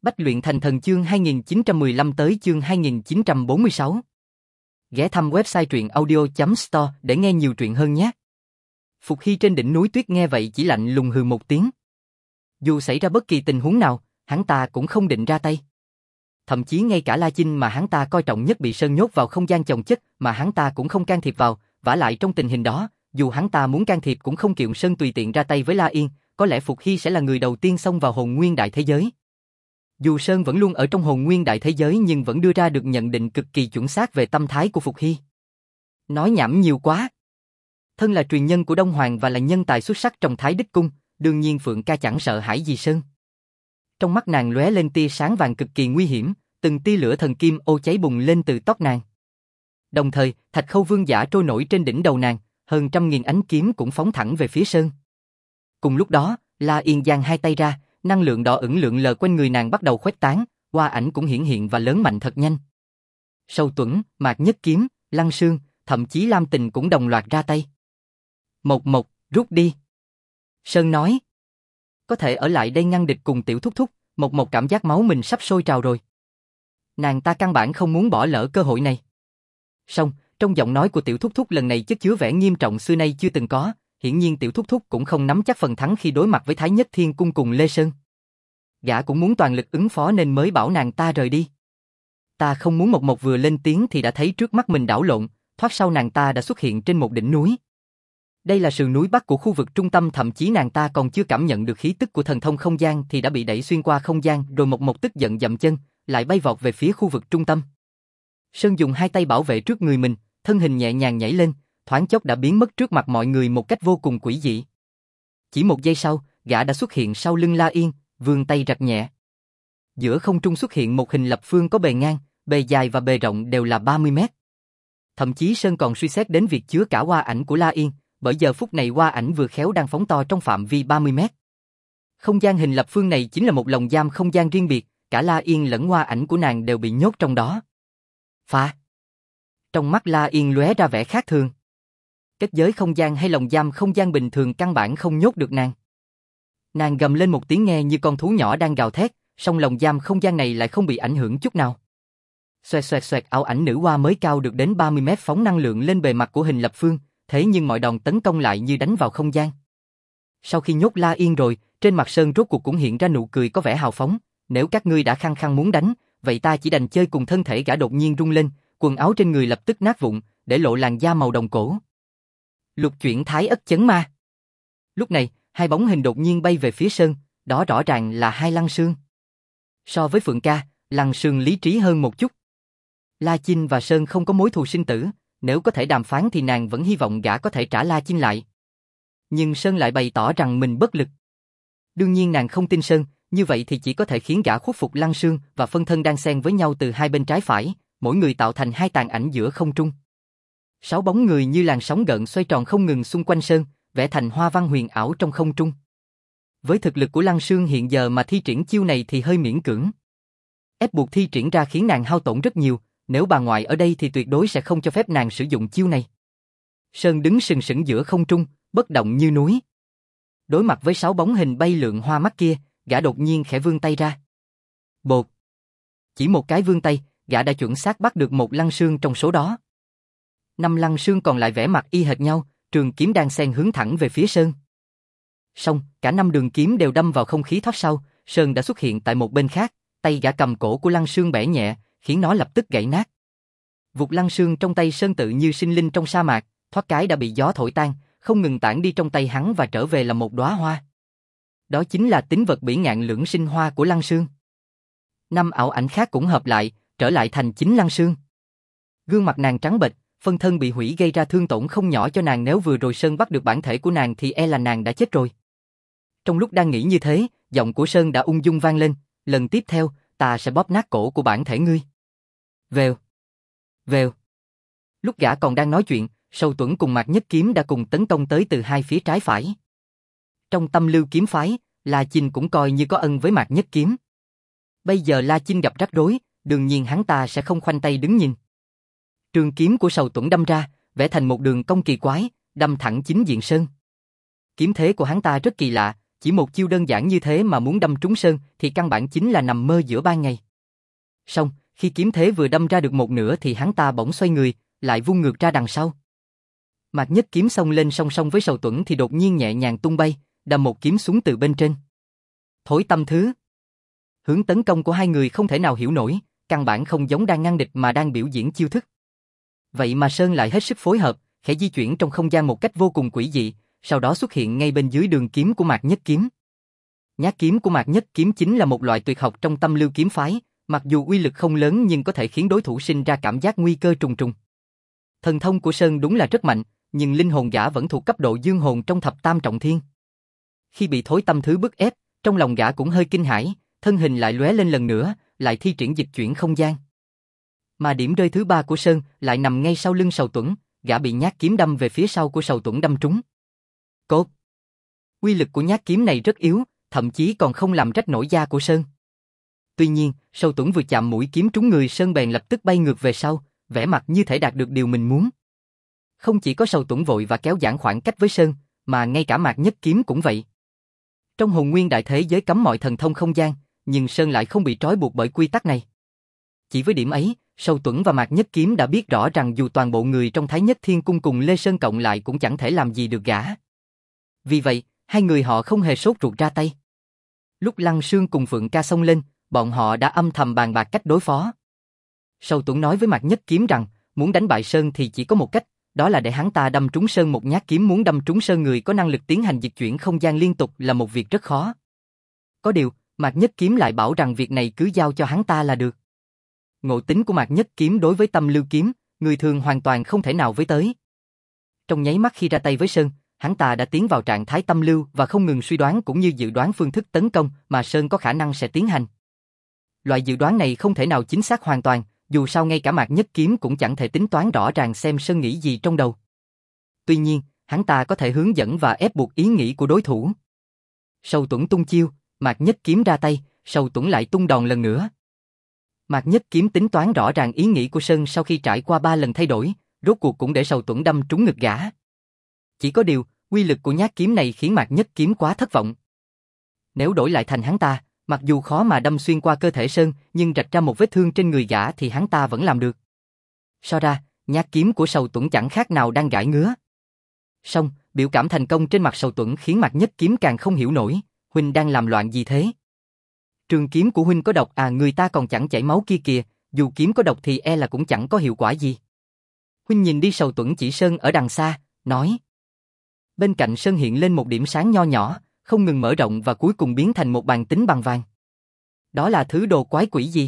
Bách luyện thành thần chương 2915 tới chương 2946. Ghé thăm website truyện audio.store để nghe nhiều truyện hơn nhé. Phục Hy trên đỉnh núi tuyết nghe vậy chỉ lạnh lùng hừ một tiếng. Dù xảy ra bất kỳ tình huống nào, hắn ta cũng không định ra tay. Thậm chí ngay cả La Chinh mà hắn ta coi trọng nhất bị Sơn nhốt vào không gian chồng chất mà hắn ta cũng không can thiệp vào, vả lại trong tình hình đó, dù hắn ta muốn can thiệp cũng không kiện Sơn tùy tiện ra tay với La Yên, có lẽ Phục Hy sẽ là người đầu tiên xông vào hồn nguyên đại thế giới. Dù Sơn vẫn luôn ở trong hồn nguyên đại thế giới nhưng vẫn đưa ra được nhận định cực kỳ chuẩn xác về tâm thái của Phục Hy. Nói nhảm nhiều quá. Thân là truyền nhân của Đông Hoàng và là nhân tài xuất sắc trong Thái Đích Cung, đương nhiên Phượng Ca chẳng sợ hãi gì Sơn. Trong mắt nàng lóe lên tia sáng vàng cực kỳ nguy hiểm, từng tia lửa thần kim ô cháy bùng lên từ tóc nàng. Đồng thời, Thạch Khâu Vương giả trôi nổi trên đỉnh đầu nàng, hơn 100.000 ánh kiếm cũng phóng thẳng về phía Sơn. Cùng lúc đó, La Yên giang hai tay ra, năng lượng đỏ ửng lượn lờ quanh người nàng bắt đầu khuếch tán, hoa ảnh cũng hiển hiện và lớn mạnh thật nhanh. Sâu Tuẫn, Mạc Nhất Kiếm, Lăng Sương, thậm chí Lam Tình cũng đồng loạt ra tay. Mộc Mộc, rút đi. Sơn nói. Có thể ở lại đây ngăn địch cùng Tiểu Thúc Thúc, Mộc Mộc cảm giác máu mình sắp sôi trào rồi. Nàng ta căn bản không muốn bỏ lỡ cơ hội này. Song, trong giọng nói của Tiểu Thúc Thúc lần này chất chứa vẻ nghiêm trọng xưa nay chưa từng có, hiển nhiên Tiểu Thúc Thúc cũng không nắm chắc phần thắng khi đối mặt với Thái Nhất Thiên Cung cùng Lê Sơn. Gã cũng muốn toàn lực ứng phó nên mới bảo nàng ta rời đi. Ta không muốn Mộc Mộc vừa lên tiếng thì đã thấy trước mắt mình đảo lộn, thoát sau nàng ta đã xuất hiện trên một đỉnh núi. Đây là sườn núi bắc của khu vực trung tâm, thậm chí nàng ta còn chưa cảm nhận được khí tức của thần thông không gian thì đã bị đẩy xuyên qua không gian, rồi Mộc Mộc tức giận dậm chân, lại bay vọt về phía khu vực trung tâm. Sơn dùng hai tay bảo vệ trước người mình, thân hình nhẹ nhàng nhảy lên, thoáng chốc đã biến mất trước mặt mọi người một cách vô cùng quỷ dị. Chỉ một giây sau, gã đã xuất hiện sau lưng La Yên, vươn tay rạch nhẹ. Giữa không trung xuất hiện một hình lập phương có bề ngang, bề dài và bề rộng đều là 30 mét. Thậm chí Sơn còn suy xét đến việc chứa cả hoa ảnh của La Yên, bởi giờ phút này hoa ảnh vừa khéo đang phóng to trong phạm vi 30 mét. Không gian hình lập phương này chính là một lồng giam không gian riêng biệt, cả La Yên lẫn hoa ảnh của nàng đều bị nhốt trong đó. Phá! Trong mắt La Yên lóe ra vẻ khác thường. Kết giới không gian hay lồng giam không gian bình thường căn bản không nhốt được nàng. Nàng gầm lên một tiếng nghe như con thú nhỏ đang gào thét, song lồng giam không gian này lại không bị ảnh hưởng chút nào. Xoẹt xoẹt xoẹt, ảo ảnh nữ hoa mới cao được đến 30 mét phóng năng lượng lên bề mặt của hình lập phương, thế nhưng mọi đòn tấn công lại như đánh vào không gian. Sau khi nhốt La Yên rồi, trên mặt Sơn rốt cuộc cũng hiện ra nụ cười có vẻ hào phóng, nếu các ngươi đã khăng khăng muốn đánh, vậy ta chỉ đành chơi cùng. Thân thể gã đột nhiên rung lên, quần áo trên người lập tức nát vụn, để lộ làn da màu đồng cổ. Lục chuyển Thái Ất Chấn Ma. Lúc này, hai bóng hình đột nhiên bay về phía Sơn, đó rõ ràng là hai Lăng Sương. So với Phượng Ca, Lăng Sương lý trí hơn một chút. La Chinh và Sơn không có mối thù sinh tử, nếu có thể đàm phán thì nàng vẫn hy vọng gã có thể trả La Chinh lại. Nhưng Sơn lại bày tỏ rằng mình bất lực. Đương nhiên nàng không tin Sơn, như vậy thì chỉ có thể khiến gã khuất phục Lăng Sương và phân thân đang xen với nhau từ hai bên trái phải, mỗi người tạo thành hai tàn ảnh giữa không trung. 6 bóng người như làn sóng gợn xoay tròn không ngừng xung quanh Sơn, vẽ thành hoa văn huyền ảo trong không trung. Với thực lực của Lăng Sương hiện giờ mà thi triển chiêu này thì hơi miễn cưỡng. Ép buộc thi triển ra khiến nàng hao tổn rất nhiều, nếu bà ngoại ở đây thì tuyệt đối sẽ không cho phép nàng sử dụng chiêu này. Sơn đứng sừng sững giữa không trung, bất động như núi. Đối mặt với 6 bóng hình bay lượn hoa mắt kia, gã đột nhiên khẽ vươn tay ra. Bột! Chỉ một cái vươn tay, gã đã chuẩn xác bắt được một Lăng Sương trong số đó. 5 Lăng Sương còn lại vẽ mặt y hệt nhau, trường kiếm đang xen hướng thẳng về phía Sơn. Song, cả 5 đường kiếm đều đâm vào không khí thoát sau, Sơn đã xuất hiện tại một bên khác, tay gã cầm cổ của Lăng Sương bẻ nhẹ, khiến nó lập tức gãy nát. Vụt Lăng Sương trong tay Sơn tự như sinh linh trong sa mạc, thoát cái đã bị gió thổi tan, không ngừng tản đi trong tay hắn và trở về là một đóa hoa. Đó chính là tính vật bỉ ngạn lưỡng sinh hoa của Lăng Sương. 5 ảo ảnh khác cũng hợp lại, trở lại thành 9 Lăng Sương. Gương mặt nàng trắng bệch, phân thân bị hủy gây ra thương tổn không nhỏ cho nàng, nếu vừa rồi Sơn bắt được bản thể của nàng thì e là nàng đã chết rồi. Trong lúc đang nghĩ như thế, giọng của Sơn đã ung dung vang lên, lần tiếp theo, ta sẽ bóp nát cổ của bản thể ngươi. Vèo. Vèo. Lúc gã còn đang nói chuyện, Sâu Tuẫn cùng Mạc Nhất Kiếm đã cùng tấn công tới từ hai phía trái phải. Trong Tâm Lưu kiếm phái, La Chinh cũng coi như có ân với Mạc Nhất Kiếm. Bây giờ La Chinh gặp rắc rối, đương nhiên hắn ta sẽ không khoanh tay đứng nhìn. Trường kiếm của Sâu Tuẫn đâm ra, vẽ thành một đường cong kỳ quái, đâm thẳng chính diện Sơn. Kiếm thế của hắn ta rất kỳ lạ, Chỉ một chiêu đơn giản như thế mà muốn đâm trúng Sơn thì căn bản chính là nằm mơ giữa ban ngày. Xong, khi kiếm thế vừa đâm ra được một nửa thì hắn ta bỗng xoay người, lại vung ngược ra đằng sau. Mạc Nhất Kiếm xông lên song song với Sầu Tuẫn thì đột nhiên nhẹ nhàng tung bay, đâm một kiếm xuống từ bên trên. Thối tâm thứ. Hướng tấn công của hai người không thể nào hiểu nổi, căn bản không giống đang ngăn địch mà đang biểu diễn chiêu thức. Vậy mà Sơn lại hết sức phối hợp, khẽ di chuyển trong không gian một cách vô cùng quỷ dị, sau đó xuất hiện ngay bên dưới đường kiếm của Mạc Nhất Kiếm. Nhát kiếm của Mạc Nhất Kiếm chính là một loại tuyệt học trong Tâm Lưu kiếm phái, mặc dù uy lực không lớn nhưng có thể khiến đối thủ sinh ra cảm giác nguy cơ trùng trùng. Thần thông của Sơn đúng là rất mạnh, nhưng linh hồn gã vẫn thuộc cấp độ dương hồn trong thập tam trọng thiên. Khi bị thối tâm thứ bức ép, trong lòng gã cũng hơi kinh hãi, thân hình lại lóe lên lần nữa, lại thi triển dịch chuyển không gian. Mà điểm rơi thứ ba của Sơn lại nằm ngay sau lưng Sầu Tuẫn, gã bị nhát kiếm đâm về phía sau của Sầu Tuẫn đâm trúng. Cốt. Uy lực của nhát kiếm này rất yếu, thậm chí còn không làm rách nổi da của Sơn. Tuy nhiên, Sầu Tuẫn vừa chạm mũi kiếm trúng người Sơn bèn lập tức bay ngược về sau, vẻ mặt như thể đạt được điều mình muốn. Không chỉ có Sầu Tuẫn vội và kéo giãn khoảng cách với Sơn, mà ngay cả Mạc Nhất Kiếm cũng vậy. Trong hồn nguyên đại thế giới cấm mọi thần thông không gian, nhưng Sơn lại không bị trói buộc bởi quy tắc này. Chỉ với điểm ấy, Sầu Tuẫn và Mạc Nhất Kiếm đã biết rõ rằng dù toàn bộ người trong Thái Nhất Thiên Cung cùng Lê Sơn cộng lại cũng chẳng thể làm gì được gã. Vì vậy, hai người họ không hề sốt ruột ra tay. Lúc Lăng Sương cùng Phượng Ca xông lên, bọn họ đã âm thầm bàn bạc cách đối phó. Sầu Tuẫn nói với Mạc Nhất Kiếm rằng, muốn đánh bại Sơn thì chỉ có một cách, đó là để hắn ta đâm trúng Sơn một nhát kiếm. Muốn đâm trúng Sơn người có năng lực tiến hành dịch chuyển không gian liên tục là một việc rất khó. Có điều, Mạc Nhất Kiếm lại bảo rằng việc này cứ giao cho hắn ta là được. Ngộ tính của Mạc Nhất Kiếm đối với Tâm Lưu kiếm, người thường hoàn toàn không thể nào với tới. Trong nháy mắt khi ra tay với Sơn, hắn ta đã tiến vào trạng thái tâm lưu và không ngừng suy đoán cũng như dự đoán phương thức tấn công mà Sơn có khả năng sẽ tiến hành. Loại dự đoán này không thể nào chính xác hoàn toàn, dù sao ngay cả Mạc Nhất Kiếm cũng chẳng thể tính toán rõ ràng xem Sơn nghĩ gì trong đầu. Tuy nhiên, hắn ta có thể hướng dẫn và ép buộc ý nghĩ của đối thủ. Sầu Tuẫn tung chiêu, Mạc Nhất Kiếm ra tay, Sầu Tuẫn lại tung đòn lần nữa. Mạc Nhất Kiếm tính toán rõ ràng ý nghĩ của Sơn sau khi trải qua 3 lần thay đổi, rốt cuộc cũng để Sầu Tuẫn đâm trúng ngực gã. Chỉ có điều, uy lực của nhát kiếm này khiến Mạc Nhất Kiếm quá thất vọng. Nếu đổi lại thành hắn ta, mặc dù khó mà đâm xuyên qua cơ thể Sơn, nhưng rạch ra một vết thương trên người gã thì hắn ta vẫn làm được. So ra, nhát kiếm của Sầu Tuẫn chẳng khác nào đang gãi ngứa. Song, biểu cảm thành công trên mặt Sầu Tuẫn khiến Mạc Nhất Kiếm càng không hiểu nổi, huynh đang làm loạn gì thế? Trường kiếm của huynh có độc à? Người ta còn chẳng chảy máu kia kìa, dù kiếm có độc thì e là cũng chẳng có hiệu quả gì. Huynh nhìn đi. Sầu Tuẫn chỉ Sơn ở đằng xa, nói. Bên cạnh Sơn hiện lên một điểm sáng nho nhỏ, không ngừng mở rộng và cuối cùng biến thành một bàn tính bằng vàng. Đó là thứ đồ quái quỷ gì?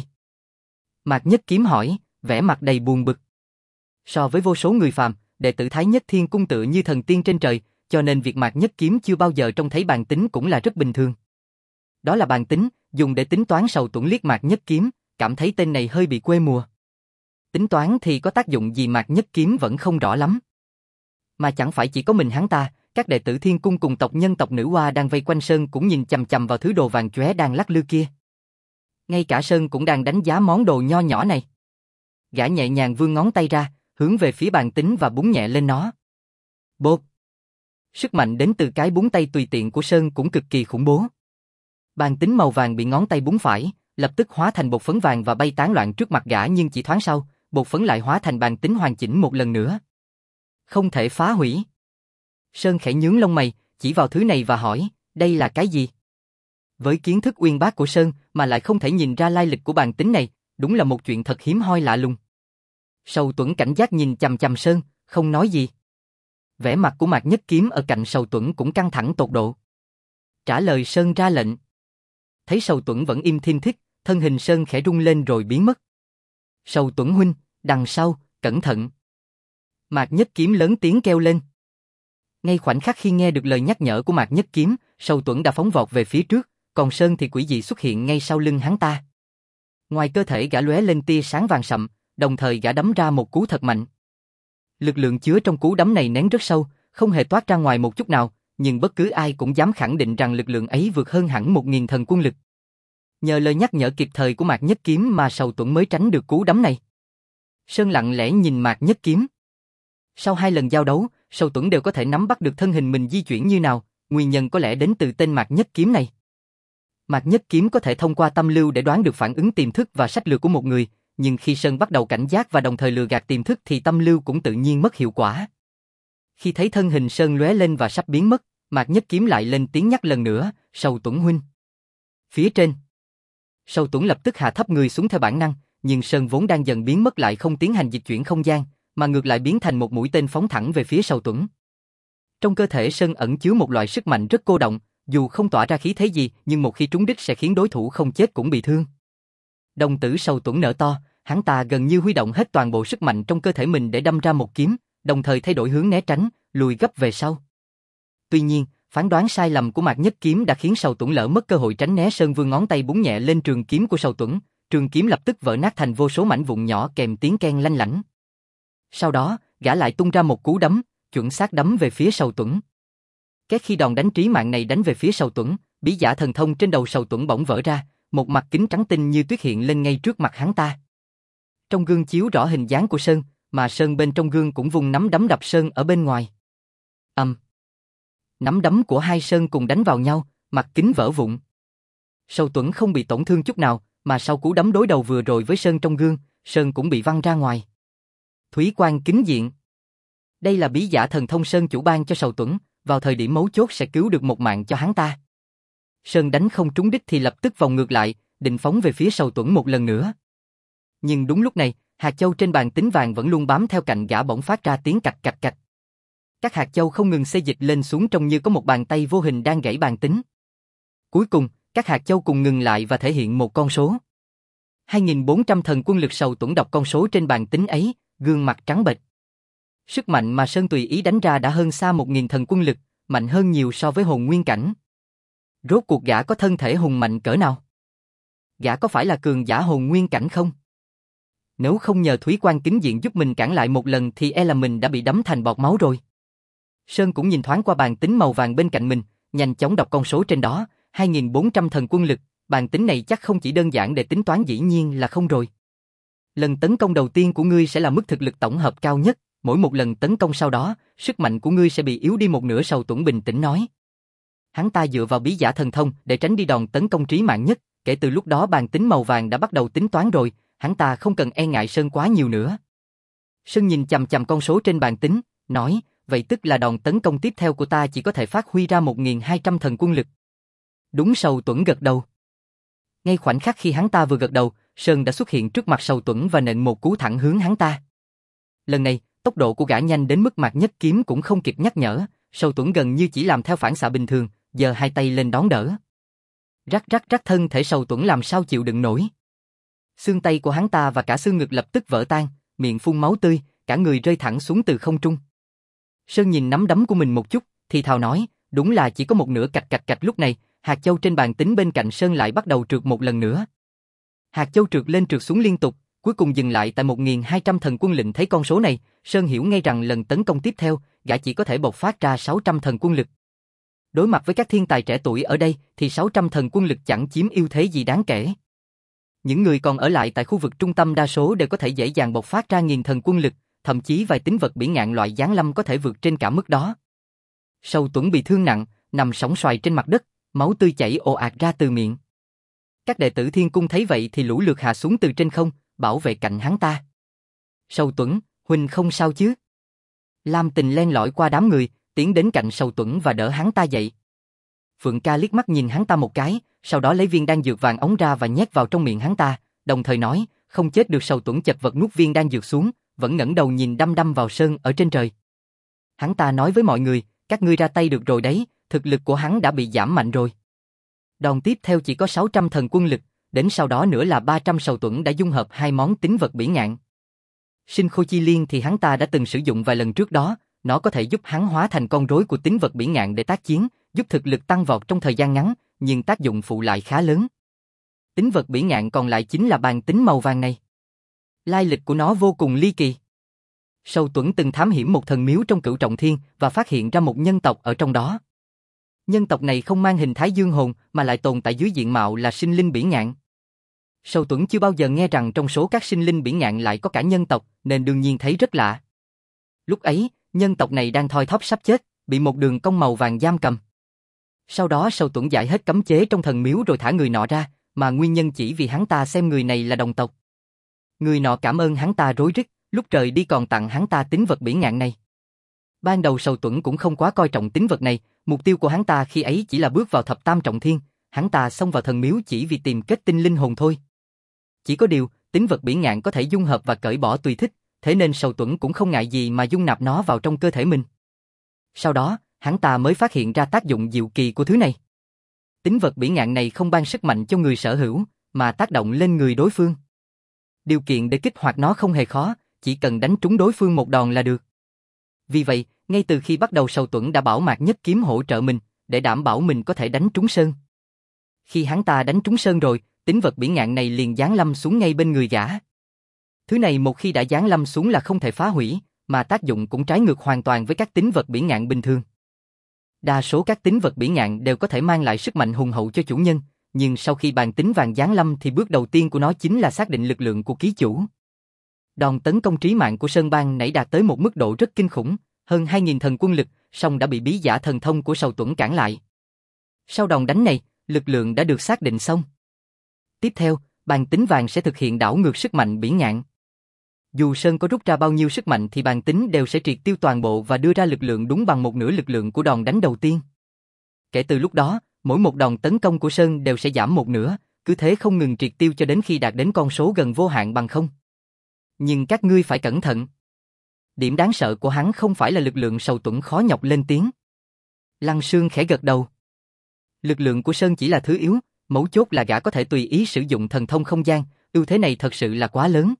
Mạc Nhất Kiếm hỏi, vẻ mặt đầy buồn bực. So với vô số người phàm, đệ tử Thái Nhất Thiên Cung tựa như thần tiên trên trời, cho nên việc Mạc Nhất Kiếm chưa bao giờ trông thấy bàn tính cũng là rất bình thường. Đó là bàn tính, dùng để tính toán. Sầu Tuẫn liếc Mạc Nhất Kiếm, cảm thấy tên này hơi bị quê mùa. Tính toán thì có tác dụng gì Mạc Nhất Kiếm vẫn không rõ lắm. Mà chẳng phải chỉ có mình hắn ta, các đệ tử Thiên Cung cùng tộc nhân tộc Nữ Hoa đang vây quanh Sơn cũng nhìn chằm chằm vào thứ đồ vàng chóe đang lắc lư kia. Ngay cả Sơn cũng đang đánh giá món đồ nho nhỏ này. Gã nhẹ nhàng vươn ngón tay ra, hướng về phía bàn tính và búng nhẹ lên nó. Bốp! Sức mạnh đến từ cái búng tay tùy tiện của Sơn cũng cực kỳ khủng bố. Bàn tính màu vàng bị ngón tay búng phải, lập tức hóa thành bột phấn vàng và bay tán loạn trước mặt gã, nhưng chỉ thoáng sau, bột phấn lại hóa thành bàn tính hoàn chỉnh một lần nữa. Không thể phá hủy. Sơn khẽ nhướng lông mày, chỉ vào thứ này và hỏi, đây là cái gì? Với kiến thức uyên bác của Sơn mà lại không thể nhìn ra lai lịch của bàn tính này, đúng là một chuyện thật hiếm hoi lạ lùng. Sầu Tuẫn cảnh giác nhìn chằm chằm Sơn, không nói gì. Vẻ mặt của Mạc Nhất Kiếm ở cạnh Sầu Tuẫn cũng căng thẳng tột độ. Trả lời Sơn ra lệnh. Thấy Sầu Tuẫn vẫn im thiên thích, thân hình Sơn khẽ rung lên rồi biến mất. Sầu Tuẫn huynh, đằng sau, cẩn thận. Mạc Nhất Kiếm lớn tiếng kêu lên. Ngay khoảnh khắc khi nghe được lời nhắc nhở của Mạc Nhất Kiếm, Sầu Tuẫn đã phóng vọt về phía trước, còn Sơn thì quỷ dị xuất hiện ngay sau lưng hắn ta. Ngoài cơ thể gã lóe lên tia sáng vàng sậm, đồng thời gã đấm ra một cú thật mạnh. Lực lượng chứa trong cú đấm này nén rất sâu, không hề toát ra ngoài một chút nào, nhưng bất cứ ai cũng dám khẳng định rằng lực lượng ấy vượt hơn hẳn 1000 thần quân lực. Nhờ lời nhắc nhở kịp thời của Mạc Nhất Kiếm mà Sầu Tuẫn mới tránh được cú đấm này. Sơn lặng lẽ nhìn Mạc Nhất Kiếm. Sau 2 lần giao đấu, Sầu Tuẫn đều có thể nắm bắt được thân hình mình di chuyển như nào, nguyên nhân có lẽ đến từ tên Mạc Nhất Kiếm này. Mạc Nhất Kiếm có thể thông qua tâm lưu để đoán được phản ứng tiềm thức và sách lược của một người, nhưng khi Sơn bắt đầu cảnh giác và đồng thời lừa gạt tiềm thức thì tâm lưu cũng tự nhiên mất hiệu quả. Khi thấy thân hình Sơn lóe lên và sắp biến mất, Mạc Nhất Kiếm lại lên tiếng nhắc lần nữa, Sầu Tuấn huynh. Phía trên. Sầu Tuấn lập tức hạ thấp người xuống theo bản năng, nhưng Sơn vốn đang dần biến mất lại không tiến hành dịch chuyển không gian, mà ngược lại biến thành một mũi tên phóng thẳng về phía Sầu Tuấn. Trong cơ thể Sơn ẩn chứa một loại sức mạnh rất cô động, dù không tỏa ra khí thế gì, nhưng một khi trúng đích sẽ khiến đối thủ không chết cũng bị thương. Đồng tử Sầu Tuấn nở to, hắn ta gần như huy động hết toàn bộ sức mạnh trong cơ thể mình để đâm ra một kiếm, đồng thời thay đổi hướng né tránh, lùi gấp về sau. Tuy nhiên, phán đoán sai lầm của Mạc Nhất Kiếm đã khiến Sầu Tuấn lỡ mất cơ hội tránh né. Sơn vươn ngón tay búng nhẹ lên trường kiếm của Sầu Tuấn, trường kiếm lập tức vỡ nát thành vô số mảnh vụn nhỏ kèm tiếng keng lanh lảnh. Sau đó, gã lại tung ra một cú đấm, chuẩn xác đấm về phía Sầu Tuấn. Cái khi đòn đánh trí mạng này đánh về phía Sầu Tuấn, bí giả thần thông trên đầu Sầu Tuấn bỗng vỡ ra, một mặt kính trắng tinh như tuyết hiện lên ngay trước mặt hắn ta. Trong gương chiếu rõ hình dáng của Sơn, mà Sơn bên trong gương cũng vung nắm đấm đập Sơn ở bên ngoài. Nắm đấm của hai Sơn cùng đánh vào nhau, mặt kính vỡ vụn. Sầu Tuấn không bị tổn thương chút nào, mà sau cú đấm đối đầu vừa rồi với Sơn trong gương, Sơn cũng bị văng ra ngoài. Thúy Quang Kính Diện. Đây là bí giả thần thông Sơn chủ ban cho Sầu Tuấn, vào thời điểm mấu chốt sẽ cứu được một mạng cho hắn ta. Sơn đánh không trúng đích thì lập tức vòng ngược lại, định phóng về phía Sầu Tuấn một lần nữa. Nhưng đúng lúc này, hạt châu trên bàn tính vàng vẫn luôn bám theo cạnh gã bỗng phát ra tiếng cạch cạch cạch. Các hạt châu không ngừng xê dịch lên xuống trông như có một bàn tay vô hình đang gãy bàn tính. Cuối cùng, các hạt châu cùng ngừng lại và thể hiện một con số. 2400 thần quân lực. Sầu Tuấn đọc con số trên bàn tính ấy, gương mặt trắng bệch. Sức mạnh mà Sơn tùy ý đánh ra đã hơn xa 1000 thần quân lực, mạnh hơn nhiều so với hồn nguyên cảnh. Rốt cuộc gã có thân thể hùng mạnh cỡ nào? Gã có phải là cường giả hồn nguyên cảnh không? Nếu không nhờ Thúy Quang Kính Diện giúp mình cản lại một lần thì e là mình đã bị đấm thành bọt máu rồi. Sơn cũng nhìn thoáng qua bàn tính màu vàng bên cạnh mình, nhanh chóng đọc con số trên đó, 2400 thần quân lực, bàn tính này chắc không chỉ đơn giản để tính toán, dĩ nhiên là không rồi. Lần tấn công đầu tiên của ngươi sẽ là mức thực lực tổng hợp cao nhất, mỗi một lần tấn công sau đó, sức mạnh của ngươi sẽ bị yếu đi một nửa. Sầu Tuấn bình tĩnh nói. Hắn ta dựa vào bí giả thần thông để tránh đi đòn tấn công trí mạng nhất, kể từ lúc đó bàn tính màu vàng đã bắt đầu tính toán rồi, hắn ta không cần e ngại Sơn quá nhiều nữa. Sơn nhìn chằm chằm con số trên bàn tính, nói, vậy tức là đòn tấn công tiếp theo của ta chỉ có thể phát huy ra 1200 thần quân lực. Đúng. Sầu Tuấn gật đầu. Ngay khoảnh khắc khi hắn ta vừa gật đầu, Sơn đã xuất hiện trước mặt Sầu Tuấn và nện một cú thẳng hướng hắn ta. Lần này, tốc độ của gã nhanh đến mức Mạc Nhất Kiếm cũng không kịp nhắc nhở, Sầu Tuấn gần như chỉ làm theo phản xạ bình thường, giơ hai tay lên đón đỡ. Rắc rắc rắc, thân thể Sầu Tuấn làm sao chịu đựng nổi. Xương tay của hắn ta và cả xương ngực lập tức vỡ tan, miệng phun máu tươi, cả người rơi thẳng xuống từ không trung. Sơn nhìn nắm đấm của mình một chút, thì thào nói, đúng là chỉ có một nửa. Cạch cạch cạch. Lúc này, hạt châu trên bàn tính bên cạnh Sơn lại bắt đầu trượt một lần nữa. Hạt châu trượt lên trượt xuống liên tục, cuối cùng dừng lại tại 1200 thần quân lệnh. Thấy con số này, Sơn hiểu ngay rằng lần tấn công tiếp theo, gã chỉ có thể bộc phát ra 600 thần quân lực. Đối mặt với các thiên tài trẻ tuổi ở đây thì 600 thần quân lực chẳng chiếm ưu thế gì đáng kể. Những người còn ở lại tại khu vực trung tâm đa số đều có thể dễ dàng bộc phát ra 1000 thần quân lực, thậm chí vài tính vật bỉ ngạn loại giáng lâm có thể vượt trên cả mức đó. Sầu Tuấn bị thương nặng, nằm sóng xoài trên mặt đất, máu tươi chảy ồ ạt ra từ miệng. Các đệ tử Thiên Cung thấy vậy thì lũ lượt hạ xuống từ trên không, bảo vệ cạnh hắn ta. Sầu Tuấn, huynh không sao chứ? Lam Tình len lỏi qua đám người, tiến đến cạnh Sầu Tuấn và đỡ hắn ta dậy. Phượng Ca liếc mắt nhìn hắn ta một cái, sau đó lấy viên đan dược vàng ống ra và nhét vào trong miệng hắn ta, đồng thời nói, không chết được. Sầu Tuấn chật vật nuốt viên đan dược xuống, vẫn ngẩng đầu nhìn đăm đăm vào Sơn ở trên trời. Hắn ta nói với mọi người, các ngươi ra tay được rồi đấy, thực lực của hắn đã bị giảm mạnh rồi. Đòn tiếp theo chỉ có 600 thần quân lực, đến sau đó nữa là 300. Sầu Tuấn đã dung hợp hai món tính vật bỉ ngạn. Sinh Khô Chi Liên thì hắn ta đã từng sử dụng vài lần trước đó, nó có thể giúp hắn hóa thành con rối của tính vật bỉ ngạn để tác chiến, giúp thực lực tăng vọt trong thời gian ngắn, nhưng tác dụng phụ lại khá lớn. Tính vật bỉ ngạn còn lại chính là bàn tính màu vàng này. Lai lịch của nó vô cùng ly kỳ. Sầu Tuấn từng thám hiểm một thần miếu trong Cửu Trọng Thiên và phát hiện ra một nhân tộc ở trong đó. Nhân tộc này không mang hình thái dương hồn mà lại tồn tại dưới diện mạo là sinh linh bỉ ngạn. Sầu Tuấn chưa bao giờ nghe rằng trong số các sinh linh bỉ ngạn lại có cả nhân tộc, nên đương nhiên thấy rất lạ. Lúc ấy, nhân tộc này đang thoi thóp sắp chết, bị một đường cong màu vàng giam cầm. Sau đó Sầu Tuẫn giải hết cấm chế trong thần miếu rồi thả người nọ ra, mà nguyên nhân chỉ vì hắn ta xem người này là đồng tộc. Người nọ cảm ơn hắn ta rối rít, lúc trời đi còn tặng hắn ta tín vật bỉ ngạn này. Ban đầu Sầu Tuẫn cũng không quá coi trọng tín vật này, mục tiêu của hắn ta khi ấy chỉ là bước vào thập tam trọng thiên, hắn ta xông vào thần miếu chỉ vì tìm kết tinh linh hồn thôi. Chỉ có điều, tín vật bỉ ngạn có thể dung hợp và cởi bỏ tùy thích, thế nên Sầu Tuẫn cũng không ngại gì mà dung nạp nó vào trong cơ thể mình. Sau đó, hắn ta mới phát hiện ra tác dụng diệu kỳ của thứ này. Tín vật bỉ ngạn này không ban sức mạnh cho người sở hữu, mà tác động lên người đối phương. Điều kiện để kích hoạt nó không hề khó, chỉ cần đánh trúng đối phương một đòn là được. Vì vậy, ngay từ khi bắt đầu Sầu Tuẫn đã bảo Mạc Nhất Kiếm hỗ trợ mình, để đảm bảo mình có thể đánh trúng Sơn. Khi hắn ta đánh trúng Sơn rồi, tín vật bỉ ngạn này liền giáng lâm xuống ngay bên người gã. Thứ này một khi đã giáng lâm xuống là không thể phá hủy, mà tác dụng cũng trái ngược hoàn toàn với các tín vật bỉ ngạn bình thường. Đa số các tín vật bỉ ngạn đều có thể mang lại sức mạnh hùng hậu cho chủ nhân, nhưng sau khi bàn tính vàng giáng lâm thì bước đầu tiên của nó chính là xác định lực lượng của ký chủ. Đòn tấn công trí mạng của Sơn Bang nãy đạt tới một mức độ rất kinh khủng, hơn 2.000 thần quân lực, song đã bị bí giả thần thông của Sầu Tuẫn cản lại. Sau đòn đánh này, lực lượng đã được xác định xong. Tiếp theo, bàn tính vàng sẽ thực hiện đảo ngược sức mạnh bỉ ngạn. Dù Sơn có rút ra bao nhiêu sức mạnh thì bàn tính đều sẽ triệt tiêu toàn bộ và đưa ra lực lượng đúng bằng một nửa lực lượng của đòn đánh đầu tiên. Kể từ lúc đó, mỗi một đòn tấn công của Sơn đều sẽ giảm một nửa, cứ thế không ngừng triệt tiêu cho đến khi đạt đến con số gần vô hạn bằng không. Nhưng các ngươi phải cẩn thận. Điểm đáng sợ của hắn không phải là lực lượng. Sầu Tuẫn khó nhọc lên tiếng. Lăng Sương khẽ gật đầu. Lực lượng của Sơn chỉ là thứ yếu, mấu chốt là gã có thể tùy ý sử dụng thần thông không gian, ưu thế này thật sự là quá lớn.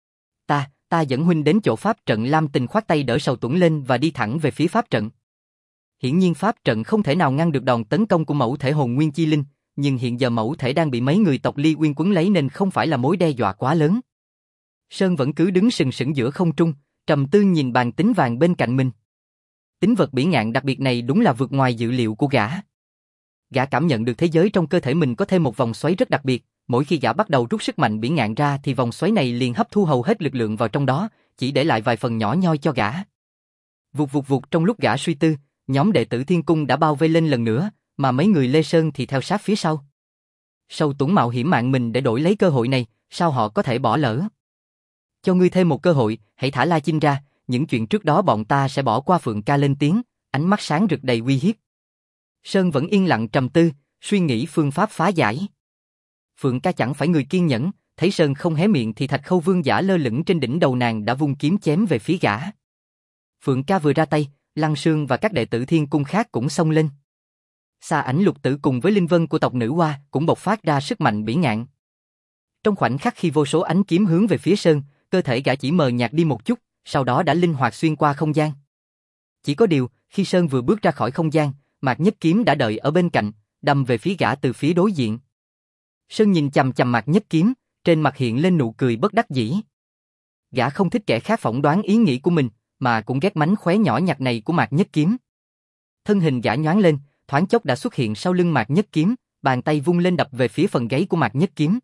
Ta dẫn huynh đến chỗ pháp trận. Lam Tình khoát tay đỡ Sầu Tuẫn lên và đi thẳng về phía pháp trận. Hiển nhiên pháp trận không thể nào ngăn được đòn tấn công của mẫu thể hồn nguyên chi linh, nhưng hiện giờ mẫu thể đang bị mấy người tộc Ly Uyên quấn lấy nên không phải là mối đe dọa quá lớn. Sơn vẫn cứ đứng sừng sững giữa không trung, trầm tư nhìn bàn tính vàng bên cạnh mình. Tín vật bỉ ngạn đặc biệt này đúng là vượt ngoài dự liệu của gã. Gã cảm nhận được thế giới trong cơ thể mình có thêm một vòng xoáy rất đặc biệt, mỗi khi gã bắt đầu rút sức mạnh bỉ ngạn ra thì vòng xoáy này liền hấp thu hầu hết lực lượng vào trong đó, chỉ để lại vài phần nhỏ nhoi cho gã. Vụt vụt vụt, trong lúc gã suy tư, nhóm đệ tử Thiên Cung đã bao vây lên lần nữa, mà mấy người Lê Sơn thì theo sát phía sau. Sầu Tuẫn mạo hiểm mạng mình để đổi lấy cơ hội này, sao họ có thể bỏ lỡ? Cho ngươi thêm một cơ hội, hãy thả La Chinh ra, những chuyện trước đó bọn ta sẽ bỏ qua. Phượng Ca lên tiếng, ánh mắt sáng rực đầy uy hiếp. Sơn vẫn yên lặng trầm tư, suy nghĩ phương pháp phá giải. Phượng Ca chẳng phải người kiên nhẫn, thấy Sơn không hé miệng thì Thạch Khâu Vương giả lơ lửng trên đỉnh đầu nàng đã vung kiếm chém về phía gã. Phượng Ca vừa ra tay, Lăng Sương và các đệ tử Thiên Cung khác cũng xông lên. Xa Ảnh Lục Tử cùng với Linh Vân của tộc Nữ Hoa cũng bộc phát ra sức mạnh bỉ ngạn. Trong khoảnh khắc khi vô số ánh kiếm hướng về phía Sơn, cơ thể gã chỉ mờ nhạt đi một chút, sau đó đã linh hoạt xuyên qua không gian. Chỉ có điều, khi Sơn vừa bước ra khỏi không gian, Mạc Nhất Kiếm đã đợi ở bên cạnh, đâm về phía gã từ phía đối diện. Sơn nhìn chằm chằm Mạc Nhất Kiếm, trên mặt hiện lên nụ cười bất đắc dĩ. Gã không thích kẻ khác phỏng đoán ý nghĩ của mình, mà cũng ghét mánh khóe nhỏ nhặt này của Mạc Nhất Kiếm. Thân hình gã nhoáng lên, thoáng chốc đã xuất hiện sau lưng Mạc Nhất Kiếm, bàn tay vung lên đập về phía phần gáy của Mạc Nhất Kiếm.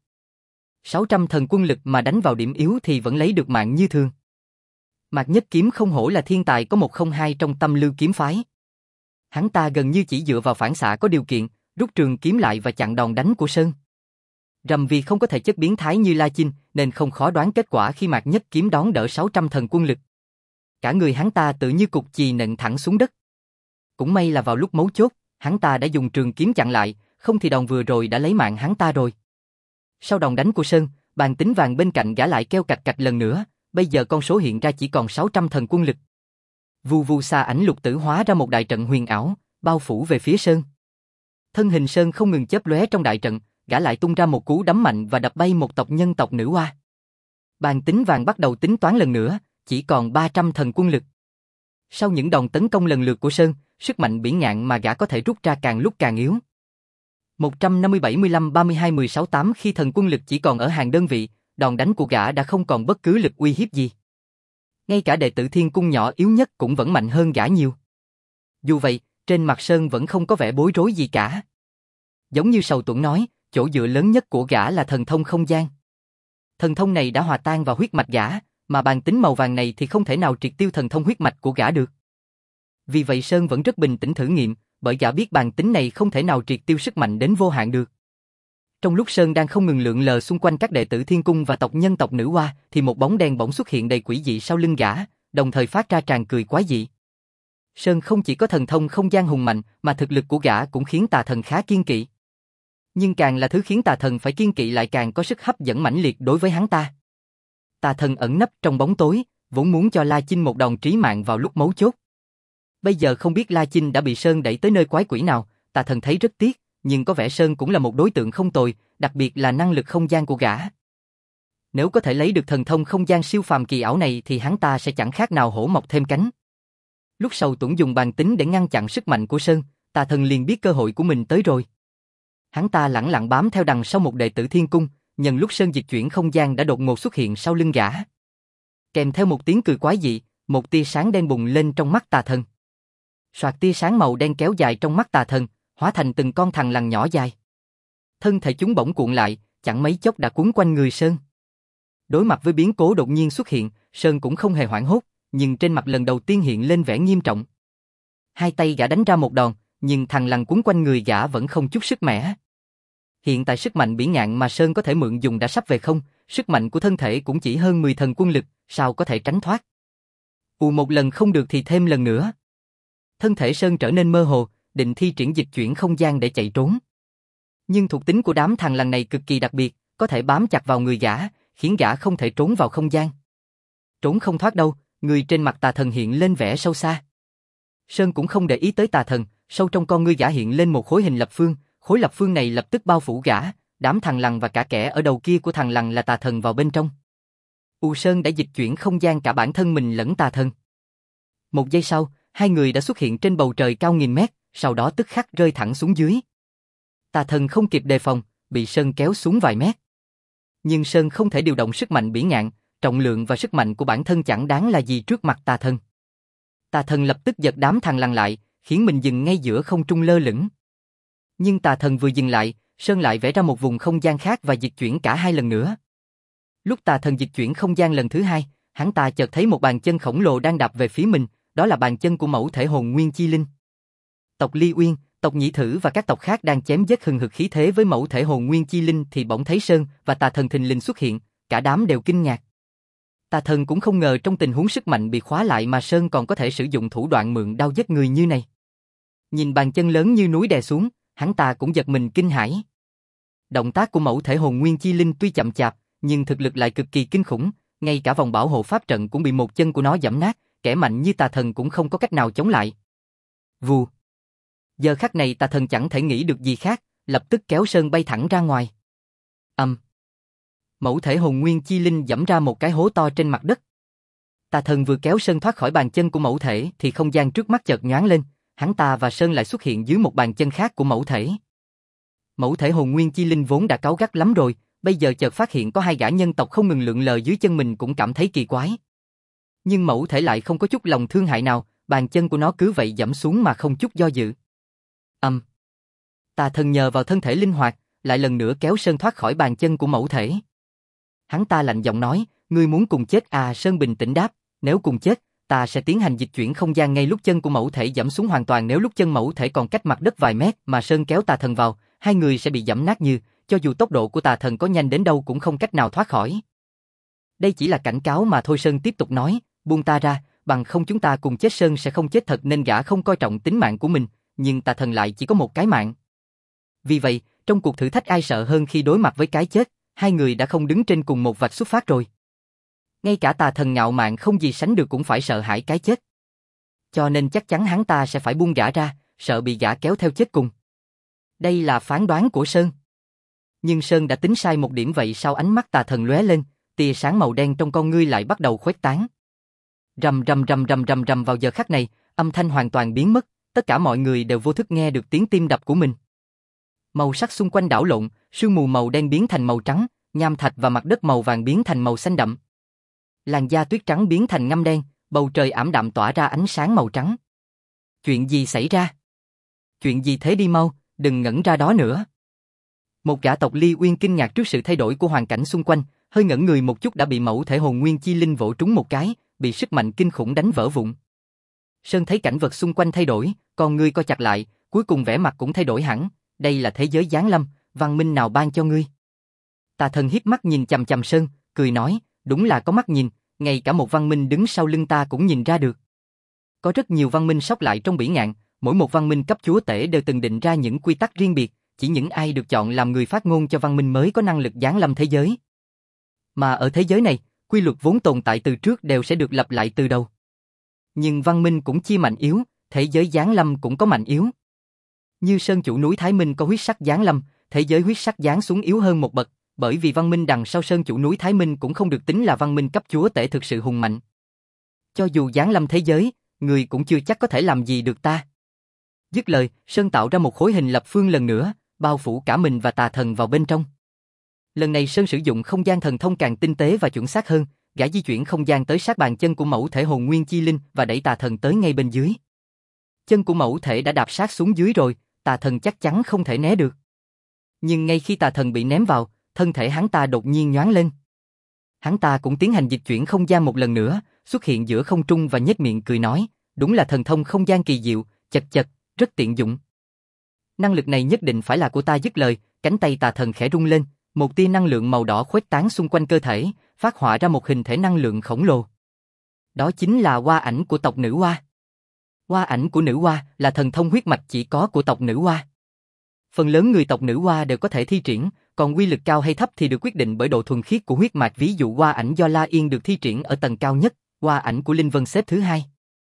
600 thần quân lực mà đánh vào điểm yếu thì vẫn lấy được mạng như thường. Mạc Nhất Kiếm không hổ là thiên tài có 102 trong Tâm Lưu kiếm phái. Hắn ta gần như chỉ dựa vào phản xạ có điều kiện, rút trường kiếm lại và chặn đòn đánh của Sơn. Rầm, vì không có thể chất biến thái như La Chinh, nên không khó đoán kết quả khi Mạc Nhất Kiếm đón đỡ 600 thần quân lực. Cả người hắn ta tự như cục chì nện thẳng xuống đất. Cũng may là vào lúc mấu chốt, hắn ta đã dùng trường kiếm chặn lại, không thì đòn vừa rồi đã lấy mạng hắn ta rồi. Sau đòn đánh của Sơn, bàn tính vàng bên cạnh gã lại kêu cạch cạch lần nữa, bây giờ con số hiện ra chỉ còn 600 thần quân lực. Vù vù, Xa Ảnh Lục Tử hóa ra một đại trận huyền ảo, bao phủ về phía Sơn. Thân hình Sơn không ngừng chớp lóe trong đại trận, gã lại tung ra một cú đấm mạnh và đập bay một tộc nhân tộc Nữ Hoa. Bàn tính vàng bắt đầu tính toán lần nữa, chỉ còn 300 thần quân lực. Sau những đòn tấn công lần lượt của Sơn, sức mạnh bỉ ngạn mà gã có thể rút ra càng lúc càng yếu. 150 75 32 16 8 khi thần quân lực chỉ còn ở hàng đơn vị, đòn đánh của gã đã không còn bất cứ lực uy hiếp gì. Ngay cả đệ tử Thiên Cung nhỏ yếu nhất cũng vẫn mạnh hơn gã nhiều. Dù vậy, trên mặt Sơn vẫn không có vẻ bối rối gì cả. Giống như Sầu Tuẫn nói, chỗ dựa lớn nhất của gã là thần thông không gian. Thần thông này đã hòa tan vào huyết mạch gã, mà bàn tính màu vàng này thì không thể nào triệt tiêu thần thông huyết mạch của gã được. Vì vậy Sơn vẫn rất bình tĩnh thử nghiệm, bởi gã biết bản tính này không thể nào triệt tiêu sức mạnh đến vô hạn được. Trong lúc Sơn đang không ngừng lượn lờ xung quanh các đệ tử Thiên Cung và tộc nhân tộc Nữ Hoa, thì một bóng đen bỗng xuất hiện đầy quỷ dị sau lưng gã, đồng thời phát ra tràng cười quái dị. Sơn không chỉ có thần thông không gian hùng mạnh, mà thực lực của gã cũng khiến tà thần khá kiên kỵ. Nhưng càng là thứ khiến tà thần phải kiên kỵ lại càng có sức hấp dẫn mãnh liệt đối với hắn ta. Tà thần ẩn nấp trong bóng tối, vốn muốn cho La Chinh một đòn trí mạng vào lúc mấu chốt. Bây giờ không biết La Chinh đã bị Sơn đẩy tới nơi quái quỷ nào, tà thần thấy rất tiếc, nhưng có vẻ Sơn cũng là một đối tượng không tồi, đặc biệt là năng lực không gian của gã. Nếu có thể lấy được thần thông không gian siêu phàm kỳ ảo này thì hắn ta sẽ chẳng khác nào hổ mọc thêm cánh. Lúc Sầu Tuẫn dùng bàn tính để ngăn chặn sức mạnh của Sơn, tà thần liền biết cơ hội của mình tới rồi. Hắn ta lẳng lặng bám theo đằng sau một đệ tử Thiên Cung, nhân lúc Sơn dịch chuyển không gian đã đột ngột xuất hiện sau lưng gã. Kèm theo một tiếng cười quái dị, một tia sáng đen bùng lên trong mắt tà thần. Soạt tia sáng màu đen kéo dài trong mắt tà thần, hóa thành từng con thằn lằn nhỏ dài. Thân thể chúng bỗng cuộn lại, chẳng mấy chốc đã quấn quanh người Sơn. Đối mặt với biến cố đột nhiên xuất hiện, Sơn cũng không hề hoảng hốt, nhưng trên mặt lần đầu tiên hiện lên vẻ nghiêm trọng. Hai tay gã đánh ra một đòn, nhưng thằn lằn quấn quanh người gã vẫn không chút sức mẻ. Hiện tại sức mạnh bỉ ngạn mà Sơn có thể mượn dùng đã sắp về không, sức mạnh của thân thể cũng chỉ hơn 10 thần quân lực, sao có thể tránh thoát. Một lần không được thì thêm lần nữa. Thân thể Sơn trở nên mơ hồ, định thi triển dịch chuyển không gian để chạy trốn. Nhưng thuộc tính của đám thằn lằn này cực kỳ đặc biệt, có thể bám chặt vào người gã, khiến gã không thể trốn vào không gian. Trốn không thoát đâu, người trên mặt tà thần hiện lên vẻ sâu xa. Sơn cũng không để ý tới tà thần, sâu trong con ngươi gã hiện lên một khối hình lập phương, khối lập phương này lập tức bao phủ gã, đám thằn lằn và cả kẻ ở đầu kia của thằn lằn là tà thần vào bên trong. Sơn đã dịch chuyển không gian cả bản thân mình lẫn tà thần. Một giây sau, hai người đã xuất hiện trên bầu trời cao nghìn mét, sau đó tức khắc rơi thẳng xuống dưới. Tà thần không kịp đề phòng, bị Sơn kéo xuống vài mét. Nhưng Sơn không thể điều động sức mạnh bỉ ngạn, trọng lượng và sức mạnh của bản thân chẳng đáng là gì trước mặt tà thần. Tà thần lập tức giật đám thằn lằn lại, khiến mình dừng ngay giữa không trung lơ lửng. Nhưng tà thần vừa dừng lại, Sơn lại vẽ ra một vùng không gian khác và dịch chuyển cả hai lần nữa. Lúc tà thần dịch chuyển không gian lần thứ hai, hắn ta chợt thấy một bàn chân khổng lồ đang đạp về phía mình, đó là bàn chân của mẫu thể hồn nguyên chi linh. Tộc Ly Uyên, tộc Nhị Thử và các tộc khác đang chém giết hừng hực khí thế với mẫu thể hồn nguyên chi linh thì bỗng thấy Sơn và tà thần thình lình xuất hiện, cả đám đều kinh ngạc. Tà thần cũng không ngờ trong tình huống sức mạnh bị khóa lại mà Sơn còn có thể sử dụng thủ đoạn mượn đao giết người như này. Nhìn bàn chân lớn như núi đè xuống, hắn ta cũng giật mình kinh hãi. Động tác của mẫu thể hồn nguyên chi linh tuy chậm chạp, nhưng thực lực lại cực kỳ kinh khủng, ngay cả vòng bảo hộ pháp trận cũng bị một chân của nó giẫm nát, kẻ mạnh như tà thần cũng không có cách nào chống lại. Vù. Giờ khắc này tà thần chẳng thể nghĩ được gì khác, lập tức kéo Sơn bay thẳng ra ngoài. Mẫu thể hồn nguyên chi linh giẫm ra một cái hố to trên mặt đất. Tà thần vừa kéo Sơn thoát khỏi bàn chân của mẫu thể thì không gian trước mắt chợt nhoáng lên, hắn ta và Sơn lại xuất hiện dưới một bàn chân khác của mẫu thể. Mẫu thể hồn nguyên chi linh vốn đã cáu gắt lắm rồi, bây giờ chợt phát hiện có hai gã nhân tộc không ngừng lượn lờ dưới chân mình cũng cảm thấy kỳ quái. Nhưng mẫu thể lại không có chút lòng thương hại nào, bàn chân của nó cứ vậy giẫm xuống mà không chút do dự. Tà thần nhờ vào thân thể linh hoạt, lại lần nữa kéo Sơn thoát khỏi bàn chân của mẫu thể. Hắn ta lạnh giọng nói, ngươi muốn cùng chết à? Sơn bình tĩnh đáp, nếu cùng chết, ta sẽ tiến hành dịch chuyển không gian ngay lúc chân của mẫu thể giẫm xuống hoàn toàn. Nếu lúc chân mẫu thể còn cách mặt đất vài mét mà Sơn kéo tà thần vào, hai người sẽ bị giẫm nát như, cho dù tốc độ của tà thần có nhanh đến đâu cũng không cách nào thoát khỏi. Đây chỉ là cảnh cáo mà thôi. Sơn tiếp tục nói, buông ta ra, bằng không chúng ta cùng chết. Sơn sẽ không chết thật nên gã không coi trọng tính mạng của mình, nhưng tà thần lại chỉ có một cái mạng. Vì vậy, trong cuộc thử thách ai sợ hơn khi đối mặt với cái chết, hai người đã không đứng trên cùng một vạch xuất phát rồi. Ngay cả tà thần ngạo mạn không gì sánh được cũng phải sợ hãi cái chết. Cho nên chắc chắn hắn ta sẽ phải buông gã ra, sợ bị gã kéo theo chết cùng. Đây là phán đoán của Sơn. Nhưng Sơn đã tính sai một điểm. Vậy sao? Ánh mắt tà thần lóe lên, tia sáng màu đen trong con ngươi lại bắt đầu khuếch tán. Rầm rầm rầm rầm rầm rầm. Vào giờ khắc này, âm thanh hoàn toàn biến mất, tất cả mọi người đều vô thức nghe được tiếng tim đập của mình. Màu sắc xung quanh đảo lộn, sương mù màu đen biến thành màu trắng, nham thạch và mặt đất màu vàng biến thành màu xanh đậm. Làn da tuyết trắng biến thành ngăm đen, bầu trời ảm đạm tỏa ra ánh sáng màu trắng. Chuyện gì xảy ra? Chuyện gì thế? Đi mau, đừng ngẩn ra đó nữa. Một gã tộc Ly Uyên kinh ngạc trước sự thay đổi của hoàn cảnh xung quanh, hơi ngẩn người một chút đã bị mẫu thể hồn nguyên chi linh vỗ trúng một cái, bị sức mạnh kinh khủng đánh vỡ vụn. Sơn thấy cảnh vật xung quanh thay đổi, con ngươi co chặt lại, cuối cùng vẻ mặt cũng thay đổi hẳn, đây là thế giới giáng lâm, văn minh nào ban cho ngươi? Tà thần hiếp mắt nhìn chằm chằm Sơn, cười nói, đúng là có mắt nhìn, ngay cả một văn minh đứng sau lưng ta cũng nhìn ra được. Có rất nhiều văn minh sót lại trong bỉ ngạn, mỗi một văn minh cấp chúa tể đều từng định ra những quy tắc riêng biệt, chỉ những ai được chọn làm người phát ngôn cho văn minh mới có năng lực giáng lâm thế giới. Mà ở thế giới này, quy luật vốn tồn tại từ trước đều sẽ được lặp lại từ đầu. Nhưng văn minh cũng chia mạnh yếu, thế giới giáng lâm cũng có mạnh yếu. Như Sơn chủ núi Thái Minh có huyết sắc giáng lâm, thế giới huyết sắc giáng xuống yếu hơn một bậc, bởi vì văn minh đằng sau Sơn chủ núi Thái Minh cũng không được tính là văn minh cấp chúa tể thực sự hùng mạnh. Cho dù giáng lâm thế giới, người cũng chưa chắc có thể làm gì được ta. Dứt lời, Sơn tạo ra một khối hình lập phương lần nữa, bao phủ cả mình và tà thần vào bên trong. Lần này Sơn sử dụng không gian thần thông càng tinh tế và chuẩn xác hơn, gã di chuyển không gian tới sát bàn chân của mẫu thể hồn nguyên chi linh và đẩy tà thần tới ngay bên dưới. Chân của mẫu thể đã đạp sát xuống dưới rồi, tà thần chắc chắn không thể né được. Nhưng ngay khi tà thần bị ném vào, thân thể hắn ta đột nhiên nhoáng lên. Hắn ta cũng tiến hành dịch chuyển không gian một lần nữa, xuất hiện giữa không trung và nhếch miệng cười nói, đúng là thần thông không gian kỳ diệu, chật chật, rất tiện dụng. Năng lực này nhất định phải là của ta. Dứt lời, cánh tay tà thần khẽ rung lên, một tia năng lượng màu đỏ khuếch tán xung quanh cơ thể, phát họa ra một hình thể năng lượng khổng lồ. Đó chính là Hoa ảnh của tộc nữ Hoa. Hoa ảnh của nữ Hoa là thần thông huyết mạch chỉ có của tộc nữ Hoa. Phần lớn người tộc nữ Hoa đều có thể thi triển, còn quy lực cao hay thấp thì được quyết định bởi độ thuần khiết của huyết mạch. Ví dụ Hoa ảnh do La Yên được thi triển ở tầng cao nhất, Hoa ảnh của Linh Vân xếp thứ hai.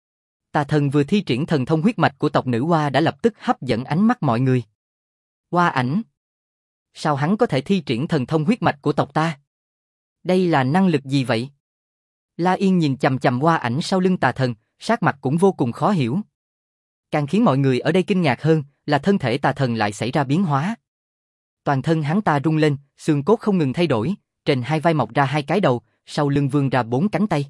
Tà thần vừa thi triển thần thông huyết mạch của tộc nữ Hoa đã lập tức hấp dẫn ánh mắt mọi người. Hoa ảnh? Sao hắn có thể thi triển thần thông huyết mạch của tộc ta? Đây là năng lực gì vậy? La Yên nhìn chằm chằm Hoa ảnh sau lưng tà thần, sắc mặt cũng vô cùng khó hiểu. Càng khiến mọi người ở đây kinh ngạc hơn là thân thể tà thần lại xảy ra biến hóa. Toàn thân hắn ta rung lên, xương cốt không ngừng thay đổi, trên hai vai mọc ra hai cái đầu, sau lưng vươn ra 4 cánh tay.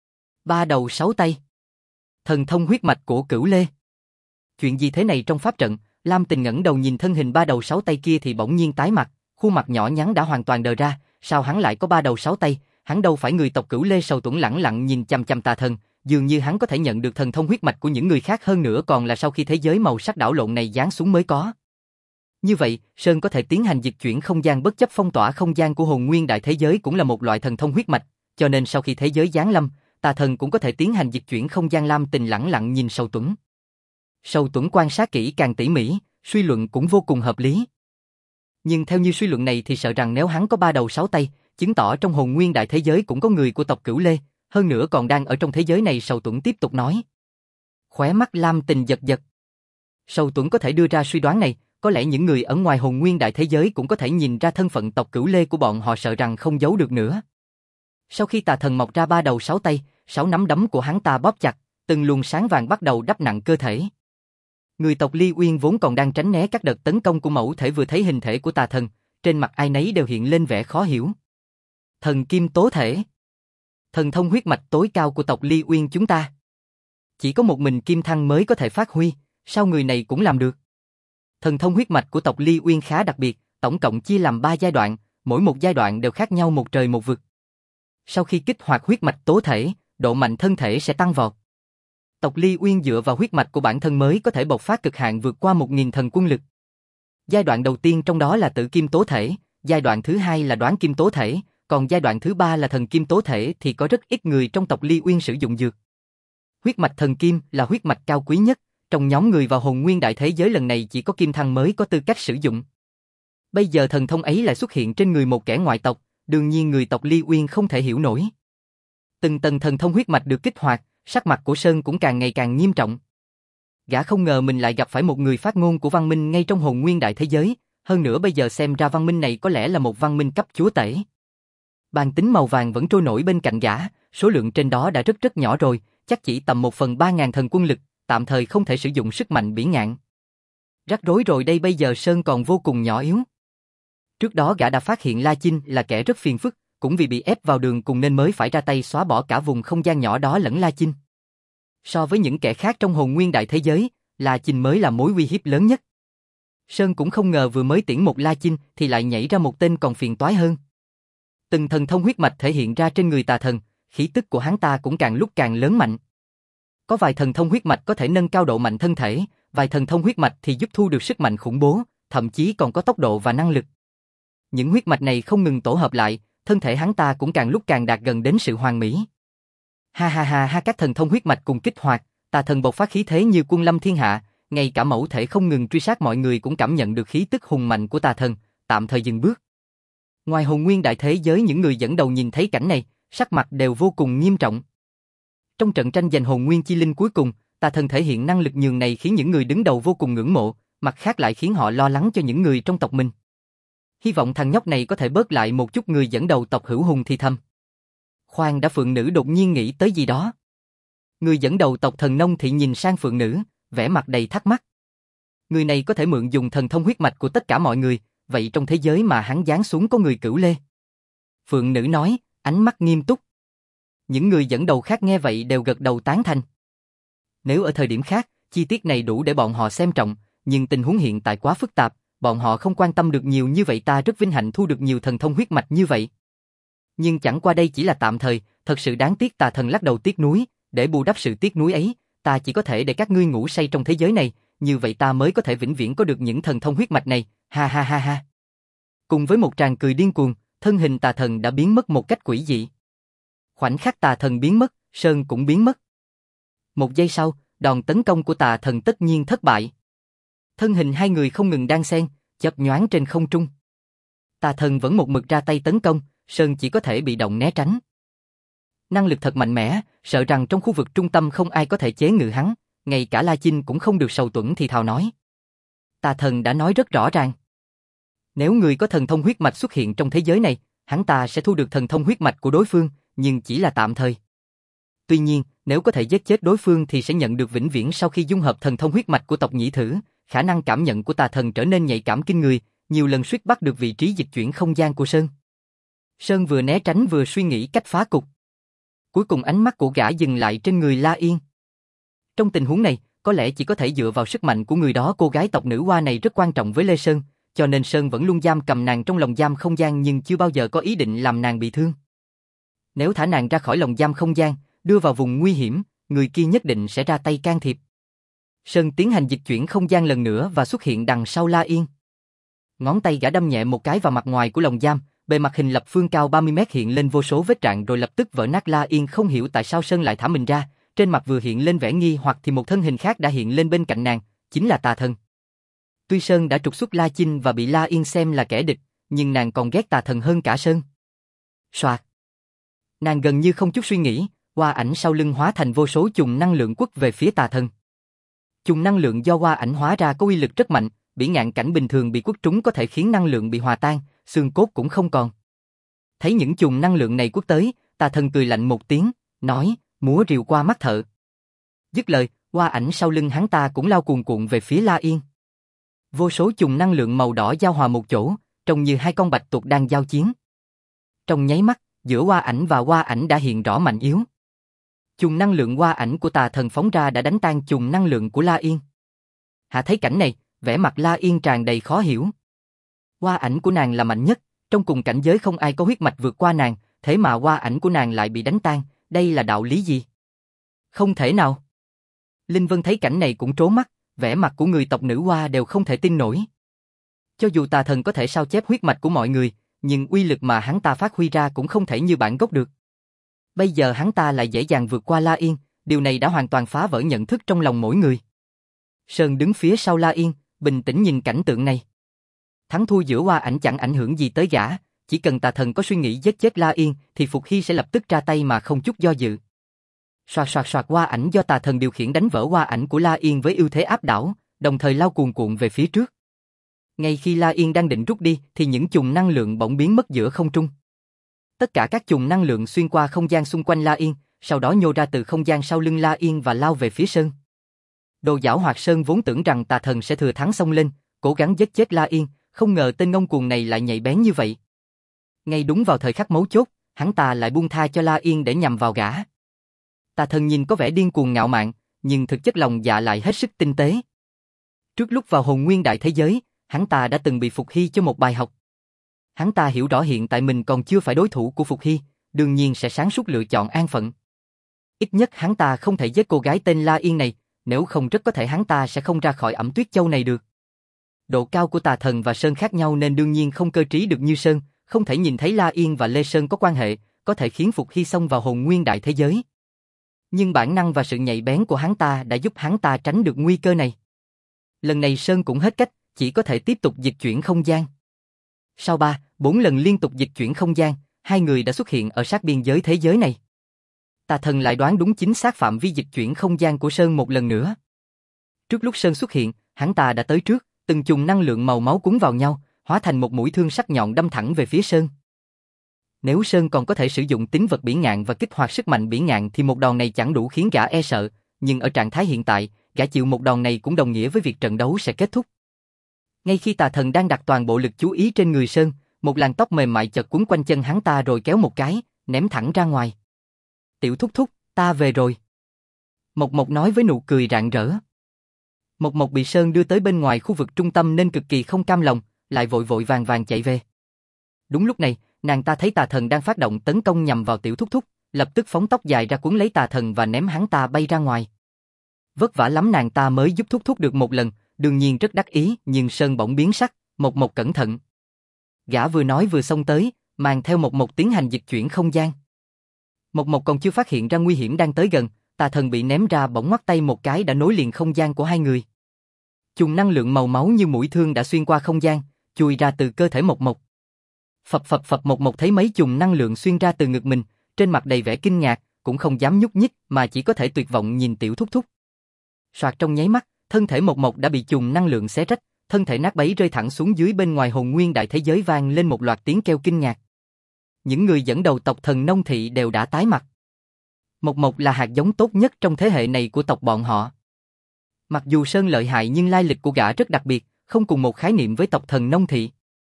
3 đầu 6 tay. Thần thông huyết mạch của Cửu Lê. Chuyện gì thế này trong pháp trận? Lam Tình ngẩng đầu nhìn thân hình 3 đầu 6 tay kia thì bỗng nhiên tái mặt, khuôn mặt nhỏ nhắn đã hoàn toàn đờ ra, sao hắn lại có 3 đầu 6 tay? Hắn đâu phải người tộc Cửu Lê. Sầu Tuẫn lẳng lặng nhìn chằm chằm tà thần, dường như hắn có thể nhận được thần thông huyết mạch của những người khác, hơn nữa còn là sau khi thế giới màu sắc đảo lộn này giáng xuống mới có. Như vậy, Sơn có thể tiến hành dịch chuyển không gian bất chấp phong tỏa không gian của hồn nguyên đại thế giới cũng là một loại thần thông huyết mạch, cho nên sau khi thế giới giáng lâm, tà thần cũng có thể tiến hành dịch chuyển không gian. Lam Tình lẳng lặng nhìn Sầu Tuẫn. Sầu Tuẫn quan sát kỹ càng tỉ mỉ, suy luận cũng vô cùng hợp lý. Nhưng theo như suy luận này thì sợ rằng nếu hắn có 3 đầu 6 tay, chứng tỏ trong hồn nguyên đại thế giới cũng có người của tộc Cửu Lê, hơn nữa còn đang ở trong thế giới này. Sầu Tuẫn tiếp tục nói. Khóe mắt Lam Tình giật giật. Sầu Tuẫn có thể đưa ra suy đoán này, có lẽ những người ở ngoài hồn nguyên đại thế giới cũng có thể nhìn ra thân phận tộc Cửu Lê của bọn họ, sợ rằng không giấu được nữa. Sau khi tà thần mọc ra 3 đầu 6 tay, 6 nắm đấm của hắn ta bóp chặt, từng luồng sáng vàng bắt đầu đắp nặng cơ thể. Người tộc Ly Uyên vốn còn đang tránh né các đợt tấn công của mẫu thể vừa thấy hình thể của tà thần, trên mặt ai nấy đều hiện lên vẻ khó hiểu. Thần kim tố thể. Thần thông huyết mạch tối cao của tộc Ly Uyên chúng ta. Chỉ có một mình Kim Thăng mới có thể phát huy, sao người này cũng làm được? Thần thông huyết mạch của tộc Ly Uyên khá đặc biệt, tổng cộng chia làm 3 giai đoạn, mỗi một giai đoạn đều khác nhau một trời một vực. Sau khi kích hoạt huyết mạch tố thể, độ mạnh thân thể sẽ tăng vọt. Tộc Ly Uyên dựa vào huyết mạch của bản thân mới có thể bộc phát cực hạn vượt qua 1000 thần quân lực. Giai đoạn đầu tiên trong đó là tử kim tố thể, giai đoạn thứ hai là đoán kim tố thể, còn giai đoạn thứ ba là thần kim tố thể thì có rất ít người trong tộc Ly Uyên sử dụng dược. Huyết mạch thần kim là huyết mạch cao quý nhất, trong nhóm người vào hồn nguyên đại thế giới lần này chỉ có Kim Thăng mới có tư cách sử dụng. Bây giờ thần thông ấy lại xuất hiện trên người một kẻ ngoại tộc, đương nhiên người tộc Ly Uyên không thể hiểu nổi. Từng tầng thần thông huyết mạch được kích hoạt, sắc mặt của Sơn cũng càng ngày càng nghiêm trọng. Gã không ngờ mình lại gặp phải một người phát ngôn của văn minh ngay trong hồn nguyên đại thế giới, hơn nữa bây giờ xem ra văn minh này có lẽ là một văn minh cấp chúa tể. Bàn tính màu vàng vẫn trôi nổi bên cạnh gã, số lượng trên đó đã rất nhỏ rồi, chắc chỉ tầm 1/3000 thần quân lực, tạm thời không thể sử dụng sức mạnh bỉ ngạn. Rắc rối rồi đây, bây giờ Sơn còn vô cùng nhỏ yếu. Trước đó gã đã phát hiện La Chinh là kẻ rất phiền phức, cũng vì bị ép vào đường cùng nên mới phải ra tay xóa bỏ cả vùng không gian nhỏ đó lẫn La Chinh. So với những kẻ khác trong hồn nguyên đại thế giới, La Chinh mới là mối uy hiếp lớn nhất. Sơn cũng không ngờ vừa mới tiễn một La Chinh thì lại nhảy ra một tên còn phiền toái hơn. Từng thần thông huyết mạch thể hiện ra trên người tà thần, khí tức của hắn ta cũng càng lúc càng lớn mạnh. Có vài thần thông huyết mạch có thể nâng cao độ mạnh thân thể, vài thần thông huyết mạch thì giúp thu được sức mạnh khủng bố, thậm chí còn có tốc độ và năng lực. Những huyết mạch này không ngừng tổ hợp lại, thân thể hắn ta cũng càng lúc càng đạt gần đến sự hoàn mỹ. Ha ha ha ha, các thần thông huyết mạch cùng kích hoạt, tà thần bộc phát khí thế như quân lâm thiên hạ, ngay cả mẫu thể không ngừng truy sát mọi người cũng cảm nhận được khí tức hùng mạnh của tà thần, tạm thời dừng bước. Ngoài hồn nguyên đại thế giới, những người dẫn đầu nhìn thấy cảnh này, sắc mặt đều vô cùng nghiêm trọng. Trong trận tranh giành hồn nguyên chi linh cuối cùng, tà thần thể hiện năng lực nhường này khiến những người đứng đầu vô cùng ngưỡng mộ, mặt khác lại khiến họ lo lắng cho những người trong tộc mình. Hy vọng thằng nhóc này có thể bớt lại một chút, người dẫn đầu tộc Hữu Hùng thì thầm. Khoan đã, Phượng Nữ đột nhiên nghĩ tới gì đó. Người dẫn đầu tộc Thần Nông Thị nhìn sang Phượng Nữ, vẻ mặt đầy thắc mắc. Người này có thể mượn dùng thần thông huyết mạch của tất cả mọi người, vậy trong thế giới mà hắn giáng xuống có người Cửu Lê? Phượng Nữ nói, ánh mắt nghiêm túc. Những người dẫn đầu khác nghe vậy đều gật đầu tán thành. Nếu ở thời điểm khác, chi tiết này đủ để bọn họ xem trọng, nhưng tình huống hiện tại quá phức tạp, bọn họ không quan tâm được nhiều như vậy. Ta rất vinh hạnh thu được nhiều thần thông huyết mạch như vậy. Nhưng chẳng qua đây chỉ là tạm thời, thật sự đáng tiếc. Tà thần lắc đầu tiếc nuối, để bù đắp sự tiếc nuối ấy, ta chỉ có thể để các ngươi ngủ say trong thế giới này, như vậy ta mới có thể vĩnh viễn có được những thần thông huyết mạch này, ha ha ha ha. Cùng với một tràng cười điên cuồng, thân hình tà thần đã biến mất một cách quỷ dị. Khoảnh khắc tà thần biến mất, Sơn cũng biến mất. Một giây sau, đòn tấn công của tà thần tất nhiên thất bại. Thân hình hai người không ngừng đan xen, chớp nhoáng trên không trung. Tà thần vẫn một mực ra tay tấn công, Sơn chỉ có thể bị động né tránh. Năng lực thật mạnh mẽ, sợ rằng trong khu vực trung tâm không ai có thể chế ngự hắn, ngay cả La Chinh cũng không được sầu tuẫn thì thào nói. Tà thần đã nói rất rõ ràng. Nếu người có thần thông huyết mạch xuất hiện trong thế giới này, hắn ta sẽ thu được thần thông huyết mạch của đối phương, nhưng chỉ là tạm thời. Tuy nhiên, nếu có thể giết chết đối phương thì sẽ nhận được vĩnh viễn. Sau khi dung hợp thần thông huyết mạch của tộc Nhĩ Thử, khả năng cảm nhận của tà thần trở nên nhạy cảm kinh người, nhiều lần suýt bắt được vị trí dịch chuyển không gian của Sơn. Sơn vừa né tránh vừa suy nghĩ cách phá cục. Cuối cùng ánh mắt của gã dừng lại trên người La Yên. Trong tình huống này, có lẽ chỉ có thể dựa vào sức mạnh của người đó. Cô gái tộc nữ hoa này rất quan trọng với Lê Sơn, cho nên Sơn vẫn luôn giam cầm nàng trong lồng giam không gian, nhưng chưa bao giờ có ý định làm nàng bị thương. Nếu thả nàng ra khỏi lồng giam không gian, đưa vào vùng nguy hiểm, người kia nhất định sẽ ra tay can thiệp. Sơn tiến hành dịch chuyển không gian lần nữa và xuất hiện đằng sau La Yên. Ngón tay gã đâm nhẹ một cái vào mặt ngoài của lồng giam, bề mặt hình lập phương cao 30 mét hiện lên vô số vết rạn rồi lập tức vỡ nát. La Yên không hiểu tại sao Sơn lại thả mình ra, trên mặt vừa hiện lên vẻ nghi hoặc thì một thân hình khác đã hiện lên bên cạnh nàng, chính là tà thần. Tuy Sơn đã trục xuất La Chinh và bị La Yên xem là kẻ địch, nhưng nàng còn ghét tà thần hơn cả Sơn. Soạt. Nàng gần như không chút suy nghĩ, hoa ảnh sau lưng hóa thành vô số chùm năng lượng quất về phía tà thần. Chùm năng lượng do hoa ảnh hóa ra có uy lực rất mạnh, bỉ ngạn cảnh bình thường bị quất trúng có thể khiến năng lượng bị hòa tan, xương cốt cũng không còn. Thấy những chùm năng lượng này quất tới, tà thần cười lạnh một tiếng, nói, múa rìu qua mắt thợ. Dứt lời, hoa ảnh sau lưng hắn ta cũng lao cuồn cuộn về phía La Yên. Vô số chùm năng lượng màu đỏ giao hòa một chỗ, trông như hai con bạch tuộc đang giao chiến. Trong nháy mắt, giữa hoa ảnh và hoa ảnh đã hiện rõ mạnh yếu. Chùm năng lượng hoa ảnh của tà thần phóng ra đã đánh tan chùm năng lượng của La Yên. Hạ thấy cảnh này, vẻ mặt La Yên tràn đầy khó hiểu. Hoa ảnh của nàng là mạnh nhất, trong cùng cảnh giới không ai có huyết mạch vượt qua nàng, thế mà hoa ảnh của nàng lại bị đánh tan, đây là đạo lý gì? Không thể nào. Linh Vân thấy cảnh này cũng trố mắt, vẻ mặt của người tộc nữ hoa đều không thể tin nổi. Cho dù tà thần có thể sao chép huyết mạch của mọi người, nhưng uy lực mà hắn ta phát huy ra cũng không thể như bản gốc được. Bây giờ hắn ta lại dễ dàng vượt qua La Yên, điều này đã hoàn toàn phá vỡ nhận thức trong lòng mỗi người. Sơn đứng phía sau La Yên, bình tĩnh nhìn cảnh tượng này. Thắng thua giữa hoa ảnh chẳng ảnh hưởng gì tới gã, chỉ cần tà thần có suy nghĩ giết chết La Yên thì Phục Hy sẽ lập tức ra tay mà không chút do dự. Soạt soạt soạt, hoa ảnh do tà thần điều khiển đánh vỡ hoa ảnh của La Yên với ưu thế áp đảo, đồng thời lao cuồn cuộn về phía trước. Ngay khi La Yên đang định rút đi thì những chùm năng lượng bỗng biến mất giữa không trung. Tất cả các chùm năng lượng xuyên qua không gian xung quanh La Yên, sau đó nhô ra từ không gian sau lưng La Yên và lao về phía Sơn. Đồ giảo hoạt Sơn vốn tưởng rằng tà thần sẽ thừa thắng xông lên, cố gắng giết chết La Yên, không ngờ tên ngông cuồng này lại nhạy bén như vậy. Ngay đúng vào thời khắc mấu chốt, hắn ta lại buông tha cho La Yên để nhằm vào gã. Tà thần nhìn có vẻ điên cuồng ngạo mạn, nhưng thực chất lòng dạ lại hết sức tinh tế. Trước lúc vào hồn nguyên đại thế giới, hắn ta đã từng bị Phục Hy cho một bài học. Hắn ta hiểu rõ hiện tại mình còn chưa phải đối thủ của Phục Hy, đương nhiên sẽ sáng suốt lựa chọn an phận. Ít nhất hắn ta không thể giết cô gái tên La Yên này, nếu không rất có thể hắn ta sẽ không ra khỏi Ẩm Tuyết Châu này được. Độ cao của Tà Thần và Sơn khác nhau nên đương nhiên không cơ trí được như Sơn, không thể nhìn thấy La Yên và Lê Sơn có quan hệ, có thể khiến Phục Hy xông vào hồn nguyên đại thế giới. Nhưng bản năng và sự nhạy bén của hắn ta đã giúp hắn ta tránh được nguy cơ này. Lần này Sơn cũng hết cách, chỉ có thể tiếp tục dịch chuyển không gian. Sau 4 lần liên tục dịch chuyển không gian, hai người đã xuất hiện ở sát biên giới thế giới này. Tà Thần lại đoán đúng chính xác phạm vi dịch chuyển không gian của Sơn một lần nữa. Trước lúc Sơn xuất hiện, hắn ta đã tới trước, từng chùm năng lượng màu máu cuốn vào nhau, hóa thành một mũi thương sắc nhọn đâm thẳng về phía Sơn. Nếu Sơn còn có thể sử dụng tính vật bỉ ngạn và kích hoạt sức mạnh bỉ ngạn thì một đòn này chẳng đủ khiến gã e sợ, nhưng ở trạng thái hiện tại, gã chịu một đòn này cũng đồng nghĩa với việc trận đấu sẽ kết thúc. Ngay khi Tà Thần đang đặt toàn bộ lực chú ý trên người Sơn, một làn tóc mềm mại chợt quấn quanh chân hắn ta rồi kéo một cái, ném thẳng ra ngoài. Tiểu thúc thúc, ta về rồi. Mộc Mộc nói với nụ cười rạng rỡ. Mộc Mộc bị Sơn đưa tới bên ngoài khu vực trung tâm nên cực kỳ không cam lòng, lại vội vội vàng vàng chạy về. Đúng lúc này, nàng ta thấy Tà Thần đang phát động tấn công nhằm vào Tiểu thúc thúc, lập tức phóng tóc dài ra cuốn lấy Tà Thần và ném hắn ta bay ra ngoài. Vất vả lắm nàng ta mới giúp thúc thúc được một lần, đương nhiên rất đắc ý, nhưng Sơn bỗng biến sắc, Mộc Mộc cẩn thận. Gã vừa nói vừa xông tới, mang theo Mộc Mộc tiến hành dịch chuyển không gian. Mộc Mộc còn chưa phát hiện ra nguy hiểm đang tới gần, Tà Thần bị ném ra bỗng ngoắt tay một cái đã nối liền không gian của hai người. Chùm năng lượng màu máu như mũi thương đã xuyên qua không gian, chui ra từ cơ thể Mộc Mộc. Phập phập phập, Mộc Mộc thấy mấy chùm năng lượng xuyên ra từ ngực mình, trên mặt đầy vẻ kinh ngạc, cũng không dám nhúc nhích mà chỉ có thể tuyệt vọng nhìn Tiểu thúc thúc. Soạt, trong nháy mắt, thân thể Mộc Mộc đã bị chùm năng lượng xé rách, thân thể nát bấy rơi thẳng xuống dưới bên ngoài hồn nguyên đại thế giới, vang lên một loạt tiếng kêu kinh ngạc. Những người dẫn đầu tộc Thần Nông Thị đều đã tái mặt. Mộc Mộc là hạt giống tốt nhất trong thế hệ này của tộc bọn họ. Mặc dù Sơn lợi hại nhưng lai lịch của gã rất đặc biệt, không cùng một khái niệm với tộc Thần Nông Thị.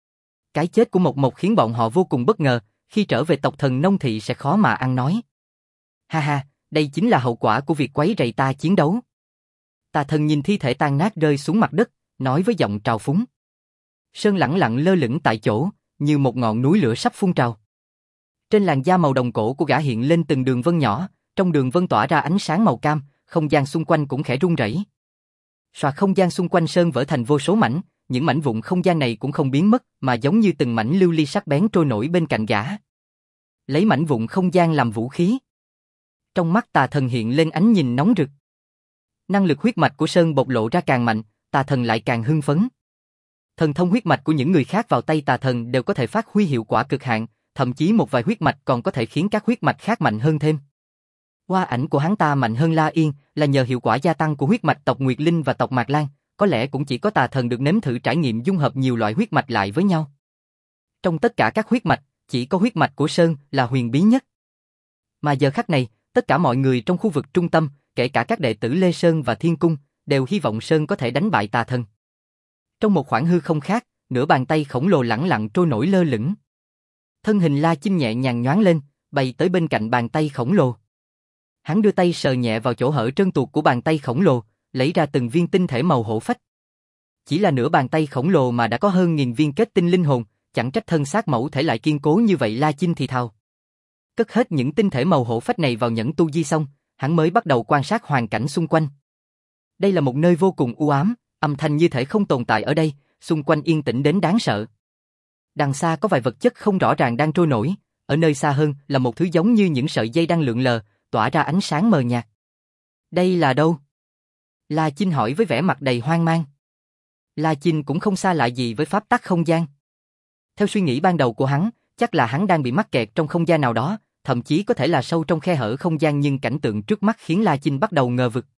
Cái chết của Mộc Mộc khiến bọn họ vô cùng bất ngờ, khi trở về tộc Thần Nông Thị sẽ khó mà ăn nói. Ha ha, đây chính là hậu quả của việc quấy rầy ta chiến đấu. Tà Thần nhìn thi thể tan nát rơi xuống mặt đất, nói với giọng trào phúng. Sơn lẳng lặng lơ lửng tại chỗ, như một ngọn núi lửa sắp phun trào. Trên làn da màu đồng cổ của gã hiện lên từng đường vân nhỏ, trong đường vân tỏa ra ánh sáng màu cam, không gian xung quanh cũng khẽ rung rẩy. Xoạc, không gian xung quanh Sơn vỡ thành vô số mảnh, những mảnh vụn không gian này cũng không biến mất, mà giống như từng mảnh lưu ly sắc bén trôi nổi bên cạnh gã. Lấy mảnh vụn không gian làm vũ khí. Trong mắt Tà Thần hiện lên ánh nhìn nóng rực. Năng lực huyết mạch của Sơn bộc lộ ra càng mạnh, Tà Thần lại càng hưng phấn. Thần thông huyết mạch của những người khác vào tay Tà Thần đều có thể phát huy hiệu quả cực hạn, thậm chí một vài huyết mạch còn có thể khiến các huyết mạch khác mạnh hơn thêm. Hoa ảnh của hắn ta mạnh hơn La Yên là nhờ hiệu quả gia tăng của huyết mạch tộc Nguyệt Linh và tộc Mạc Lan, có lẽ cũng chỉ có Tà Thần được nếm thử trải nghiệm dung hợp nhiều loại huyết mạch lại với nhau. Trong tất cả các huyết mạch, chỉ có huyết mạch của Sơn là huyền bí nhất. Mà giờ khắc này, tất cả mọi người trong khu vực trung tâm, kể cả các đệ tử Lê Sơn và Thiên Cung, đều hy vọng Sơn có thể đánh bại Tà Thần. Trong một khoảng hư không khác, nửa bàn tay khổng lồ lẳng lặng trôi nổi lơ lửng. Thân hình La Chinh nhẹ nhàng nhoáng lên, bay tới bên cạnh bàn tay khổng lồ. Hắn đưa tay sờ nhẹ vào chỗ hở trơn tuột của bàn tay khổng lồ, lấy ra từng viên tinh thể màu hổ phách. Chỉ là nửa bàn tay khổng lồ mà đã có hơn 1000 viên kết tinh linh hồn, chẳng trách thân xác mẫu thể lại kiên cố như vậy. La Chinh thì thào. Cất hết những tinh thể màu hổ phách này vào nhẫn tu di xong, hắn mới bắt đầu quan sát hoàn cảnh xung quanh. Đây là một nơi vô cùng u ám, âm thanh như thể không tồn tại ở đây, xung quanh yên tĩnh đến đáng sợ. Đằng xa có vài vật chất không rõ ràng đang trôi nổi, ở nơi xa hơn là một thứ giống như những sợi dây đang lượn lờ, tỏa ra ánh sáng mờ nhạt. Đây là đâu? La Chinh hỏi với vẻ mặt đầy hoang mang. La Chinh cũng không xa lạ gì với pháp tắc không gian. Theo suy nghĩ ban đầu của hắn, chắc là hắn đang bị mắc kẹt trong không gian nào đó, thậm chí có thể là sâu trong khe hở không gian, nhưng cảnh tượng trước mắt khiến La Chinh bắt đầu ngờ vực.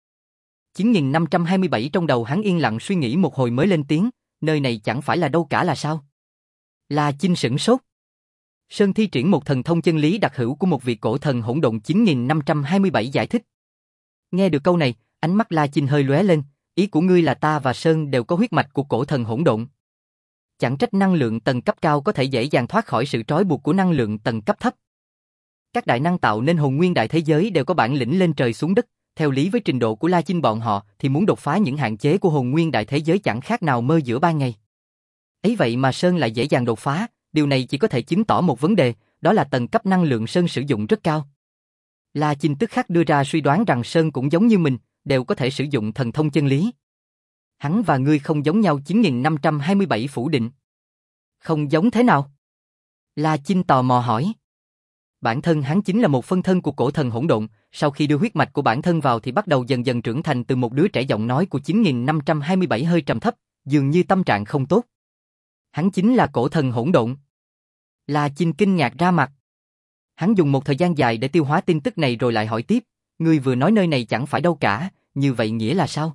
9527 trong đầu hắn yên lặng suy nghĩ một hồi mới lên tiếng, nơi này chẳng phải là đâu cả là sao? La Chinh sửng sốt. Sơn thi triển một thần thông chân lý đặc hữu của một vị cổ thần hỗn độn 9527 giải thích. Nghe được câu này, ánh mắt La Chinh hơi lóe lên, ý của ngươi là ta và Sơn đều có huyết mạch của cổ thần hỗn độn. Chẳng trách năng lượng tầng cấp cao có thể dễ dàng thoát khỏi sự trói buộc của năng lượng tầng cấp thấp. Các đại năng tạo nên hồn nguyên đại thế giới đều có bản lĩnh lên trời xuống đất, theo lý với trình độ của La Chinh bọn họ thì muốn đột phá những hạn chế của hồn nguyên đại thế giới chẳng khác nào mơ giữa ban ngày. Ấy vậy mà Sơn lại dễ dàng đột phá, điều này chỉ có thể chứng tỏ một vấn đề, đó là tầng cấp năng lượng Sơn sử dụng rất cao. La Chinh tức khắc đưa ra suy đoán rằng Sơn cũng giống như mình, đều có thể sử dụng thần thông chân lý. Hắn và ngươi không giống nhau 9527 phủ định. Không giống thế nào? La Chinh tò mò hỏi. Bản thân hắn chính là một phân thân của cổ thần hỗn độn, sau khi đưa huyết mạch của bản thân vào thì bắt đầu dần dần trưởng thành từ một đứa trẻ. Giọng nói của 9527 hơi trầm thấp, dường như tâm trạng không tốt. Hắn chính là cổ thần hỗn độn. La Chinh kinh ngạc ra mặt. Hắn dùng một thời gian dài để tiêu hóa tin tức này rồi lại hỏi tiếp, ngươi vừa nói nơi này chẳng phải đâu cả, như vậy nghĩa là sao?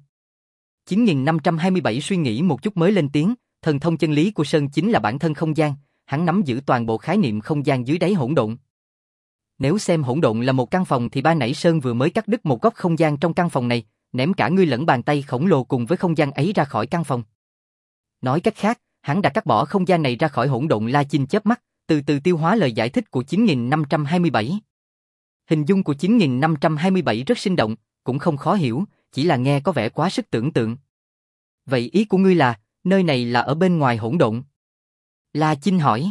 9527 suy nghĩ một chút mới lên tiếng, thần thông chân lý của Sơn chính là bản thân không gian, hắn nắm giữ toàn bộ khái niệm không gian dưới đáy hỗn độn. Nếu xem hỗn độn là một căn phòng thì ban nãy Sơn vừa mới cắt đứt một góc không gian trong căn phòng này, ném cả ngươi lẫn bàn tay khổng lồ cùng với không gian ấy ra khỏi căn phòng. Nói cách khác, hắn đã cắt bỏ không gian này ra khỏi hỗn độn. La Chinh chớp mắt, từ từ tiêu hóa lời giải thích của 9527. Hình dung của 9527 rất sinh động, cũng không khó hiểu, chỉ là nghe có vẻ quá sức tưởng tượng. Vậy ý của ngươi là, nơi này là ở bên ngoài hỗn độn? La Chinh hỏi.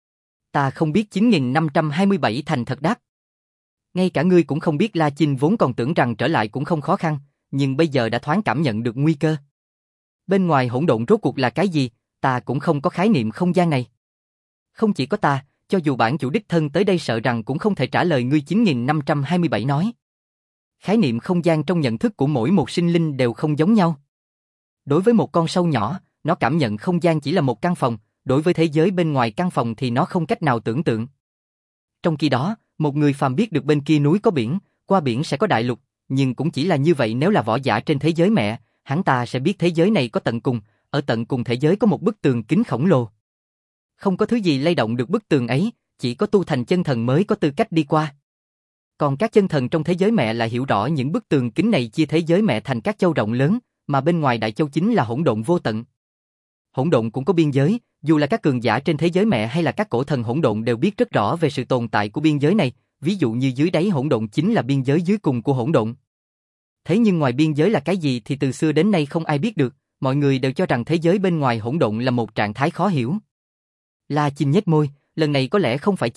Ta không biết. 9527 thành thật đáp. Ngay cả ngươi cũng không biết. La Chinh vốn còn tưởng rằng trở lại cũng không khó khăn, nhưng bây giờ đã thoáng cảm nhận được nguy cơ. Bên ngoài hỗn độn rốt cuộc là cái gì, ta cũng không có khái niệm không gian này. Không chỉ có ta, cho dù bản chủ đích thân tới đây sợ rằng cũng không thể trả lời ngươi. 9527 nói. Khái niệm không gian trong nhận thức của mỗi một sinh linh đều không giống nhau. Đối với một con sâu nhỏ, nó cảm nhận không gian chỉ là một căn phòng, đối với thế giới bên ngoài căn phòng thì nó không cách nào tưởng tượng. Trong khi đó, một người phàm biết được bên kia núi có biển, qua biển sẽ có đại lục, nhưng cũng chỉ là như vậy. Nếu là võ giả trên thế giới mẹ, hắn ta sẽ biết thế giới này có tận cùng, ở tận cùng thế giới có một bức tường kính khổng lồ. Không có thứ gì lay động được bức tường ấy, chỉ có tu thành chân thần mới có tư cách đi qua. Còn các chân thần trong thế giới mẹ lại hiểu rõ những bức tường kính này chia thế giới mẹ thành các châu rộng lớn, mà bên ngoài đại châu chính là hỗn độn vô tận. Hỗn độn cũng có biên giới, dù là các cường giả trên thế giới mẹ hay là các cổ thần hỗn độn đều biết rất rõ về sự tồn tại của biên giới này, ví dụ như dưới đáy hỗn độn chính là biên giới dưới cùng của hỗn độn. Thế nhưng ngoài biên giới là cái gì thì từ xưa đến nay không ai biết được, mọi người đều cho rằng thế giới bên ngoài hỗn độn là một trạng thái khó hiểu. La Chinh nhếch môi, lần này có lẽ không phải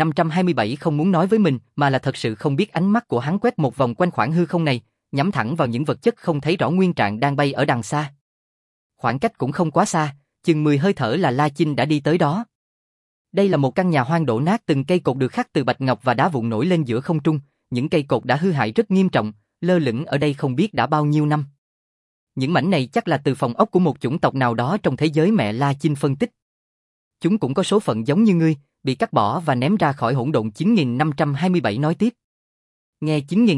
9527 không muốn nói với mình, mà là thật sự không biết. Ánh mắt của hắn quét một vòng quanh khoảng hư không này, nhắm thẳng vào những vật chất không thấy rõ nguyên trạng đang bay ở đằng xa. Khoảng cách cũng không quá xa, chừng 10 hơi thở là La Chinh đã đi tới đó. Đây là một căn nhà hoang đổ nát, từng cây cột được khắc từ bạch ngọc và đá vụn nổi lên giữa không trung, những cây cột đã hư hại rất nghiêm trọng, lơ lửng ở đây không biết đã bao nhiêu năm. Những mảnh này chắc là từ phòng ốc của một chủng tộc nào đó trong thế giới mẹ. La Chinh phân tích. Chúng cũng có số phận giống như ngươi, bị cắt bỏ và ném ra khỏi hỗn độn. 9527 nói tiếp. Nghe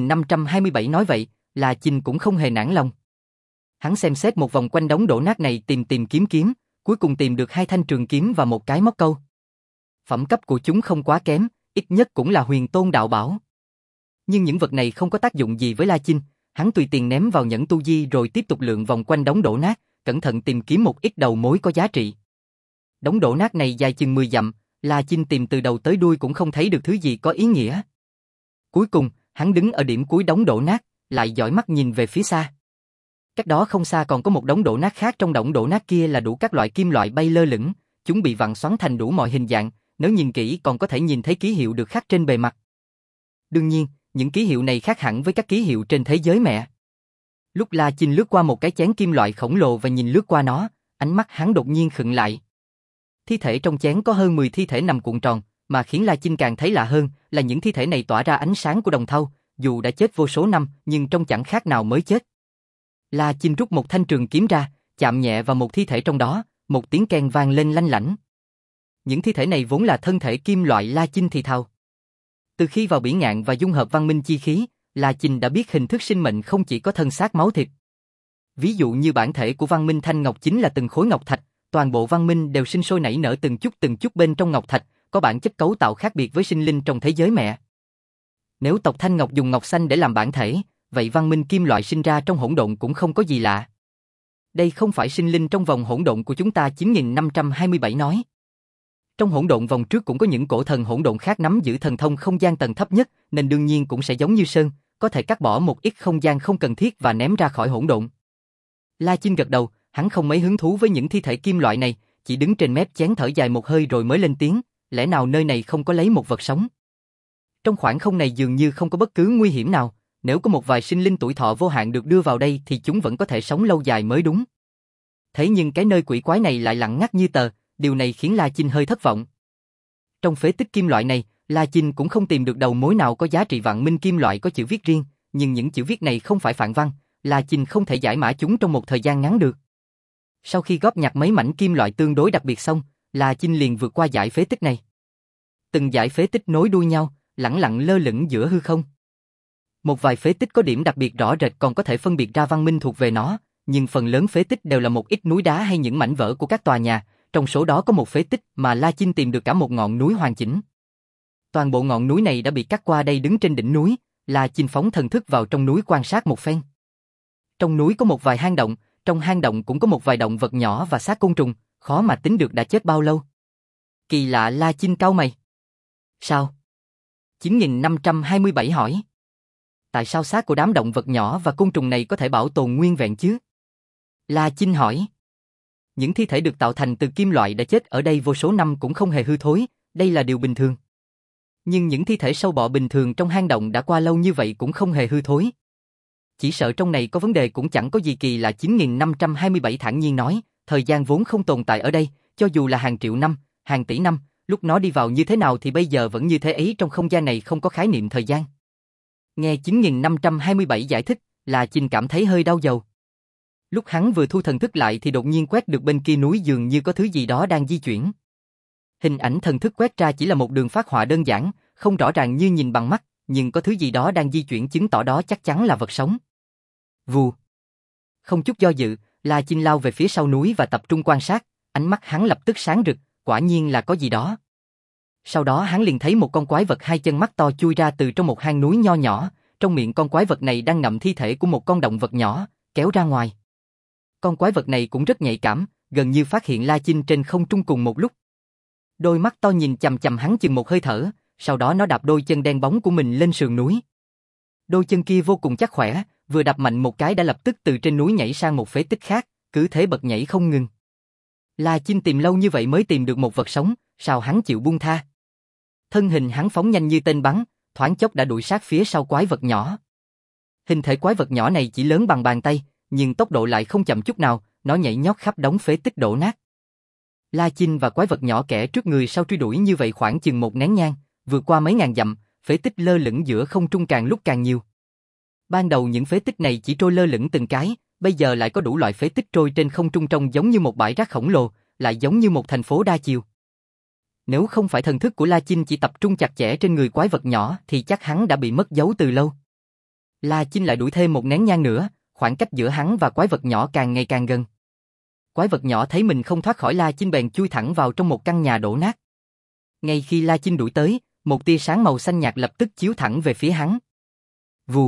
9527 nói vậy, La Chinh cũng không hề nản lòng. Hắn xem xét một vòng quanh đống đổ nát này, tìm kiếm, cuối cùng tìm được 2 thanh trường kiếm và một cái móc câu. Phẩm cấp của chúng không quá kém, ít nhất cũng là huyền tôn đạo bảo. Nhưng những vật này không có tác dụng gì với La Chinh, hắn tùy tiền ném vào nhẫn tu di rồi tiếp tục lượn vòng quanh đống đổ nát, cẩn thận tìm kiếm một ít đầu mối có giá trị. Đống đổ nát này dài chừng 10 dặm, La Chinh tìm từ đầu tới đuôi cũng không thấy được thứ gì có ý nghĩa. Cuối cùng, hắn đứng ở điểm cuối đống đổ nát, lại dõi mắt nhìn về phía xa. Cách đó không xa còn có một đống đổ nát khác, trong đống đổ nát kia là đủ các loại kim loại bay lơ lửng, chúng bị vặn xoắn thành đủ mọi hình dạng, nếu nhìn kỹ còn có thể nhìn thấy ký hiệu được khắc trên bề mặt. Đương nhiên, những ký hiệu này khác hẳn với các ký hiệu trên thế giới mẹ. Lúc La Chinh lướt qua một cái chén kim loại khổng lồ và nhìn lướt qua nó, ánh mắt hắn đột nhiên khựng lại. Thi thể trong chén có hơn 10 thi thể nằm cuộn tròn, mà khiến La Chinh càng thấy lạ hơn là những thi thể này tỏa ra ánh sáng của đồng thau, dù đã chết vô số năm nhưng trông chẳng khác nào mới chết. La Chinh rút một thanh trường kiếm ra, chạm nhẹ vào một thi thể trong đó, một tiếng keng vang lên lanh lảnh. Những thi thể này vốn là thân thể kim loại. La Chinh thì thào. Từ khi vào Bỉ Ngạn và dung hợp văn minh chi khí, La Chinh đã biết hình thức sinh mệnh không chỉ có thân xác máu thịt. Ví dụ như bản thể của văn minh thanh ngọc chính là từng khối ngọc thạch, toàn bộ văn minh đều sinh sôi nảy nở từng chút bên trong ngọc thạch, có bản chất cấu tạo khác biệt với sinh linh trong thế giới mẹ. Nếu tộc Thanh Ngọc dùng ngọc xanh để làm bản thể, vậy văn minh kim loại sinh ra trong hỗn độn cũng không có gì lạ. Đây không phải sinh linh trong vòng hỗn độn của chúng ta. 9527 nói. Trong hỗn độn vòng trước cũng có những cổ thần hỗn độn khác nắm giữ thần thông không gian tầng thấp nhất, nên đương nhiên cũng sẽ giống như Sơn, có thể cắt bỏ một ít không gian không cần thiết và ném ra khỏi hỗn độn. La Chinh gật đầu, hắn không mấy hứng thú với những thi thể kim loại này, chỉ đứng trên mép chén thở dài một hơi rồi mới lên tiếng, lẽ nào nơi này không có lấy một vật sống? Trong khoảng không này dường như không có bất cứ nguy hiểm nào, Nếu có một vài sinh linh tuổi thọ vô hạn được đưa vào đây thì chúng vẫn có thể sống lâu dài mới đúng. Thế nhưng cái nơi quỷ quái này lại lặng ngắt như tờ, điều này khiến La Chinh hơi thất vọng. Trong phế tích kim loại này, La Chinh cũng không tìm được đầu mối nào có giá trị vạn minh kim loại có chữ viết riêng, nhưng những chữ viết này không phải phạn văn, La Chinh không thể giải mã chúng trong một thời gian ngắn được. Sau khi góp nhặt mấy mảnh kim loại tương đối đặc biệt xong, La Chinh liền vượt qua dải phế tích này. Từng dải phế tích nối đuôi nhau, lẳng lặng lơ lửng giữa hư không. Một vài phế tích có điểm đặc biệt rõ rệt còn có thể phân biệt ra văn minh thuộc về nó, nhưng phần lớn phế tích đều là một ít núi đá hay những mảnh vỡ của các tòa nhà, trong số đó có một phế tích mà La Chinh tìm được cả một ngọn núi hoàn chỉnh. Toàn bộ ngọn núi này đã bị cắt qua đây đứng trên đỉnh núi, La Chinh phóng thần thức vào trong núi quan sát một phen. Trong núi có một vài hang động, trong hang động cũng có một vài động vật nhỏ và xác côn trùng, khó mà tính được đã chết bao lâu. Kỳ lạ, La Chinh cau mày. Sao? 9527 hỏi. Tại sao xác của đám động vật nhỏ và côn trùng này có thể bảo tồn nguyên vẹn chứ? La Chinh hỏi. Những thi thể được tạo thành từ kim loại đã chết ở đây vô số năm cũng không hề hư thối, đây là điều bình thường. Nhưng những thi thể sâu bọ bình thường trong hang động đã qua lâu như vậy cũng không hề hư thối. Chỉ sợ trong này có vấn đề cũng chẳng có gì kỳ lạ. 9527 thản nhiên nói, thời gian vốn không tồn tại ở đây, cho dù là hàng triệu năm, hàng tỷ năm, lúc nó đi vào như thế nào thì bây giờ vẫn như thế ấy, trong không gian này không có khái niệm thời gian. Nghe 9527 giải thích, La Chinh cảm thấy hơi đau đầu. Lúc hắn vừa thu thần thức lại thì đột nhiên quét được bên kia núi dường như có thứ gì đó đang di chuyển. Hình ảnh thần thức quét ra chỉ là một đường phác họa đơn giản, không rõ ràng như nhìn bằng mắt, nhưng có thứ gì đó đang di chuyển chứng tỏ đó chắc chắn là vật sống. Vù. Không chút do dự, La Chinh lao về phía sau núi và tập trung quan sát, ánh mắt hắn lập tức sáng rực, quả nhiên là có gì đó. Sau đó hắn liền thấy một con quái vật hai chân mắt to chui ra từ trong một hang núi nho nhỏ, trong miệng con quái vật này đang ngậm thi thể của một con động vật nhỏ, kéo ra ngoài. Con quái vật này cũng rất nhạy cảm, gần như phát hiện La Chinh trên không trung cùng một lúc. Đôi mắt to nhìn chằm chằm hắn chừng một hơi thở, sau đó nó đạp đôi chân đen bóng của mình lên sườn núi. Đôi chân kia vô cùng chắc khỏe, vừa đạp mạnh một cái đã lập tức từ trên núi nhảy sang một phế tích khác, cứ thế bật nhảy không ngừng. La Chinh tìm lâu như vậy mới tìm được một vật sống, sao hắn chịu buông tha? Thân hình hắn phóng nhanh như tên bắn, thoáng chốc đã đuổi sát phía sau quái vật nhỏ. Hình thể quái vật nhỏ này chỉ lớn bằng bàn tay, nhưng tốc độ lại không chậm chút nào, nó nhảy nhót khắp đống phế tích đổ nát. La Chinh và quái vật nhỏ kẻ trước người sau truy đuổi như vậy khoảng chừng một nén nhang, vượt qua mấy ngàn dặm, phế tích lơ lửng giữa không trung càng lúc càng nhiều. Ban đầu những phế tích này chỉ trôi lơ lửng từng cái, bây giờ lại có đủ loại phế tích trôi trên không trung trông giống như một bãi rác khổng lồ, lại giống như một thành phố đa chiều. Nếu không phải thần thức của La Chinh chỉ tập trung chặt chẽ trên người quái vật nhỏ thì chắc hắn đã bị mất dấu từ lâu. La Chinh lại đuổi thêm một nén nhang nữa, khoảng cách giữa hắn và quái vật nhỏ càng ngày càng gần. Quái vật nhỏ thấy mình không thoát khỏi La Chinh bèn chui thẳng vào trong một căn nhà đổ nát. Ngay khi La Chinh đuổi tới, một tia sáng màu xanh nhạt lập tức chiếu thẳng về phía hắn. Vù.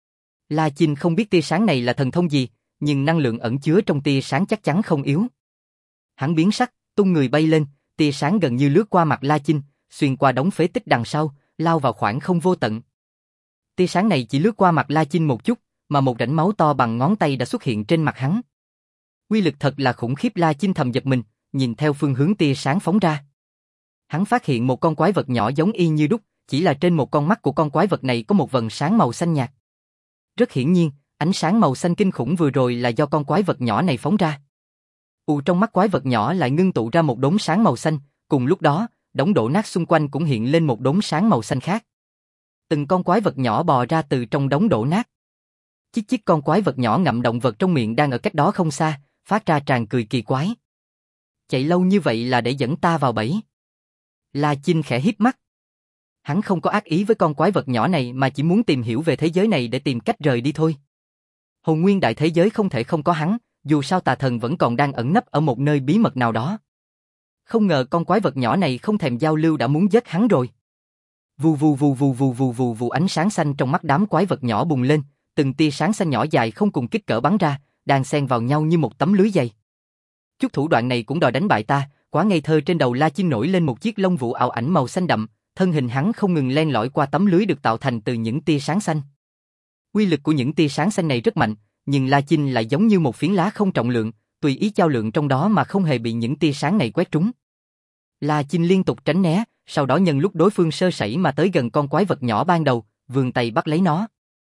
La Chinh không biết tia sáng này là thần thông gì, nhưng năng lượng ẩn chứa trong tia sáng chắc chắn không yếu. Hắn biến sắc, tung người bay lên, tia sáng gần như lướt qua mặt La Chinh, xuyên qua đống phế tích đằng sau, lao vào khoảng không vô tận. Tia sáng này chỉ lướt qua mặt La Chinh một chút, mà một rãnh máu to bằng ngón tay đã xuất hiện trên mặt hắn. Uy lực thật là khủng khiếp. La Chinh thầm giật mình, nhìn theo phương hướng tia sáng phóng ra. Hắn phát hiện một con quái vật nhỏ giống y như đúc, chỉ là trên một con mắt của con quái vật này có một vầng sáng màu xanh nhạt. Rất hiển nhiên, ánh sáng màu xanh kinh khủng vừa rồi là do con quái vật nhỏ này phóng ra. Trong mắt quái vật nhỏ lại ngưng tụ ra một đốm sáng màu xanh, cùng lúc đó, đống đổ nát xung quanh cũng hiện lên một đốm sáng màu xanh khác. Từng con quái vật nhỏ bò ra từ trong đống đổ nát. Chích chích, con quái vật nhỏ ngậm động vật trong miệng đang ở cách đó không xa, phát ra tràng cười kỳ quái. Chạy lâu như vậy là để dẫn ta vào bẫy. La Chinh khẽ híp mắt. Hắn không có ác ý với con quái vật nhỏ này mà chỉ muốn tìm hiểu về thế giới này để tìm cách rời đi thôi. Hồn nguyên đại thế giới không thể không có hắn, dù sao tà thần vẫn còn đang ẩn nấp ở một nơi bí mật nào đó. Không ngờ con quái vật nhỏ này không thèm giao lưu đã muốn giết hắn rồi. Vù vù vù vù vù vù vù vù, ánh sáng xanh trong mắt đám quái vật nhỏ bùng lên, từng tia sáng xanh nhỏ dài không cùng kích cỡ bắn ra, đang xen vào nhau như một tấm lưới dày. Chút thủ đoạn này cũng đòi đánh bại ta, quá ngây thơ. Trên đầu La Chinh nổi lên một chiếc lông vũ ảo ảnh màu xanh đậm, thân hình hắn không ngừng len lỏi qua tấm lưới được tạo thành từ những tia sáng xanh. Uy lực của những tia sáng xanh này rất mạnh, nhưng La Chinh lại giống như một phiến lá không trọng lượng, tùy ý chao lượng trong đó mà không hề bị những tia sáng này quét trúng. La Chinh liên tục tránh né, sau đó nhân lúc đối phương sơ sẩy mà tới gần con quái vật nhỏ ban đầu, vươn tay bắt lấy nó.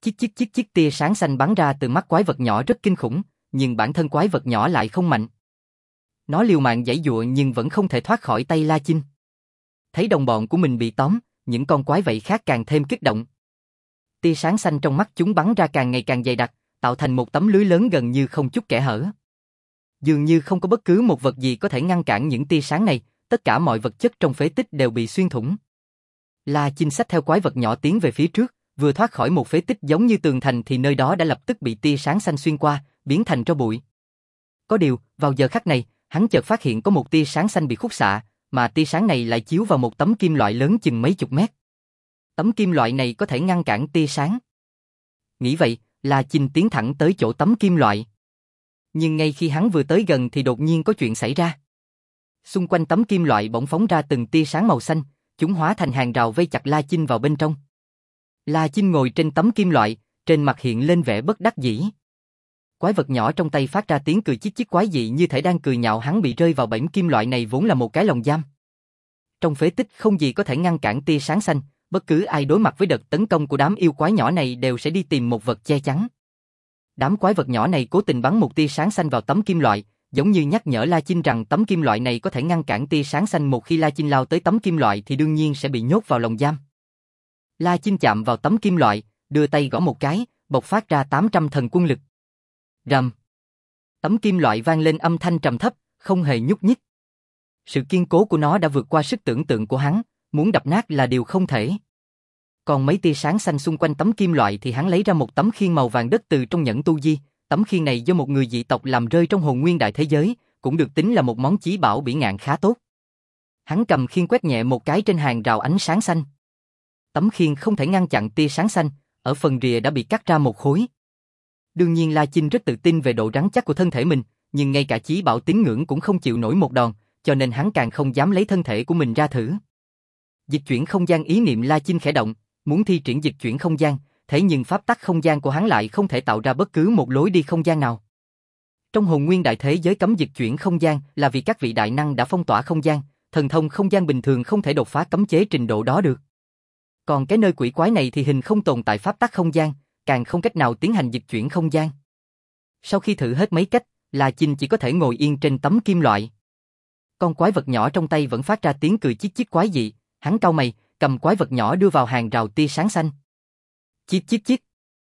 Chiếc tia sáng xanh bắn ra từ mắt quái vật nhỏ rất kinh khủng, nhưng bản thân quái vật nhỏ lại không mạnh. Nó liều mạng giãy giụa nhưng vẫn không thể thoát khỏi tay La Chinh. Thấy đồng bọn của mình bị tóm, những con quái vậy khác càng thêm kích động. Tia sáng xanh trong mắt chúng bắn ra càng ngày càng dày đặc, tạo thành một tấm lưới lớn gần như không chút kẽ hở. Dường như không có bất cứ một vật gì có thể ngăn cản những tia sáng này, tất cả mọi vật chất trong phế tích đều bị xuyên thủng. La Chinh xách theo quái vật nhỏ tiến về phía trước, vừa thoát khỏi một phế tích giống như tường thành thì nơi đó đã lập tức bị tia sáng xanh xuyên qua, biến thành tro bụi. Có điều, vào giờ khắc này, hắn chợt phát hiện có một tia sáng xanh bị khúc xạ, mà tia sáng này lại chiếu vào một tấm kim loại lớn chừng mấy chục mét. Tấm kim loại này có thể ngăn cản tia sáng. Nghĩ vậy, La Chinh tiến thẳng tới chỗ tấm kim loại. Nhưng ngay khi hắn vừa tới gần thì đột nhiên có chuyện xảy ra. Xung quanh tấm kim loại bỗng phóng ra từng tia sáng màu xanh, chúng hóa thành hàng rào vây chặt La Chinh vào bên trong. La Chinh ngồi trên tấm kim loại, trên mặt hiện lên vẻ bất đắc dĩ. Quái vật nhỏ trong tay phát ra tiếng cười chít chít quái dị như thể đang cười nhạo hắn bị rơi vào bẫy kim loại này vốn là một cái lồng giam. Trong phế tích không gì có thể ngăn cản tia sáng xanh, bất cứ ai đối mặt với đợt tấn công của đám yêu quái nhỏ này đều sẽ đi tìm một vật che chắn. Đám quái vật nhỏ này cố tình bắn một tia sáng xanh vào tấm kim loại, giống như nhắc nhở La Chinh rằng tấm kim loại này có thể ngăn cản tia sáng xanh, một khi La Chinh lao tới tấm kim loại thì đương nhiên sẽ bị nhốt vào lồng giam. La Chinh chạm vào tấm kim loại, đưa tay gõ một cái, bộc phát ra 800 thần quân lực. Rầm. Tấm kim loại vang lên âm thanh trầm thấp, không hề nhúc nhích. Sự kiên cố của nó đã vượt qua sức tưởng tượng của hắn, muốn đập nát là điều không thể. Còn mấy tia sáng xanh xung quanh tấm kim loại thì hắn lấy ra một tấm khiên màu vàng đất từ trong nhẫn tu di. Tấm khiên này do một người dị tộc làm rơi trong hồn nguyên đại thế giới, cũng được tính là một món chí bảo bỉ ngạn khá tốt. Hắn cầm khiên quét nhẹ một cái trên hàng rào ánh sáng xanh. Tấm khiên không thể ngăn chặn tia sáng xanh, ở phần rìa đã bị cắt ra một khối. Đương nhiên La Chinh rất tự tin về độ rắn chắc của thân thể mình, nhưng ngay cả chí bảo tín ngưỡng cũng không chịu nổi một đòn, cho nên hắn càng không dám lấy thân thể của mình ra thử. Dịch chuyển không gian, ý niệm La Chinh khẽ động, muốn thi triển dịch chuyển không gian, thế nhưng pháp tắc không gian của hắn lại không thể tạo ra bất cứ một lối đi không gian nào. Trong hồn nguyên đại thế giới cấm dịch chuyển không gian là vì các vị đại năng đã phong tỏa không gian, thần thông không gian bình thường không thể đột phá cấm chế trình độ đó được. Còn cái nơi quỷ quái này thì hình không tồn tại pháp tắc không gian, càng không cách nào tiến hành dịch chuyển không gian. Sau khi thử hết mấy cách, La Chinh chỉ có thể ngồi yên trên tấm kim loại. Con quái vật nhỏ trong tay vẫn phát ra tiếng cười chít chít quái dị, hắn cau mày, cầm quái vật nhỏ đưa vào hàng rào tia sáng xanh. Chít chít chít.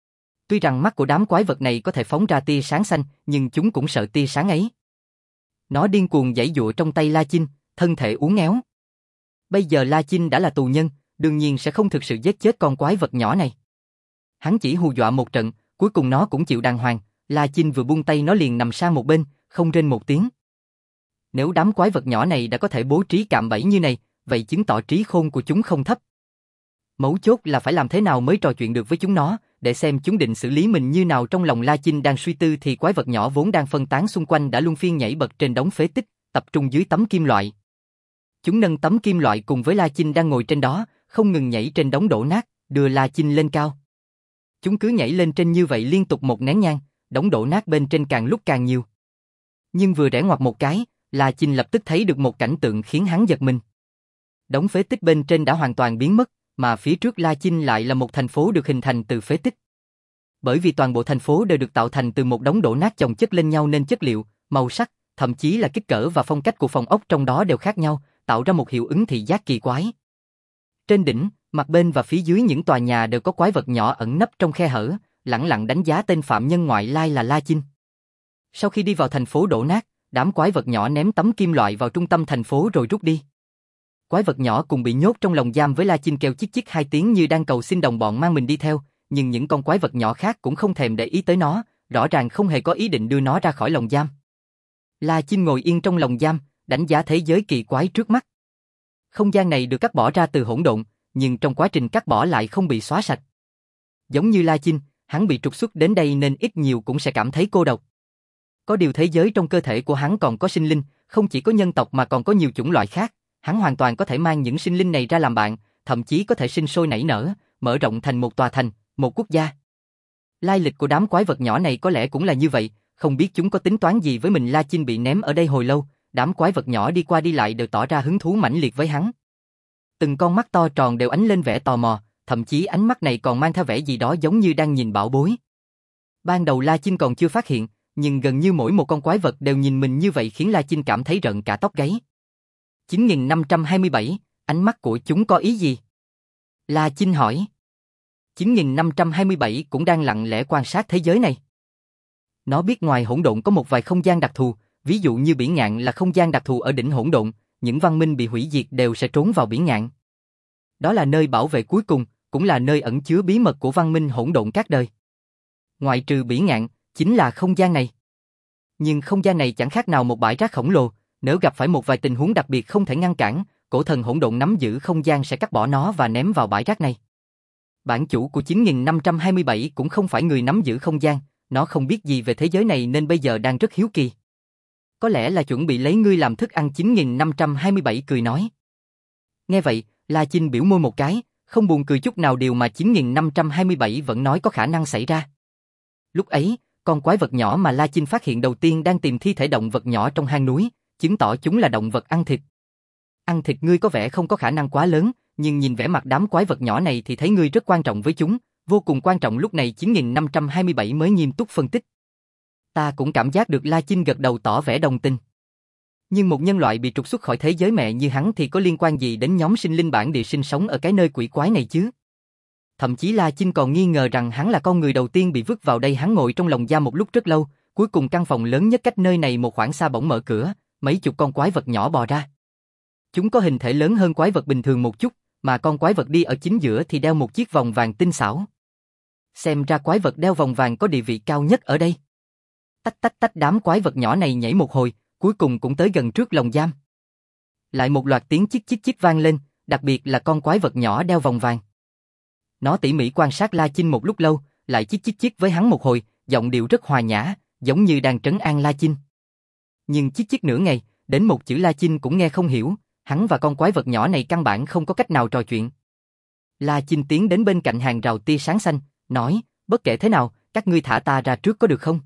Tuy rằng mắt của đám quái vật này có thể phóng ra tia sáng xanh, nhưng chúng cũng sợ tia sáng ấy. Nó điên cuồng giãy giụa trong tay La Chinh, thân thể uốn éo. Bây giờ La Chinh đã là tù nhân, đương nhiên sẽ không thực sự giết chết con quái vật nhỏ này. Hắn chỉ hù dọa một trận, cuối cùng nó cũng chịu đàng hoàng. La Chinh vừa buông tay nó liền nằm sang một bên, không rên một tiếng. Nếu đám quái vật nhỏ này đã có thể bố trí cạm bẫy như này, vậy chứng tỏ trí khôn của chúng không thấp. Mấu chốt là phải làm thế nào mới trò chuyện được với chúng nó, để xem chúng định xử lý mình như nào. Trong lòng La Chinh đang suy tư thì quái vật nhỏ vốn đang phân tán xung quanh đã luân phiên nhảy bật trên đống phế tích, tập trung dưới tấm kim loại. Chúng nâng tấm kim loại cùng với La Chinh đang ngồi trên đó, không ngừng nhảy trên đống đổ nát, đưa La Chinh lên cao. Chúng cứ nhảy lên trên như vậy liên tục một nén nhang, đống đổ nát bên trên càng lúc càng nhiều. Nhưng vừa rẽ ngoặt một cái, La Chinh lập tức thấy được một cảnh tượng khiến hắn giật mình. Đống phế tích bên trên đã hoàn toàn biến mất, mà phía trước La Chinh lại là một thành phố được hình thành từ phế tích. Bởi vì toàn bộ thành phố đều được tạo thành từ một đống đổ nát chồng chất lên nhau nên chất liệu, màu sắc, thậm chí là kích cỡ và phong cách của phòng ốc trong đó đều khác nhau, tạo ra một hiệu ứng thị giác kỳ quái. Trên đỉnh, mặt bên và phía dưới những tòa nhà đều có quái vật nhỏ ẩn nấp trong khe hở, lẳng lặng đánh giá tên phạm nhân ngoại lai là La Chinh. Sau khi đi vào thành phố đổ nát, đám quái vật nhỏ ném tấm kim loại vào trung tâm thành phố rồi rút đi. Quái vật nhỏ cùng bị nhốt trong lồng giam với La Chinh kêu chít chít hai tiếng như đang cầu xin đồng bọn mang mình đi theo, nhưng những con quái vật nhỏ khác cũng không thèm để ý tới nó, rõ ràng không hề có ý định đưa nó ra khỏi lồng giam. La Chinh ngồi yên trong lồng giam, đánh giá thế giới kỳ quái trước mắt. Không gian này được cắt bỏ ra từ hỗn độn, nhưng trong quá trình cắt bỏ lại không bị xóa sạch. Giống như La Chinh, hắn bị trục xuất đến đây nên ít nhiều cũng sẽ cảm thấy cô độc. Có điều thế giới trong cơ thể của hắn còn có sinh linh, không chỉ có nhân tộc mà còn có nhiều chủng loại khác. Hắn hoàn toàn có thể mang những sinh linh này ra làm bạn, thậm chí có thể sinh sôi nảy nở, mở rộng thành một tòa thành, một quốc gia. Lai lịch của đám quái vật nhỏ này có lẽ cũng là như vậy, không biết chúng có tính toán gì với mình. La Chinh bị ném ở đây hồi lâu, đám quái vật nhỏ đi qua đi lại đều tỏ ra hứng thú mãnh liệt với hắn. Từng con mắt to tròn đều ánh lên vẻ tò mò, thậm chí ánh mắt này còn mang theo vẻ gì đó giống như đang nhìn bảo bối. Ban đầu La Chinh còn chưa phát hiện, nhưng gần như mỗi một con quái vật đều nhìn mình như vậy khiến La Chinh cảm thấy rợn cả tóc gáy. 9527, ánh mắt của chúng có ý gì? La Chinh hỏi. 9527 cũng đang lặng lẽ quan sát thế giới này. Nó biết ngoài hỗn độn có một vài không gian đặc thù, ví dụ như Biển Ngạn là không gian đặc thù ở đỉnh hỗn độn, những văn minh bị hủy diệt đều sẽ trốn vào Biển Ngạn. Đó là nơi bảo vệ cuối cùng, cũng là nơi ẩn chứa bí mật của văn minh hỗn độn các đời. Ngoại trừ Biển Ngạn, chính là không gian này. Nhưng không gian này chẳng khác nào một bãi rác khổng lồ, nếu gặp phải một vài tình huống đặc biệt không thể ngăn cản, cổ thần hỗn độn nắm giữ không gian sẽ cắt bỏ nó và ném vào bãi rác này. Bản chủ của 9527 cũng không phải người nắm giữ không gian, nó không biết gì về thế giới này nên bây giờ đang rất hiếu kỳ. Có lẽ là chuẩn bị lấy ngươi làm thức ăn. 9527 cười nói. Nghe vậy, La Chinh biểu môi một cái, không buồn cười chút nào, điều mà 9527 vẫn nói có khả năng xảy ra. Lúc ấy, con quái vật nhỏ mà La Chinh phát hiện đầu tiên đang tìm thi thể động vật nhỏ trong hang núi, chứng tỏ chúng là động vật ăn thịt. Ăn thịt ngươi có vẻ không có khả năng quá lớn, nhưng nhìn vẻ mặt đám quái vật nhỏ này thì thấy ngươi rất quan trọng với chúng, vô cùng quan trọng. Lúc này 9527 mới nghiêm túc phân tích. Ta cũng cảm giác được. La Chinh gật đầu tỏ vẻ đồng tình. Nhưng một nhân loại bị trục xuất khỏi thế giới mẹ như hắn thì có liên quan gì đến nhóm sinh linh bản địa sinh sống ở cái nơi quỷ quái này chứ? Thậm chí La Chinh còn nghi ngờ rằng hắn là con người đầu tiên bị vứt vào đây. Hắn ngồi trong lồng giam một lúc rất lâu, cuối cùng căn phòng lớn nhất cách nơi này một khoảng xa bỗng mở cửa, mấy chục con quái vật nhỏ bò ra. Chúng có hình thể lớn hơn quái vật bình thường một chút, mà con quái vật đi ở chính giữa thì đeo một chiếc vòng vàng tinh xảo. Xem ra quái vật đeo vòng vàng có địa vị cao nhất ở đây. Tách tách tách, đám quái vật nhỏ này nhảy một hồi, cuối cùng cũng tới gần trước lồng giam. Lại một loạt tiếng chích chích chích vang lên, đặc biệt là con quái vật nhỏ đeo vòng vàng. Nó tỉ mỉ quan sát La Chinh một lúc lâu, lại chích chích chích với hắn một hồi, giọng điệu rất hòa nhã, giống như đang trấn an La Chinh. Nhưng chích chích nửa ngày, đến một chữ La Chinh cũng nghe không hiểu, hắn và con quái vật nhỏ này căn bản không có cách nào trò chuyện. La Chinh tiến đến bên cạnh hàng rào tia sáng xanh, nói, bất kể thế nào, các ngươi thả ta ra trước có được không?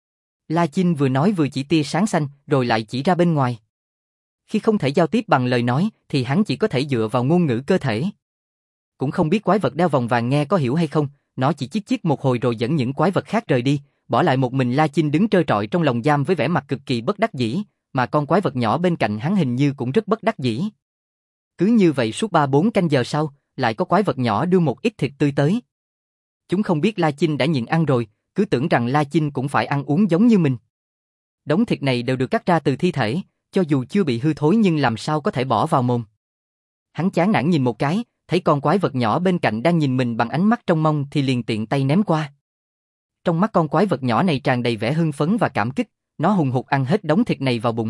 La Chinh vừa nói vừa chỉ tia sáng xanh, rồi lại chỉ ra bên ngoài. Khi không thể giao tiếp bằng lời nói, thì hắn chỉ có thể dựa vào ngôn ngữ cơ thể. Cũng không biết quái vật đeo vòng vàng nghe có hiểu hay không, nó chỉ chích chích một hồi rồi dẫn những quái vật khác rời đi, bỏ lại một mình La Chinh đứng trơ trọi trong lồng giam với vẻ mặt cực kỳ bất đắc dĩ, mà con quái vật nhỏ bên cạnh hắn hình như cũng rất bất đắc dĩ. Cứ như vậy suốt 3-4 canh giờ sau, lại có quái vật nhỏ đưa một ít thịt tươi tới. Chúng không biết La Chinh đã nhịn ăn rồi, cứ tưởng rằng La Chinh cũng phải ăn uống giống như mình. Đống thịt này đều được cắt ra từ thi thể, cho dù chưa bị hư thối nhưng làm sao có thể bỏ vào mồm. Hắn chán nản nhìn một cái, thấy con quái vật nhỏ bên cạnh đang nhìn mình bằng ánh mắt trông mong thì liền tiện tay ném qua. Trong mắt con quái vật nhỏ này tràn đầy vẻ hưng phấn và cảm kích, nó hùng hục ăn hết đống thịt này vào bụng.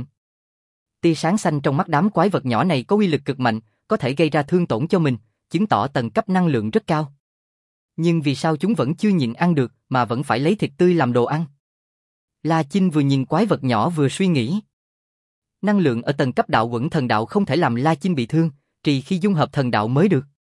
Tia sáng xanh trong mắt đám quái vật nhỏ này có uy lực cực mạnh, có thể gây ra thương tổn cho mình, chứng tỏ tầng cấp năng lượng rất cao. Nhưng vì sao chúng vẫn chưa nhịn ăn được mà vẫn phải lấy thịt tươi làm đồ ăn? La Chinh vừa nhìn quái vật nhỏ vừa suy nghĩ. Năng lượng ở tầng cấp đạo Quẩn Thần Đạo không thể làm La Chinh bị thương, trừ khi dung hợp thần đạo mới được.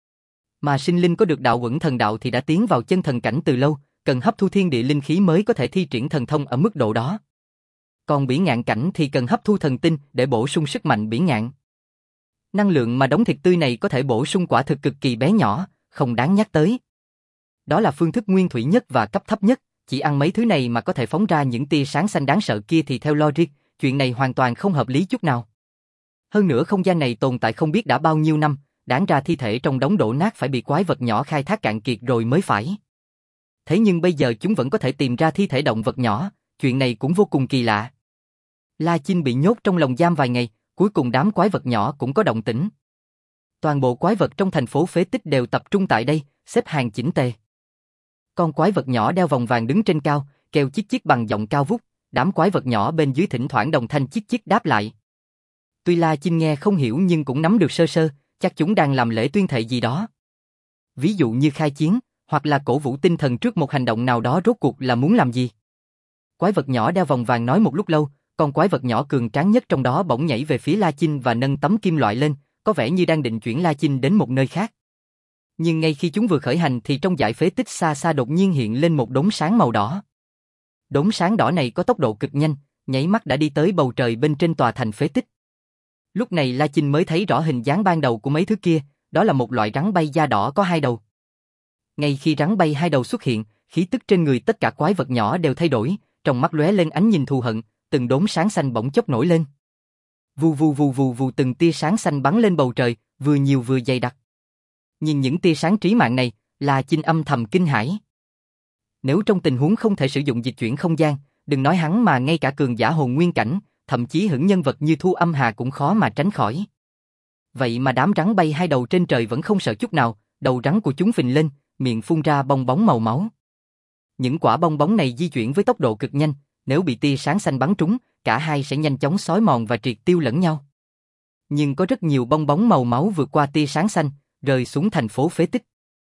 Mà sinh linh có được đạo Quẩn Thần Đạo thì đã tiến vào chân thần cảnh từ lâu, cần hấp thu thiên địa linh khí mới có thể thi triển thần thông ở mức độ đó. Còn Bỉ Ngạn cảnh thì cần hấp thu thần tinh để bổ sung sức mạnh Bỉ Ngạn. Năng lượng mà đống thịt tươi này có thể bổ sung quả thực cực kỳ bé nhỏ, không đáng nhắc tới. Đó là phương thức nguyên thủy nhất và cấp thấp nhất, chỉ ăn mấy thứ này mà có thể phóng ra những tia sáng xanh đáng sợ kia thì theo logic, chuyện này hoàn toàn không hợp lý chút nào. Hơn nữa không gian này tồn tại không biết đã bao nhiêu năm, đáng ra thi thể trong đống đổ nát phải bị quái vật nhỏ khai thác cạn kiệt rồi mới phải. Thế nhưng bây giờ chúng vẫn có thể tìm ra thi thể động vật nhỏ, chuyện này cũng vô cùng kỳ lạ. La Chinh bị nhốt trong lồng giam vài ngày, cuối cùng đám quái vật nhỏ cũng có động tĩnh. Toàn bộ quái vật trong thành phố phế tích đều tập trung tại đây, xếp hàng chỉnh tề. Con quái vật nhỏ đeo vòng vàng đứng trên cao, kêu chích chích bằng giọng cao vút, đám quái vật nhỏ bên dưới thỉnh thoảng đồng thanh chích chích đáp lại. Tuy La Chinh nghe không hiểu nhưng cũng nắm được sơ sơ, chắc chúng đang làm lễ tuyên thệ gì đó. Ví dụ như khai chiến, hoặc là cổ vũ tinh thần trước một hành động nào đó, rốt cuộc là muốn làm gì. Quái vật nhỏ đeo vòng vàng nói một lúc lâu, con quái vật nhỏ cường tráng nhất trong đó bỗng nhảy về phía La Chinh và nâng tấm kim loại lên, có vẻ như đang định chuyển La Chinh đến một nơi khác. Nhưng ngay khi chúng vừa khởi hành thì trong dải phế tích xa xa đột nhiên hiện lên một đốm sáng màu đỏ. Đốm sáng đỏ này có tốc độ cực nhanh, nháy mắt đã đi tới bầu trời bên trên tòa thành phế tích. Lúc này La Chinh mới thấy rõ hình dáng ban đầu của mấy thứ kia, đó là một loại rắn bay da đỏ có hai đầu. Ngay khi rắn bay hai đầu xuất hiện, khí tức trên người tất cả quái vật nhỏ đều thay đổi, trong mắt lóe lên ánh nhìn thù hận, từng đốm sáng xanh bỗng chốc nổi lên. Vù vù vù vù vù, từng tia sáng xanh bắn lên bầu trời, vừa nhiều vừa dày đặc. Nhìn những tia sáng trí mạng này, La Chinh âm thầm kinh hãi. Nếu trong tình huống không thể sử dụng dịch chuyển không gian, đừng nói hắn mà ngay cả cường giả hồn nguyên cảnh, thậm chí hững nhân vật như Thu Âm Hà cũng khó mà tránh khỏi. Vậy mà đám rắn bay hai đầu trên trời vẫn không sợ chút nào, đầu rắn của chúng phình lên, miệng phun ra bong bóng màu máu. Những quả bong bóng này di chuyển với tốc độ cực nhanh, nếu bị tia sáng xanh bắn trúng, cả hai sẽ nhanh chóng xói mòn và triệt tiêu lẫn nhau. Nhưng có rất nhiều bong bóng màu máu vượt qua tia sáng xanh, rơi xuống thành phố phế tích.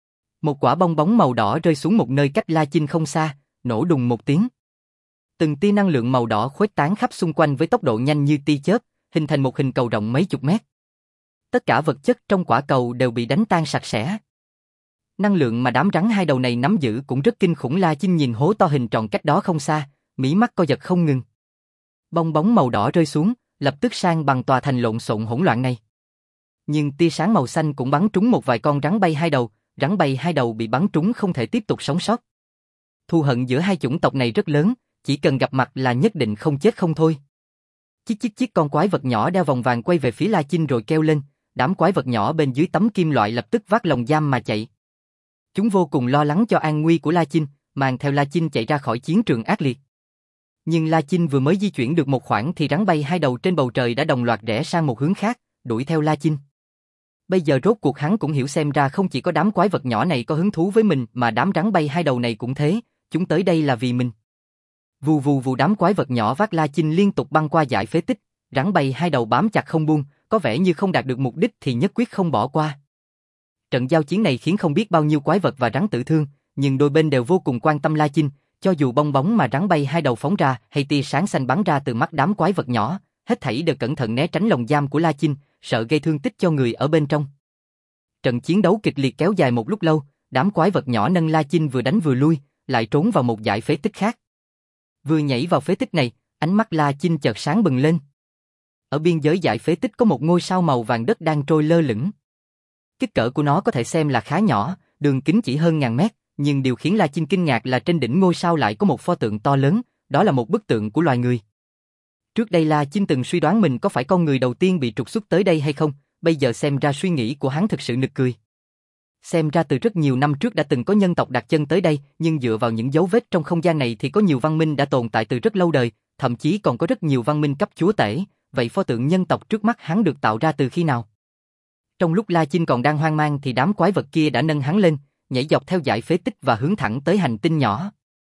Một quả bong bóng màu đỏ rơi xuống một nơi cách La Chinh không xa, nổ đùng một tiếng. Từng tia năng lượng màu đỏ khuếch tán khắp xung quanh với tốc độ nhanh như tia chớp, hình thành một hình cầu rộng mấy chục mét. Tất cả vật chất trong quả cầu đều bị đánh tan sạch sẽ. Năng lượng mà đám rắn hai đầu này nắm giữ cũng rất kinh khủng. La Chinh nhìn hố to hình tròn cách đó không xa, mí mắt co giật không ngừng. Bong bóng màu đỏ rơi xuống, lập tức san bằng tòa thành lộn xộn hỗn loạn này. Nhưng tia sáng màu xanh cũng bắn trúng một vài con rắn bay hai đầu, rắn bay hai đầu bị bắn trúng không thể tiếp tục sống sót. Thù hận giữa hai chủng tộc này rất lớn, chỉ cần gặp mặt là nhất định không chết không thôi. Chích chích chích, con quái vật nhỏ đeo vòng vàng quay về phía La Chinh rồi kêu lên, đám quái vật nhỏ bên dưới tấm kim loại lập tức vác lồng giam mà chạy. Chúng vô cùng lo lắng cho an nguy của La Chinh, mang theo La Chinh chạy ra khỏi chiến trường ác liệt. Nhưng La Chinh vừa mới di chuyển được một khoảng thì rắn bay hai đầu trên bầu trời đã đồng loạt rẽ sang một hướng khác, đuổi theo La Chinh. Bây giờ rốt cuộc hắn cũng hiểu, xem ra không chỉ có đám quái vật nhỏ này có hứng thú với mình mà đám rắn bay hai đầu này cũng thế, chúng tới đây là vì mình. Vù vù vù, đám quái vật nhỏ vác La Chinh liên tục băng qua dải phế tích, rắn bay hai đầu bám chặt không buông, có vẻ như không đạt được mục đích thì nhất quyết không bỏ qua. Trận giao chiến này khiến không biết bao nhiêu quái vật và rắn tử thương, nhưng đôi bên đều vô cùng quan tâm La Chinh, cho dù bong bóng mà rắn bay hai đầu phóng ra hay tia sáng xanh bắn ra từ mắt đám quái vật nhỏ, hết thảy đều cẩn thận né tránh lồng giam của La Chinh, sợ gây thương tích cho người ở bên trong. Trận chiến đấu kịch liệt kéo dài một lúc lâu, đám quái vật nhỏ nâng La Chinh vừa đánh vừa lui, lại trốn vào một dải phế tích khác. Vừa nhảy vào phế tích này, ánh mắt La Chinh chợt sáng bừng lên. Ở biên giới dải phế tích có một ngôi sao màu vàng đất đang trôi lơ lửng. Kích cỡ của nó có thể xem là khá nhỏ, đường kính chỉ hơn 1000 mét, nhưng điều khiến La Chinh kinh ngạc là trên đỉnh ngôi sao lại có một pho tượng to lớn, đó là một bức tượng của loài người. Trước đây La Chinh từng suy đoán mình có phải con người đầu tiên bị trục xuất tới đây hay không, bây giờ xem ra suy nghĩ của hắn thực sự nực cười. Xem ra từ rất nhiều năm trước đã từng có nhân tộc đặt chân tới đây, nhưng dựa vào những dấu vết trong không gian này thì có nhiều văn minh đã tồn tại từ rất lâu đời, thậm chí còn có rất nhiều văn minh cấp chúa tể, vậy pho tượng nhân tộc trước mắt hắn được tạo ra từ khi nào? Trong lúc La Chinh còn đang hoang mang thì đám quái vật kia đã nâng hắn lên, nhảy dọc theo dải phế tích và hướng thẳng tới hành tinh nhỏ.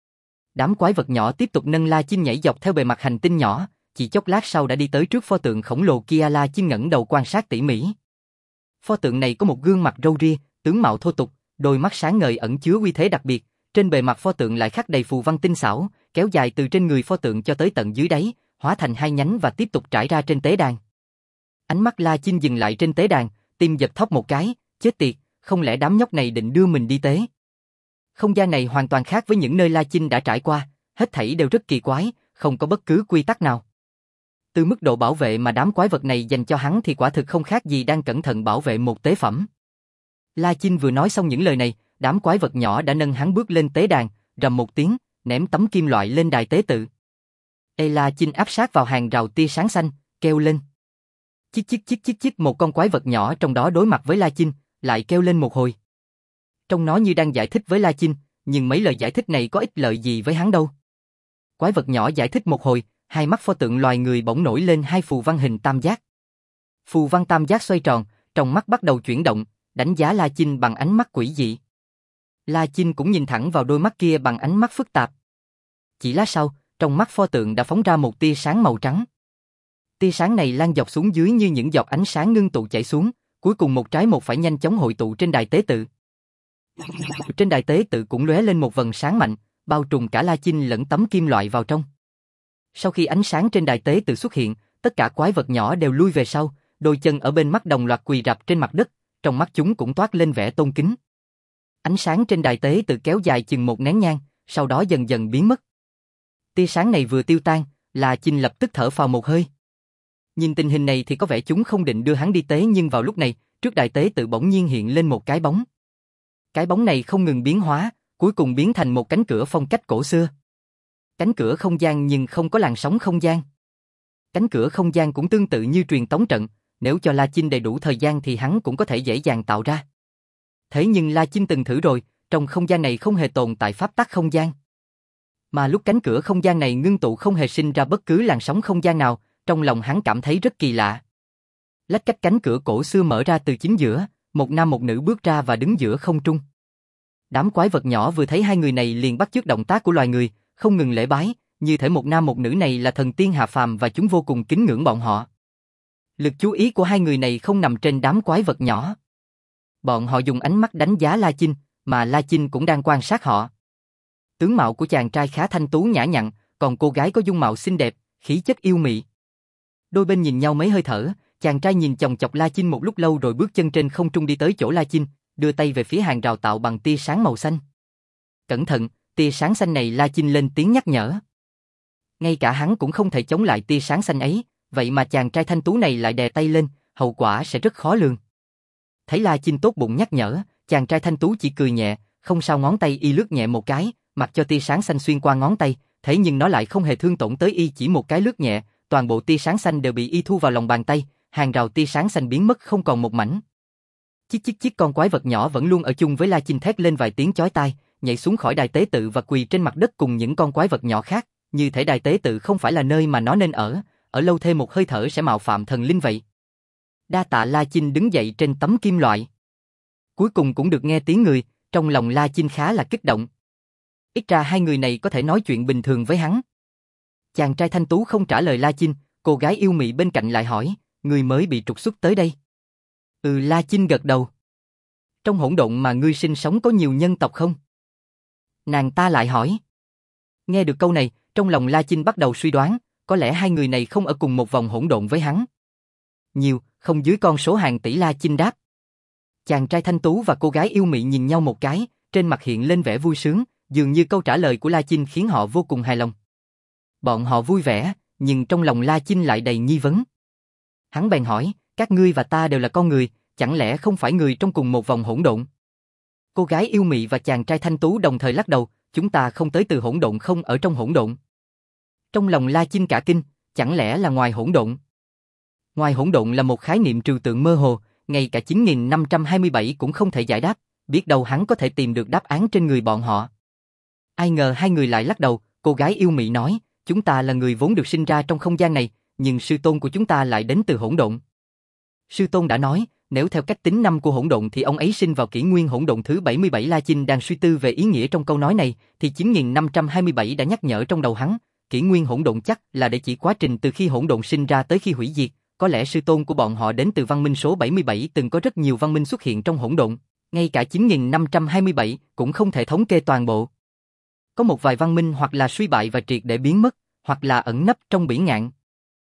Đám quái vật nhỏ tiếp tục nâng La Chinh nhảy dọc theo bề mặt hành tinh nhỏ, chỉ chốc lát sau đã đi tới trước pho tượng khổng lồ kia. La Chinh ngẩng đầu quan sát tỉ mỉ. Pho tượng này có một gương mặt râu ria, tướng mạo thô tục, đôi mắt sáng ngời ẩn chứa uy thế đặc biệt, trên bề mặt pho tượng lại khắc đầy phù văn tinh xảo, kéo dài từ trên người pho tượng cho tới tận dưới đáy, hóa thành hai nhánh và tiếp tục trải ra trên tế đàn. Ánh mắt La Chinh dừng lại trên tế đàn, tim giật thót một cái, chết tiệt, không lẽ đám nhóc này định đưa mình đi tế? Không gian này hoàn toàn khác với những nơi La Chinh đã trải qua, hết thảy đều rất kỳ quái, không có bất cứ quy tắc nào. Từ mức độ bảo vệ mà đám quái vật này dành cho hắn thì quả thực không khác gì đang cẩn thận bảo vệ một tế phẩm. La Chinh vừa nói xong những lời này, đám quái vật nhỏ đã nâng hắn bước lên tế đàn, rầm một tiếng, ném tấm kim loại lên đài tế tự. La Chinh áp sát vào hàng rào tia sáng xanh, kêu lên. Chích chích chích chích chích, một con quái vật nhỏ trong đó đối mặt với La Chinh, lại kêu lên một hồi. Trông nó như đang giải thích với La Chinh, nhưng mấy lời giải thích này có ích lợi gì với hắn đâu. Quái vật nhỏ giải thích một hồi, hai mắt pho tượng loài người bỗng nổi lên hai phù văn hình tam giác. Phù văn tam giác xoay tròn, trong mắt bắt đầu chuyển động, đánh giá La Chinh bằng ánh mắt quỷ dị. La Chinh cũng nhìn thẳng vào đôi mắt kia bằng ánh mắt phức tạp. Chỉ lát sau, trong mắt pho tượng đã phóng ra một tia sáng màu trắng. Tia sáng này lan dọc xuống dưới như những giọt ánh sáng ngưng tụ chảy xuống, cuối cùng một trái một phải nhanh chóng hội tụ trên đài tế tự. Trên đài tế tự cũng lóe lên một vầng sáng mạnh, bao trùm cả La Chinh lẫn tấm kim loại vào trong. Sau khi ánh sáng trên đài tế tự xuất hiện, tất cả quái vật nhỏ đều lui về sau, đôi chân ở bên mắt đồng loạt quỳ rạp trên mặt đất, trong mắt chúng cũng toát lên vẻ tôn kính. Ánh sáng trên đài tế tự kéo dài chừng một nén nhang, sau đó dần dần biến mất. Tia sáng này vừa tiêu tan, La Chinh lập tức thở phào một hơi. Nhìn tình hình này thì có vẻ chúng không định đưa hắn đi tế, nhưng vào lúc này, trước đài tế tự bỗng nhiên hiện lên một cái bóng. Cái bóng này không ngừng biến hóa, cuối cùng biến thành một cánh cửa phong cách cổ xưa. Cánh cửa không gian nhưng không có làn sóng không gian. Cánh cửa không gian cũng tương tự như truyền tống trận, nếu cho La Chinh đầy đủ thời gian thì hắn cũng có thể dễ dàng tạo ra. Thế nhưng La Chinh từng thử rồi, trong không gian này không hề tồn tại pháp tắc không gian. Mà lúc cánh cửa không gian này ngưng tụ không hề sinh ra bất cứ làn sóng không gian nào, trong lòng hắn cảm thấy rất kỳ lạ. Lách cách cánh cửa cổ xưa mở ra từ chính giữa, một nam một nữ bước ra và đứng giữa không trung. Đám quái vật nhỏ vừa thấy hai người này liền bắt chước động tác của loài người, không ngừng lễ bái, như thể một nam một nữ này là thần tiên hạ phàm và chúng vô cùng kính ngưỡng bọn họ. Lực chú ý của hai người này không nằm trên đám quái vật nhỏ. Bọn họ dùng ánh mắt đánh giá La Chinh, mà La Chinh cũng đang quan sát họ. Tướng mạo của chàng trai khá thanh tú nhã nhặn, còn cô gái có dung mạo xinh đẹp, khí chất yêu mị. Đôi bên nhìn nhau mấy hơi thở, chàng trai nhìn chòng chọc La Chinh một lúc lâu rồi bước chân trên không trung đi tới chỗ La Chinh, đưa tay về phía hàng rào tạo bằng tia sáng màu xanh. Cẩn thận, tia sáng xanh này. La Chinh lên tiếng nhắc nhở. Ngay cả hắn cũng không thể chống lại tia sáng xanh ấy, vậy mà chàng trai thanh tú này lại đè tay lên, hậu quả sẽ rất khó lường. Thấy La Chinh tốt bụng nhắc nhở, chàng trai thanh tú chỉ cười nhẹ, không sao ngón tay y lướt nhẹ một cái, mặc cho tia sáng xanh xuyên qua ngón tay, thế nhưng nó lại không hề thương tổn tới y, chỉ một cái lướt nhẹ, toàn bộ tia sáng xanh đều bị y thu vào lòng bàn tay, hàng rào tia sáng xanh biến mất không còn một mảnh. Chích chích chích, con quái vật nhỏ vẫn luôn ở chung với La Chinh thét lên vài tiếng chói tai, nhảy xuống khỏi đài tế tự và quỳ trên mặt đất cùng những con quái vật nhỏ khác, như thể đài tế tự không phải là nơi mà nó nên ở lâu thêm một hơi thở sẽ mạo phạm thần linh vậy. Đa tạ. La Chinh đứng dậy trên tấm kim loại. Cuối cùng cũng được nghe tiếng người, trong lòng La Chinh khá là kích động. Ít ra hai người này có thể nói chuyện bình thường với hắn. Chàng trai thanh tú không trả lời La Chinh, cô gái yêu mị bên cạnh lại hỏi, người mới bị trục xuất tới đây? La Chinh gật đầu. Trong hỗn độn mà ngươi sinh sống có nhiều nhân tộc không? Nàng ta lại hỏi. Nghe được câu này, trong lòng La Chinh bắt đầu suy đoán, có lẽ hai người này không ở cùng một vòng hỗn độn với hắn. Nhiều, không dưới con số hàng tỷ. La Chinh đáp. Chàng trai thanh tú và cô gái yêu mị nhìn nhau một cái, trên mặt hiện lên vẻ vui sướng, dường như câu trả lời của La Chinh khiến họ vô cùng hài lòng. Bọn họ vui vẻ, nhưng trong lòng La Chinh lại đầy nghi vấn. Hắn bèn hỏi, các ngươi và ta đều là con người, chẳng lẽ không phải người trong cùng một vòng hỗn độn? Cô gái yêu mị và chàng trai thanh tú đồng thời lắc đầu, chúng ta không tới từ hỗn độn, không ở trong hỗn độn. Trong lòng La Chinh cả kinh, chẳng lẽ là ngoài hỗn độn? Ngoài hỗn độn là một khái niệm trừu tượng mơ hồ, ngay cả 9527 cũng không thể giải đáp, biết đâu hắn có thể tìm được đáp án trên người bọn họ. Ai ngờ hai người lại lắc đầu, cô gái yêu mị nói, chúng ta là người vốn được sinh ra trong không gian này, nhưng sư tôn của chúng ta lại đến từ hỗn độn. Sư tôn đã nói, nếu theo cách tính năm của hỗn độn thì ông ấy sinh vào kỷ nguyên hỗn độn thứ 77. La Chinh đang suy tư về ý nghĩa trong câu nói này, thì 9527 đã nhắc nhở trong đầu hắn, kỷ nguyên hỗn độn chắc là để chỉ quá trình từ khi hỗn độn sinh ra tới khi hủy diệt, có lẽ sư tôn của bọn họ đến từ văn minh số 77, từng có rất nhiều văn minh xuất hiện trong hỗn độn, ngay cả 9527 cũng không thể thống kê toàn bộ. Có một vài văn minh hoặc là suy bại và triệt để biến mất, hoặc là ẩn nấp trong biển ngạn.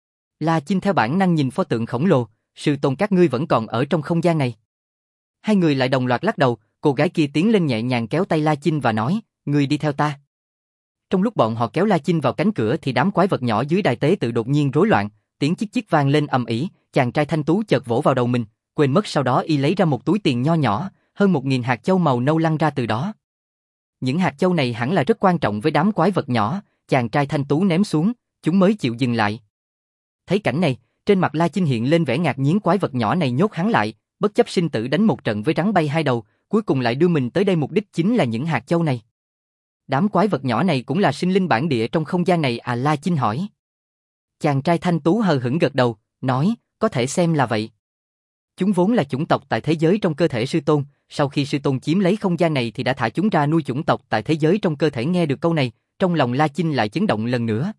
La Chinh theo bản năng nhìn pho tượng khổng lồ, sư tôn các ngươi vẫn còn ở trong không gian này. Hai người lại đồng loạt lắc đầu, cô gái kia tiến lên nhẹ nhàng kéo tay La Chinh và nói, ngươi đi theo ta. Trong lúc bọn họ kéo La Chinh vào cánh cửa thì đám quái vật nhỏ dưới đài tế tự đột nhiên rối loạn, tiếng chích chích vang lên ầm ĩ, chàng trai thanh tú chợt vỗ vào đầu mình, quên mất sau đó y lấy ra một túi tiền nho nhỏ, hơn 1000 hạt châu màu nâu lăn ra từ đó. Những hạt châu này hẳn là rất quan trọng với đám quái vật nhỏ, chàng trai thanh tú ném xuống, chúng mới chịu dừng lại. Thấy cảnh này, trên mặt La Chinh hiện lên vẻ ngạc nhiên, quái vật nhỏ này nhốt hắn lại, bất chấp sinh tử đánh một trận với rắn bay hai đầu, cuối cùng lại đưa mình tới đây mục đích chính là những hạt châu này. Đám quái vật nhỏ này cũng là sinh linh bản địa trong không gian này à? La Chinh hỏi. Chàng trai thanh tú hờ hững gật đầu, nói, có thể xem là vậy. Chúng vốn là chủng tộc tại thế giới trong cơ thể sư tôn, sau khi sư tôn chiếm lấy không gian này thì đã thả chúng ra nuôi chủng tộc tại thế giới trong cơ thể. Nghe được câu này, trong lòng La Chinh lại chấn động lần nữa.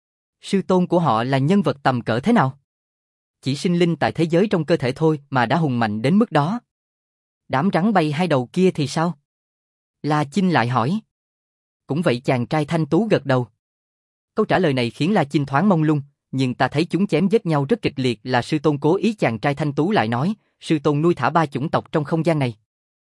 Sư tôn của họ là nhân vật tầm cỡ thế nào? Chỉ sinh linh tại thế giới trong cơ thể thôi mà đã hùng mạnh đến mức đó. Đám rắn bay hai đầu kia thì sao? La Chinh lại hỏi. Cũng vậy, chàng trai thanh tú gật đầu. Câu trả lời này khiến La Chinh thoáng mông lung, nhưng ta thấy chúng chém giết nhau rất kịch liệt, là sư tôn cố ý. Chàng trai thanh tú lại nói, sư tôn nuôi thả 3 chủng tộc trong không gian này.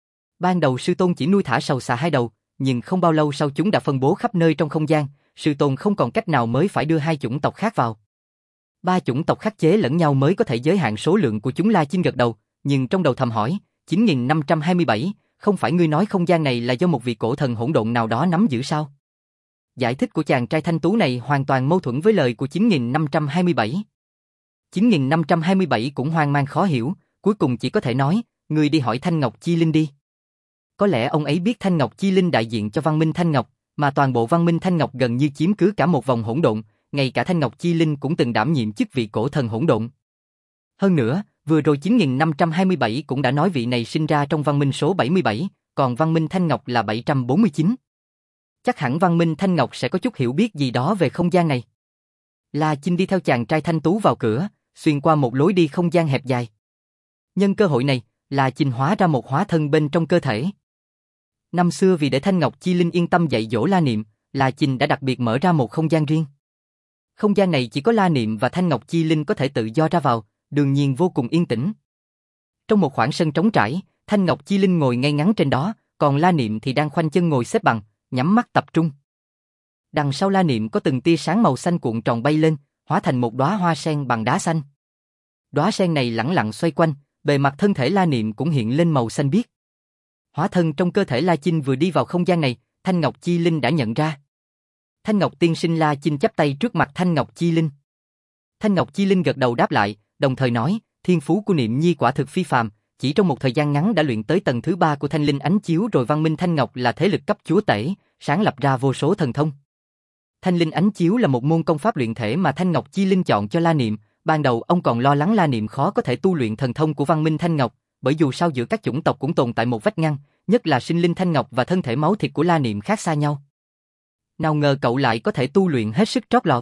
Ban đầu sư tôn chỉ nuôi thả sầu xà hai đầu, nhưng không bao lâu sau chúng đã phân bố khắp nơi trong không gian, sư tôn không còn cách nào mới phải đưa 2 chủng tộc khác vào. 3 chủng tộc khắc chế lẫn nhau mới có thể giới hạn số lượng của chúng. La Chinh gật đầu, nhưng trong đầu thầm hỏi, 9527, không phải ngươi nói không gian này là do một vị cổ thần hỗn độn nào đó nắm giữ sao? Giải thích của chàng trai thanh tú này hoàn toàn mâu thuẫn với lời của 9527. 9527 cũng hoang mang khó hiểu, cuối cùng chỉ có thể nói, ngươi đi hỏi Thanh Ngọc Chi Linh đi. Có lẽ ông ấy biết Thanh Ngọc Chi Linh đại diện cho văn minh Thanh Ngọc, mà toàn bộ văn minh Thanh Ngọc gần như chiếm cứ cả một vòng hỗn độn, ngay cả Thanh Ngọc Chi Linh cũng từng đảm nhiệm chức vị cổ thần hỗn độn. Hơn nữa, vừa rồi 9527 cũng đã nói vị này sinh ra trong văn minh số 77, còn văn minh Thanh Ngọc là 749. Chắc hẳn văn minh Thanh Ngọc sẽ có chút hiểu biết gì đó về không gian này. La Chinh đi theo chàng trai thanh tú vào cửa, xuyên qua một lối đi không gian hẹp dài. Nhân cơ hội này, La Chinh hóa ra một hóa thân bên trong cơ thể. Năm xưa vì để Thanh Ngọc Chi Linh yên tâm dạy dỗ La Niệm, La Chinh đã đặc biệt mở ra một không gian riêng. Không gian này chỉ có La Niệm và Thanh Ngọc Chi Linh có thể tự do ra vào, đương nhiên vô cùng yên tĩnh. Trong một khoảng sân trống trải, Thanh Ngọc Chi Linh ngồi ngay ngắn trên đó, còn La Niệm thì đang khoanh chân ngồi xếp bằng, nhắm mắt tập trung. Đằng sau La Niệm có từng tia sáng màu xanh cuộn tròn bay lên, hóa thành một đóa hoa sen bằng đá xanh. Đóa sen này lẳng lặng xoay quanh, bề mặt thân thể La Niệm cũng hiện lên màu xanh biếc. Hóa thân trong cơ thể La Chinh vừa đi vào không gian này, Thanh Ngọc Chi Linh đã nhận ra. Thanh Ngọc tiên sinh. La Chinh chắp tay trước mặt Thanh Ngọc Chi Linh. Thanh Ngọc Chi Linh gật đầu đáp lại, đồng thời nói, thiên phú của Niệm Nhi quả thực phi phàm, chỉ trong một thời gian ngắn đã luyện tới tầng thứ 3 của Thanh Linh Ánh Chiếu rồi văn minh Thanh Ngọc là thế lực cấp chúa tể, sáng lập ra vô số thần thông. Thanh Linh Ánh Chiếu là một môn công pháp luyện thể mà Thanh Ngọc Chi Linh chọn cho La Niệm, ban đầu ông còn lo lắng La Niệm khó có thể tu luyện thần thông của văn minh Thanh Ngọc, bởi dù sao giữa các chủng tộc cũng tồn tại một vách ngăn, nhất là sinh linh Thanh Ngọc và thân thể máu thịt của La Niệm khác xa nhau. Nào ngờ cậu lại có thể tu luyện hết sức trót lọt.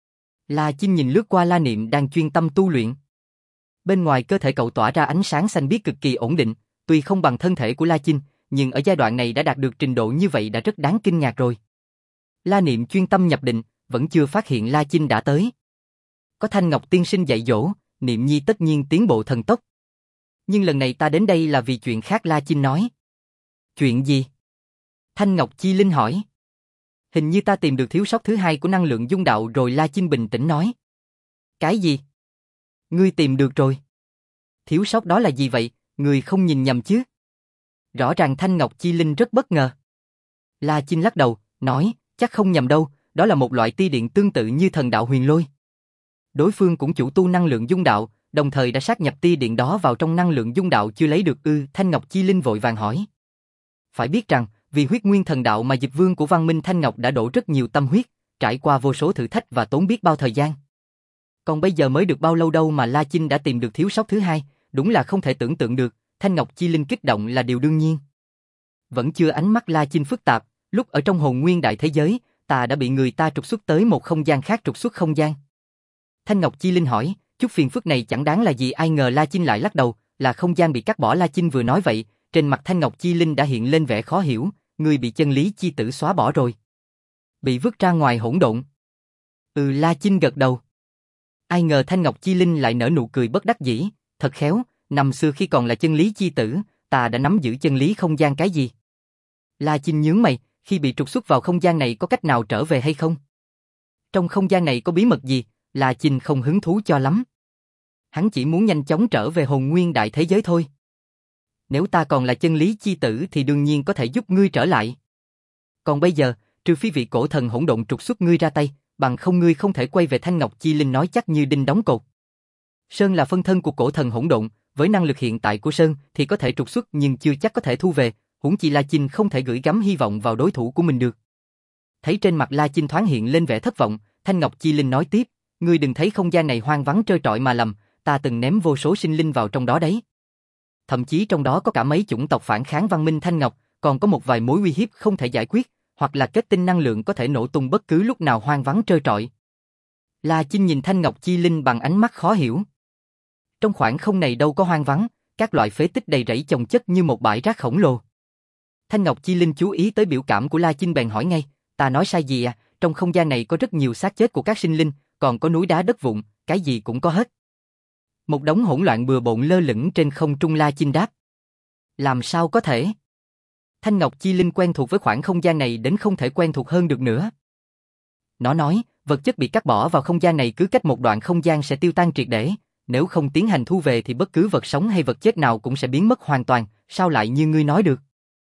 La Chinh nhìn lướt qua La Niệm đang chuyên tâm tu luyện. Bên ngoài cơ thể cậu tỏa ra ánh sáng xanh biếc cực kỳ ổn định, tuy không bằng thân thể của La Chinh, nhưng ở giai đoạn này đã đạt được trình độ như vậy đã rất đáng kinh ngạc rồi. La Niệm chuyên tâm nhập định, vẫn chưa phát hiện La Chinh đã tới. Có Thanh Ngọc tiên sinh dạy dỗ, Niệm Nhi tất nhiên tiến bộ thần tốc. Nhưng lần này ta đến đây là vì chuyện khác. La Chinh nói. Chuyện gì? Thanh Ngọc Chi Linh hỏi. Hình như ta tìm được thiếu sót thứ hai của năng lượng dung đạo rồi. La Chinh bình tĩnh nói. Cái gì? Ngươi tìm được rồi. Thiếu sót đó là gì vậy, ngươi không nhìn nhầm chứ? Rõ ràng Thanh Ngọc Chi Linh rất bất ngờ. La Chinh lắc đầu, nói, chắc không nhầm đâu, đó là một loại tia điện tương tự như thần đạo huyền lôi. Đối phương cũng chủ tu năng lượng dung đạo, đồng thời đã sát nhập tia điện đó vào trong năng lượng dung đạo chưa lấy được ư? Thanh Ngọc Chi Linh vội vàng hỏi. Phải biết rằng, vì huyết nguyên thần đạo mà Dịch Vương của văn minh Thanh Ngọc đã đổ rất nhiều tâm huyết, trải qua vô số thử thách và tốn biết bao thời gian. Còn bây giờ mới được bao lâu đâu mà La Chinh đã tìm được thiếu sót thứ hai, đúng là không thể tưởng tượng được. Thanh Ngọc Chi Linh kích động là điều đương nhiên. Vẫn chưa. Ánh mắt La Chinh phức tạp, lúc ở trong hồn nguyên đại thế giới, ta đã bị người ta trục xuất tới một không gian khác. Trục xuất không gian? Thanh Ngọc Chi Linh hỏi, chút phiền phức này chẳng đáng là gì. Ai ngờ La Chinh lại lắc đầu, là không gian bị cắt bỏ. La Chinh vừa nói vậy, trên mặt Thanh Ngọc Chi Linh đã hiện lên vẻ khó hiểu, người bị chân lý chi tử xóa bỏ rồi. Bị vứt ra ngoài hỗn độn. La Chinh gật đầu. Ai ngờ Thanh Ngọc Chi Linh lại nở nụ cười bất đắc dĩ, thật khéo, năm xưa khi còn là chân lý chi tử, ta đã nắm giữ chân lý không gian cái gì? La Chinh nhướng mày, khi bị trục xuất vào không gian này có cách nào trở về hay không? Trong không gian này có bí mật gì? La Chinh không hứng thú cho lắm. Hắn chỉ muốn nhanh chóng trở về hồn nguyên đại thế giới thôi. Nếu ta còn là chân lý chi tử thì đương nhiên có thể giúp ngươi trở lại. Còn bây giờ, trừ phi vị cổ thần hỗn độn trục xuất ngươi ra tay, bằng không ngươi không thể quay về. Thanh Ngọc Chi Linh nói chắc như đinh đóng cột. Sơn là phân thân của cổ thần hỗn độn, với năng lực hiện tại của Sơn thì có thể trục xuất nhưng chưa chắc có thể thu về, huống chi La Chinh không thể gửi gắm hy vọng vào đối thủ của mình được. Thấy trên mặt La Chinh thoáng hiện lên vẻ thất vọng, Thanh Ngọc Chi Linh nói tiếp, ngươi đừng thấy không gian này hoang vắng trơ trọi mà lầm, ta từng ném vô số sinh linh vào trong đó đấy. Thậm chí trong đó có cả mấy chủng tộc phản kháng văn minh Thanh Ngọc, còn có một vài mối uy hiếp không thể giải quyết, hoặc là kết tinh năng lượng có thể nổ tung bất cứ lúc nào. Hoang vắng trơ trọi. La Chinh nhìn Thanh Ngọc Chi Linh bằng ánh mắt khó hiểu. Trong khoảng không này đâu có hoang vắng, các loại phế tích đầy rẫy chồng chất như một bãi rác khổng lồ. Thanh Ngọc Chi Linh chú ý tới biểu cảm của La Chinh bèn hỏi ngay, ta nói sai gì à? Trong không gian này có rất nhiều xác chết của các sinh linh, còn có núi đá đất vụn, cái gì cũng có hết. Một đống hỗn loạn bừa bộn lơ lửng trên không trung. La Chinh đáp. Làm sao có thể? Thanh Ngọc Chi Linh quen thuộc với khoảng không gian này đến không thể quen thuộc hơn được nữa. Nó nói, vật chất bị cắt bỏ vào không gian này cứ cách một đoạn không gian sẽ tiêu tan triệt để, nếu không tiến hành thu về thì bất cứ vật sống hay vật chết nào cũng sẽ biến mất hoàn toàn, sao lại như ngươi nói được?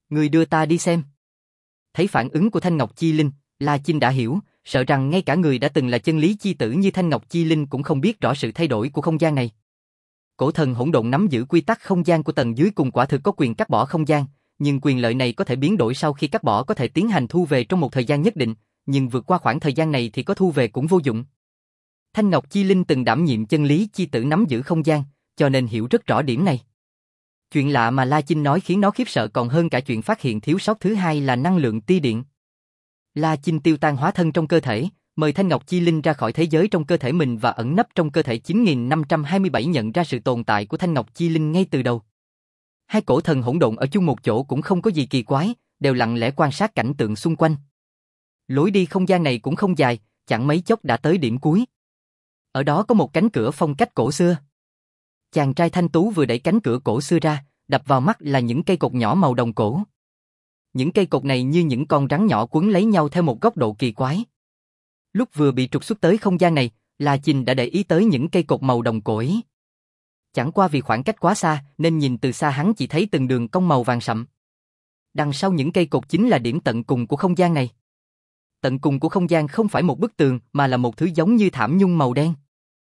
Người đưa ta đi xem. Thấy phản ứng của Thanh Ngọc Chi Linh, La Chinh đã hiểu, sợ rằng ngay cả người đã từng là chân lý chi tử như Thanh Ngọc Chi Linh cũng không biết rõ sự thay đổi của không gian này. Cổ thần hỗn độn nắm giữ quy tắc không gian của tầng dưới cùng quả thực có quyền cắt bỏ không gian, nhưng quyền lợi này có thể biến đổi sau khi cắt bỏ, có thể tiến hành thu về trong một thời gian nhất định, nhưng vượt qua khoảng thời gian này thì có thu về cũng vô dụng. Thanh Ngọc Chi Linh từng đảm nhiệm chân lý chi tử nắm giữ không gian, cho nên hiểu rất rõ điểm này. Chuyện lạ mà La Chinh nói khiến nó khiếp sợ còn hơn cả chuyện phát hiện thiếu sót thứ hai là năng lượng tia điện. La Chinh tiêu tan hóa thân trong cơ thể, mời Thanh Ngọc Chi Linh ra khỏi thế giới trong cơ thể mình và ẩn nấp trong cơ thể 9527 nhận ra sự tồn tại của Thanh Ngọc Chi Linh ngay từ đầu. Hai cổ thần hỗn độn ở chung một chỗ cũng không có gì kỳ quái, đều lặng lẽ quan sát cảnh tượng xung quanh. Lối đi không gian này cũng không dài, chẳng mấy chốc đã tới điểm cuối. Ở đó có một cánh cửa phong cách cổ xưa. Chàng trai thanh tú vừa đẩy cánh cửa cổ xưa ra, đập vào mắt là những cây cột nhỏ màu đồng cổ. Những cây cột này như những con rắn nhỏ quấn lấy nhau theo một góc độ kỳ quái. Lúc vừa bị trục xuất tới không gian này, La Chinh đã để ý tới những cây cột màu đồng cổ ấy. Chẳng qua vì khoảng cách quá xa nên nhìn từ xa hắn chỉ thấy từng đường cong màu vàng sậm. Đằng sau những cây cột chính là điểm tận cùng của không gian này. Tận cùng của không gian không phải một bức tường mà là một thứ giống như thảm nhung màu đen.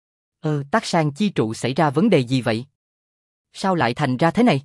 Tắc Sang chi trụ xảy ra vấn đề gì vậy? Sao lại thành ra thế này?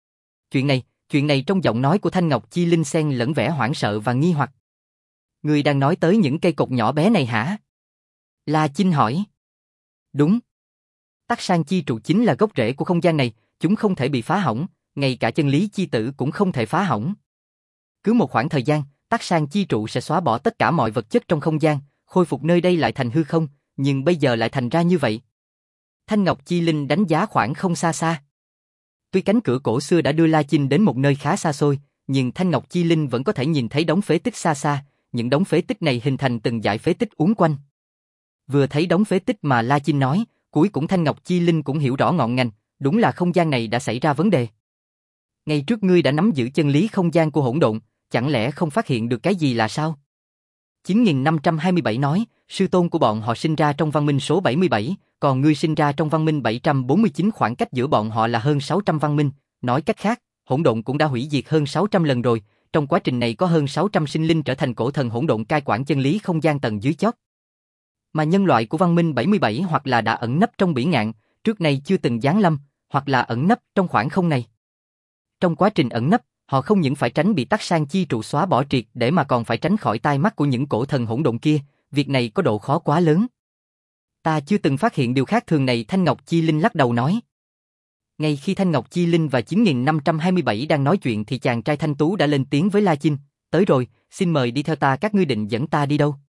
Chuyện này trong giọng nói của Thanh Ngọc Chi Linh xen lẫn vẻ hoảng sợ và nghi hoặc. Người đang nói tới những cây cột nhỏ bé này hả? La Chinh hỏi. Đúng. Tắc Sang chi trụ chính là gốc rễ của không gian này, chúng không thể bị phá hỏng, ngay cả chân lý chi tử cũng không thể phá hỏng. Cứ một khoảng thời gian, Tắc Sang chi trụ sẽ xóa bỏ tất cả mọi vật chất trong không gian, khôi phục nơi đây lại thành hư không, nhưng bây giờ lại thành ra như vậy. Thanh Ngọc Chi Linh đánh giá khoảng không xa xa. Tuy cánh cửa cổ xưa đã đưa La Chinh đến một nơi khá xa xôi, nhưng Thanh Ngọc Chi Linh vẫn có thể nhìn thấy đống phế tích xa xa, những đống phế tích này hình thành từng dải phế tích uốn quanh. Vừa thấy đống phế tích mà La Chinh nói, cuối cùng Thanh Ngọc Chi Linh cũng hiểu rõ ngọn ngành, đúng là không gian này đã xảy ra vấn đề. Ngay trước ngươi đã nắm giữ chân lý không gian của hỗn độn, chẳng lẽ không phát hiện được cái gì là sao? 9527 nói, sư tôn của bọn họ sinh ra trong văn minh số 77, còn ngươi sinh ra trong văn minh 749, khoảng cách giữa bọn họ là hơn 600 văn minh, nói cách khác, hỗn độn cũng đã hủy diệt hơn 600 lần rồi, trong quá trình này có hơn 600 sinh linh trở thành cổ thần hỗn độn cai quản chân lý không gian tầng dưới chót. Mà nhân loại của văn minh 77 hoặc là đã ẩn nấp trong bỉ ngạn, trước nay chưa từng giáng lâm, hoặc là ẩn nấp trong khoảng không này. Trong quá trình ẩn nấp, họ không những phải tránh bị Tắc Sang chi trụ xóa bỏ triệt để mà còn phải tránh khỏi tai mắt của những cổ thần hỗn độn kia, việc này có độ khó quá lớn. Ta chưa từng phát hiện điều khác thường này, Thanh Ngọc Chi Linh lắc đầu nói. Ngay khi Thanh Ngọc Chi Linh và 9527 đang nói chuyện thì chàng trai thanh tú đã lên tiếng với La Chinh, tới rồi, xin mời đi theo ta, các ngươi định dẫn ta đi đâu?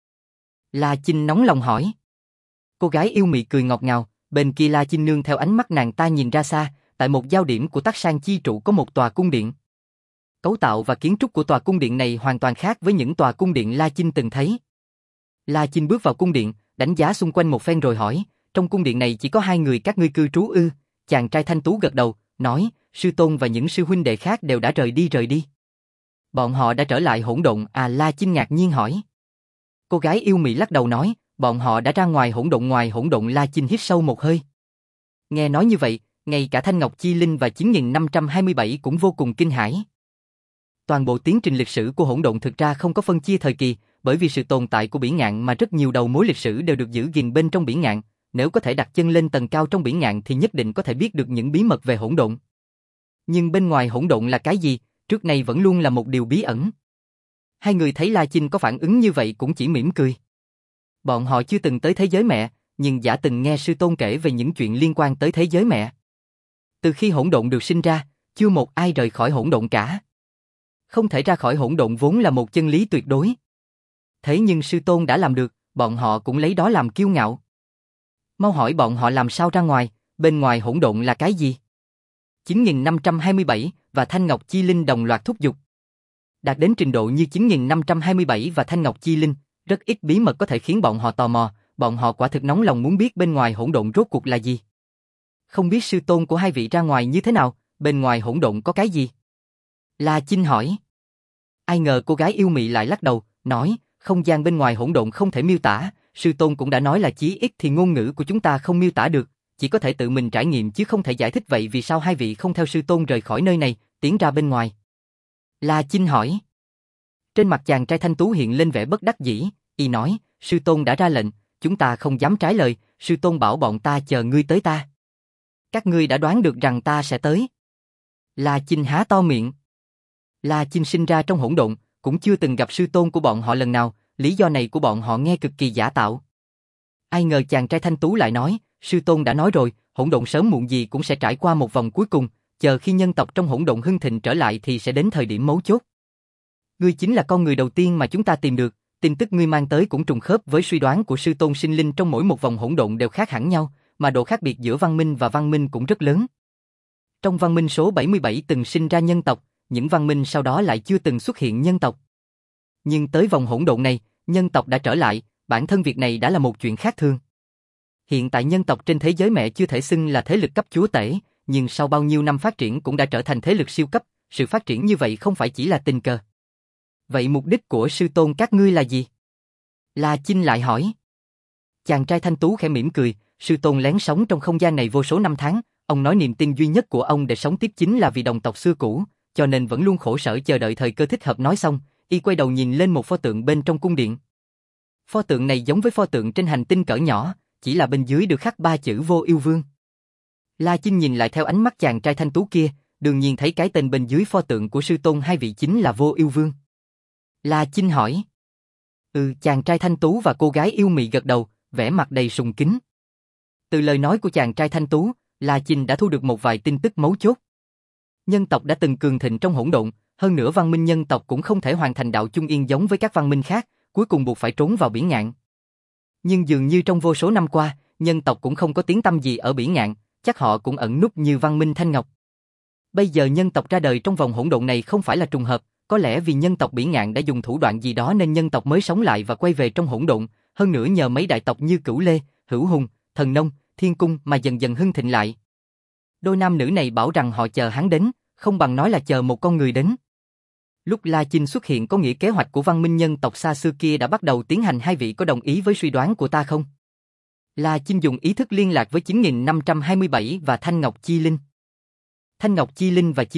La Chinh nóng lòng hỏi. Cô gái yêu mị cười ngọt ngào, bên kia La Chinh nương theo ánh mắt nàng ta nhìn ra xa, tại một giao điểm của Tắc Sang chi trụ có một tòa cung điện. Cấu tạo và kiến trúc của tòa cung điện này hoàn toàn khác với những tòa cung điện La Chinh từng thấy. La Chinh bước vào cung điện, đánh giá xung quanh một phen rồi hỏi, trong cung điện này chỉ có 2 người các ngươi cư trú ư? Chàng trai thanh tú gật đầu, nói, sư tôn và những sư huynh đệ khác đều đã rời đi. Bọn họ đã trở lại hỗn độn à? La Chinh ngạc nhiên hỏi. Cô gái yêu mị lắc đầu nói, bọn họ đã ra ngoài hỗn độn. La Chinh hít sâu một hơi. Nghe nói như vậy, ngay cả Thanh Ngọc Chi Linh và 9527 cũng vô cùng kinh hãi. Toàn bộ tiến trình lịch sử của hỗn độn thực ra không có phân chia thời kỳ, bởi vì sự tồn tại của bỉ ngạn mà rất nhiều đầu mối lịch sử đều được giữ gìn bên trong bỉ ngạn, nếu có thể đặt chân lên tầng cao trong bỉ ngạn thì nhất định có thể biết được những bí mật về hỗn độn. Nhưng bên ngoài hỗn độn là cái gì, trước nay vẫn luôn là một điều bí ẩn. Hai người thấy La Chinh có phản ứng như vậy cũng chỉ mỉm cười. Bọn họ chưa từng tới thế giới mẹ, nhưng đã từng nghe sư tôn kể về những chuyện liên quan tới thế giới mẹ. Từ khi hỗn độn được sinh ra, chưa một ai rời khỏi hỗn độn cả. Không thể ra khỏi hỗn độn vốn là một chân lý tuyệt đối. Thế nhưng sư tôn đã làm được, bọn họ cũng lấy đó làm kiêu ngạo. Mau hỏi bọn họ làm sao ra ngoài, bên ngoài hỗn độn là cái gì? 9527 và Thanh Ngọc Chi Linh đồng loạt thúc giục. Đạt đến trình độ như 9527 và Thanh Ngọc Chi Linh, rất ít bí mật có thể khiến bọn họ tò mò, bọn họ quả thực nóng lòng muốn biết bên ngoài hỗn độn rốt cuộc là gì. Không biết sư tôn của hai vị ra ngoài như thế nào, bên ngoài hỗn độn có cái gì? La Chinh hỏi. Ai ngờ cô gái yêu mị lại lắc đầu, nói, không gian bên ngoài hỗn độn không thể miêu tả, sư tôn cũng đã nói là chí ít thì ngôn ngữ của chúng ta không miêu tả được, chỉ có thể tự mình trải nghiệm chứ không thể giải thích. Vậy vì sao hai vị không theo sư tôn rời khỏi nơi này, tiến ra bên ngoài? La Chinh hỏi. Trên mặt chàng trai thanh tú hiện lên vẻ bất đắc dĩ, y nói, sư tôn đã ra lệnh, chúng ta không dám trái lời, sư tôn bảo bọn ta chờ ngươi tới ta. Các ngươi đã đoán được rằng ta sẽ tới. La Chinh há to miệng. La Chinh sinh ra trong hỗn độn, cũng chưa từng gặp sư tôn của bọn họ lần nào, lý do này của bọn họ nghe cực kỳ giả tạo. Ai ngờ chàng trai thanh tú lại nói, sư tôn đã nói rồi, hỗn độn sớm muộn gì cũng sẽ trải qua một vòng cuối cùng, chờ khi nhân tộc trong hỗn độn hưng thịnh trở lại thì sẽ đến thời điểm mấu chốt. Ngươi chính là con người đầu tiên mà chúng ta tìm được, tin tức ngươi mang tới cũng trùng khớp với suy đoán của sư tôn sinh linh trong mỗi một vòng hỗn độn đều khác hẳn nhau, mà độ khác biệt giữa văn minh và văn minh cũng rất lớn. Trong văn minh số 77 từng sinh ra nhân tộc, những văn minh sau đó lại chưa từng xuất hiện nhân tộc. Nhưng tới vòng hỗn độn này, nhân tộc đã trở lại, bản thân việc này đã là một chuyện khác thường. Hiện tại nhân tộc trên thế giới mẹ chưa thể xưng là thế lực cấp chúa tể, nhưng sau bao nhiêu năm phát triển cũng đã trở thành thế lực siêu cấp, sự phát triển như vậy không phải chỉ là tình cờ. Vậy mục đích của sư tôn các ngươi là gì? La Chinh lại hỏi. Chàng trai thanh tú khẽ mỉm cười, sư tôn lén sống trong không gian này vô số năm tháng, ông nói niềm tin duy nhất của ông để sống tiếp chính là vì đồng tộc xưa cũ, cho nên vẫn luôn khổ sở chờ đợi thời cơ thích hợp. Nói xong, y quay đầu nhìn lên một pho tượng bên trong cung điện. Pho tượng này giống với pho tượng trên hành tinh cỡ nhỏ, chỉ là bên dưới được khắc 3 chữ Vô Ưu Vương. La Chinh nhìn lại theo ánh mắt chàng trai thanh tú kia, đương nhiên thấy cái tên bên dưới pho tượng của sư tôn hai vị chính là Vô Ưu Vương. La Chinh hỏi. Chàng trai thanh tú và cô gái yêu mị gật đầu, vẻ mặt đầy sùng kính. Từ lời nói của chàng trai thanh tú, La Chinh đã thu được một vài tin tức mấu chốt. Nhân tộc đã từng cường thịnh trong hỗn độn, hơn nữa văn minh nhân tộc cũng không thể hoàn thành đạo chung yên giống với các văn minh khác, cuối cùng buộc phải trốn vào biển ngạn. Nhưng dường như trong vô số năm qua, nhân tộc cũng không có tiếng tăm gì ở biển ngạn, chắc họ cũng ẩn núp như văn minh Thanh Ngọc. Bây giờ nhân tộc ra đời trong vòng hỗn độn này không phải là trùng hợp, có lẽ vì nhân tộc biển ngạn đã dùng thủ đoạn gì đó nên nhân tộc mới sống lại và quay về trong hỗn độn, hơn nữa nhờ mấy đại tộc như Cửu Lê, Hữu Hùng, Thần Nông, Thiên Cung mà dần dần hưng thịnh lại. Đôi nam nữ này bảo rằng họ chờ hắn đến, không bằng nói là chờ một con người đến. Lúc La Chinh xuất hiện có nghĩa kế hoạch của văn minh nhân tộc xa xưa kia đã bắt đầu tiến hành, hai vị có đồng ý với suy đoán của ta không? La Chinh dùng ý thức liên lạc với 9527 và Thanh Ngọc Chi Linh. Thanh Ngọc Chi Linh và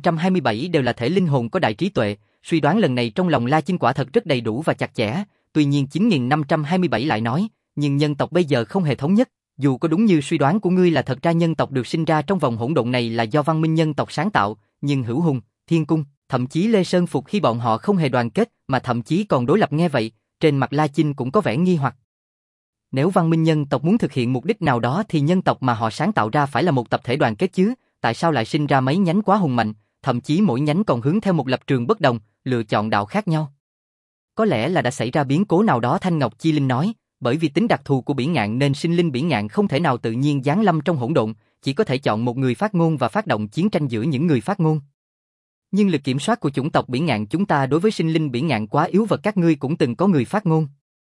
9527 đều là thể linh hồn có đại trí tuệ, suy đoán lần này trong lòng La Chinh quả thật rất đầy đủ và chặt chẽ, tuy nhiên 9527 lại nói, nhưng nhân tộc bây giờ không hề thống nhất, dù có đúng như suy đoán của ngươi là thật ra nhân tộc được sinh ra trong vòng hỗn độn này là do văn minh nhân tộc sáng tạo, nhưng Hữu Hùng, Thiên Cung, thậm chí Lê Sơn Phục khi bọn họ không hề đoàn kết mà thậm chí còn đối lập. Nghe vậy, trên mặt La Chinh cũng có vẻ nghi hoặc. Nếu văn minh nhân tộc muốn thực hiện mục đích nào đó thì nhân tộc mà họ sáng tạo ra phải là một tập thể đoàn kết chứ, tại sao lại sinh ra mấy nhánh quá hùng mạnh, thậm chí mỗi nhánh còn hướng theo một lập trường bất đồng, lựa chọn đạo khác nhau. Có lẽ là đã xảy ra biến cố nào đó, Thanh Ngọc Chi Linh nói, bởi vì tính đặc thù của biển ngạn nên sinh linh biển ngạn không thể nào tự nhiên giáng lâm trong hỗn độn, chỉ có thể chọn một người phát ngôn và phát động chiến tranh giữa những người phát ngôn. Nhưng lực kiểm soát của chủng tộc biển ngạn chúng ta đối với sinh linh biển ngạn quá yếu vật, các ngươi cũng từng có người phát ngôn.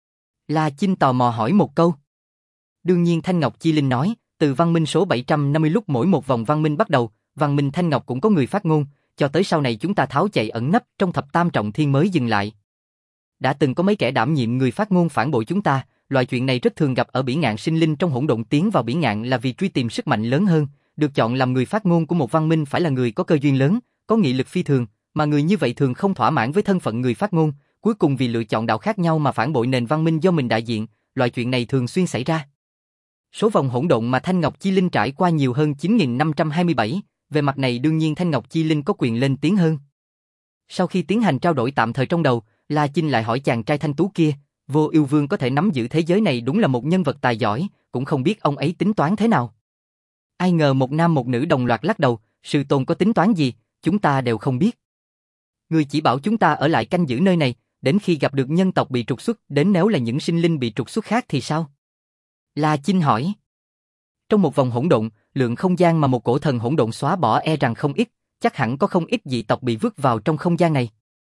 La Chinh tò mò hỏi một câu. Đương nhiên, Thanh Ngọc Chi Linh nói, từ văn minh số 750 lúc mỗi một vòng văn minh bắt đầu, văn minh Thanh Ngọc cũng có người phát ngôn, cho tới sau này chúng ta tháo chạy ẩn nấp trong thập tam trọng thiên mới dừng lại. Đã từng có mấy kẻ đảm nhiệm người phát ngôn phản bội chúng ta, loại chuyện này rất thường gặp ở biển ngạn. Sinh linh trong hỗn độn tiến vào biển ngạn là vì truy tìm sức mạnh lớn hơn, được chọn làm người phát ngôn của một văn minh phải là người có cơ duyên lớn, có nghị lực phi thường, mà người như vậy thường không thỏa mãn với thân phận người phát ngôn, cuối cùng vì lựa chọn đạo khác nhau mà phản bội nền văn minh do mình đại diện, loại chuyện này thường xuyên xảy ra. Số vòng hỗn độn mà Thanh Ngọc Chi Linh trải qua nhiều hơn 9527, về mặt này đương nhiên Thanh Ngọc Chi Linh có quyền lên tiếng hơn. Sau khi tiến hành trao đổi tạm thời trong đầu, La Chinh lại hỏi chàng trai thanh tú kia, Vô Ưu Vương có thể nắm giữ thế giới này đúng là một nhân vật tài giỏi, cũng không biết ông ấy tính toán thế nào. Ai ngờ một nam một nữ đồng loạt lắc đầu, sư tôn có tính toán gì, chúng ta đều không biết. Ngươi chỉ bảo chúng ta ở lại canh giữ nơi này, đến khi gặp được nhân tộc bị trục xuất, đến nếu là những sinh linh bị trục xuất khác thì sao? La Chinh hỏi. Trong một vòng hỗn độn, lượng không gian mà một cổ thần hỗn độn xóa bỏ e rằng không ít, chắc hẳn có không ít dị tộc bị vứt vào trong không gian này.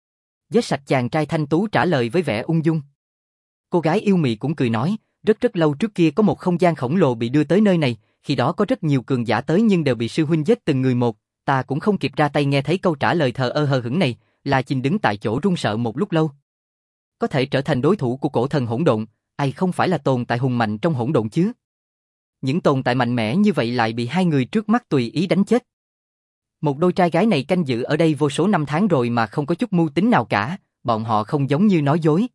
Vết sạch chàng trai thanh tú trả lời với vẻ ung dung. Cô gái yêu mị cũng cười nói, rất lâu trước kia có một không gian khổng lồ bị đưa tới nơi này, khi đó có rất nhiều cường giả tới nhưng đều bị sư huynh giết từng người một, ta cũng không kịp ra tay. Nghe thấy câu trả lời thờ ơ hờ hững này, La Chinh đứng tại chỗ run sợ một lúc lâu. Có thể trở thành đối thủ của cổ thần hỗn độn, ai không phải là tồn tại hùng mạnh trong hỗn độn chứ? Những tồn tại mạnh mẽ như vậy lại bị hai người trước mắt tùy ý đánh chết. Một đôi trai gái này canh giữ ở đây vô số năm tháng rồi mà không có chút mưu tính nào cả, bọn họ không giống như nói dối.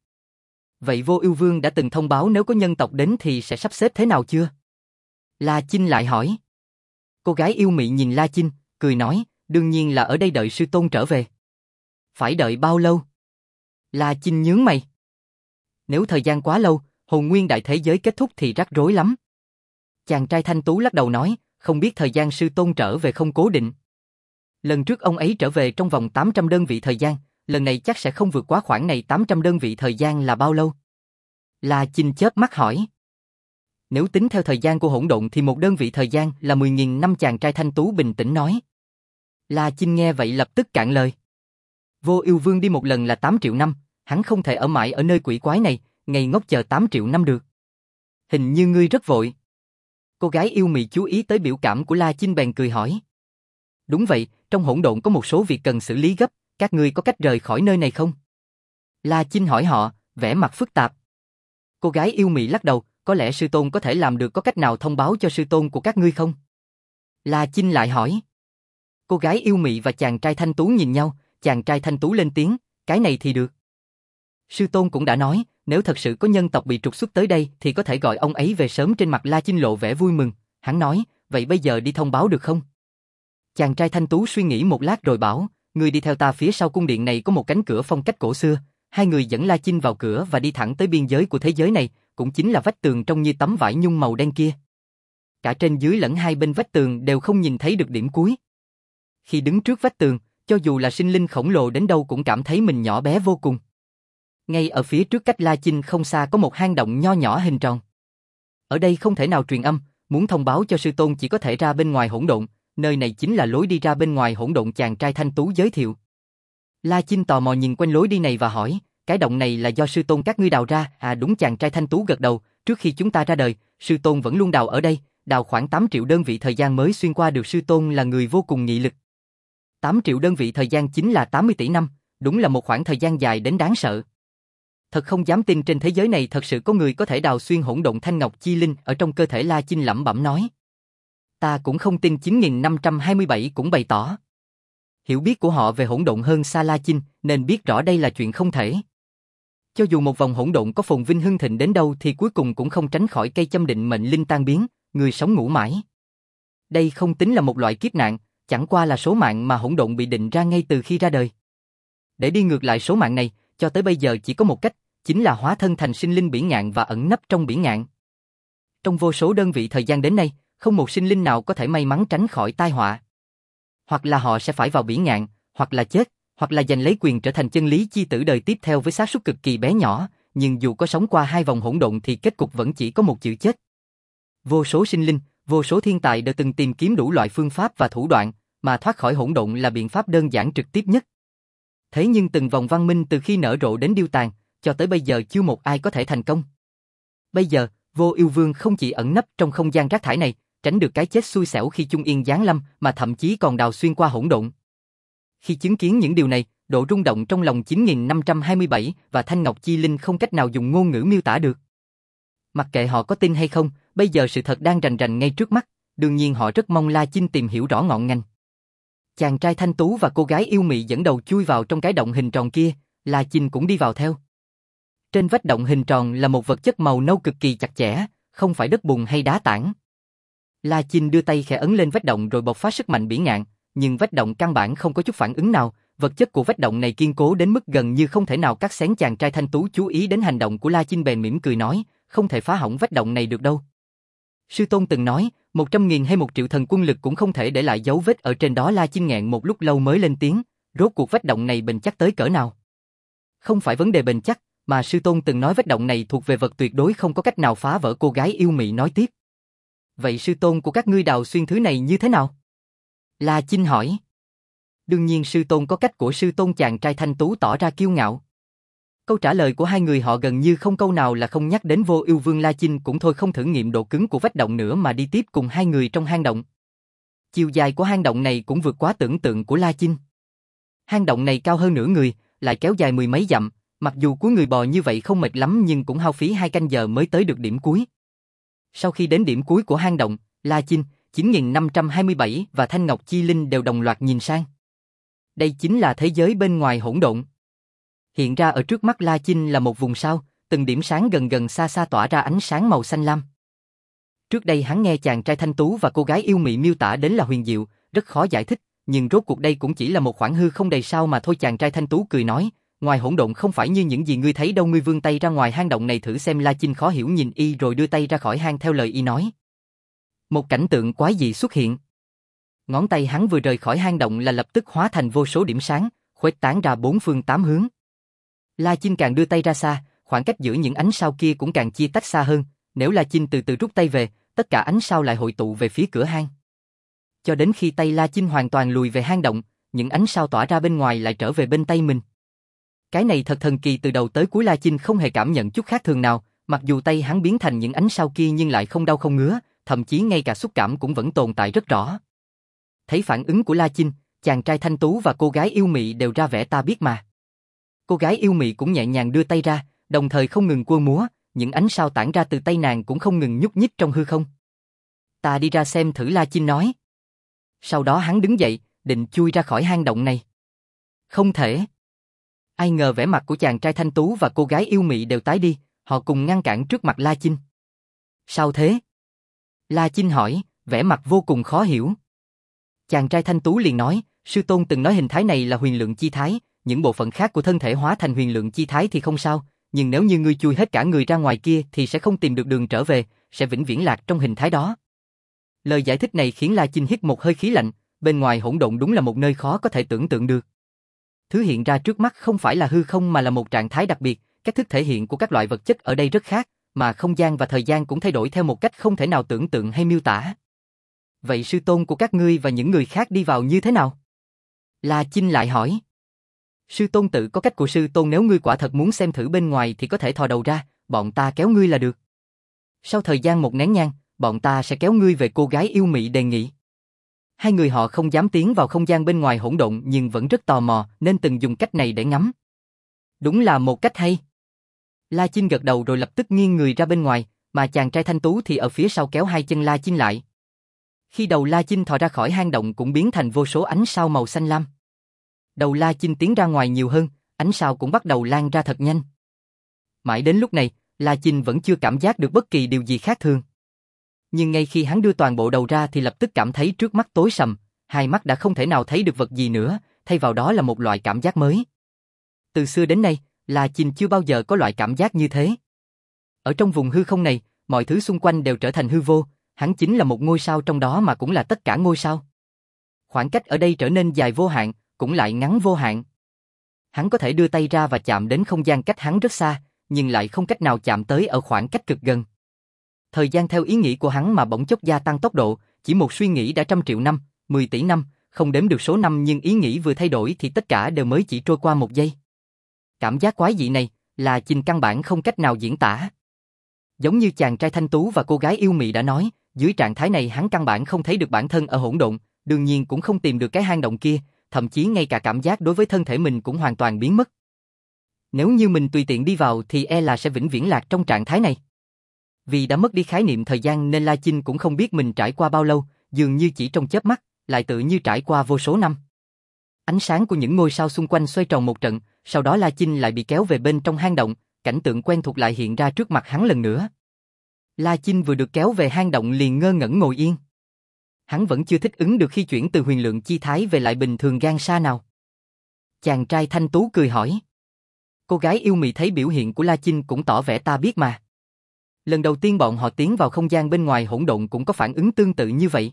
Vậy Vô Ưu Vương đã từng thông báo nếu có nhân tộc đến thì sẽ sắp xếp thế nào chưa? La Chinh lại hỏi. Cô gái yêu mị nhìn La Chinh, cười nói, đương nhiên là ở đây đợi sư tôn trở về. Phải đợi bao lâu? La Chinh nhướng mày. Nếu thời gian quá lâu, hồn nguyên đại thế giới kết thúc thì rắc rối lắm. Chàng trai thanh tú lắc đầu nói, không biết thời gian sư tôn trở về không cố định. Lần trước ông ấy trở về trong vòng 800 đơn vị thời gian, lần này chắc sẽ không vượt quá khoảng này. 800 đơn vị thời gian là bao lâu? La Chinh chớp mắt hỏi. Nếu tính theo thời gian của hỗn độn thì một đơn vị thời gian là 10.000 năm, chàng trai thanh tú bình tĩnh nói. La Chinh nghe vậy lập tức cạn lời. Vô Ưu Vương đi một lần là 8 triệu năm, hắn không thể ở mãi ở nơi quỷ quái này, ngây ngốc chờ 8 triệu năm được. Hình như ngươi rất vội. Cô gái yêu mị chú ý tới biểu cảm của La Chinh bèn cười hỏi. Đúng vậy, trong hỗn độn có một số việc cần xử lý gấp, các ngươi có cách rời khỏi nơi này không? La Chinh hỏi họ, vẻ mặt phức tạp. Cô gái yêu mị lắc đầu, có lẽ sư tôn có thể làm được, có cách nào thông báo cho sư tôn của các ngươi không? La Chinh lại hỏi. Cô gái yêu mị và chàng trai thanh tú nhìn nhau, chàng trai thanh tú lên tiếng, cái này thì được. Sư tôn cũng đã nói, nếu thật sự có nhân tộc bị trục xuất tới đây thì có thể gọi ông ấy về sớm. Trên mặt La Chinh lộ vẻ vui mừng, hắn nói, vậy bây giờ đi thông báo được không? Chàng trai thanh tú suy nghĩ một lát rồi bảo, ngươi đi theo ta, phía sau cung điện này có một cánh cửa phong cách cổ xưa. Hai người dẫn La Chinh vào cửa và đi thẳng tới biên giới của thế giới này, cũng chính là vách tường trông như tấm vải nhung màu đen kia. Cả trên dưới lẫn hai bên vách tường đều không nhìn thấy được điểm cuối. Khi đứng trước vách tường, cho dù là sinh linh khổng lồ đến đâu cũng cảm thấy mình nhỏ bé vô cùng. Ngay ở phía trước cách La Chinh không xa có một hang động nho nhỏ hình tròn. Ở đây không thể nào truyền âm, muốn thông báo cho sư tôn chỉ có thể ra bên ngoài hỗn độn, nơi này chính là lối đi ra bên ngoài hỗn độn, chàng trai thanh tú giới thiệu. La Chinh tò mò nhìn quanh lối đi này và hỏi, cái động này là do sư tôn các ngươi đào ra? À đúng, chàng trai thanh tú gật đầu, trước khi chúng ta ra đời, sư tôn vẫn luôn đào ở đây, đào khoảng 8 triệu đơn vị thời gian mới xuyên qua được. Sư tôn là người vô cùng nghị lực. 8 triệu đơn vị thời gian chính là 80 tỷ năm, đúng là một khoảng thời gian dài đến đáng sợ. Thật không dám tin trên thế giới này thật sự có người có thể đào xuyên hỗn độn thanh ngọc chi linh ở trong cơ thể. La Chinh lẩm bẩm nói. Ta cũng không tin. 9527 cũng bày tỏ. Hiểu biết của họ về hỗn độn hơn xa La Chinh, nên biết rõ đây là chuyện không thể. Cho dù một vòng hỗn độn có phồn vinh hưng thịnh đến đâu thì cuối cùng cũng không tránh khỏi cây châm định mệnh linh tan biến, người sống ngủ mãi. Đây không tính là một loại kiếp nạn, chẳng qua là số mạng mà hỗn độn bị định ra ngay từ khi ra đời. Để đi ngược lại số mạng này, cho tới bây giờ chỉ có một cách, chính là hóa thân thành sinh linh bỉ ngạn và ẩn nấp trong bỉ ngạn. Trong vô số đơn vị thời gian đến nay, không một sinh linh nào có thể may mắn tránh khỏi tai họa. Hoặc là họ sẽ phải vào bỉ ngạn, hoặc là chết, hoặc là giành lấy quyền trở thành chân lý chi tử đời tiếp theo với xác suất cực kỳ bé nhỏ, nhưng dù có sống qua 2 vòng hỗn độn thì kết cục vẫn chỉ có một chữ chết. Vô số sinh linh, vô số thiên tài đều từng tìm kiếm đủ loại phương pháp và thủ đoạn, mà thoát khỏi hỗn độn là biện pháp đơn giản trực tiếp nhất. Thế nhưng từng vòng văn minh từ khi nở rộ đến điêu tàn, cho tới bây giờ chưa một ai có thể thành công. Bây giờ, Vô Ưu Vương không chỉ ẩn nấp trong không gian rác thải này, tránh được cái chết xui xẻo khi Trung Yên giáng lâm, mà thậm chí còn đào xuyên qua hỗn độn. Khi chứng kiến những điều này, độ rung động trong lòng 9527 và Thanh Ngọc Chi Linh không cách nào dùng ngôn ngữ miêu tả được. Mặc kệ họ có tin hay không, bây giờ sự thật đang rành rành ngay trước mắt, đương nhiên họ rất mong La Chinh tìm hiểu rõ ngọn ngành. Chàng trai thanh tú và cô gái yêu mị dẫn đầu chui vào trong cái động hình tròn kia, La Chinh cũng đi vào theo. Trên vách động hình tròn là một vật chất màu nâu cực kỳ chặt chẽ, không phải đất bùn hay đá tảng. La Chinh đưa tay khẽ ấn lên vách động rồi bộc phát sức mạnh bỉ ngạn, nhưng vách động căn bản không có chút phản ứng nào, vật chất của vách động này kiên cố đến mức gần như không thể nào cắt xén. Chàng trai thanh tú chú ý đến hành động của La Chinh bèn mỉm cười nói, không thể phá hỏng vách động này được đâu. Sư tôn từng nói, 100.000 hay 1 triệu thần quân lực cũng không thể để lại dấu vết ở trên đó. La Chinh nghẹn một lúc lâu mới lên tiếng, rốt cuộc vách động này bền chắc tới cỡ nào? Không phải vấn đề bền chắc, mà sư tôn từng nói vách động này thuộc về vật tuyệt đối không có cách nào phá vỡ. Cô gái yêu mị nói tiếp. Vậy sư tôn của các ngươi đào xuyên thứ này như thế nào? La Chinh hỏi. Đương nhiên sư tôn có cách của sư tôn. Chàng trai thanh tú tỏ ra kiêu ngạo. Câu trả lời của hai người họ gần như không câu nào là không nhắc đến Vô Ưu Vương. La Chinh cũng thôi không thử nghiệm độ cứng của vách động nữa mà đi tiếp cùng hai người trong hang động. Chiều dài của hang động này cũng vượt quá tưởng tượng của La Chinh. Hang động này cao hơn nửa người, lại kéo dài 10 mấy dặm, mặc dù cuối người bò như vậy không mệt lắm nhưng cũng hao phí 2 canh giờ mới tới được điểm cuối. Sau khi đến điểm cuối của hang động, La Chinh, 9527 và Thanh Ngọc Chi Linh đều đồng loạt nhìn sang. Đây chính là thế giới bên ngoài hỗn độn. Hiện ra ở trước mắt La Chinh là một vùng sao, từng điểm sáng gần gần xa xa tỏa ra ánh sáng màu xanh lam. Trước đây hắn nghe chàng trai thanh tú và cô gái yêu mị miêu tả đến là huyền diệu, rất khó giải thích, nhưng rốt cuộc đây cũng chỉ là một khoảng hư không đầy sao mà thôi. Chàng trai thanh tú cười nói, ngoài hỗn độn không phải như những gì ngươi thấy đâu, ngươi vươn tay ra ngoài hang động này thử xem. La Chinh khó hiểu nhìn y rồi đưa tay ra khỏi hang theo lời y nói. Một cảnh tượng quái dị xuất hiện. Ngón tay hắn vừa rời khỏi hang động là lập tức hóa thành vô số điểm sáng, khuếch tán ra bốn phương tám hướng. La Chinh càng đưa tay ra xa, khoảng cách giữa những ánh sao kia cũng càng chia tách xa hơn. Nếu La Chinh từ từ rút tay về, tất cả ánh sao lại hội tụ về phía cửa hang. Cho đến khi tay La Chinh hoàn toàn lùi về hang động, những ánh sao tỏa ra bên ngoài lại trở về bên tay mình. Cái này thật thần kỳ, từ đầu tới cuối La Chinh không hề cảm nhận chút khác thường nào, mặc dù tay hắn biến thành những ánh sao kia nhưng lại không đau không ngứa, thậm chí ngay cả xúc cảm cũng vẫn tồn tại rất rõ. Thấy phản ứng của La Chinh, chàng trai thanh tú và cô gái yêu mị đều ra vẻ ta biết mà. Cô gái yêu mị cũng nhẹ nhàng đưa tay ra, đồng thời không ngừng quơ múa, những ánh sao tản ra từ tay nàng cũng không ngừng nhúc nhích trong hư không. Ta đi ra xem thử, La Chinh nói. Sau đó hắn đứng dậy, định chui ra khỏi hang động này. Không thể. Ai ngờ vẻ mặt của chàng trai thanh tú và cô gái yêu mị đều tái đi, họ cùng ngăn cản trước mặt La Chinh. Sao thế? La Chinh hỏi, vẻ mặt vô cùng khó hiểu. Chàng trai thanh tú liền nói, sư tôn từng nói hình thái này là huyền lượng chi thái, những bộ phận khác của thân thể hóa thành huyền lượng chi thái thì không sao, nhưng nếu như ngươi chui hết cả người ra ngoài kia thì sẽ không tìm được đường trở về, sẽ vĩnh viễn lạc trong hình thái đó. Lời giải thích này khiến La Chinh hít một hơi khí lạnh, bên ngoài hỗn độn đúng là một nơi khó có thể tưởng tượng được. Thứ hiện ra trước mắt không phải là hư không mà là một trạng thái đặc biệt, cách thức thể hiện của các loại vật chất ở đây rất khác, mà không gian và thời gian cũng thay đổi theo một cách không thể nào tưởng tượng hay miêu tả. Vậy sư tôn của các ngươi và những người khác đi vào như thế nào? La Chinh lại hỏi. Sư tôn tự có cách của sư tôn, nếu ngươi quả thật muốn xem thử bên ngoài thì có thể thò đầu ra, bọn ta kéo ngươi là được. Sau thời gian một nén nhang, bọn ta sẽ kéo ngươi về, cô gái yêu mị đề nghị. Hai người họ không dám tiến vào không gian bên ngoài hỗn độn nhưng vẫn rất tò mò nên từng dùng cách này để ngắm. Đúng là một cách hay. La Chinh gật đầu rồi lập tức nghiêng người ra bên ngoài, mà chàng trai thanh tú thì ở phía sau kéo hai chân La Chinh lại. Khi đầu La Chinh thò ra khỏi hang động cũng biến thành vô số ánh sao màu xanh lam. Đầu La Chinh tiến ra ngoài nhiều hơn, ánh sao cũng bắt đầu lan ra thật nhanh. Mãi đến lúc này, La Chinh vẫn chưa cảm giác được bất kỳ điều gì khác thường. Nhưng ngay khi hắn đưa toàn bộ đầu ra thì lập tức cảm thấy trước mắt tối sầm, hai mắt đã không thể nào thấy được vật gì nữa, thay vào đó là một loại cảm giác mới. Từ xưa đến nay, La Chinh chưa bao giờ có loại cảm giác như thế. Ở trong vùng hư không này, mọi thứ xung quanh đều trở thành hư vô, hắn chính là một ngôi sao trong đó mà cũng là tất cả ngôi sao. Khoảng cách ở đây trở nên dài vô hạn, cũng lại ngắn vô hạn. Hắn có thể đưa tay ra và chạm đến không gian cách hắn rất xa, nhưng lại không cách nào chạm tới ở khoảng cách cực gần. Thời gian theo ý nghĩ của hắn mà bỗng chốc gia tăng tốc độ, chỉ một suy nghĩ đã 100 triệu năm, 10 tỷ năm, không đếm được số năm, nhưng ý nghĩ vừa thay đổi thì tất cả đều mới chỉ trôi qua một giây. Cảm giác quái dị này, là Chinh căn bản không cách nào diễn tả. Giống như chàng trai thanh tú và cô gái yêu mị đã nói, dưới trạng thái này hắn căn bản không thấy được bản thân ở hỗn độn, đương nhiên cũng không tìm được cái hang động kia, thậm chí ngay cả cảm giác đối với thân thể mình cũng hoàn toàn biến mất. Nếu như mình tùy tiện đi vào thì e là sẽ vĩnh viễn lạc trong trạng thái này. Vì đã mất đi khái niệm thời gian nên La Chinh cũng không biết mình trải qua bao lâu, dường như chỉ trong chớp mắt, lại tự như trải qua vô số năm. Ánh sáng của những ngôi sao xung quanh xoay tròn một trận, sau đó La Chinh lại bị kéo về bên trong hang động, cảnh tượng quen thuộc lại hiện ra trước mặt hắn lần nữa. La Chinh vừa được kéo về hang động liền ngơ ngẩn ngồi yên. Hắn vẫn chưa thích ứng được khi chuyển từ huyền lượng chi thái về lại bình thường gan sa nào. Chàng trai thanh tú cười hỏi. Cô gái yêu mị thấy biểu hiện của La Chinh cũng tỏ vẻ ta biết mà. Lần đầu tiên bọn họ tiến vào không gian bên ngoài hỗn độn cũng có phản ứng tương tự như vậy.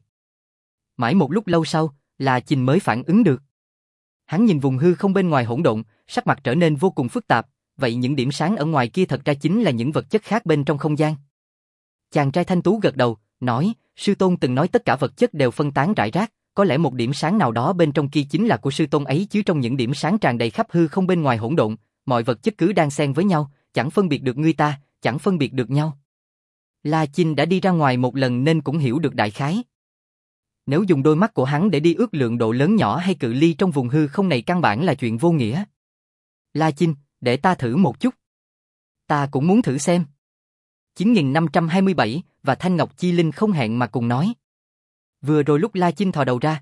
Mãi một lúc lâu sau, La Chinh mới phản ứng được. Hắn nhìn vùng hư không bên ngoài hỗn độn, sắc mặt trở nên vô cùng phức tạp, vậy những điểm sáng ở ngoài kia thật ra chính là những vật chất khác bên trong không gian. Chàng trai thanh tú gật đầu, nói, sư tôn từng nói tất cả vật chất đều phân tán rải rác, có lẽ một điểm sáng nào đó bên trong kia chính là của sư tôn ấy chứ. Trong những điểm sáng tràn đầy khắp hư không bên ngoài hỗn độn, mọi vật chất cứ đan xen với nhau, chẳng phân biệt được người ta, chẳng phân biệt được nhau. La Chinh đã đi ra ngoài một lần nên cũng hiểu được đại khái. Nếu dùng đôi mắt của hắn để đi ước lượng độ lớn nhỏ hay cự ly trong vùng hư không này căn bản là chuyện vô nghĩa. La Chinh, để ta thử một chút. Ta cũng muốn thử xem. 9527 và Thanh Ngọc Chi Linh không hẹn mà cùng nói. Vừa rồi lúc La Chinh thò đầu ra,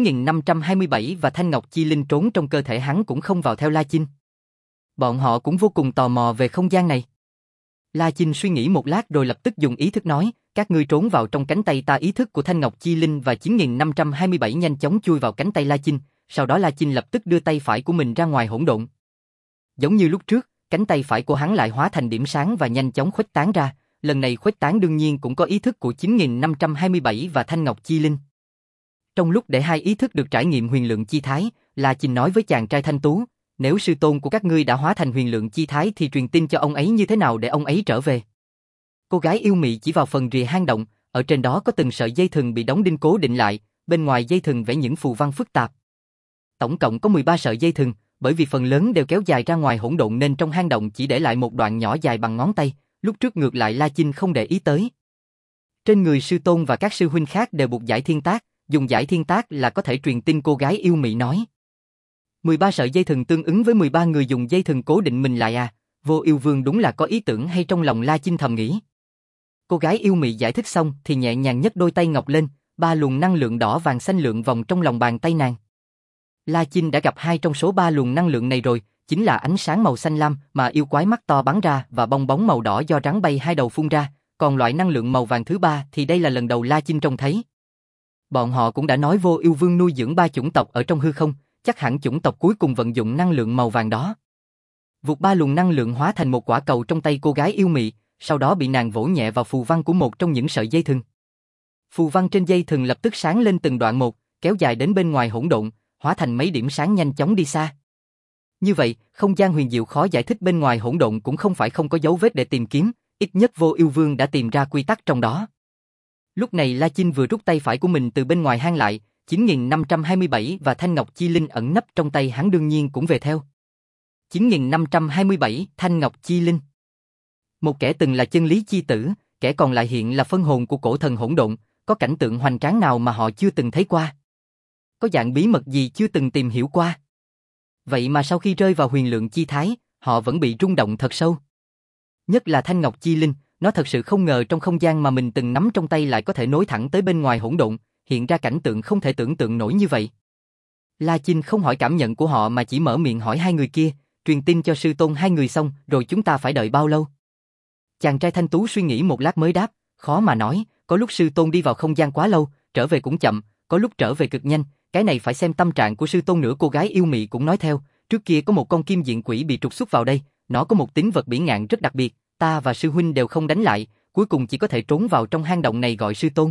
9527 và Thanh Ngọc Chi Linh trốn trong cơ thể hắn cũng không vào theo La Chinh. Bọn họ cũng vô cùng tò mò về không gian này. La Chinh suy nghĩ một lát rồi lập tức dùng ý thức nói, các ngươi trốn vào trong cánh tay ta. Ý thức của Thanh Ngọc Chi Linh và 9527 nhanh chóng chui vào cánh tay La Chinh, sau đó La Chinh lập tức đưa tay phải của mình ra ngoài hỗn độn. Giống như lúc trước, cánh tay phải của hắn lại hóa thành điểm sáng và nhanh chóng khuếch tán ra, lần này khuếch tán đương nhiên cũng có ý thức của 9527 và Thanh Ngọc Chi Linh. Trong lúc để hai ý thức được trải nghiệm huyền lượng chi thái, La Chinh nói với chàng trai thanh tú, nếu sư tôn của các ngươi đã hóa thành huyền lượng chi thái thì truyền tin cho ông ấy như thế nào để ông ấy trở về. Cô gái yêu mị chỉ vào phần rìa hang động, ở trên đó có từng sợi dây thừng bị đóng đinh cố định lại, bên ngoài dây thừng vẽ những phù văn phức tạp. Tổng cộng có 13 sợi dây thừng, bởi vì phần lớn đều kéo dài ra ngoài hỗn độn nên trong hang động chỉ để lại một đoạn nhỏ dài bằng ngón tay, lúc trước ngược lại La Chinh không để ý tới. Trên người sư tôn và các sư huynh khác đều buộc giải thiên tác, dùng giải thiên tác là có thể truyền tin. Cô gái yêu mị nói. 13 sợi dây thừng tương ứng với 13 người dùng dây thừng cố định mình lại à, Vô Yêu Vương đúng là có ý tưởng hay. Trong lòng La Chinh thầm nghĩ. Cô gái yêu mị giải thích xong thì nhẹ nhàng nhấc đôi tay ngọc lên, 3 luồng năng lượng đỏ vàng xanh lượn vòng trong lòng bàn tay nàng. La Chinh đã gặp 2 trong số 3 luồng năng lượng này rồi, chính là ánh sáng màu xanh lam mà yêu quái mắt to bắn ra và bong bóng màu đỏ do rắn bay 2 đầu phun ra, còn loại năng lượng màu vàng thứ 3 thì đây là lần đầu La Chinh trông thấy. Bọn họ cũng đã nói Vô Yêu Vương nuôi dưỡng 3 chủng tộc ở trong hư không, chắc hẳn chủng tộc cuối cùng vận dụng năng lượng màu vàng đó. Vụt 3 luồng năng lượng hóa thành một quả cầu trong tay cô gái yêu mị, sau đó bị nàng vỗ nhẹ vào phù văn của một trong những sợi dây thừng. Phù văn trên dây thừng lập tức sáng lên từng đoạn một, kéo dài đến bên ngoài hỗn độn, hóa thành mấy điểm sáng nhanh chóng đi xa. Như vậy, không gian huyền diệu khó giải thích bên ngoài hỗn độn cũng không phải không có dấu vết để tìm kiếm, ít nhất Vô Yêu Vương đã tìm ra quy tắc trong đó. Lúc này La Chinh vừa rút tay phải của mình từ bên ngoài hang lại, 9527 và Thanh Ngọc Chi Linh ẩn nấp trong tay hắn đương nhiên cũng về theo. 9527, Thanh Ngọc Chi Linh. Một kẻ từng là chân lý chi tử, kẻ còn lại hiện là phân hồn của cổ thần hỗn độn, có cảnh tượng hoành tráng nào mà họ chưa từng thấy qua? Có dạng bí mật gì chưa từng tìm hiểu qua? Vậy mà sau khi rơi vào huyền lượng chi thái, họ vẫn bị rung động thật sâu. Nhất là Thanh Ngọc Chi Linh, nó thật sự không ngờ trong không gian mà mình từng nắm trong tay lại có thể nối thẳng tới bên ngoài hỗn độn, hiện ra cảnh tượng không thể tưởng tượng nổi như vậy. La Chinh không hỏi cảm nhận của họ mà chỉ mở miệng hỏi hai người kia, truyền tin cho sư tôn hai người xong, rồi chúng ta phải đợi bao lâu? Chàng trai thanh tú suy nghĩ một lát mới đáp, khó mà nói, có lúc sư tôn đi vào không gian quá lâu, trở về cũng chậm, có lúc trở về cực nhanh, cái này phải xem tâm trạng của sư tôn nữa. Cô gái yêu mị cũng nói theo, trước kia có một con kim diện quỷ bị trục xuất vào đây, nó có một tính vật bỉ ngạn rất đặc biệt, ta và sư huynh đều không đánh lại, cuối cùng chỉ có thể trốn vào trong hang động này gọi sư tôn.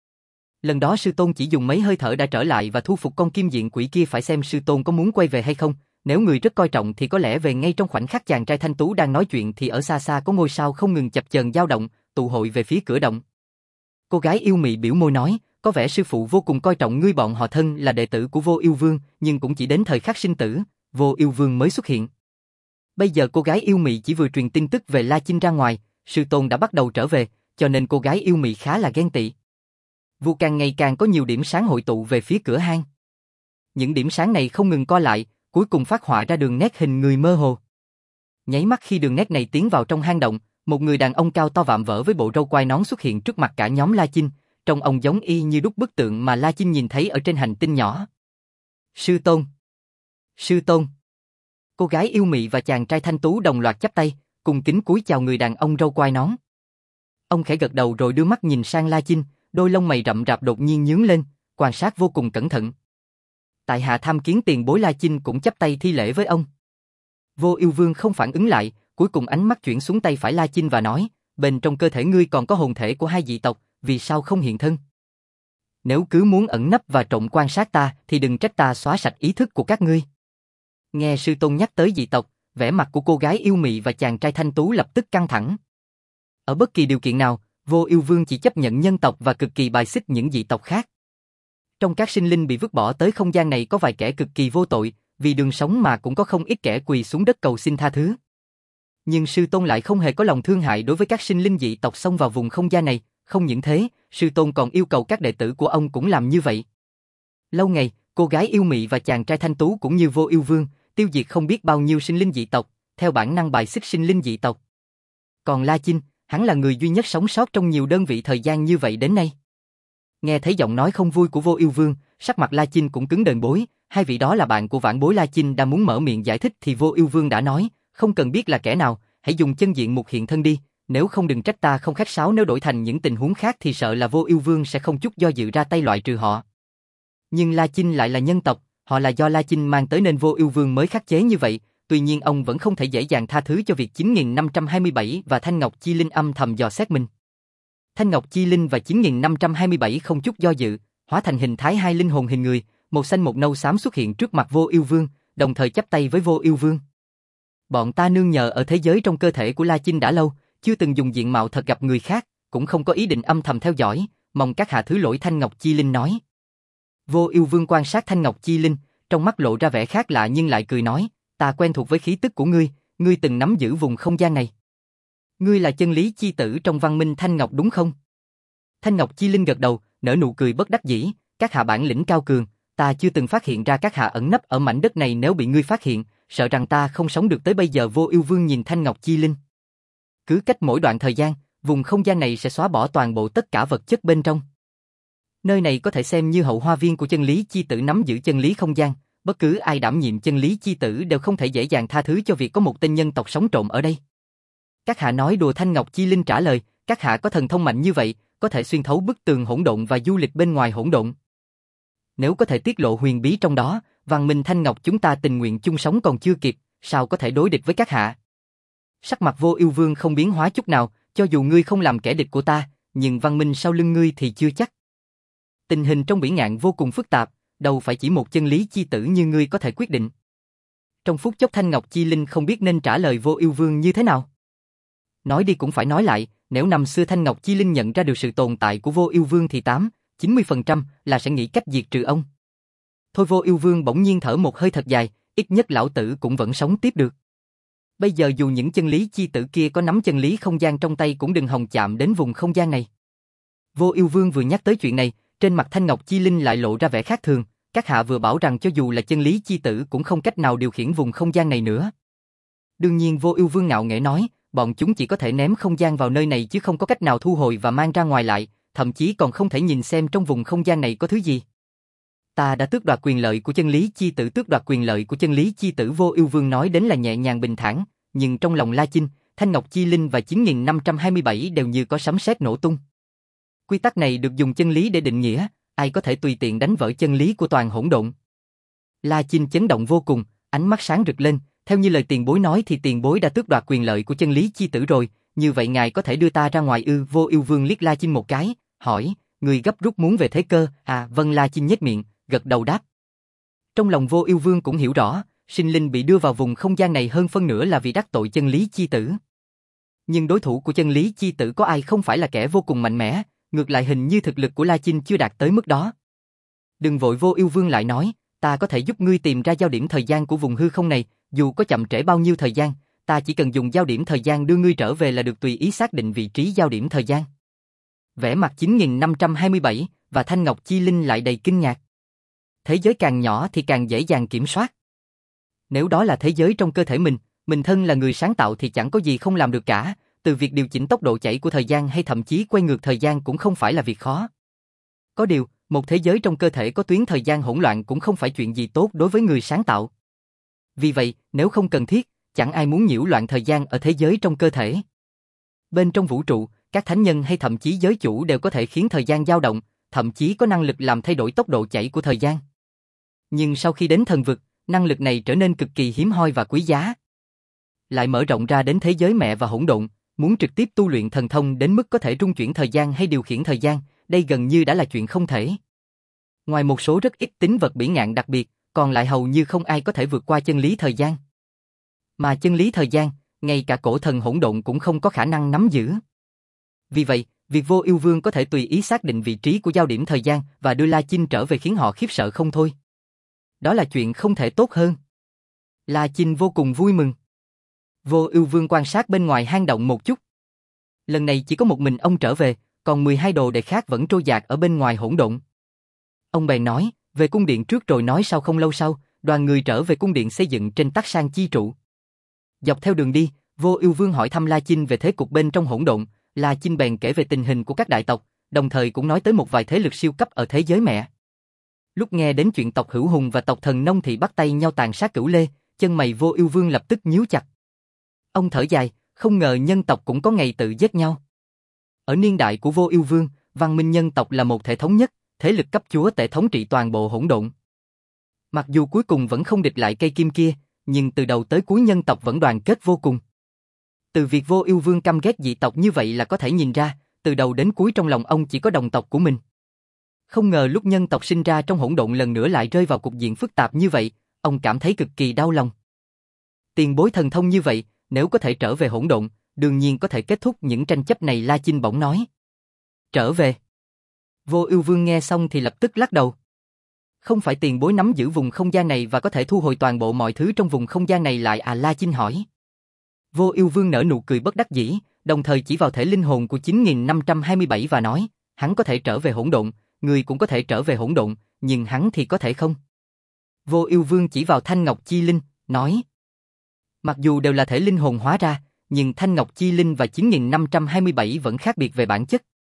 Lần đó sư tôn chỉ dùng mấy hơi thở đã trở lại và thu phục con kim diện quỷ kia, phải xem sư tôn có muốn quay về hay không, nếu người rất coi trọng thì có lẽ về ngay trong khoảnh khắc. Chàng trai thanh tú đang nói chuyện thì ở xa xa có ngôi sao không ngừng chập chờn dao động, tụ hội về phía cửa động. Cô gái yêu mị biểu môi nói, có vẻ sư phụ vô cùng coi trọng ngươi. Bọn họ thân là đệ tử của Vô Yêu Vương, nhưng cũng chỉ đến thời khắc sinh tử, Vô Yêu Vương mới xuất hiện. Bây giờ cô gái yêu mị chỉ vừa truyền tin tức về La Chinh ra ngoài, sư tôn đã bắt đầu trở về, cho nên cô gái yêu mị khá là ghen tị. Vu càng ngày càng có nhiều điểm sáng hội tụ về phía cửa hang. Những điểm sáng này không ngừng co lại, cuối cùng phát họa ra đường nét hình người mơ hồ. Nháy mắt khi đường nét này tiến vào trong hang động, một người đàn ông cao to vạm vỡ với bộ râu quai nón xuất hiện trước mặt cả nhóm La Chinh, trông ông giống y như đúc bức tượng mà La Chinh nhìn thấy ở trên hành tinh nhỏ. Sư tôn! Sư tôn! Cô gái yêu mị và chàng trai thanh tú đồng loạt chắp tay, cùng kính cúi chào người đàn ông râu quai nón. Ông khẽ gật đầu rồi đưa mắt nhìn sang La Chinh, đôi lông mày rậm rạp đột nhiên nhướng lên, quan sát vô cùng cẩn thận. Tại hạ tham kiến tiền bối. La Chinh cũng chắp tay thi lễ với ông. Vô Yêu Vương không phản ứng lại, cuối cùng ánh mắt chuyển xuống tay phải La Chinh và nói, bên trong cơ thể ngươi còn có hồn thể của hai dị tộc, vì sao không hiện thân? Nếu cứ muốn ẩn nấp và trộm quan sát ta thì đừng trách ta xóa sạch ý thức của các ngươi. Nghe sư tôn nhắc tới dị tộc, vẻ mặt của cô gái yêu mị và chàng trai thanh tú lập tức căng thẳng. Ở bất kỳ điều kiện nào, Vô Yêu Vương chỉ chấp nhận nhân tộc và cực kỳ bài xích những dị tộc khác. Trong các sinh linh bị vứt bỏ tới không gian này có vài kẻ cực kỳ vô tội, vì đường sống mà cũng có không ít kẻ quỳ xuống đất cầu xin tha thứ. Nhưng sư tôn lại không hề có lòng thương hại đối với các sinh linh dị tộc xông vào vùng không gian này, không những thế, sư tôn còn yêu cầu các đệ tử của ông cũng làm như vậy. Lâu ngày, cô gái yêu mị và chàng trai thanh tú cũng như Vô Yêu Vương, tiêu diệt không biết bao nhiêu sinh linh dị tộc, theo bản năng bài xích sinh linh dị tộc. Còn La Chinh, hắn là người duy nhất sống sót trong nhiều đơn vị thời gian như vậy đến nay. Nghe thấy giọng nói không vui của Vô Ưu Vương, sắc mặt La Chinh cũng cứng đờn bối, hai vị đó là bạn của Vãn Bối. La Chinh đang muốn mở miệng giải thích thì Vô Ưu Vương đã nói, không cần biết là kẻ nào, hãy dùng chân diện mục hiện thân đi, nếu không đừng trách ta không khách sáo, nếu đổi thành những tình huống khác thì sợ là Vô Ưu Vương sẽ không chút do dự ra tay loại trừ họ. Nhưng La Chinh lại là nhân tộc, họ là do La Chinh mang tới nên Vô Ưu Vương mới khắc chế như vậy, tuy nhiên ông vẫn không thể dễ dàng tha thứ cho việc 9527 và Thanh Ngọc Chi Linh âm thầm dò xét mình. Thanh Ngọc Chi Linh và 9527 không chút do dự, hóa thành hình thái hai linh hồn hình người, một xanh một nâu xám xuất hiện trước mặt Vô Ưu Vương, đồng thời chắp tay với Vô Ưu Vương. Bọn ta nương nhờ ở thế giới trong cơ thể của La Chinh đã lâu, chưa từng dùng diện mạo thật gặp người khác, cũng không có ý định âm thầm theo dõi, mong các hạ thứ lỗi. Thanh Ngọc Chi Linh nói. Vô Ưu Vương quan sát Thanh Ngọc Chi Linh, trong mắt lộ ra vẻ khác lạ nhưng lại cười nói, ta quen thuộc với khí tức của ngươi, ngươi từng nắm giữ vùng không gian này. Ngươi là chân lý chi tử trong văn minh Thanh Ngọc đúng không? Thanh Ngọc Chi Linh gật đầu, nở nụ cười bất đắc dĩ, các hạ bản lĩnh cao cường, ta chưa từng phát hiện ra các hạ ẩn nấp ở mảnh đất này, nếu bị ngươi phát hiện, sợ rằng ta không sống được tới bây giờ. Vô Ưu Vương nhìn Thanh Ngọc Chi Linh. Cứ cách mỗi đoạn thời gian, vùng không gian này sẽ xóa bỏ toàn bộ tất cả vật chất bên trong. Nơi này có thể xem như hậu hoa viên của chân lý chi tử nắm giữ chân lý không gian, bất cứ ai đảm nhiệm chân lý chi tử đều không thể dễ dàng tha thứ cho việc có một tên nhân tộc sống trộm ở đây. Các hạ nói đùa? Thanh Ngọc Chi Linh trả lời, các hạ có thần thông mạnh như vậy, có thể xuyên thấu bức tường hỗn độn và du lịch bên ngoài hỗn độn. Nếu có thể tiết lộ huyền bí trong đó, văn minh Thanh Ngọc chúng ta tình nguyện chung sống còn chưa kịp, sao có thể đối địch với các hạ? Sắc mặt Vô Ưu Vương không biến hóa chút nào, cho dù ngươi không làm kẻ địch của ta, nhưng văn minh sau lưng ngươi thì chưa chắc. Tình hình trong Bỉ Ngạn vô cùng phức tạp, đâu phải chỉ một chân lý chi tử như ngươi có thể quyết định. Trong phút chốc Thanh Ngọc Chi Linh không biết nên trả lời Vô Ưu Vương như thế nào. Nói đi cũng phải nói lại, nếu năm xưa Thanh Ngọc Chi Linh nhận ra được sự tồn tại của Vô Ưu Vương thì 90% là sẽ nghĩ cách diệt trừ ông. Thôi Vô Ưu Vương bỗng nhiên thở một hơi thật dài, ít nhất lão tử cũng vẫn sống tiếp được. Bây giờ dù những chân lý chi tử kia có nắm chân lý không gian trong tay cũng đừng hòng chạm đến vùng không gian này. Vô Ưu Vương vừa nhắc tới chuyện này, trên mặt Thanh Ngọc Chi Linh lại lộ ra vẻ khác thường, các hạ vừa bảo rằng cho dù là chân lý chi tử cũng không cách nào điều khiển vùng không gian này nữa. Đương nhiên Vô Ưu Vương ngạo nghễ nói, bọn chúng chỉ có thể ném không gian vào nơi này chứ không có cách nào thu hồi và mang ra ngoài lại, thậm chí còn không thể nhìn xem trong vùng không gian này có thứ gì. Ta đã tước đoạt quyền lợi của chân lý chi tử. Tước đoạt quyền lợi của chân lý chi tử? Vô Ưu Vương nói đến là nhẹ nhàng bình thản, nhưng trong lòng La Chinh, Thanh Ngọc Chi Linh và 9527 đều như có sấm sét nổ tung. Quy tắc này được dùng chân lý để định nghĩa, ai có thể tùy tiện đánh vỡ chân lý của toàn hỗn độn. La Chinh chấn động vô cùng, ánh mắt sáng rực lên, theo như lời tiền bối nói thì tiền bối đã tước đoạt quyền lợi của chân lý chi tử rồi, như vậy ngài có thể đưa ta ra ngoài ư? Vô Ưu Vương liếc La Chinh một cái, hỏi, người gấp rút muốn về thế cơ? À vâng. La Chinh nhếch miệng, gật đầu đáp. Trong lòng Vô Ưu Vương cũng hiểu rõ, sinh linh bị đưa vào vùng không gian này hơn phân nửa là vì đắc tội chân lý chi tử. Nhưng đối thủ của chân lý chi tử có ai không phải là kẻ vô cùng mạnh mẽ, ngược lại hình như thực lực của La Chinh chưa đạt tới mức đó. Đừng vội. Vô Ưu Vương lại nói, ta có thể giúp ngươi tìm ra giao điểm thời gian của vùng hư không này, dù có chậm trễ bao nhiêu thời gian, ta chỉ cần dùng giao điểm thời gian đưa ngươi trở về là được, tùy ý xác định vị trí giao điểm thời gian. Vẻ mặt 9527 và Thanh Ngọc Chi Linh lại đầy kinh ngạc. Thế giới càng nhỏ thì càng dễ dàng kiểm soát. Nếu đó là thế giới trong cơ thể mình thân là người sáng tạo thì chẳng có gì không làm được cả, từ việc điều chỉnh tốc độ chảy của thời gian hay thậm chí quay ngược thời gian cũng không phải là việc khó. Có điều, một thế giới trong cơ thể có tuyến thời gian hỗn loạn cũng không phải chuyện gì tốt đối với người sáng tạo. Vì vậy, nếu không cần thiết, chẳng ai muốn nhiễu loạn thời gian ở thế giới trong cơ thể. Bên trong vũ trụ, các thánh nhân hay thậm chí giới chủ đều có thể khiến thời gian dao động, thậm chí có năng lực làm thay đổi tốc độ chảy của thời gian. Nhưng sau khi đến thần vực, năng lực này trở nên cực kỳ hiếm hoi và quý giá. Lại mở rộng ra đến thế giới mẹ và hỗn độn, muốn trực tiếp tu luyện thần thông đến mức có thể rung chuyển thời gian hay điều khiển thời gian, đây gần như đã là chuyện không thể. Ngoài một số rất ít tính vật bỉ ngạn đặc biệt, còn lại hầu như không ai có thể vượt qua chân lý thời gian. Mà chân lý thời gian, ngay cả cổ thần hỗn độn cũng không có khả năng nắm giữ. Vì vậy, việc Vô Ưu Vương có thể tùy ý xác định vị trí của giao điểm thời gian và đưa La Chinh trở về khiến họ khiếp sợ không thôi. Đó là chuyện không thể tốt hơn. La Chinh vô cùng vui mừng. Vô Ưu Vương quan sát bên ngoài hang động một chút. Lần này chỉ có một mình ông trở về, còn 12 đồ đệ khác vẫn trôi dạt ở bên ngoài hỗn độn. Ông bèn nói, về cung điện trước rồi nói sau. Không lâu sau, đoàn người trở về cung điện xây dựng trên Tắc Sang Chi trụ. Dọc theo đường đi, Vô Ưu Vương hỏi thăm La Chinh về thế cục bên trong hỗn độn, La Chinh bèn kể về tình hình của các đại tộc, đồng thời cũng nói tới một vài thế lực siêu cấp ở thế giới mẹ. Lúc nghe đến chuyện tộc Hữu Hùng và tộc Thần Nông thì bắt tay nhau tàn sát Cửu Lê, chân mày Vô Ưu Vương lập tức nhíu chặt. Ông thở dài, không ngờ nhân tộc cũng có ngày tự giết nhau. Ở niên đại của Vô Ưu Vương, văn minh nhân tộc là một thể thống nhất, thế lực cấp chúa tể thống trị toàn bộ hỗn độn. Mặc dù cuối cùng vẫn không địch lại cây kim kia, nhưng từ đầu tới cuối nhân tộc vẫn đoàn kết vô cùng. Từ việc Vô Ưu Vương căm ghét dị tộc như vậy là có thể nhìn ra, từ đầu đến cuối trong lòng ông chỉ có đồng tộc của mình. Không ngờ lúc nhân tộc sinh ra trong hỗn độn lần nữa lại rơi vào cục diện phức tạp như vậy, ông cảm thấy cực kỳ đau lòng. Tiền bối thần thông như vậy, nếu có thể trở về hỗn độn, đương nhiên có thể kết thúc những tranh chấp này, La Chinh bỗng nói. Trở về. Vô Ưu Vương nghe xong thì lập tức lắc đầu. Không phải tiền bối nắm giữ vùng không gian này và có thể thu hồi toàn bộ mọi thứ trong vùng không gian này lại à, La Chinh hỏi. Vô Ưu Vương nở nụ cười bất đắc dĩ, đồng thời chỉ vào thể linh hồn của 9527 và nói, hắn có thể trở về hỗn độn, người cũng có thể trở về hỗn độn, nhưng hắn thì có thể không. Vô Ưu Vương chỉ vào Thanh Ngọc Chi Linh, nói. Mặc dù đều là thể linh hồn hóa ra, nhưng Thanh Ngọc Chi Linh và 9527 vẫn khác biệt về bản chất.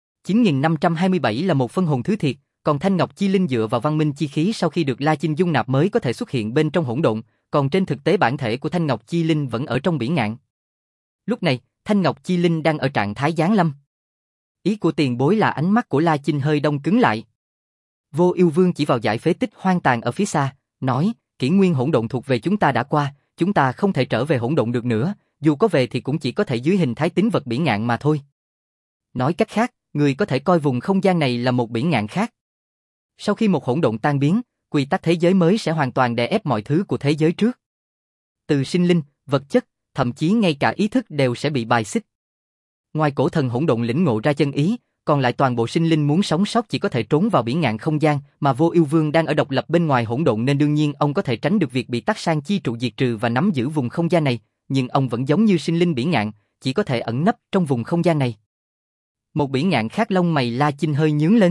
9527 là một phân hồn thứ thiệt, còn Thanh Ngọc Chi Linh dựa vào văn minh chi khí sau khi được La Chinh dung nạp mới có thể xuất hiện bên trong hỗn độn, còn trên thực tế bản thể của Thanh Ngọc Chi Linh vẫn ở trong bỉ ngạn. Lúc này, Thanh Ngọc Chi Linh đang ở trạng thái giáng lâm. Ý của tiền bối là ánh mắt của La Chinh hơi đông cứng lại. Vô Ưu Vương chỉ vào dải phế tích hoang tàn ở phía xa, nói, kỷ nguyên hỗn độn thuộc về chúng ta đã qua, chúng ta không thể trở về hỗn độn được nữa, dù có về thì cũng chỉ có thể dưới hình thái tín vật bỉ ngạn mà thôi. Nói cách khác, người có thể coi vùng không gian này là một bỉ ngạn khác. Sau khi một hỗn độn tan biến, quy tắc thế giới mới sẽ hoàn toàn đè ép mọi thứ của thế giới trước. Từ sinh linh, vật chất, thậm chí ngay cả ý thức đều sẽ bị bài xích. Ngoài cổ thần hỗn độn lĩnh ngộ ra chân ý, còn lại toàn bộ sinh linh muốn sống sót chỉ có thể trốn vào bỉ ngạn không gian, mà Vô Ưu Vương đang ở độc lập bên ngoài hỗn độn nên đương nhiên ông có thể tránh được việc bị Tắc Sang chi trụ diệt trừ và nắm giữ vùng không gian này, nhưng ông vẫn giống như sinh linh bỉ ngạn, chỉ có thể ẩn nấp trong vùng không gian này. Một bỉ ngạn khác lông mày La Chinh hơi nhướng lên.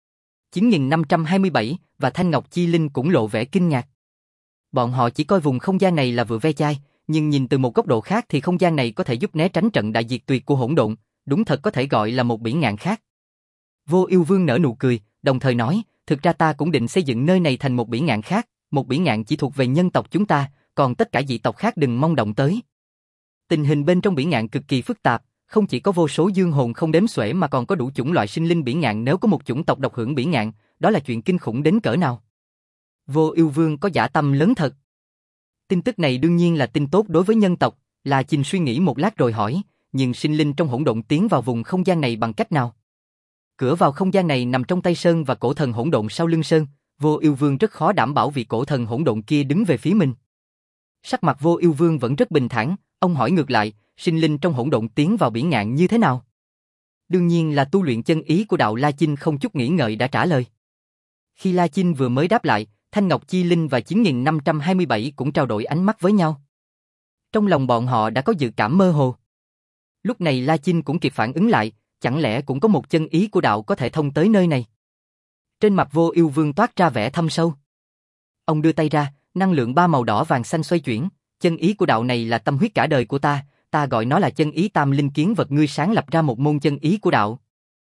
9527 và Thanh Ngọc Chi Linh cũng lộ vẻ kinh ngạc. Bọn họ chỉ coi vùng không gian này là vừa ve chai, nhưng nhìn từ một góc độ khác thì không gian này có thể giúp né tránh trận đại diệt tuyệt của hỗn độn, đúng thật có thể gọi là một bỉ ngạn khác. Vô Ưu Vương nở nụ cười, đồng thời nói, thực ra ta cũng định xây dựng nơi này thành một bỉ ngạn khác, một bỉ ngạn chỉ thuộc về nhân tộc chúng ta, còn tất cả dị tộc khác đừng mong động tới. Tình hình bên trong bỉ ngạn cực kỳ phức tạp, không chỉ có vô số dương hồn không đếm xuể mà còn có đủ chủng loại sinh linh bỉ ngạn, nếu có một chủng tộc độc hưởng bỉ ngạn, đó là chuyện kinh khủng đến cỡ nào. Vô Ưu Vương có dã tâm lớn thật. Tin tức này đương nhiên là tin tốt đối với nhân tộc, La Chinh suy nghĩ một lát rồi hỏi, nhưng sinh linh trong hỗn độn tiến vào vùng không gian này bằng cách nào? Cửa vào không gian này nằm trong tay Sơn và cổ thần hỗn độn sau lưng Sơn, Vô Ưu Vương rất khó đảm bảo vì cổ thần hỗn độn kia đứng về phía mình. Sắc mặt Vô Ưu Vương vẫn rất bình thản, ông hỏi ngược lại, sinh linh trong hỗn độn tiến vào bỉ ngạn như thế nào? Đương nhiên là tu luyện chân ý của đạo. La Chinh không chút nghĩ ngợi đã trả lời. Khi La Chinh vừa mới đáp lại, Thanh Ngọc Chi Linh và 9527 cũng trao đổi ánh mắt với nhau. Trong lòng bọn họ đã có dự cảm mơ hồ. Lúc này La Chinh cũng kịp phản ứng lại, chẳng lẽ cũng có một chân ý của đạo có thể thông tới nơi này? Trên mặt Vô Ưu Vương toát ra vẻ thâm sâu. Ông đưa tay ra, năng lượng ba màu đỏ vàng xanh xoay chuyển, chân ý của đạo này là tâm huyết cả đời của ta gọi nó là chân ý tam linh kiến vật, ngươi sáng lập ra một môn chân ý của đạo.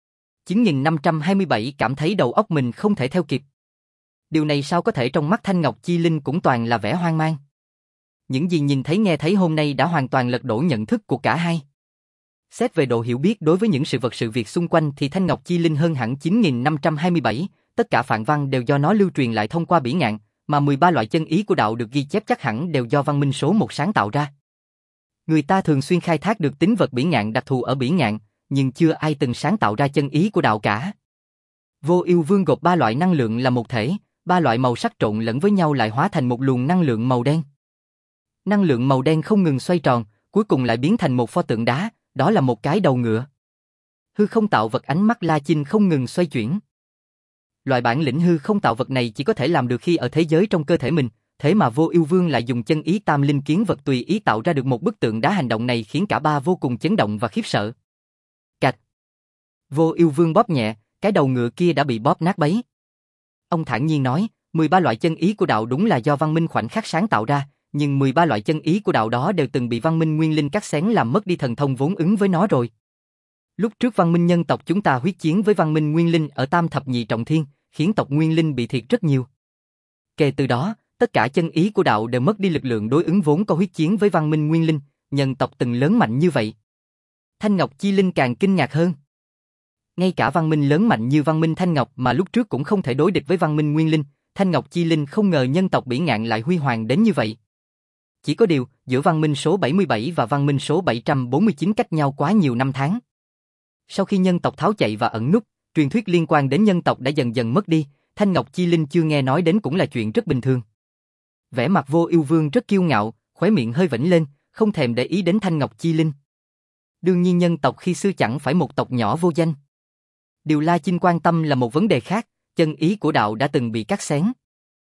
9527 cảm thấy đầu óc mình không thể theo kịp. Điều này sao có thể? Trong mắt Thanh Ngọc Chi Linh cũng toàn là vẻ hoang mang. Những gì nhìn thấy nghe thấy hôm nay đã hoàn toàn lật đổ nhận thức của cả hai. Xét về độ hiểu biết đối với những sự vật sự việc xung quanh thì Thanh Ngọc Chi Linh hơn hẳn 9527, tất cả phạn văn đều do nó lưu truyền lại thông qua bỉ ngạn, mà 13 loại chân ý của đạo được ghi chép chắc hẳn đều do văn minh số 1 sáng tạo ra. Người ta thường xuyên khai thác được tính vật bỉ ngạn đặc thù ở bỉ ngạn, nhưng chưa ai từng sáng tạo ra chân ý của đạo cả. Vô Ưu Vương gộp 3 loại năng lượng là một thể, 3 loại màu sắc trộn lẫn với nhau lại hóa thành một luồng năng lượng màu đen. Năng lượng màu đen không ngừng xoay tròn, cuối cùng lại biến thành một pho tượng đá, đó là một cái đầu ngựa. Hư không tạo vật, ánh mắt La Chinh không ngừng xoay chuyển. Loại bản lĩnh hư không tạo vật này chỉ có thể làm được khi ở thế giới trong cơ thể mình, thế mà Vô Ưu Vương lại dùng chân ý tam linh kiến vật tùy ý tạo ra được một bức tượng đá. Hành động này khiến cả ba vô cùng chấn động và khiếp sợ. Cạch. Vô Ưu Vương bóp nhẹ, cái đầu ngựa kia đã bị bóp nát bấy. Ông thản nhiên nói, 13 loại chân ý của đạo đúng là do văn minh khoảnh khắc sáng tạo ra, nhưng 13 loại chân ý của đạo đó đều từng bị văn minh nguyên linh cắt xén làm mất đi thần thông vốn ứng với nó rồi. Lúc trước văn minh nhân tộc chúng ta huyết chiến với văn minh Nguyên Linh ở Tam Thập Nhị Trọng Thiên, khiến tộc Nguyên Linh bị thiệt rất nhiều. Kể từ đó, tất cả chân ý của đạo đều mất đi lực lượng đối ứng vốn có huyết chiến với văn minh Nguyên Linh, nhân tộc từng lớn mạnh như vậy. Thanh Ngọc Chi Linh càng kinh ngạc hơn. Ngay cả văn minh lớn mạnh như văn minh Thanh Ngọc mà lúc trước cũng không thể đối địch với văn minh Nguyên Linh, Thanh Ngọc Chi Linh không ngờ nhân tộc Bỉ Ngạn lại huy hoàng đến như vậy. Chỉ có điều, giữa văn minh số 77 và văn minh số 749 cách nhau quá nhiều năm tháng. Sau khi nhân tộc tháo chạy và ẩn núp, truyền thuyết liên quan đến nhân tộc đã dần dần mất đi, Thanh Ngọc Chi Linh chưa nghe nói đến cũng là chuyện rất bình thường. Vẻ mặt Vô Ưu Vương rất kiêu ngạo, khóe miệng hơi vểnh lên, không thèm để ý đến Thanh Ngọc Chi Linh. Đương nhiên nhân tộc khi xưa chẳng phải một tộc nhỏ vô danh. Điều La Chinh quan tâm là một vấn đề khác, chân ý của đạo đã từng bị cắt xén.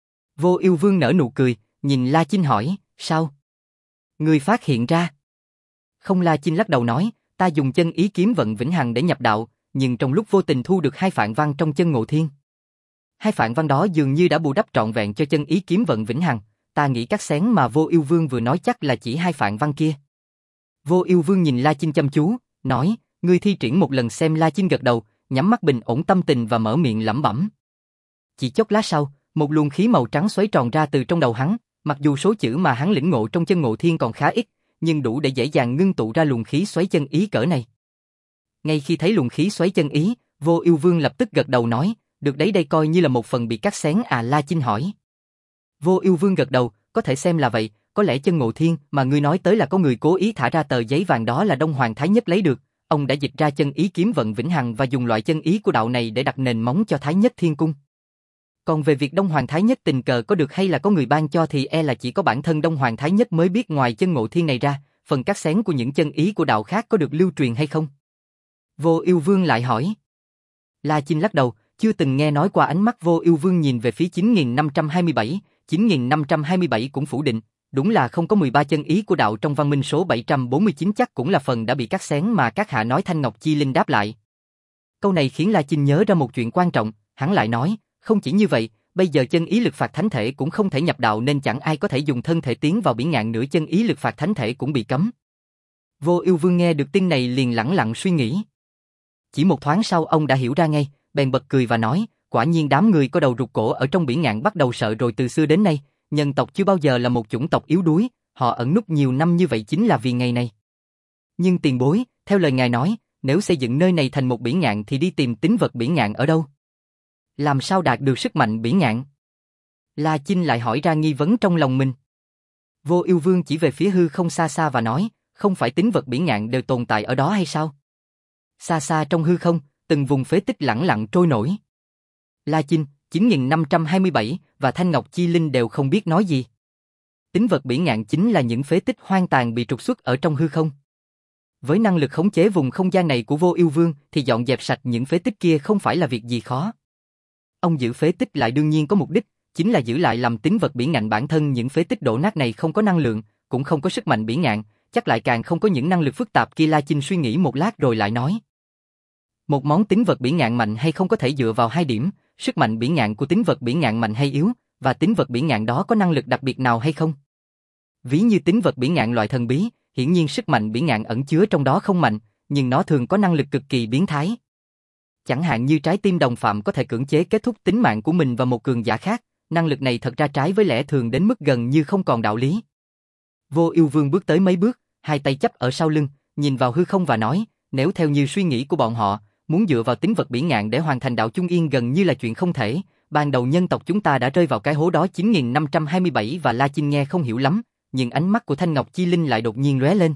Vô Ưu Vương nở nụ cười, nhìn La Chinh hỏi, sao? Ngươi phát hiện ra? Không, La Chinh lắc đầu nói, ta dùng chân ý kiếm vận vĩnh hằng để nhập đạo, nhưng trong lúc vô tình thu được 2 phạn văn trong chân Ngộ Thiên. 2 phạn văn đó dường như đã bù đắp trọn vẹn cho chân ý kiếm vận vĩnh hằng, ta nghĩ cắt xén mà Vô Ưu Vương vừa nói chắc là chỉ 2 phạn văn kia. Vô Ưu Vương nhìn La Chinh chăm chú, nói, ngươi thi triển một lần xem. La Chinh gật đầu, nhắm mắt bình ổn tâm tình và mở miệng lẩm bẩm. Chỉ chốc lát sau, một luồng khí màu trắng xoáy tròn ra từ trong đầu hắn, mặc dù số chữ mà hắn lĩnh ngộ trong chân Ngộ Thiên còn khá ít, nhưng đủ để dễ dàng ngưng tụ ra luồng khí xoáy chân ý cỡ này. Ngay khi thấy luồng khí xoáy chân ý, Vô Ưu Vương lập tức gật đầu nói, được đấy, đây coi như là một phần bị cắt xén à? La Chinh hỏi. Vô Ưu Vương gật đầu, có thể xem là vậy, có lẽ chân Ngộ Thiên mà ngươi nói tới là có người cố ý thả ra tờ giấy vàng đó là Đông Hoàng Thái Nhất lấy được, ông đã dịch ra chân ý kiếm vận vĩnh hằng và dùng loại chân ý của đạo này để đặt nền móng cho Thái Nhất Thiên Cung. Còn về việc Đông Hoàng Thái Nhất tình cờ có được hay là có người ban cho thì e là chỉ có bản thân Đông Hoàng Thái Nhất mới biết. Ngoài chân Ngộ Thiên này ra, phần cắt xén của những chân ý của đạo khác có được lưu truyền hay không? Vô Ưu Vương lại hỏi. La Chinh lắc đầu, chưa từng nghe nói qua. Ánh mắt Vô Ưu Vương nhìn về phía 9527, 9527 cũng phủ định, đúng là không có 13 chân ý của đạo trong văn minh số 749, chắc cũng là phần đã bị cắt xén mà các hạ nói. Thanh Ngọc Chi Linh đáp lại. Câu này khiến La Chinh nhớ ra một chuyện quan trọng, hắn lại nói, không chỉ như vậy, bây giờ chân ý lực phạt thánh thể cũng không thể nhập đạo nên chẳng ai có thể dùng thân thể tiến vào Bỉ Ngạn nữa, chân ý lực phạt thánh thể cũng bị cấm. Vô Ưu Vương nghe được tin này liền lẳng lặng suy nghĩ. Chỉ một thoáng sau ông đã hiểu ra ngay, bèn bật cười và nói, quả nhiên đám người có đầu rụt cổ ở trong Bỉ Ngạn bắt đầu sợ rồi. Từ xưa đến nay, nhân tộc chưa bao giờ là một chủng tộc yếu đuối, họ ẩn núp nhiều năm như vậy chính là vì ngày này. Nhưng tiền bối, theo lời ngài nói, nếu xây dựng nơi này thành một Bỉ Ngạn thì đi tìm tín vật Bỉ Ngạn ở đâu? Làm sao đạt được sức mạnh Bỉ Ngạn? La Chinh lại hỏi ra nghi vấn trong lòng mình. Vô Ưu Vương chỉ về phía hư không xa xa và nói, không phải tín vật Bỉ Ngạn đều tồn tại ở đó hay sao? Xa xa trong hư không, từng vùng phế tích lẳng lặng trôi nổi. La Chinh, 9527 và Thanh Ngọc Chi Linh đều không biết nói gì. Tín vật Bỉ Ngạn chính là những phế tích hoang tàn bị trục xuất ở trong hư không. Với năng lực khống chế vùng không gian này của Vô Ưu Vương thì dọn dẹp sạch những phế tích kia không phải là việc gì khó. Ông giữ phế tích lại đương nhiên có mục đích, chính là giữ lại làm tín vật Bỉ Ngạn. Bản thân những phế tích đổ nát này không có năng lượng, cũng không có sức mạnh Bỉ Ngạn, chắc lại càng không có những năng lực phức tạp kia. La Chinh suy nghĩ một lát rồi lại nói. Một món tín vật Bỉ Ngạn mạnh hay không có thể dựa vào 2 điểm, sức mạnh Bỉ Ngạn của tín vật Bỉ Ngạn mạnh hay yếu, và tín vật Bỉ Ngạn đó có năng lực đặc biệt nào hay không. Ví như tín vật Bỉ Ngạn loại thần bí, hiển nhiên sức mạnh Bỉ Ngạn ẩn chứa trong đó không mạnh, nhưng nó thường có năng lực cực kỳ biến thái. Chẳng hạn như trái tim đồng phạm có thể cưỡng chế kết thúc tính mạng của mình và một cường giả khác, năng lực này thật ra trái với lẽ thường đến mức gần như không còn đạo lý. Vô Ưu Vương bước tới mấy bước, 2 tay chắp ở sau lưng, nhìn vào hư không và nói, nếu theo như suy nghĩ của bọn họ, muốn dựa vào tín vật Bỉ Ngạn để hoàn thành đạo Trung Yên gần như là chuyện không thể. Ban đầu nhân tộc chúng ta đã rơi vào cái hố đó. 9527 và La Chinh nghe không hiểu lắm, nhưng ánh mắt của Thanh Ngọc Chi Linh lại đột nhiên lóe lên.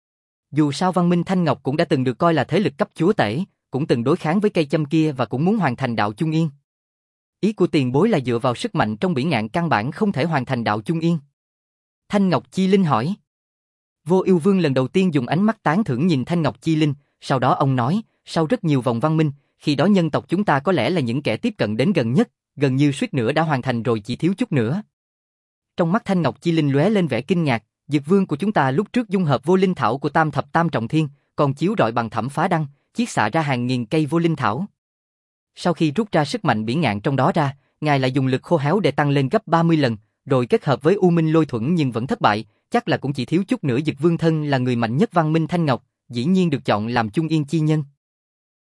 Dù sao văn minh Thanh Ngọc cũng đã từng được coi là thế lực cấp chúa tể, cũng từng đối kháng với cây châm kia và cũng muốn hoàn thành đạo Trung Yên. Ý của tiền bối là dựa vào sức mạnh trong Bỉ Ngạn căn bản không thể hoàn thành đạo Trung Yên? Thanh Ngọc Chi Linh hỏi. Vô Ưu Vương lần đầu tiên dùng ánh mắt tán thưởng nhìn Thanh Ngọc Chi Linh, sau đó ông nói, sau rất nhiều vòng văn minh, khi đó nhân tộc chúng ta có lẽ là những kẻ tiếp cận đến gần nhất, gần như suýt nữa đã hoàn thành rồi, chỉ thiếu chút nữa. Trong mắt Thanh Ngọc Chi Linh lóe lên vẻ kinh ngạc, Dực Vương của chúng ta lúc trước dung hợp vô linh thảo của Tam Thập Tam Trọng Thiên, còn chiếu rọi bằng Thẩm Phá Đăng, chiết xạ ra hàng nghìn cây vô linh thảo. Sau khi rút ra sức mạnh Bỉ Ngạn trong đó ra, ngài lại dùng lực khô héo để tăng lên gấp 30 lần, rồi kết hợp với U Minh Lôi Thuẫn nhưng vẫn thất bại, chắc là cũng chỉ thiếu chút nữa. Dực Vương thân là người mạnh nhất văn minh Thanh Ngọc, dĩ nhiên được chọn làm Trung Yên chi nhân.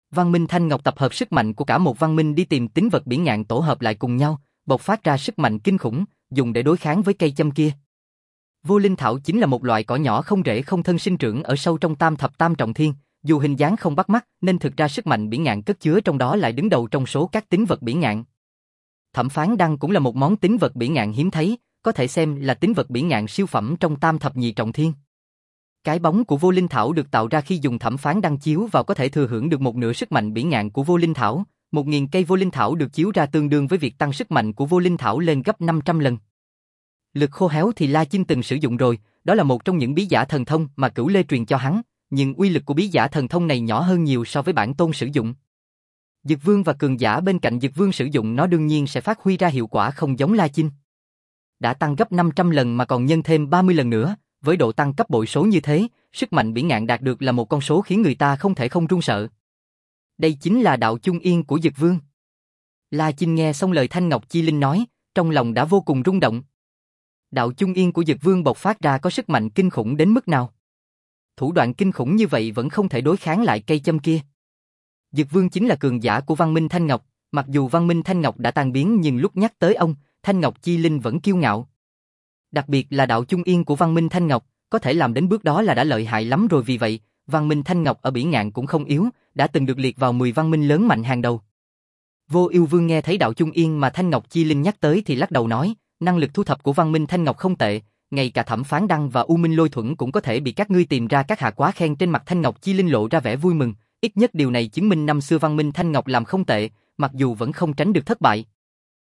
Văn minh Thanh Ngọc tập hợp sức mạnh của cả một văn minh đi tìm tín vật biển ngạn tổ hợp lại cùng nhau, bộc phát ra sức mạnh kinh khủng, dùng để đối kháng với cây châm kia. Vô linh thảo chính là một loại cỏ nhỏ không rễ không thân sinh trưởng ở sâu trong tam thập tam trọng thiên, dù hình dáng không bắt mắt nên thực ra sức mạnh biển ngạn cất chứa trong đó lại đứng đầu trong số các tín vật biển ngạn. Thẩm phán đăng cũng là một món tín vật biển ngạn hiếm thấy, có thể xem là tín vật biển ngạn siêu phẩm trong tam thập nhị trọng thiên. Cái bóng của vô linh thảo được tạo ra khi dùng thẩm phán đăng chiếu vào có thể thừa hưởng được một nửa sức mạnh biển ngạn của vô linh thảo. 1.000 cây vô linh thảo được chiếu ra tương đương với việc tăng sức mạnh của vô linh thảo lên gấp 500 lần. Lực khô héo thì La Chinh từng sử dụng rồi, đó là một trong những bí giả thần thông mà Cửu Lê truyền cho hắn, nhưng uy lực của bí giả thần thông này nhỏ hơn nhiều so với bản tôn sử dụng. Dực Vương và cường giả bên cạnh Dực Vương sử dụng nó đương nhiên sẽ phát huy ra hiệu quả không giống La Chinh. Đã tăng gấp 500 lần mà còn nhân thêm 30 lần nữa, với độ tăng cấp bội số như thế, sức mạnh biển ngạn đạt được là một con số khiến người ta không thể không run sợ. Đây chính là đạo chung yên của Dực Vương. La Chinh nghe xong lời Thanh Ngọc Chi Linh nói, trong lòng đã vô cùng rung động. Đạo chung yên của Dực Vương bộc phát ra có sức mạnh kinh khủng đến mức nào? Thủ đoạn kinh khủng như vậy vẫn không thể đối kháng lại cây châm kia. Dực Vương chính là cường giả của Văn Minh Thanh Ngọc, mặc dù Văn Minh Thanh Ngọc đã tan biến nhưng lúc nhắc tới ông, Thanh Ngọc Chi Linh vẫn kiêu ngạo. Đặc biệt là đạo chung yên của Văn Minh Thanh Ngọc, có thể làm đến bước đó là đã lợi hại lắm rồi, vì vậy, Văn Minh Thanh Ngọc ở biển ngạn cũng không yếu, đã từng được liệt vào 10 văn minh lớn mạnh hàng đầu. Vô Ưu Vương nghe thấy đạo chung yên mà Thanh Ngọc Chi Linh nhắc tới thì lắc đầu nói, năng lực thu thập của Văn Minh Thanh Ngọc không tệ, ngay cả Thẩm Phán Đăng và U Minh Lôi Thuẫn cũng có thể bị các ngươi tìm ra. Các hạ quá khen. Trên mặt Thanh Ngọc Chi Linh lộ ra vẻ vui mừng, ít nhất điều này chứng minh năm xưa Văn Minh Thanh Ngọc làm không tệ, mặc dù vẫn không tránh được thất bại.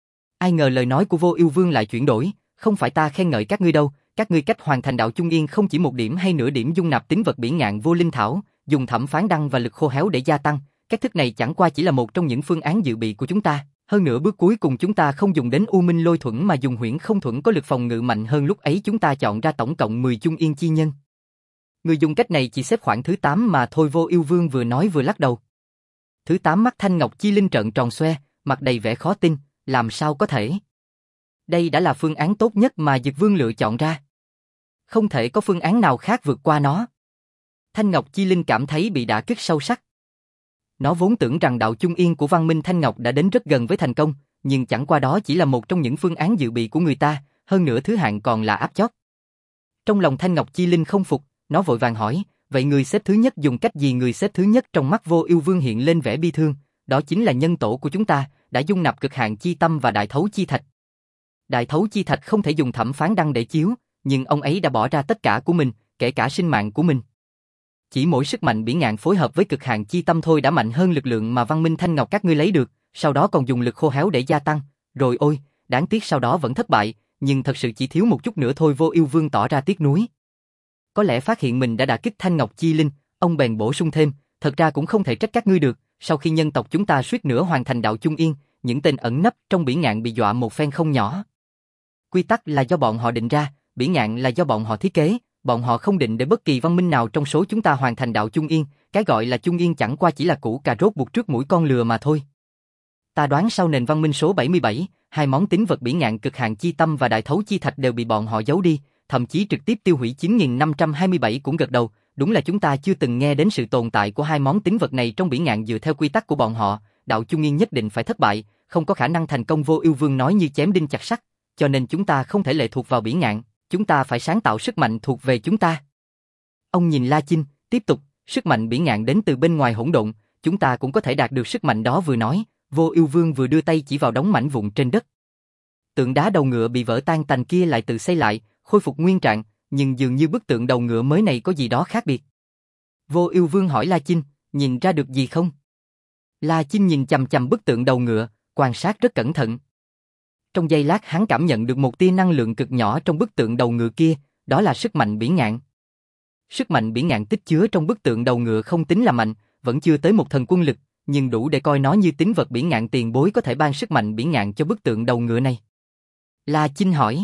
Ai ngờ lời nói của Vô Ưu Vương lại chuyển đổi, không phải ta khen ngợi các ngươi đâu, các ngươi cách hoàn thành đạo chung yên không chỉ một điểm hay nửa điểm dung nạp tín vật biển ngạn vô linh thảo, dùng Thẩm Phán Đăng và lực khô héo để gia tăng, cách thức này chẳng qua chỉ là một trong những phương án dự bị của chúng ta. Hơn nữa bước cuối cùng chúng ta không dùng đến U Minh Lôi Thuẫn mà dùng Huyễn Không Thuẫn có lực phòng ngự mạnh hơn, lúc ấy chúng ta chọn ra tổng cộng 10 chung yên chi nhân. Người dùng cách này chỉ xếp khoảng thứ 8 mà thôi. Vô Ưu Vương vừa nói vừa lắc đầu. Thứ 8? Mắt Thanh Ngọc Chi Linh trợn tròn xoe, mặt đầy vẻ khó tin, làm sao có thể? Đây đã là phương án tốt nhất mà Dực Vương lựa chọn ra. Không thể có phương án nào khác vượt qua nó. Thanh Ngọc Chi Linh cảm thấy bị đả kích sâu sắc. Nó vốn tưởng rằng đạo chung yên của Văn Minh Thanh Ngọc đã đến rất gần với thành công, nhưng chẳng qua đó chỉ là một trong những phương án dự bị của người ta, hơn nữa thứ hạng còn là áp chót. Trong lòng Thanh Ngọc Chi Linh không phục, nó vội vàng hỏi, vậy người xếp thứ nhất dùng cách gì? Người xếp thứ nhất trong mắt Vô Ưu Vương hiện lên vẻ bi thương, đó chính là nhân tổ của chúng ta, đã dung nạp cực hạn chi tâm và đại thấu chi thạch. Đại thấu chi thạch không thể dùng Thẩm Phán Đăng để chiếu, nhưng ông ấy đã bỏ ra tất cả của mình, kể cả sinh mạng của mình. Chỉ mỗi sức mạnh biển ngạn phối hợp với cực hạn chi tâm thôi đã mạnh hơn lực lượng mà Văn Minh Thanh Ngọc các ngươi lấy được, sau đó còn dùng lực khô héo để gia tăng, rồi ôi, đáng tiếc sau đó vẫn thất bại, nhưng thật sự chỉ thiếu một chút nữa thôi. Vô Ưu Vương tỏ ra tiếc nuối. Có lẽ phát hiện mình đã đả kích Thanh Ngọc Chi Linh, ông bèn bổ sung thêm, thật ra cũng không thể trách các ngươi được, sau khi nhân tộc chúng ta suýt nữa hoàn thành đạo chung yên, những tên ẩn nấp trong biển ngạn bị dọa một phen không nhỏ. Quy tắc là do bọn họ định ra, biển ngạn là do bọn họ thiết kế, bọn họ không định để bất kỳ văn minh nào trong số chúng ta hoàn thành đạo chung yên, cái gọi là chung yên chẳng qua chỉ là củ cà rốt buộc trước mũi con lừa mà thôi. Ta đoán sau nền văn minh số 77, hai món tín vật biển ngạn cực hạn chi tâm và đại thấu chi thạch đều bị bọn họ giấu đi, thậm chí trực tiếp tiêu hủy. 9527 cũng gật đầu, đúng là chúng ta chưa từng nghe đến sự tồn tại của hai món tín vật này trong biển ngạn. Dựa theo quy tắc của bọn họ, đạo chung yên nhất định phải thất bại, không có khả năng thành công. Vô Ưu Vương nói như chém đinh chặt sắt, cho nên chúng ta không thể lệ thuộc vào biển ngạn, chúng ta phải sáng tạo sức mạnh thuộc về chúng ta. Ông nhìn La Chinh, tiếp tục, sức mạnh biển ngạn đến từ bên ngoài hỗn độn, chúng ta cũng có thể đạt được sức mạnh đó. Vừa nói, Vô Ưu Vương vừa đưa tay chỉ vào đống mảnh vụn trên đất. Tượng đá đầu ngựa bị vỡ tan tành kia lại tự xây lại, khôi phục nguyên trạng, nhưng dường như bức tượng đầu ngựa mới này có gì đó khác biệt. Vô Ưu Vương hỏi La Chinh, nhìn ra được gì không? La Chinh nhìn chằm chằm bức tượng đầu ngựa, quan sát rất cẩn thận. Trong giây lát hắn cảm nhận được một tia năng lượng cực nhỏ trong bức tượng đầu ngựa kia, đó là sức mạnh biển ngạn. Sức mạnh biển ngạn tích chứa trong bức tượng đầu ngựa không tính là mạnh, vẫn chưa tới một thần quân lực, nhưng đủ để coi nó như tín vật biển ngạn. Tiền bối có thể ban sức mạnh biển ngạn cho bức tượng đầu ngựa này? La Chinh hỏi.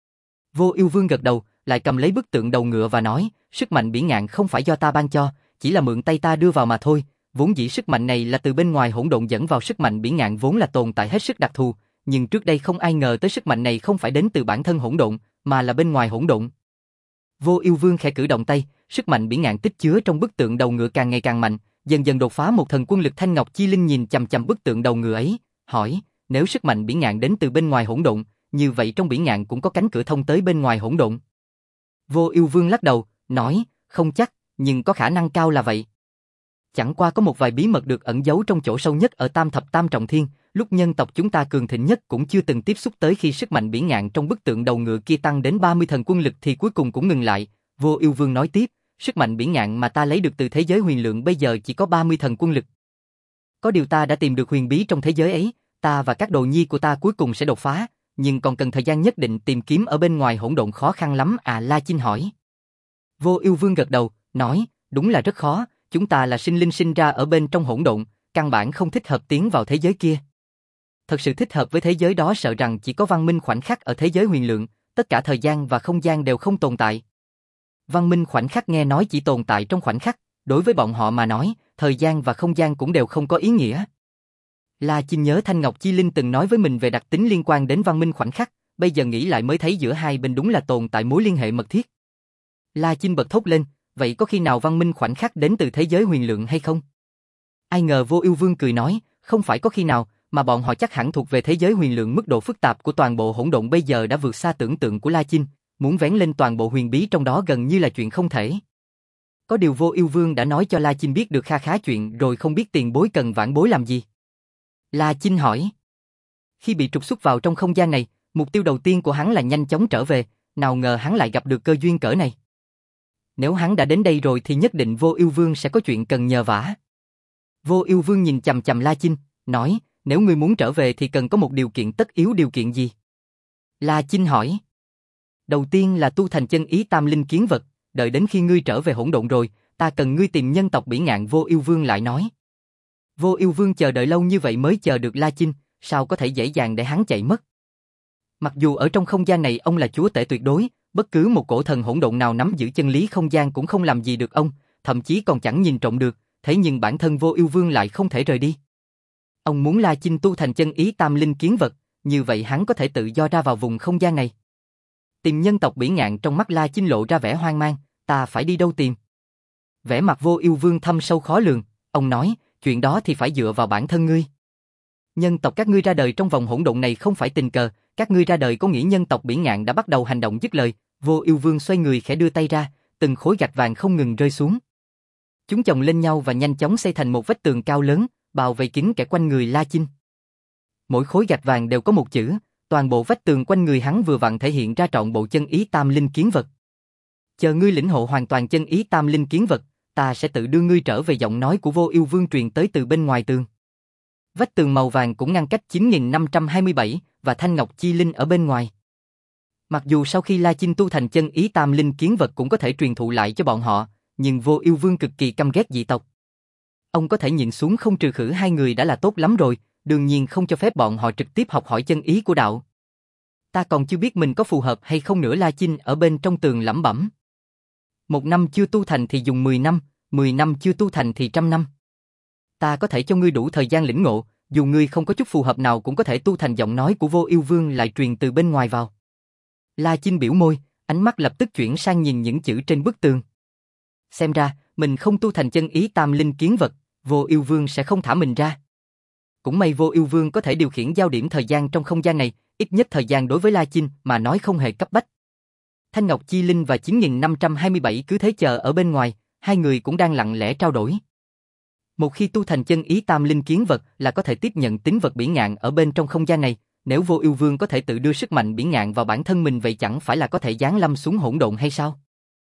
Vô Ưu Vương gật đầu, lại cầm lấy bức tượng đầu ngựa và nói, sức mạnh biển ngạn không phải do ta ban cho, chỉ là mượn tay ta đưa vào mà thôi, vốn dĩ sức mạnh này là từ bên ngoài hỗn độn dẫn vào. Sức mạnh biển ngạn vốn là tồn tại hết sức đặc thù, nhưng trước đây không ai ngờ tới sức mạnh này không phải đến từ bản thân hỗn độn, mà là bên ngoài hỗn độn. Vô Ưu Vương khẽ cử động tay, sức mạnh biển ngạn tích chứa trong bức tượng đầu ngựa càng ngày càng mạnh, dần dần đột phá một thần quân lực. Thanh Ngọc Chi Linh nhìn chằm chằm bức tượng đầu ngựa ấy, hỏi, nếu sức mạnh biển ngạn đến từ bên ngoài hỗn độn, như vậy trong biển ngạn cũng có cánh cửa thông tới bên ngoài hỗn độn. Vô Ưu Vương lắc đầu, nói, không chắc, nhưng có khả năng cao là vậy. Chẳng qua có một vài bí mật được ẩn giấu trong chỗ sâu nhất ở Tam Thập Tam Trọng Thiên, lúc nhân tộc chúng ta cường thịnh nhất cũng chưa từng tiếp xúc tới. Khi sức mạnh biển ngạn trong bức tượng đầu ngựa kia tăng đến 30 thần quân lực thì cuối cùng cũng ngừng lại. Vô Ưu Vương nói tiếp, sức mạnh biển ngạn mà ta lấy được từ thế giới huyền lượng bây giờ chỉ có 30 thần quân lực. Có điều ta đã tìm được huyền bí trong thế giới ấy, ta và các đồ nhi của ta cuối cùng sẽ đột phá, nhưng còn cần thời gian nhất định. Tìm kiếm ở bên ngoài hỗn độn khó khăn lắm à? La Chinh hỏi. Vô Ưu Vương gật đầu, nói, đúng là rất khó, chúng ta là sinh linh sinh ra ở bên trong hỗn độn, căn bản không thích hợp tiến vào thế giới kia. Thật sự thích hợp với thế giới đó sợ rằng chỉ có văn minh khoảnh khắc ở thế giới huyền lượng, tất cả thời gian và không gian đều không tồn tại. Văn minh khoảnh khắc nghe nói chỉ tồn tại trong khoảnh khắc, đối với bọn họ mà nói, thời gian và không gian cũng đều không có ý nghĩa. La Chinh nhớ Thanh Ngọc Chi Linh từng nói với mình về đặc tính liên quan đến văn minh khoảnh khắc, bây giờ nghĩ lại mới thấy giữa hai bên đúng là tồn tại mối liên hệ mật thiết. La Chinh bật thốt lên, vậy có khi nào văn minh khoảnh khắc đến từ thế giới huyền lượng hay không? Ai ngờ Vô Ưu Vương cười nói, không phải có khi nào, mà bọn họ chắc hẳn thuộc về thế giới huyền lượng. Mức độ phức tạp của toàn bộ hỗn độn bây giờ đã vượt xa tưởng tượng của La Chinh, muốn vén lên toàn bộ huyền bí trong đó gần như là chuyện không thể. Có điều Vô Ưu Vương đã nói cho La Chinh biết được kha khá chuyện rồi, không biết tiền bối cần vãn bối làm gì? La Chinh hỏi. Khi bị trục xuất vào trong không gian này, mục tiêu đầu tiên của hắn là nhanh chóng trở về, nào ngờ hắn lại gặp được cơ duyên cỡ này. Nếu hắn đã đến đây rồi thì nhất định Vô Ưu Vương sẽ có chuyện cần nhờ vả. Vô Ưu Vương nhìn chằm chằm La Chinh, nói, nếu ngươi muốn trở về thì cần có một điều kiện tất yếu. Điều kiện gì? La Chinh hỏi. Đầu tiên là tu thành chân ý tam linh kiến vật, đợi đến khi ngươi trở về hỗn độn rồi, ta cần ngươi tìm nhân tộc biển ngạn. Vô Ưu Vương lại nói. Vô Ưu Vương chờ đợi lâu như vậy mới chờ được La Chinh, sao có thể dễ dàng để hắn chạy mất? Mặc dù ở trong không gian này ông là chúa tể tuyệt đối, bất cứ một cổ thần hỗn độn nào nắm giữ chân lý không gian cũng không làm gì được ông, thậm chí còn chẳng nhìn trộm được, thế nhưng bản thân Vô Ưu Vương lại không thể rời đi. Ông muốn La Chinh tu thành chân ý tam linh kiến vật, như vậy hắn có thể tự do ra vào vùng không gian này. Tìm nhân tộc biển ngạn. Trong mắt La Chinh lộ ra vẻ hoang mang, ta phải đi đâu tìm? Vẻ mặt Vô Ưu Vương thâm sâu khó lường, ông nói, chuyện đó thì phải dựa vào bản thân ngươi. Nhân tộc các ngươi ra đời trong vòng hỗn độn này không phải tình cờ, các ngươi ra đời có nghĩa nhân tộc biển ngạn đã bắt đầu hành động. Dứt lời, Vô Ưu Vương xoay người khẽ đưa tay ra, từng khối gạch vàng không ngừng rơi xuống. Chúng chồng lên nhau và nhanh chóng xây thành một vách tường cao lớn, bao vây kín kẻ quanh người La Chinh. Mỗi khối gạch vàng đều có một chữ, toàn bộ vách tường quanh người hắn vừa vặn thể hiện ra trọn bộ chân ý tam linh kiến vật. Chờ ngươi lĩnh hộ hoàn toàn chân ý tam linh kiến vật, ta sẽ tự đưa ngươi trở về. Giọng nói của Vô Ưu Vương truyền tới từ bên ngoài tường. Vách tường màu vàng cũng ngăn cách 9527 và Thanh Ngọc Chi Linh ở bên ngoài. Mặc dù sau khi La Chinh tu thành chân ý tam linh kiến vật cũng có thể truyền thụ lại cho bọn họ, nhưng Vô Ưu Vương cực kỳ căm ghét dị tộc. Ông có thể nhìn xuống không trừ khử hai người đã là tốt lắm rồi, đương nhiên không cho phép bọn họ trực tiếp học hỏi chân ý của đạo. Ta còn chưa biết mình có phù hợp hay không nữa. La Chinh ở bên trong tường lẩm bẩm. 1 năm chưa tu thành thì dùng 10 năm, 10 năm chưa tu thành thì 100 năm. Ta có thể cho ngươi đủ thời gian lĩnh ngộ, dù ngươi không có chút phù hợp nào cũng có thể tu thành. Giọng nói của Vô Ưu Vương lại truyền từ bên ngoài vào. La Chinh biểu môi, ánh mắt lập tức chuyển sang nhìn những chữ trên bức tường. Xem ra, mình không tu thành chân ý tam linh kiến vật, Vô Ưu Vương sẽ không thả mình ra. Cũng may Vô Ưu Vương có thể điều khiển giao điểm thời gian trong không gian này, ít nhất thời gian đối với La Chinh mà nói không hề cấp bách. Thanh Ngọc Chi Linh và 9527 cứ thế chờ ở bên ngoài, hai người cũng đang lặng lẽ trao đổi. Một khi tu thành chân ý tam linh kiến vật là có thể tiếp nhận tín vật biển ngạn ở bên trong không gian này, nếu Vô Ưu Vương có thể tự đưa sức mạnh biển ngạn vào bản thân mình vậy chẳng phải là có thể giáng lâm xuống hỗn độn hay sao?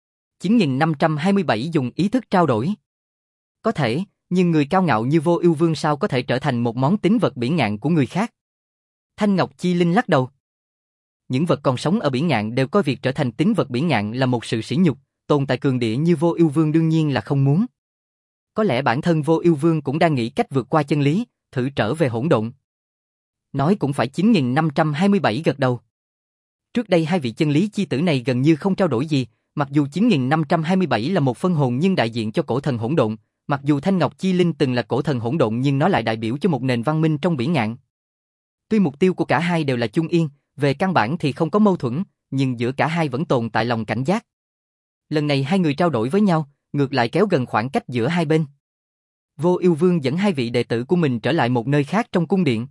9527 dùng ý thức trao đổi. Có thể, nhưng người cao ngạo như Vô Ưu Vương sao có thể trở thành một món tín vật biển ngạn của người khác? Thanh Ngọc Chi Linh lắc đầu. Những vật còn sống ở biển ngạn đều coi việc trở thành tín vật biển ngạn là một sự sỉ nhục, tồn tại cường địa như Vô Ưu Vương đương nhiên là không muốn. Có lẽ bản thân Vô Ưu Vương cũng đang nghĩ cách vượt qua chân lý, thử trở về hỗn độn. Nói cũng phải. 9527 gật đầu. Trước đây hai vị chân lý chi tử này gần như không trao đổi gì, mặc dù 9527 là một phân hồn nhưng đại diện cho cổ thần hỗn độn, mặc dù Thanh Ngọc Chi Linh từng là cổ thần hỗn độn nhưng nó lại đại biểu cho một nền văn minh trong biển ngạn. Tuy mục tiêu của cả hai đều là chung yên, về căn bản thì không có mâu thuẫn, nhưng giữa cả hai vẫn tồn tại lòng cảnh giác. Lần này hai người trao đổi với nhau, ngược lại kéo gần khoảng cách giữa hai bên. Vô Ưu Vương dẫn hai vị đệ tử của mình trở lại một nơi khác trong cung điện.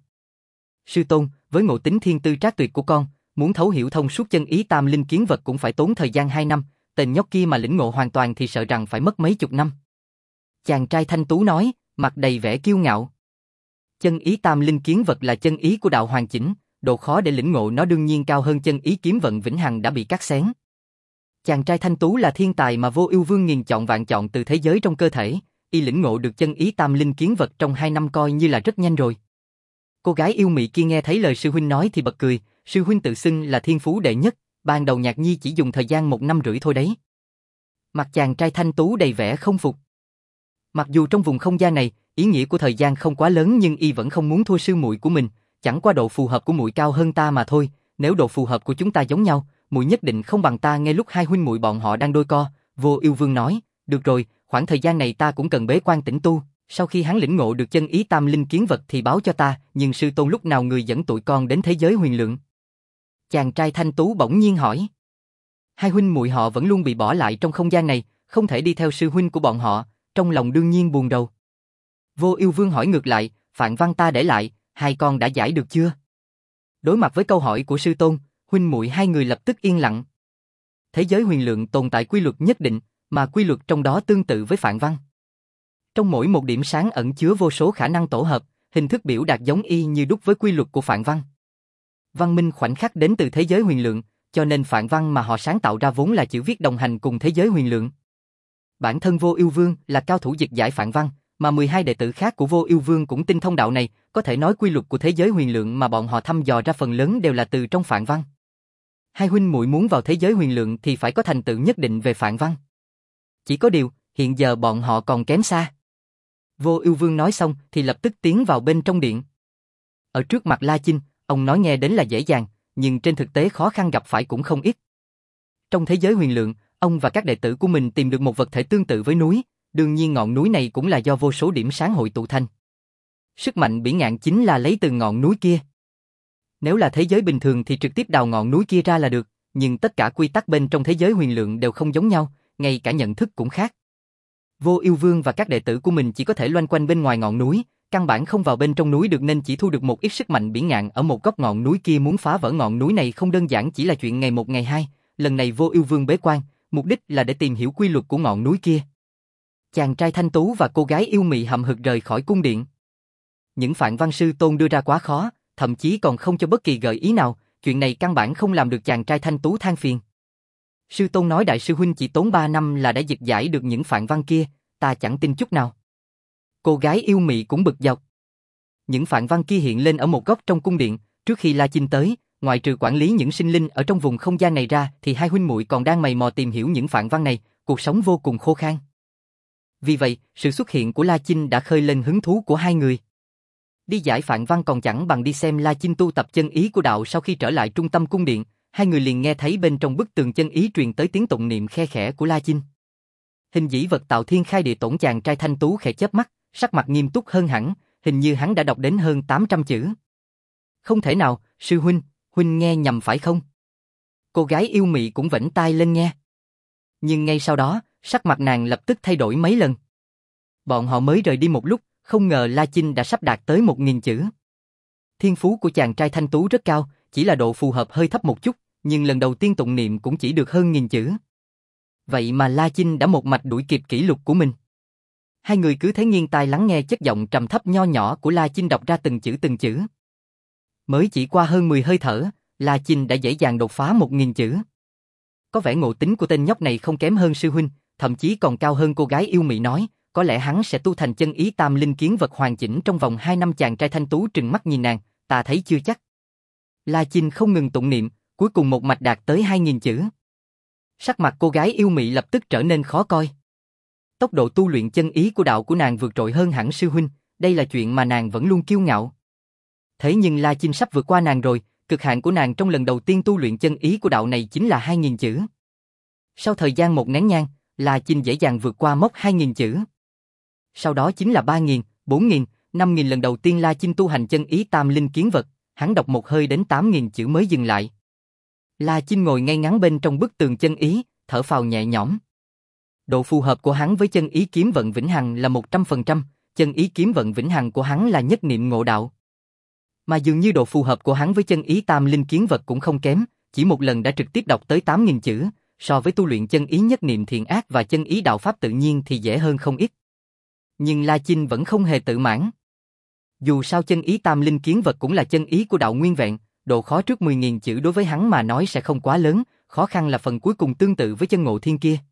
Sư tôn, với ngộ tính thiên tư trác tuyệt của con, muốn thấu hiểu thông suốt chân ý tam linh kiến vật cũng phải tốn thời gian 2 năm, tên nhóc kia mà lĩnh ngộ hoàn toàn thì sợ rằng phải mất mấy chục năm. Chàng trai thanh tú nói, mặt đầy vẻ kiêu ngạo. Chân ý tam linh kiến vật là chân ý của đạo hoàn chỉnh, độ khó để lĩnh ngộ nó đương nhiên cao hơn chân ý kiếm vận vĩnh hằng đã bị cắt xén. Chàng trai thanh tú là thiên tài mà Vô Ưu Vương nghìn chọn vạn chọn từ thế giới trong cơ thể, y lĩnh ngộ được chân ý tam linh kiến vật trong 2 năm coi như là rất nhanh rồi. Cô gái yêu mị kia nghe thấy lời sư huynh nói thì bật cười, sư huynh tự xưng là thiên phú đệ nhất, ban đầu Nhạc Nhi chỉ dùng thời gian 1 năm rưỡi thôi đấy. Mặt chàng trai thanh tú đầy vẻ không phục. Mặc dù trong vùng không gian này, ý nghĩa của thời gian không quá lớn nhưng y vẫn không muốn thua sư muội của mình, chẳng qua độ phù hợp của muội cao hơn ta mà thôi, nếu độ phù hợp của chúng ta giống nhau, muội nhất định không bằng ta ngay lúc hai huynh muội bọn họ đang đôi co. Vô Ưu Vương nói, được rồi, khoảng thời gian này ta cũng cần bế quan tĩnh tu, sau khi hắn lĩnh ngộ được chân ý tam linh kiến vật thì báo cho ta, nhưng sư tôn lúc nào người dẫn tụi con đến thế giới huyền lượng? Chàng trai thanh tú bỗng nhiên hỏi. Hai huynh muội họ vẫn luôn bị bỏ lại trong không gian này, không thể đi theo sư huynh của bọn họ, trong lòng đương nhiên buồn rầu. Vô Ưu Vương hỏi ngược lại, Phạn Văn ta để lại, hai con đã giải được chưa? Đối mặt với câu hỏi của sư tôn, huynh muội hai người lập tức yên lặng. Thế giới huyền lượng tồn tại quy luật nhất định, mà quy luật trong đó tương tự với Phạn Văn. Trong mỗi một điểm sáng ẩn chứa vô số khả năng tổ hợp, hình thức biểu đạt giống y như đúc với quy luật của Phạn Văn. Văn minh khoảnh khắc đến từ thế giới huyền lượng, cho nên Phạn Văn mà họ sáng tạo ra vốn là chữ viết đồng hành cùng thế giới huyền lượng. Bản thân Vô Ưu Vương là cao thủ dịch giải Phạn Văn, mà 12 đệ tử khác của Vô Ưu Vương cũng tinh thông đạo này, có thể nói quy luật của thế giới huyền lượng mà bọn họ thăm dò ra phần lớn đều là từ trong Phạn Văn. Hai huynh muội muốn vào thế giới huyền lượng thì phải có thành tựu nhất định về Phạn Văn. Chỉ có điều, hiện giờ bọn họ còn kém xa. Vô Ưu Vương nói xong thì lập tức tiến vào bên trong điện. Ở trước mặt La Chinh, ông nói nghe đến là dễ dàng, nhưng trên thực tế khó khăn gặp phải cũng không ít. Trong thế giới huyền lượng, ông và các đệ tử của mình tìm được một vật thể tương tự với núi, đương nhiên ngọn núi này cũng là do vô số điểm sáng hội tụ thành. Sức mạnh bỉ ngạn chính là lấy từ ngọn núi kia. Nếu là thế giới bình thường thì trực tiếp đào ngọn núi kia ra là được, nhưng tất cả quy tắc bên trong thế giới huyền lượng đều không giống nhau, ngay cả nhận thức cũng khác. Vô Ưu Vương và các đệ tử của mình chỉ có thể loanh quanh bên ngoài ngọn núi, căn bản không vào bên trong núi được nên chỉ thu được một ít sức mạnh bỉ ngạn ở một góc ngọn núi kia. Muốn phá vỡ ngọn núi này không đơn giản chỉ là chuyện ngày một ngày hai, lần này Vô Ưu Vương bế quan, mục đích là để tìm hiểu quy luật của ngọn núi kia. Chàng trai thanh tú và cô gái yêu mị hậm hực rời khỏi cung điện. Những Phạn Văn sư tôn đưa ra quá khó, thậm chí còn không cho bất kỳ gợi ý nào, chuyện này căn bản không làm được chàng trai thanh tú than phiền. Sư tôn nói đại sư huynh chỉ tốn 3 năm là đã dịch giải được những Phạn Văn kia, ta chẳng tin chút nào. Cô gái yêu mị cũng bực dọc. Những Phạn Văn kia hiện lên ở một góc trong cung điện, trước khi La Chinh tới, ngoại trừ quản lý những sinh linh ở trong vùng không gian này ra thì hai huynh muội còn đang mày mò tìm hiểu những Phạn Văn này, cuộc sống vô cùng khô khan. Vì vậy, sự xuất hiện của La Chinh đã khơi lên hứng thú của hai người. Đi giải Phạn Văn còn chẳng bằng đi xem La Chinh tu tập chân ý của đạo. Sau khi trở lại trung tâm cung điện, hai người liền nghe thấy bên trong bức tường chân ý truyền tới tiếng tụng niệm khe khẽ của La Chinh. Hình dĩ vật tạo thiên khai địa tổn, chàng trai thanh tú khẽ chớp mắt, sắc mặt nghiêm túc hơn hẳn, hình như hắn đã đọc đến hơn 800 chữ. Không thể nào, sư huynh, huynh nghe nhầm phải không? Cô gái yêu mị cũng vểnh tai lên nghe. Nhưng ngay sau đó, sắc mặt nàng lập tức thay đổi mấy lần. Bọn họ mới rời đi một lúc, không ngờ La Chinh đã sắp đạt tới 1000 chữ. Thiên phú của chàng trai thanh tú rất cao, chỉ là độ phù hợp hơi thấp một chút, nhưng lần đầu tiên tụng niệm cũng chỉ được hơn 1000 chữ. Vậy mà La Chinh đã một mạch đuổi kịp kỷ lục của mình. Hai người cứ thế nghiêng tai lắng nghe chất giọng trầm thấp nho nhỏ của La Chinh đọc ra từng chữ từng chữ. Mới chỉ qua hơn 10 hơi thở, La Chinh đã dễ dàng đột phá 1000 chữ. Có vẻ ngộ tính của tên nhóc này không kém hơn sư huynh, thậm chí còn cao hơn. Cô gái yêu mị nói, có lẽ hắn sẽ tu thành chân ý tam linh kiến vật hoàn chỉnh trong vòng 2 năm. Chàng trai thanh tú trừng mắt nhìn nàng, ta thấy chưa chắc. La Chinh không ngừng tụng niệm, cuối cùng một mạch đạt tới 2000 chữ. Sắc mặt cô gái yêu mị lập tức trở nên khó coi. Tốc độ tu luyện chân ý của đạo của nàng vượt trội hơn hẳn sư huynh, đây là chuyện mà nàng vẫn luôn kiêu ngạo. Thế nhưng La Chinh sắp vượt qua nàng rồi, cực hạn của nàng trong lần đầu tiên tu luyện chân ý của đạo này chính là 2000 chữ. Sau thời gian một nén nhang, La Chinh dễ dàng vượt qua mốc 2000 chữ. Sau đó chính là 3000, 4000, 5000. Lần đầu tiên La Chinh tu hành chân ý tam linh kiến vật, hắn đọc một hơi đến 8000 chữ mới dừng lại. La Chinh ngồi ngay ngắn bên trong bức tường chân ý, thở phào nhẹ nhõm. Độ phù hợp của hắn với chân ý kiếm vận vĩnh hằng là 100%, chân ý kiếm vận vĩnh hằng của hắn là nhất niệm ngộ đạo. Mà dường như độ phù hợp của hắn với chân ý tam linh kiến vật cũng không kém, chỉ một lần đã trực tiếp đọc tới 8.000 chữ, so với tu luyện chân ý nhất niệm thiện ác và chân ý đạo pháp tự nhiên thì dễ hơn không ít. Nhưng La Chinh vẫn không hề tự mãn. Dù sao chân ý tam linh kiến vật cũng là chân ý của đạo nguyên vẹn, độ khó trước 10.000 chữ đối với hắn mà nói sẽ không quá lớn, khó khăn là phần cuối cùng tương tự với chân ngộ thiên kia.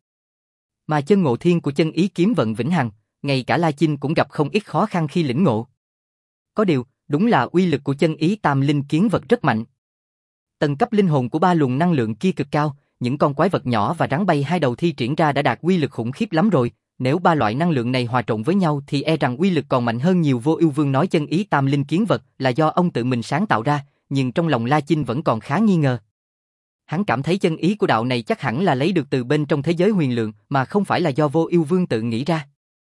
Mà chân ngộ thiên của chân ý kiếm vận vĩnh hằng, ngay cả La Chinh cũng gặp không ít khó khăn khi lĩnh ngộ. Có điều, đúng là uy lực của chân ý tam linh kiến vật rất mạnh. Tầng cấp linh hồn của ba luồng năng lượng kia cực cao, những con quái vật nhỏ và rắn bay hai đầu thi triển ra đã đạt uy lực khủng khiếp lắm rồi. Nếu ba loại năng lượng này hòa trộn với nhau thì e rằng uy lực còn mạnh hơn nhiều. Vô Ưu Vương nói chân ý tam linh kiến vật là do ông tự mình sáng tạo ra, nhưng trong lòng La Chinh vẫn còn khá nghi ngờ. Hắn cảm thấy chân ý của đạo này chắc hẳn là lấy được từ bên trong thế giới huyền lượng mà không phải là do Vô Ưu Vương tự nghĩ ra.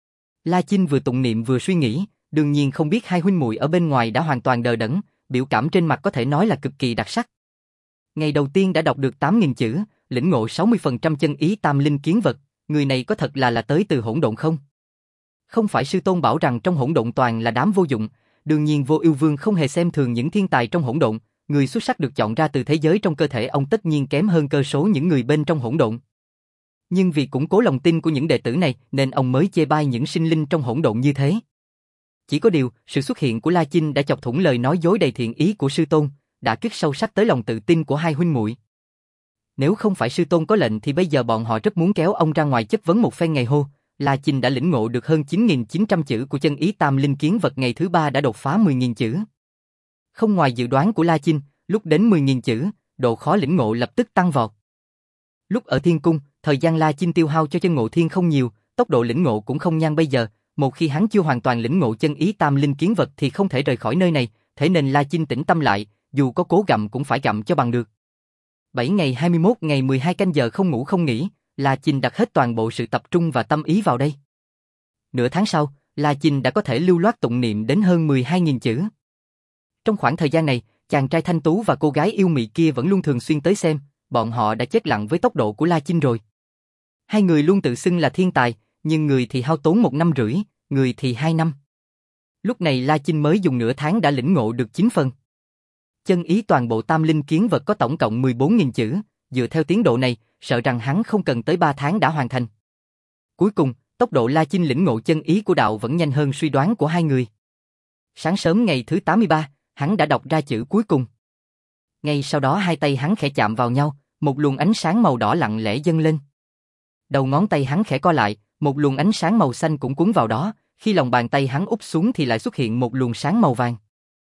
La Chinh vừa tụng niệm vừa suy nghĩ, đương nhiên không biết hai huynh muội ở bên ngoài đã hoàn toàn đờ đẫn, biểu cảm trên mặt có thể nói là cực kỳ đặc sắc. Ngày đầu tiên đã đọc được 8.000 chữ, lĩnh ngộ 60% chân ý tam linh kiến vật, người này có thật là tới từ hỗn độn không? Không phải sư tôn bảo rằng trong hỗn độn toàn là đám vô dụng, đương nhiên Vô Ưu Vương không hề xem thường những thiên tài trong hỗn độn, người xuất sắc được chọn ra từ thế giới trong cơ thể ông tất nhiên kém hơn cơ số những người bên trong hỗn độn. Nhưng vì củng cố lòng tin của những đệ tử này nên ông mới chê bai những sinh linh trong hỗn độn như thế. Chỉ có điều, sự xuất hiện của La Chinh đã chọc thủng lời nói dối đầy thiện ý của sư tôn, đã kích sâu sắc tới lòng tự tin của hai huynh muội. Nếu không phải sư tôn có lệnh thì bây giờ bọn họ rất muốn kéo ông ra ngoài chất vấn một phen ngày hô. La Chinh đã lĩnh ngộ được hơn 9.900 chữ của chân ý tam linh kiến vật, ngày thứ ba đã đột phá 10.000 chữ. Không ngoài dự đoán của La Chinh, lúc đến 10.000 chữ, độ khó lĩnh ngộ lập tức tăng vọt. Lúc ở Thiên Cung, thời gian La Chinh tiêu hao cho chân ngộ thiên không nhiều, tốc độ lĩnh ngộ cũng không nhanh bây giờ. Một khi hắn chưa hoàn toàn lĩnh ngộ chân ý tam linh kiến vật thì không thể rời khỏi nơi này, thế nên La Chinh tĩnh tâm lại, dù có cố gặm cũng phải gặm cho bằng được. 7 ngày 21 ngày 12 canh giờ không ngủ không nghỉ, La Chinh đặt hết toàn bộ sự tập trung và tâm ý vào đây. Nửa tháng sau, La Chinh đã có thể lưu loát tụng niệm đến hơn 12.000 chữ. Trong khoảng thời gian này, chàng trai thanh tú và cô gái yêu mị kia vẫn luôn thường xuyên tới xem, bọn họ đã chết lặng với tốc độ của La Chinh rồi. Hai người luôn tự xưng là thiên tài, nhưng người thì hao tốn 1 năm rưỡi, người thì 2 năm. Lúc này La Chinh mới dùng nửa tháng đã lĩnh ngộ được 9 phần. Chân ý toàn bộ tam linh kiến vật có tổng cộng 14.000 chữ, dựa theo tiến độ này, sợ rằng hắn không cần tới 3 tháng đã hoàn thành. Cuối cùng, tốc độ La Chinh lĩnh ngộ chân ý của đạo vẫn nhanh hơn suy đoán của hai người. Sáng sớm ngày thứ 83, hắn đã đọc ra chữ cuối cùng. Ngay sau đó hai tay hắn khẽ chạm vào nhau, một luồng ánh sáng màu đỏ lặng lẽ dâng lên. Đầu ngón tay hắn khẽ co lại, một luồng ánh sáng màu xanh cũng cuốn vào đó, khi lòng bàn tay hắn úp xuống thì lại xuất hiện một luồng sáng màu vàng.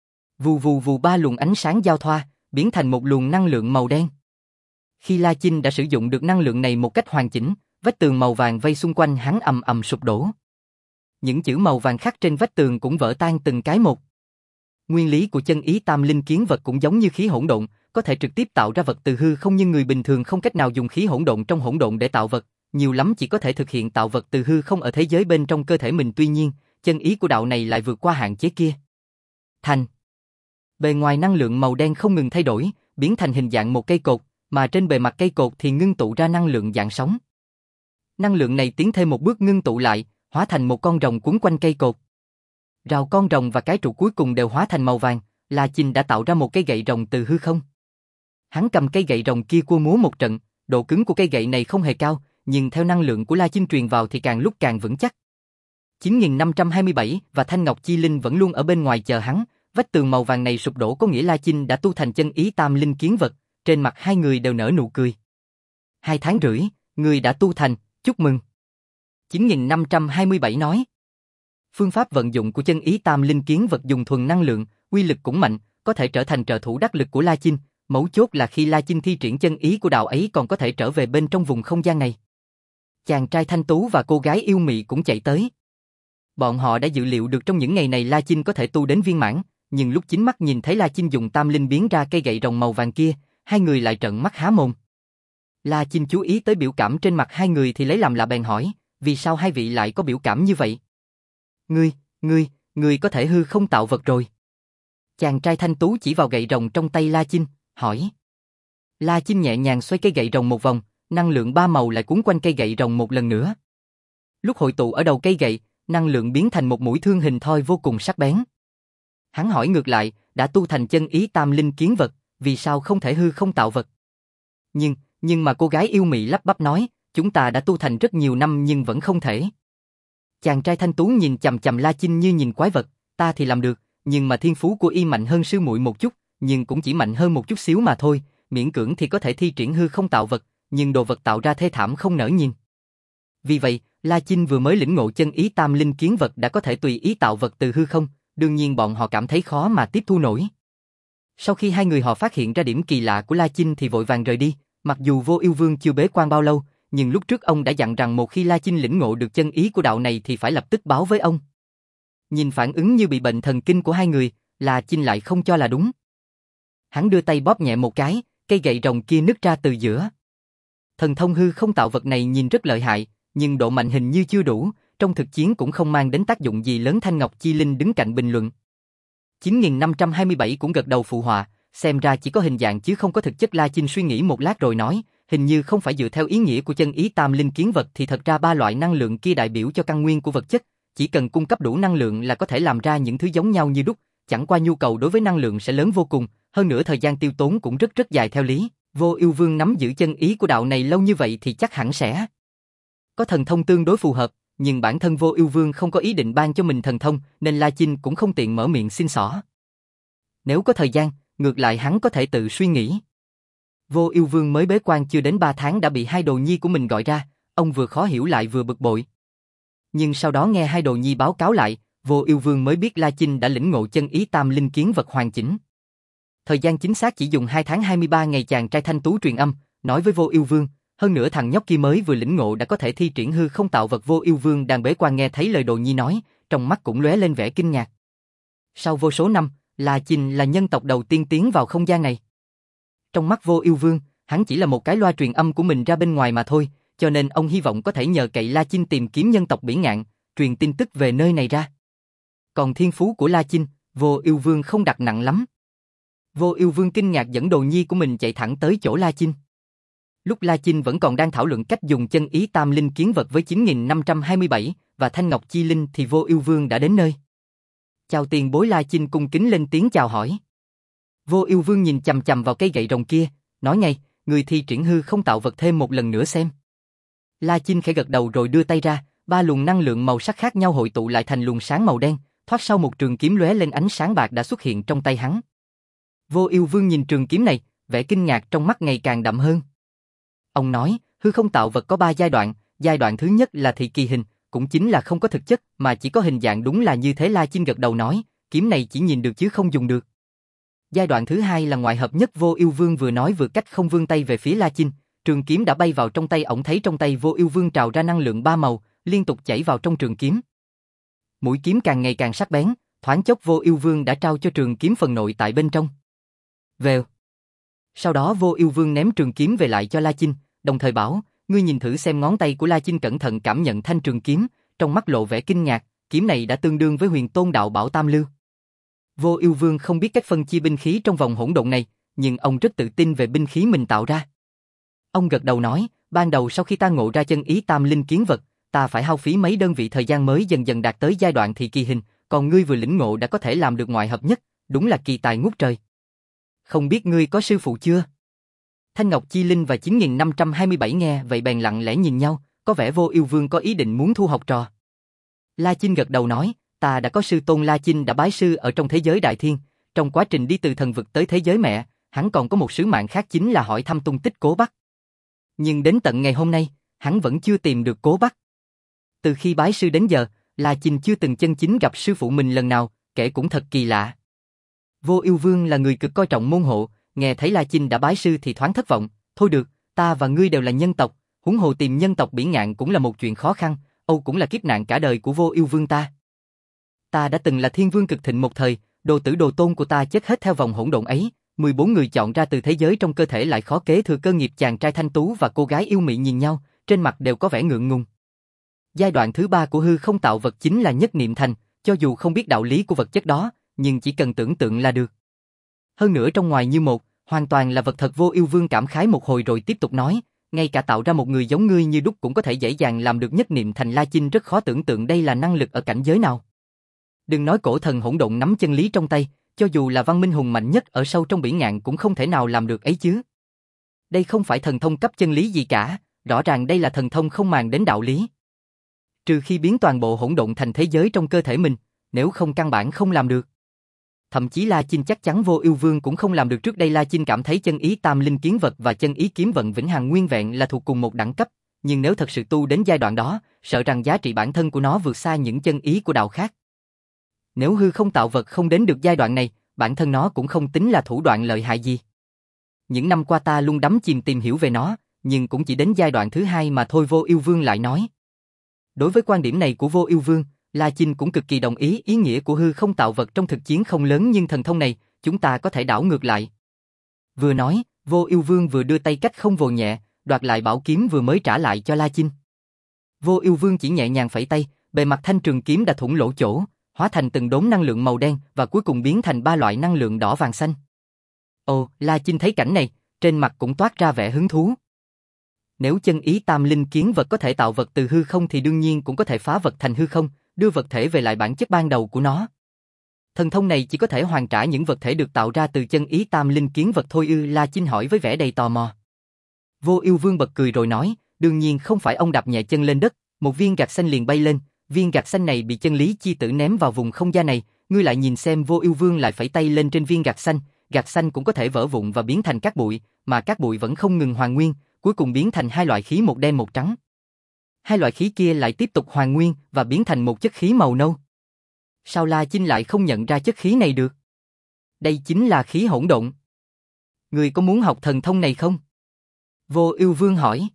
Vù vù vù, ba luồng ánh sáng giao thoa, biến thành một luồng năng lượng màu đen. Khi La Chinh đã sử dụng được năng lượng này một cách hoàn chỉnh, vách tường màu vàng vây xung quanh hắn ầm ầm sụp đổ. Những chữ màu vàng khắc trên vách tường cũng vỡ tan từng cái một. Nguyên lý của chân ý tam linh kiến vật cũng giống như khí hỗn độn, có thể trực tiếp tạo ra vật từ hư không, nhưng người bình thường không cách nào dùng khí hỗn độn trong hỗn độn để tạo vật, nhiều lắm chỉ có thể thực hiện tạo vật từ hư không ở thế giới bên trong cơ thể mình. Tuy nhiên, chân ý của đạo này lại vượt qua hạn chế kia. Thành. Bề ngoài năng lượng màu đen không ngừng thay đổi, biến thành hình dạng một cây cột, mà trên bề mặt cây cột thì ngưng tụ ra năng lượng dạng sóng. Năng lượng này tiến thêm một bước ngưng tụ lại, hóa thành một con rồng quấn quanh cây cột. Rào con rồng và cái trụ cuối cùng đều hóa thành màu vàng, La Chinh đã tạo ra một cây gậy rồng từ hư không. Hắn cầm cây gậy rồng kia cua múa một trận, độ cứng của cây gậy này không hề cao, nhưng theo năng lượng của La Chinh truyền vào thì càng lúc càng vững chắc. 9527 và Thanh Ngọc Chi Linh vẫn luôn ở bên ngoài chờ hắn, vách tường màu vàng này sụp đổ có nghĩa La Chinh đã tu thành chân ý tam linh kiến vật, trên mặt hai người đều nở nụ cười. 2 tháng rưỡi, người đã tu thành, chúc mừng. 9527 nói. Phương pháp vận dụng của chân ý tam linh kiến vật dùng thuần năng lượng, uy lực cũng mạnh, có thể trở thành trợ thủ đắc lực của La Chinh, mấu chốt là khi La Chinh thi triển chân ý của đạo ấy còn có thể trở về bên trong vùng không gian này. Chàng trai thanh tú và cô gái yêu mị cũng chạy tới. Bọn họ đã dự liệu được trong những ngày này La Chinh có thể tu đến viên mãn, nhưng lúc chính mắt nhìn thấy La Chinh dùng tam linh biến ra cây gậy rồng màu vàng kia, hai người lại trợn mắt há mồm. La Chinh chú ý tới biểu cảm trên mặt hai người thì lấy làm lạ bèn hỏi, vì sao hai vị lại có biểu cảm như vậy? Ngươi có thể hư không tạo vật rồi. Chàng trai thanh tú chỉ vào gậy rồng trong tay La Chinh, hỏi. La Chinh nhẹ nhàng xoay cây gậy rồng một vòng, năng lượng ba màu lại cuốn quanh cây gậy rồng một lần nữa. Lúc hội tụ ở đầu cây gậy, năng lượng biến thành một mũi thương hình thoi vô cùng sắc bén. Hắn hỏi ngược lại, đã tu thành chân ý tam linh kiến vật, vì sao không thể hư không tạo vật? Nhưng mà cô gái yêu mị lắp bắp nói, chúng ta đã tu thành rất nhiều năm nhưng vẫn không thể. Chàng trai thanh tú nhìn chằm chằm La Chinh như nhìn quái vật, ta thì làm được, nhưng mà thiên phú của y mạnh hơn sư muội một chút, nhưng cũng chỉ mạnh hơn một chút xíu mà thôi, miễn cưỡng thì có thể thi triển hư không tạo vật, nhưng đồ vật tạo ra thê thảm không nỡ nhìn. Vì vậy, La Chinh vừa mới lĩnh ngộ chân ý tam linh kiến vật đã có thể tùy ý tạo vật từ hư không, đương nhiên bọn họ cảm thấy khó mà tiếp thu nổi. Sau khi hai người họ phát hiện ra điểm kỳ lạ của La Chinh thì vội vàng rời đi, mặc dù Vô Ưu Vương chưa bế quan bao lâu, nhưng lúc trước ông đã dặn rằng một khi La Chinh lĩnh ngộ được chân ý của đạo này thì phải lập tức báo với ông. Nhìn phản ứng như bị bệnh thần kinh của hai người, La Chinh lại không cho là đúng. Hắn đưa tay bóp nhẹ một cái, cây gậy rồng kia nứt ra từ giữa. Thần thông hư không tạo vật này nhìn rất lợi hại, nhưng độ mạnh hình như chưa đủ, trong thực chiến cũng không mang đến tác dụng gì lớn. Thanh Ngọc Chi Linh đứng cạnh bình luận. 9527 cũng gật đầu phụ họa, xem ra chỉ có hình dạng chứ không có thực chất. La Chinh suy nghĩ một lát rồi nói, hình như không phải dựa theo ý nghĩa của chân ý tam linh kiến vật thì thật ra ba loại năng lượng kia đại biểu cho căn nguyên của vật chất, chỉ cần cung cấp đủ năng lượng là có thể làm ra những thứ giống nhau như đúc, chẳng qua nhu cầu đối với năng lượng sẽ lớn vô cùng, hơn nữa thời gian tiêu tốn cũng rất dài. Theo lý, Vô Ưu Vương nắm giữ chân ý của đạo này lâu như vậy thì chắc hẳn sẽ có thần thông tương đối phù hợp, nhưng bản thân Vô Ưu Vương không có ý định ban cho mình thần thông, nên La Chinh cũng không tiện mở miệng xin xỏ. Nếu có thời gian, ngược lại hắn có thể tự suy nghĩ. Vô Ưu Vương mới bế quan chưa đến 3 tháng đã bị hai đồ nhi của mình gọi ra, ông vừa khó hiểu lại vừa bực bội. Nhưng sau đó nghe hai đồ nhi báo cáo lại, Vô Ưu Vương mới biết La Chinh đã lĩnh ngộ chân ý tam linh kiến vật hoàn chỉnh. Thời gian chính xác chỉ dùng 2 tháng 23 ngày. Chàng trai thanh tú truyền âm, nói với Vô Ưu Vương, hơn nữa thằng nhóc kia mới vừa lĩnh ngộ đã có thể thi triển hư không tạo vật. Vô Ưu Vương đang bế quan nghe thấy lời đồ nhi nói, trong mắt cũng lóe lên vẻ kinh ngạc. Sau vô số năm, La Chinh là nhân tộc đầu tiên tiến vào không gian này. Trong mắt Vô Ưu Vương, hắn chỉ là một cái loa truyền âm của mình ra bên ngoài mà thôi, cho nên ông hy vọng có thể nhờ cậy La Chinh tìm kiếm nhân tộc Bỉ Ngạn, truyền tin tức về nơi này ra. Còn thiên phú của La Chinh, Vô Ưu Vương không đặt nặng lắm. Vô Ưu Vương kinh ngạc dẫn đồ nhi của mình chạy thẳng tới chỗ La Chinh. Lúc La Chinh vẫn còn đang thảo luận cách dùng chân ý tam linh kiến vật với 9527 và Thanh Ngọc Chi Linh thì Vô Ưu Vương đã đến nơi. Chào tiền bối. La Chinh cung kính lên tiếng chào hỏi. Vô Ưu Vương nhìn chằm chằm vào cây gậy rồng kia, nói ngay, người thi triển hư không tạo vật thêm một lần nữa xem. La Chinh khẽ gật đầu rồi đưa tay ra, 3 luồng năng lượng màu sắc khác nhau hội tụ lại thành luồng sáng màu đen, thoát sau một trường kiếm lóe lên ánh sáng bạc đã xuất hiện trong tay hắn. Vô Ưu Vương nhìn trường kiếm này, vẻ kinh ngạc trong mắt ngày càng đậm hơn. Ông nói, hư không tạo vật có 3 giai đoạn thứ nhất là thị kỳ hình, cũng chính là không có thực chất mà chỉ có hình dạng. Đúng là như thế. La Chinh gật đầu nói, kiếm này chỉ nhìn được chứ không dùng được. Giai đoạn thứ hai là ngoại hợp nhất. Vô Ưu Vương vừa nói vừa cách không vươn tay về phía La Chinh, trường kiếm đã bay vào trong tay ổng. Thấy trong tay Vô Ưu Vương trào ra năng lượng 3 màu, liên tục chảy vào trong trường kiếm. Mũi kiếm càng ngày càng sắc bén, thoáng chốc Vô Ưu Vương đã trao cho trường kiếm phần nội tại bên trong. Vèo. Sau đó Vô Ưu Vương ném trường kiếm về lại cho La Chinh, đồng thời bảo, ngươi nhìn thử xem ngón tay của La Chinh. Cẩn thận cảm nhận thanh trường kiếm, trong mắt lộ vẻ kinh ngạc, kiếm này đã tương đương với Huyền Tôn Đạo Bảo Tam Lưu. Vô Ưu Vương không biết cách phân chia binh khí trong vòng hỗn độn này, nhưng ông rất tự tin về binh khí mình tạo ra. Ông gật đầu nói, ban đầu sau khi ta ngộ ra chân ý tam linh kiến vật, ta phải hao phí mấy đơn vị thời gian mới dần dần đạt tới giai đoạn thị kỳ hình, còn ngươi vừa lĩnh ngộ đã có thể làm được ngoại hợp nhất, đúng là kỳ tài ngút trời. Không biết ngươi có sư phụ chưa? Thanh Ngọc Chi Linh và 9527 nghe vậy bèn lặng lẽ nhìn nhau, có vẻ Vô Ưu Vương có ý định muốn thu học trò. La Chinh gật đầu nói, ta đã có sư tôn. La Chinh đã bái sư ở trong thế giới đại thiên, trong quá trình đi từ thần vực tới thế giới mẹ, hắn còn có một sứ mạng khác chính là hỏi thăm tung tích Cố Bắc. Nhưng đến tận ngày hôm nay, hắn vẫn chưa tìm được Cố Bắc. Từ khi bái sư đến giờ, La Chinh chưa từng chân chính gặp sư phụ mình lần nào, kể cũng thật kỳ lạ. Vô Ưu Vương là người cực coi trọng môn hộ, nghe thấy La Chinh đã bái sư thì thoáng thất vọng, thôi được, ta và ngươi đều là nhân tộc, huống hồ tìm nhân tộc Bỉ Ngạn cũng là một chuyện khó khăn, Âu cũng là kiếp nạn cả đời của Vô Ưu Vương ta. Ta đã từng là thiên vương cực thịnh một thời, đồ tử đồ tôn của ta chết hết theo vòng hỗn độn ấy, 14 người chọn ra từ thế giới trong cơ thể lại khó kế thừa cơ nghiệp. Chàng trai thanh tú và cô gái yêu mị nhìn nhau, trên mặt đều có vẻ ngượng ngùng. Giai đoạn thứ 3 của hư không tạo vật chính là nhất niệm thành, cho dù không biết đạo lý của vật chất đó, nhưng chỉ cần tưởng tượng là được. Hơn nữa trong ngoài như một, hoàn toàn là vật thật. Vô Ưu Vương cảm khái một hồi rồi tiếp tục nói, Ngay cả tạo ra một người giống ngươi như đúc cũng có thể dễ dàng làm được nhất niệm thành La Chinh rất khó tưởng tượng đây là năng lực ở cảnh giới nào. Đừng nói cổ thần hỗn độn nắm chân lý trong tay, cho dù là văn minh hùng mạnh nhất ở sâu trong biển ngạn cũng không thể nào làm được ấy chứ. Đây không phải thần thông cấp chân lý gì cả, rõ ràng đây là thần thông không màng đến đạo lý. Trừ khi biến toàn bộ hỗn độn thành thế giới trong cơ thể mình, nếu không căn bản không làm được. Thậm chí La Chinh chắc chắn Vô Ưu Vương cũng không làm được. Trước đây La Chinh cảm thấy chân ý tam linh kiến vật và chân ý kiếm vận vĩnh hằng nguyên vẹn là thuộc cùng một đẳng cấp, nhưng nếu thật sự tu đến giai đoạn đó, sợ rằng giá trị bản thân của nó vượt xa những chân ý của đạo khác. Nếu hư không tạo vật không đến được giai đoạn này, bản thân nó cũng không tính là thủ đoạn lợi hại gì. Những năm qua ta luôn đắm chìm tìm hiểu về nó, nhưng cũng chỉ đến giai đoạn thứ 2 mà thôi. Vô Ưu Vương lại nói. Đối với quan điểm này của Vô Ưu Vương, La Chinh cũng cực kỳ đồng ý. Ý nghĩa của hư không tạo vật trong thực chiến không lớn, nhưng thần thông này, chúng ta có thể đảo ngược lại. Vừa nói, Vô Ưu Vương vừa đưa tay cách không vồ nhẹ, đoạt lại bảo kiếm vừa mới trả lại cho La Chinh. Vô Ưu Vương chỉ nhẹ nhàng phẩy tay, bề mặt thanh trường kiếm đã thủng lỗ chỗ, hóa thành từng đốm năng lượng màu đen và cuối cùng biến thành 3 loại năng lượng đỏ vàng xanh. Ồ, La Chinh thấy cảnh này, trên mặt cũng toát ra vẻ hứng thú. Nếu chân ý tam linh kiến vật có thể tạo vật từ hư không thì đương nhiên cũng có thể phá vật thành hư không, đưa vật thể về lại bản chất ban đầu của nó. Thần thông này chỉ có thể hoàn trả những vật thể được tạo ra từ chân ý tam linh kiến vật thôi ư? La Chinh hỏi với vẻ đầy tò mò. Vô Ưu Vương bật cười rồi nói, đương nhiên không phải. Ông đạp nhẹ chân lên đất, một viên gạch xanh liền bay lên, viên gạch xanh này bị chân lý chi tử ném vào vùng không gian này, ngươi lại nhìn xem. Vô Ưu Vương lại phẩy tay lên trên viên gạch xanh cũng có thể vỡ vụn và biến thành cát bụi, mà cát bụi vẫn không ngừng hoàn nguyên, cuối cùng biến thành 2 loại khí, một đen một trắng. 2 loại khí kia lại tiếp tục hoàn nguyên và biến thành một chất khí màu nâu. Sao La Chinh lại không nhận ra chất khí này được? Đây chính là khí hỗn độn. Người có muốn học thần thông này không? Vô Ưu Vương hỏi.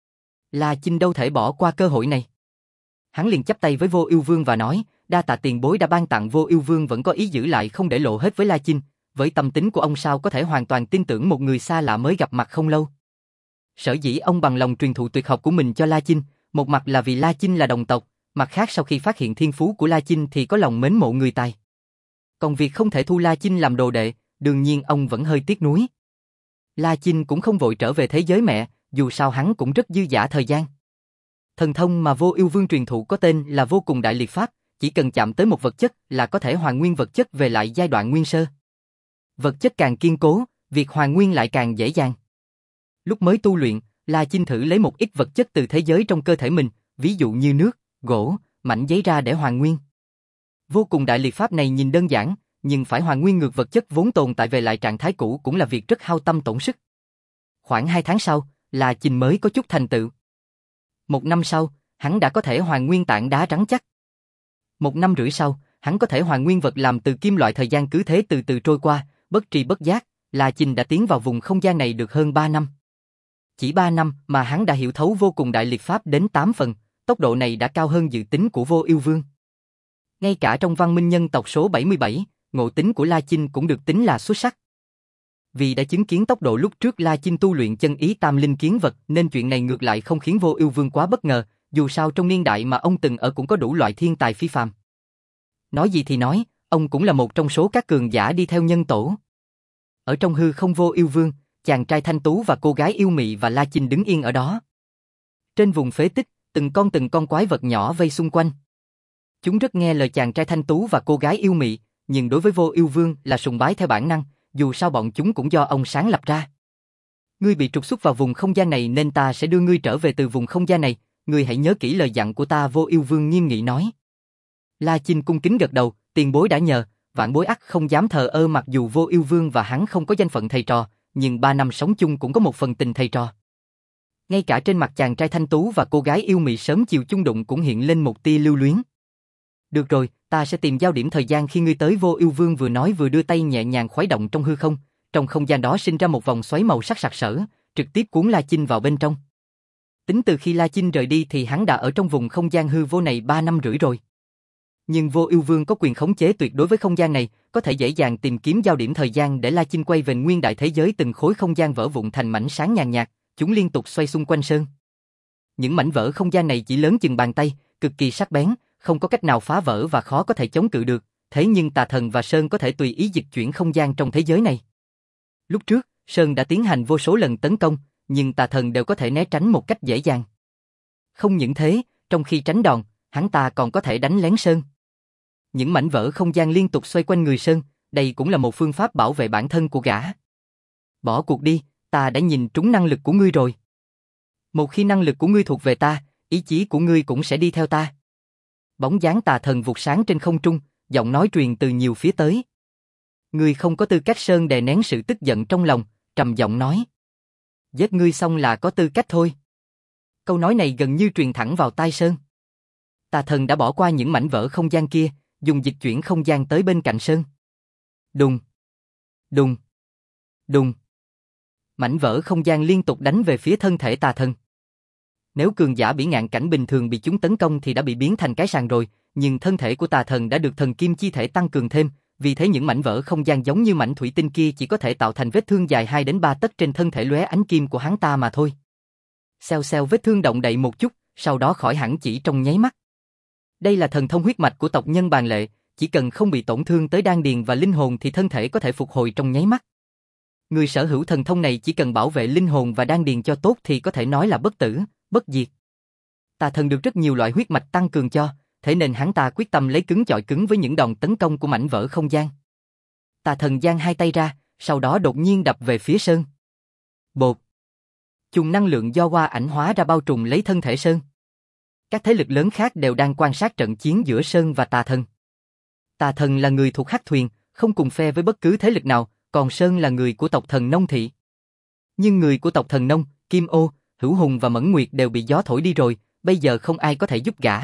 La Chinh đâu thể bỏ qua cơ hội này. Hắn liền chắp tay với Vô Ưu Vương và nói, đa tạ tiền bối đã ban tặng. Vô Ưu Vương vẫn có ý giữ lại không để lộ hết với La Chinh, với tâm tính của ông sao có thể hoàn toàn tin tưởng một người xa lạ mới gặp mặt không lâu. Sở dĩ ông bằng lòng truyền thụ tuyệt học của mình cho La Chinh, một mặt là vì La Chinh là đồng tộc, mặt khác sau khi phát hiện thiên phú của La Chinh thì có lòng mến mộ người tài. Còn việc không thể thu La Chinh làm đồ đệ, đương nhiên ông vẫn hơi tiếc nuối. La Chinh cũng không vội trở về thế giới mẹ, dù sao hắn cũng rất dư dả thời gian. Thần thông mà Vô Ưu Vương truyền thụ có tên là Vô Cùng Đại Liệt Pháp, chỉ cần chạm tới một vật chất là có thể hoàn nguyên vật chất về lại giai đoạn nguyên sơ. Vật chất càng kiên cố, việc hoàn nguyên lại càng dễ dàng. Lúc mới tu luyện, La Chinh thử lấy một ít vật chất từ thế giới trong cơ thể mình, ví dụ như nước, gỗ, mảnh giấy ra để hoàn nguyên. Vô Cùng Đại Liệt Pháp này nhìn đơn giản, nhưng phải hoàn nguyên ngược vật chất vốn tồn tại về lại trạng thái cũ cũng là việc rất hao tâm tổn sức. Khoảng 2 tháng sau, La Chinh mới có chút thành tựu. 1 năm sau, hắn đã có thể hoàn nguyên tảng đá rắn chắc. 1 năm rưỡi sau, hắn có thể hoàn nguyên vật làm từ kim loại. Thời gian cứ thế từ từ trôi qua, bất tri bất giác, La Chinh đã tiến vào vùng không gian này được hơn 3 năm. Chỉ 3 năm mà hắn đã hiểu thấu Vô Cùng Đại Liệt Pháp đến 8 phần, tốc độ này đã cao hơn dự tính của Vô Ưu Vương. Ngay cả trong văn minh nhân tộc số 77, ngộ tính của La Chinh cũng được tính là xuất sắc. Vì đã chứng kiến tốc độ lúc trước La Chinh tu luyện chân ý tam linh kiến vật nên chuyện này ngược lại không khiến Vô Ưu Vương quá bất ngờ, dù sao trong niên đại mà ông từng ở cũng có đủ loại thiên tài phi phàm. Nói gì thì nói, ông cũng là một trong số các cường giả đi theo nhân tổ. Ở trong hư không Vô Ưu Vương, chàng trai thanh tú và cô gái yêu mị và La Chinh đứng yên ở đó. Trên vùng phế tích, từng con quái vật nhỏ vây xung quanh. Chúng rất nghe lời chàng trai thanh tú và cô gái yêu mị, nhưng đối với Vô Ưu Vương là sùng bái theo bản năng, dù sao bọn chúng cũng do ông sáng lập ra. Ngươi bị trục xuất vào vùng không gian này nên ta sẽ đưa ngươi trở về từ vùng không gian này, ngươi hãy nhớ kỹ lời dặn của ta. Vô Ưu Vương nghiêm nghị nói. La Chinh cung kính gật đầu, tiền bối đã nhờ, vạn bối ắt không dám thờ ơ. Mặc dù Vô Ưu Vương và hắn không có danh phận thầy trò, nhưng 3 năm sống chung cũng có một phần tình thầy trò. Ngay cả trên mặt chàng trai thanh tú và cô gái yêu mị sớm chiều chung đụng cũng hiện lên một tia lưu luyến. Được rồi, ta sẽ tìm giao điểm thời gian khi ngươi tới. Vô Ưu Vương vừa nói vừa đưa tay nhẹ nhàng khuấy động trong hư không, trong không gian đó sinh ra một vòng xoáy màu sắc sặc sỡ, trực tiếp cuốn La Chinh vào bên trong. Tính từ khi La Chinh rời đi thì hắn đã ở trong vùng không gian hư vô này 3 năm rưỡi rồi. Nhưng Vô Ưu Vương có quyền khống chế tuyệt đối với không gian này, có thể dễ dàng tìm kiếm giao điểm thời gian để La Chinh quay về nguyên đại thế giới. Từng khối không gian vỡ vụn thành mảnh sáng nhàn nhạt, chúng liên tục xoay xung quanh Sơn. Những mảnh vỡ không gian này chỉ lớn chừng bàn tay, cực kỳ sắc bén, không có cách nào phá vỡ và khó có thể chống cự được, thế nhưng Tà Thần và Sơn có thể tùy ý dịch chuyển không gian trong thế giới này. Lúc trước, Sơn đã tiến hành vô số lần tấn công, nhưng tà thần đều có thể né tránh một cách dễ dàng. Không những thế, trong khi tránh đòn, hắn ta còn có thể đánh lén Sơn. Những mảnh vỡ không gian liên tục xoay quanh người Sơn, đây cũng là một phương pháp bảo vệ bản thân của gã. Bỏ cuộc đi, ta đã nhìn trúng năng lực của ngươi rồi. Một khi năng lực của ngươi thuộc về ta, ý chí của ngươi cũng sẽ đi theo ta. Bóng dáng tà thần vụt sáng trên không trung, giọng nói truyền từ nhiều phía tới. Ngươi không có tư cách. Sơn đè nén sự tức giận trong lòng, trầm giọng nói. Giết ngươi xong là có tư cách thôi. Câu nói này gần như truyền thẳng vào tai Sơn. Tà thần đã bỏ qua những mảnh vỡ không gian kia, dùng dịch chuyển không gian tới bên cạnh Sơn. Đùng, đùng, đùng. Mảnh vỡ không gian liên tục đánh về phía thân thể tà thần. Nếu cường giả bỉ ngạn cảnh bình thường bị chúng tấn công thì đã bị biến thành cái sàng rồi, nhưng thân thể của tà thần đã được thần kim chi thể tăng cường thêm, vì thế những mảnh vỡ không gian giống như mảnh thủy tinh kia chỉ có thể tạo thành vết thương dài 2 đến 3 tấc trên thân thể lóe ánh kim của hắn ta mà thôi. Xèo xèo vết thương động đậy một chút, sau đó khỏi hẳn chỉ trong nháy mắt. Đây là thần thông huyết mạch của tộc nhân Bàn Lệ, chỉ cần không bị tổn thương tới đan điền và linh hồn thì thân thể có thể phục hồi trong nháy mắt. Người sở hữu thần thông này chỉ cần bảo vệ linh hồn và đan điền cho tốt thì có thể nói là bất tử, bất diệt. Tà thần được rất nhiều loại huyết mạch tăng cường cho, thế nên hắn ta quyết tâm lấy cứng chọi cứng với những đòn tấn công của mảnh vỡ không gian. Tà thần giang hai tay ra, sau đó đột nhiên đập về phía Sơn. Bột. Chùm năng lượng do Hoa Ảnh hóa ra bao trùm lấy thân thể Sơn. Các thế lực lớn khác đều đang quan sát trận chiến giữa Sơn và tà thần. Tà thần là người thuộc Hắc Thuyền, không cùng phe với bất cứ thế lực nào, còn Sơn là người của tộc thần Nông Thị. Nhưng người của tộc thần Nông, Kim Ô, Hữu Hùng và Mẫn Nguyệt đều bị gió thổi đi rồi, bây giờ không ai có thể giúp gã.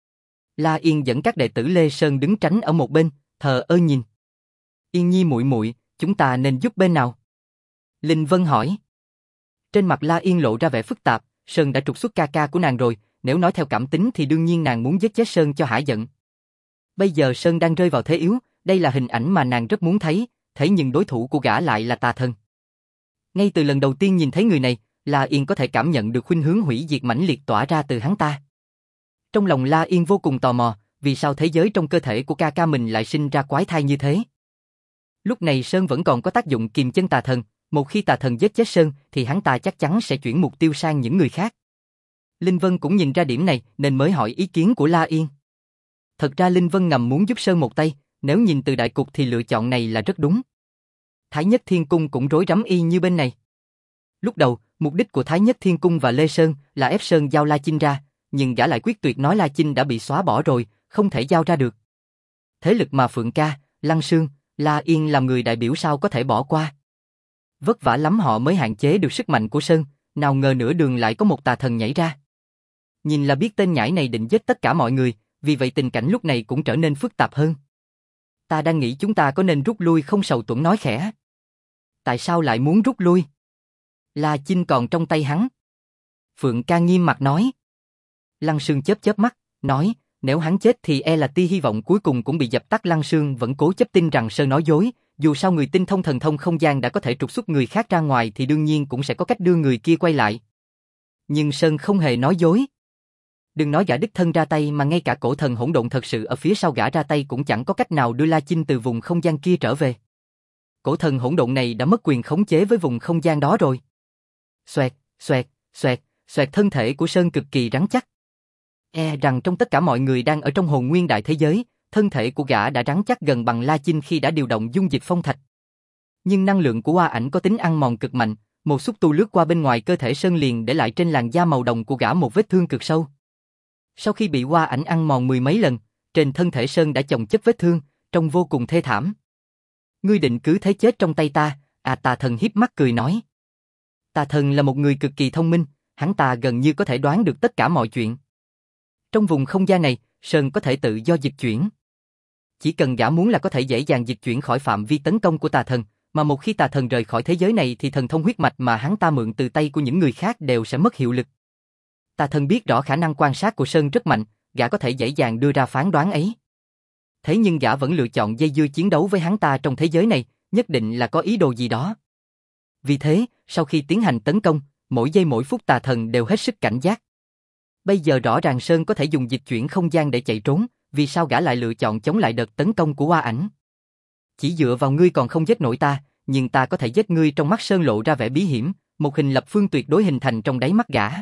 La Yên dẫn các đệ tử Lê Sơn đứng tránh ở một bên, thờ ơ nhìn. Yên Nhi muội muội, chúng ta nên giúp bên nào? Linh Vân hỏi. Trên mặt La Yên lộ ra vẻ phức tạp, Sơn đã trục xuất ca ca của nàng rồi, nếu nói theo cảm tính thì đương nhiên nàng muốn giết chết Sơn cho hả giận. Bây giờ Sơn đang rơi vào thế yếu, đây là hình ảnh mà nàng rất muốn thấy, thế nhưng đối thủ của gã lại là tà thần. Ngay từ lần đầu tiên nhìn thấy người này, La Yên có thể cảm nhận được khuynh hướng hủy diệt mãnh liệt tỏa ra từ hắn ta. Trong lòng La Yên vô cùng tò mò, vì sao thế giới trong cơ thể của ca ca mình lại sinh ra quái thai như thế. Lúc này Sơn vẫn còn có tác dụng kìm chân tà thần, một khi tà thần giết chết Sơn thì hắn ta chắc chắn sẽ chuyển mục tiêu sang những người khác. Linh Vân cũng nhìn ra điểm này nên mới hỏi ý kiến của La Yên. Thật ra Linh Vân ngầm muốn giúp Sơn một tay, nếu nhìn từ đại cục thì lựa chọn này là rất đúng. Thái Nhất Thiên Cung cũng rối rắm y như bên này. Lúc đầu, mục đích của Thái Nhất Thiên Cung và Lê Sơn là ép Sơn giao La Chinh ra, nhưng gã lại quyết tuyệt nói La Chinh đã bị xóa bỏ rồi, không thể giao ra được. Thế lực mà Phượng Ca, Lăng Sương, La Yên làm người đại biểu sao có thể bỏ qua. Vất vả lắm họ mới hạn chế được sức mạnh của Sơn, nào ngờ nửa đường lại có một tà thần nhảy ra. Nhìn là biết tên nhãi này định giết tất cả mọi người, vì vậy tình cảnh lúc này cũng trở nên phức tạp hơn. Ta đang nghĩ chúng ta có nên rút lui không? Sầu Tuẫn nói khẽ. Tại sao lại muốn rút lui? La Chinh còn trong tay hắn. Phượng Ca nghiêm mặt nói. Lăng Sương chớp chớp mắt, nói, nếu hắn chết thì e là tia hy vọng cuối cùng cũng bị dập tắt. Lăng Sương vẫn cố chấp tin rằng Sơn nói dối, dù sao người tinh thông thần thông không gian đã có thể trục xuất người khác ra ngoài thì đương nhiên cũng sẽ có cách đưa người kia quay lại. Nhưng Sơn không hề nói dối. Đừng nói gã đích thân ra tay mà ngay cả cổ thần hỗn độn thật sự ở phía sau gã ra tay cũng chẳng có cách nào đưa La Chinh từ vùng không gian kia trở về. Cổ thần hỗn độn này đã mất quyền khống chế với vùng không gian đó rồi. Xoẹt, xoẹt, xoẹt, xoẹt, thân thể của Sơn cực kỳ rắn chắc. E rằng trong tất cả mọi người đang ở trong hồn nguyên đại thế giới, thân thể của gã đã rắn chắc gần bằng La Chinh khi đã điều động dung dịch phong thạch. Nhưng năng lượng của Hoa Ảnh có tính ăn mòn cực mạnh, một xúc tu lướt qua bên ngoài cơ thể Sơn liền để lại trên làn da màu đồng của gã một vết thương cực sâu. Sau khi bị Hoa Ảnh ăn mòn mười mấy lần, trên thân thể Sơn đã chồng chất vết thương, trông vô cùng thê thảm. Ngươi định cứ thế chết trong tay ta? À, tà thần hiếp mắt cười nói. Tà thần là một người cực kỳ thông minh, hắn ta gần như có thể đoán được tất cả mọi chuyện. Trong vùng không gian này, Sơn có thể tự do dịch chuyển. Chỉ cần gã muốn là có thể dễ dàng dịch chuyển khỏi phạm vi tấn công của tà thần, mà một khi tà thần rời khỏi thế giới này thì thần thông huyết mạch mà hắn ta mượn từ tay của những người khác đều sẽ mất hiệu lực. Tà thần biết rõ khả năng quan sát của Sơn rất mạnh, gã có thể dễ dàng đưa ra phán đoán ấy. Thế nhưng gã vẫn lựa chọn dây dưa chiến đấu với hắn ta trong thế giới này, nhất định là có ý đồ gì đó. Vì thế, sau khi tiến hành tấn công, mỗi giây mỗi phút tà thần đều hết sức cảnh giác. Bây giờ rõ ràng Sơn có thể dùng dịch chuyển không gian để chạy trốn, vì sao gã lại lựa chọn chống lại đợt tấn công của Hoa Ảnh? Chỉ dựa vào ngươi còn không giết nổi ta, nhưng ta có thể giết ngươi. Trong mắt Sơn lộ ra vẻ bí hiểm, Một hình lập phương tuyệt đối hình thành trong đáy mắt gã.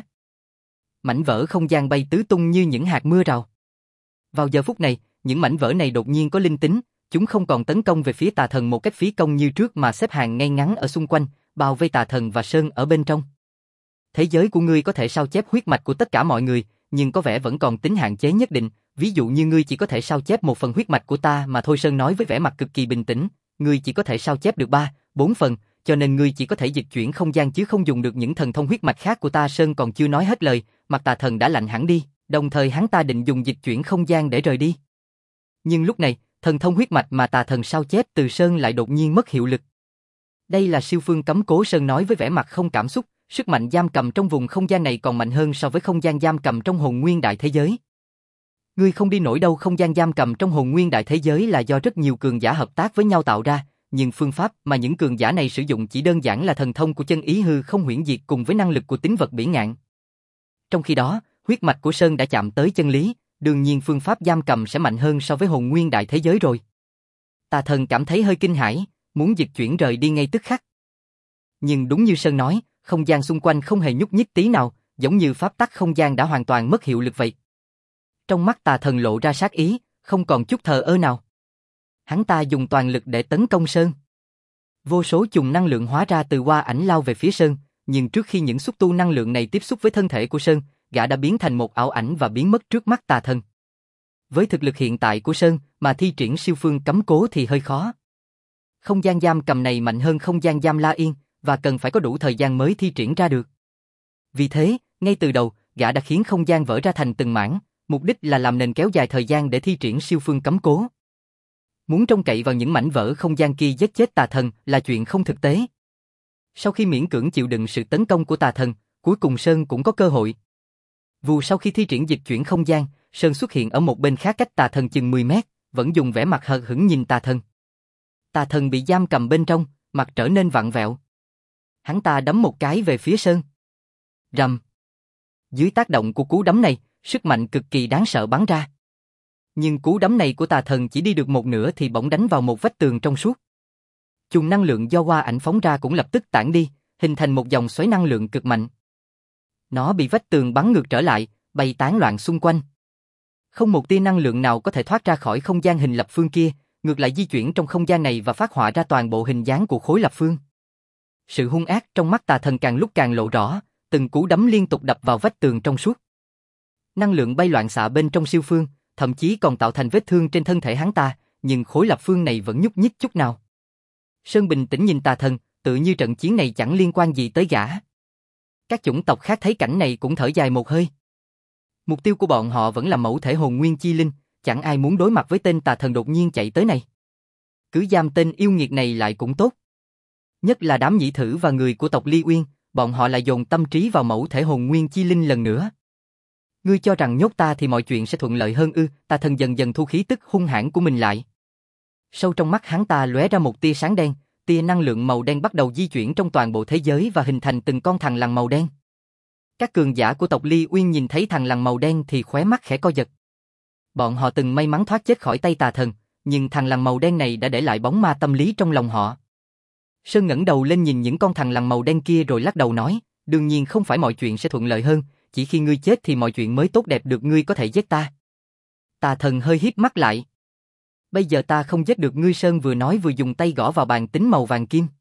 Mảnh vỡ không gian bay tứ tung như những hạt mưa rào. Vào giờ phút này, những mảnh vỡ này đột nhiên có linh tính, chúng không còn tấn công về phía tà thần một cách phí công như trước mà xếp hàng ngay ngắn ở xung quanh, bao vây tà thần và Sơn ở bên trong. Thế giới của ngươi có thể sao chép huyết mạch của tất cả mọi người, nhưng có vẻ vẫn còn tính hạn chế nhất định, ví dụ như ngươi chỉ có thể sao chép một phần huyết mạch của ta mà thôi. Sơn nói với vẻ mặt cực kỳ bình tĩnh, ngươi chỉ có thể sao chép được 3, 4 phần, cho nên ngươi chỉ có thể dịch chuyển không gian chứ không dùng được những thần thông huyết mạch khác của ta. Sơn còn chưa nói hết lời, mặt tà thần đã lạnh hẳn đi, đồng thời hắn ta định dùng dịch chuyển không gian để rời đi. Nhưng lúc này, thần thông huyết mạch mà tà thần sao chép từ Sơn lại đột nhiên mất hiệu lực. Đây là siêu phương cấm cố. Sơn nói với vẻ mặt không cảm xúc, sức mạnh giam cầm trong vùng không gian này còn mạnh hơn so với không gian giam cầm trong hồn nguyên đại thế giới. Ngươi không đi nổi đâu. Không gian giam cầm trong hồn nguyên đại thế giới là do rất nhiều cường giả hợp tác với nhau tạo ra, nhưng phương pháp mà những cường giả này sử dụng chỉ đơn giản là thần thông của chân ý hư không huyễn diệt cùng với năng lực của tín vật bỉ ngạn. Trong khi đó, huyết mạch của Sơn đã chạm tới chân lý, đương nhiên phương pháp giam cầm sẽ mạnh hơn so với hồn nguyên đại thế giới rồi. Tà thần cảm thấy hơi kinh hãi, muốn dịch chuyển rời đi ngay tức khắc. Nhưng đúng như Sơn nói, không gian xung quanh không hề nhúc nhích tí nào, giống như pháp tắc không gian đã hoàn toàn mất hiệu lực vậy. Trong mắt tà thần lộ ra sát ý, không còn chút thờ ơ nào. Hắn ta dùng toàn lực để tấn công Sơn. Vô số chùm năng lượng hóa ra từ hoa ảnh lao về phía Sơn, nhưng trước khi những xúc tu năng lượng này tiếp xúc với thân thể của Sơn, gã đã biến thành một ảo ảnh và biến mất trước mắt tà thần. Với thực lực hiện tại của Sơn mà thi triển siêu phương cấm cố thì hơi khó. Không gian giam cầm này mạnh hơn không gian giam La Yên và cần phải có đủ thời gian mới thi triển ra được. Vì thế, ngay từ đầu, gã đã khiến không gian vỡ ra thành từng mảng, mục đích là làm nền kéo dài thời gian để thi triển siêu phương cấm cố. Muốn trông cậy vào những mảnh vỡ không gian kia giết chết tà thần là chuyện không thực tế. Sau khi miễn cưỡng chịu đựng sự tấn công của tà thần, cuối cùng Sơn cũng có cơ hội. Vù sau khi thi triển dịch chuyển không gian, Sơn xuất hiện ở một bên khác cách tà thần chừng 10 mét, vẫn dùng vẻ mặt hờ hững nhìn tà thần. Tà thần bị giam cầm bên trong, mặt trở nên vặn vẹo. Hắn ta đấm một cái về phía Sơn. Rầm. Dưới tác động của cú đấm này, sức mạnh cực kỳ đáng sợ bắn ra. Nhưng cú đấm này của tà thần chỉ đi được một nửa thì bỗng đánh vào một vách tường trong suốt. Chùm năng lượng do hoa ảnh phóng ra cũng lập tức tản đi, hình thành một dòng xoáy năng lượng cực mạnh. Nó bị vách tường bắn ngược trở lại, bay tán loạn xung quanh. Không một tia năng lượng nào có thể thoát ra khỏi không gian hình lập phương kia, ngược lại di chuyển trong không gian này và phát họa ra toàn bộ hình dáng của khối lập phương. Sự hung ác trong mắt tà thần càng lúc càng lộ rõ, từng cú đấm liên tục đập vào vách tường trong suốt. Năng lượng bay loạn xạ bên trong siêu phương, thậm chí còn tạo thành vết thương trên thân thể hắn ta, nhưng khối lập phương này vẫn nhúc nhích chút nào. Sơn bình tĩnh nhìn tà thần, tự như trận chiến này chẳng liên quan gì tới gã. Các chủng tộc khác thấy cảnh này cũng thở dài một hơi. Mục tiêu của bọn họ vẫn là mẫu thể hồn nguyên chi linh, chẳng ai muốn đối mặt với tên tà thần đột nhiên chạy tới này. Cứ giam tên yêu nghiệt này lại cũng tốt. Nhất là đám nhị thử và người của tộc Ly Uyên, bọn họ lại dồn tâm trí vào mẫu thể hồn nguyên chi linh lần nữa. Ngươi cho rằng nhốt ta thì mọi chuyện sẽ thuận lợi hơn ư? Tà thần dần dần thu khí tức hung hãn của mình lại. Sâu trong mắt hắn ta lóe ra một tia sáng đen, tia năng lượng màu đen bắt đầu di chuyển trong toàn bộ thế giới và hình thành từng con thằn lằn màu đen. Các cường giả của tộc Ly Uyên nhìn thấy thằn lằn màu đen thì khóe mắt khẽ co giật. Bọn họ từng may mắn thoát chết khỏi tay tà thần, nhưng thằn lằn màu đen này đã để lại bóng ma tâm lý trong lòng họ. Sơn ngẩng đầu lên nhìn những con thằn lằn màu đen kia rồi lắc đầu nói, đương nhiên không phải mọi chuyện sẽ thuận lợi hơn, chỉ khi ngươi chết thì mọi chuyện mới tốt đẹp được. Ngươi có thể giết ta. Tà thần hơi híp mắt lại. Bây giờ ta không giết được ngươi. Sơn vừa nói vừa dùng tay gõ vào bàn tính màu vàng kim.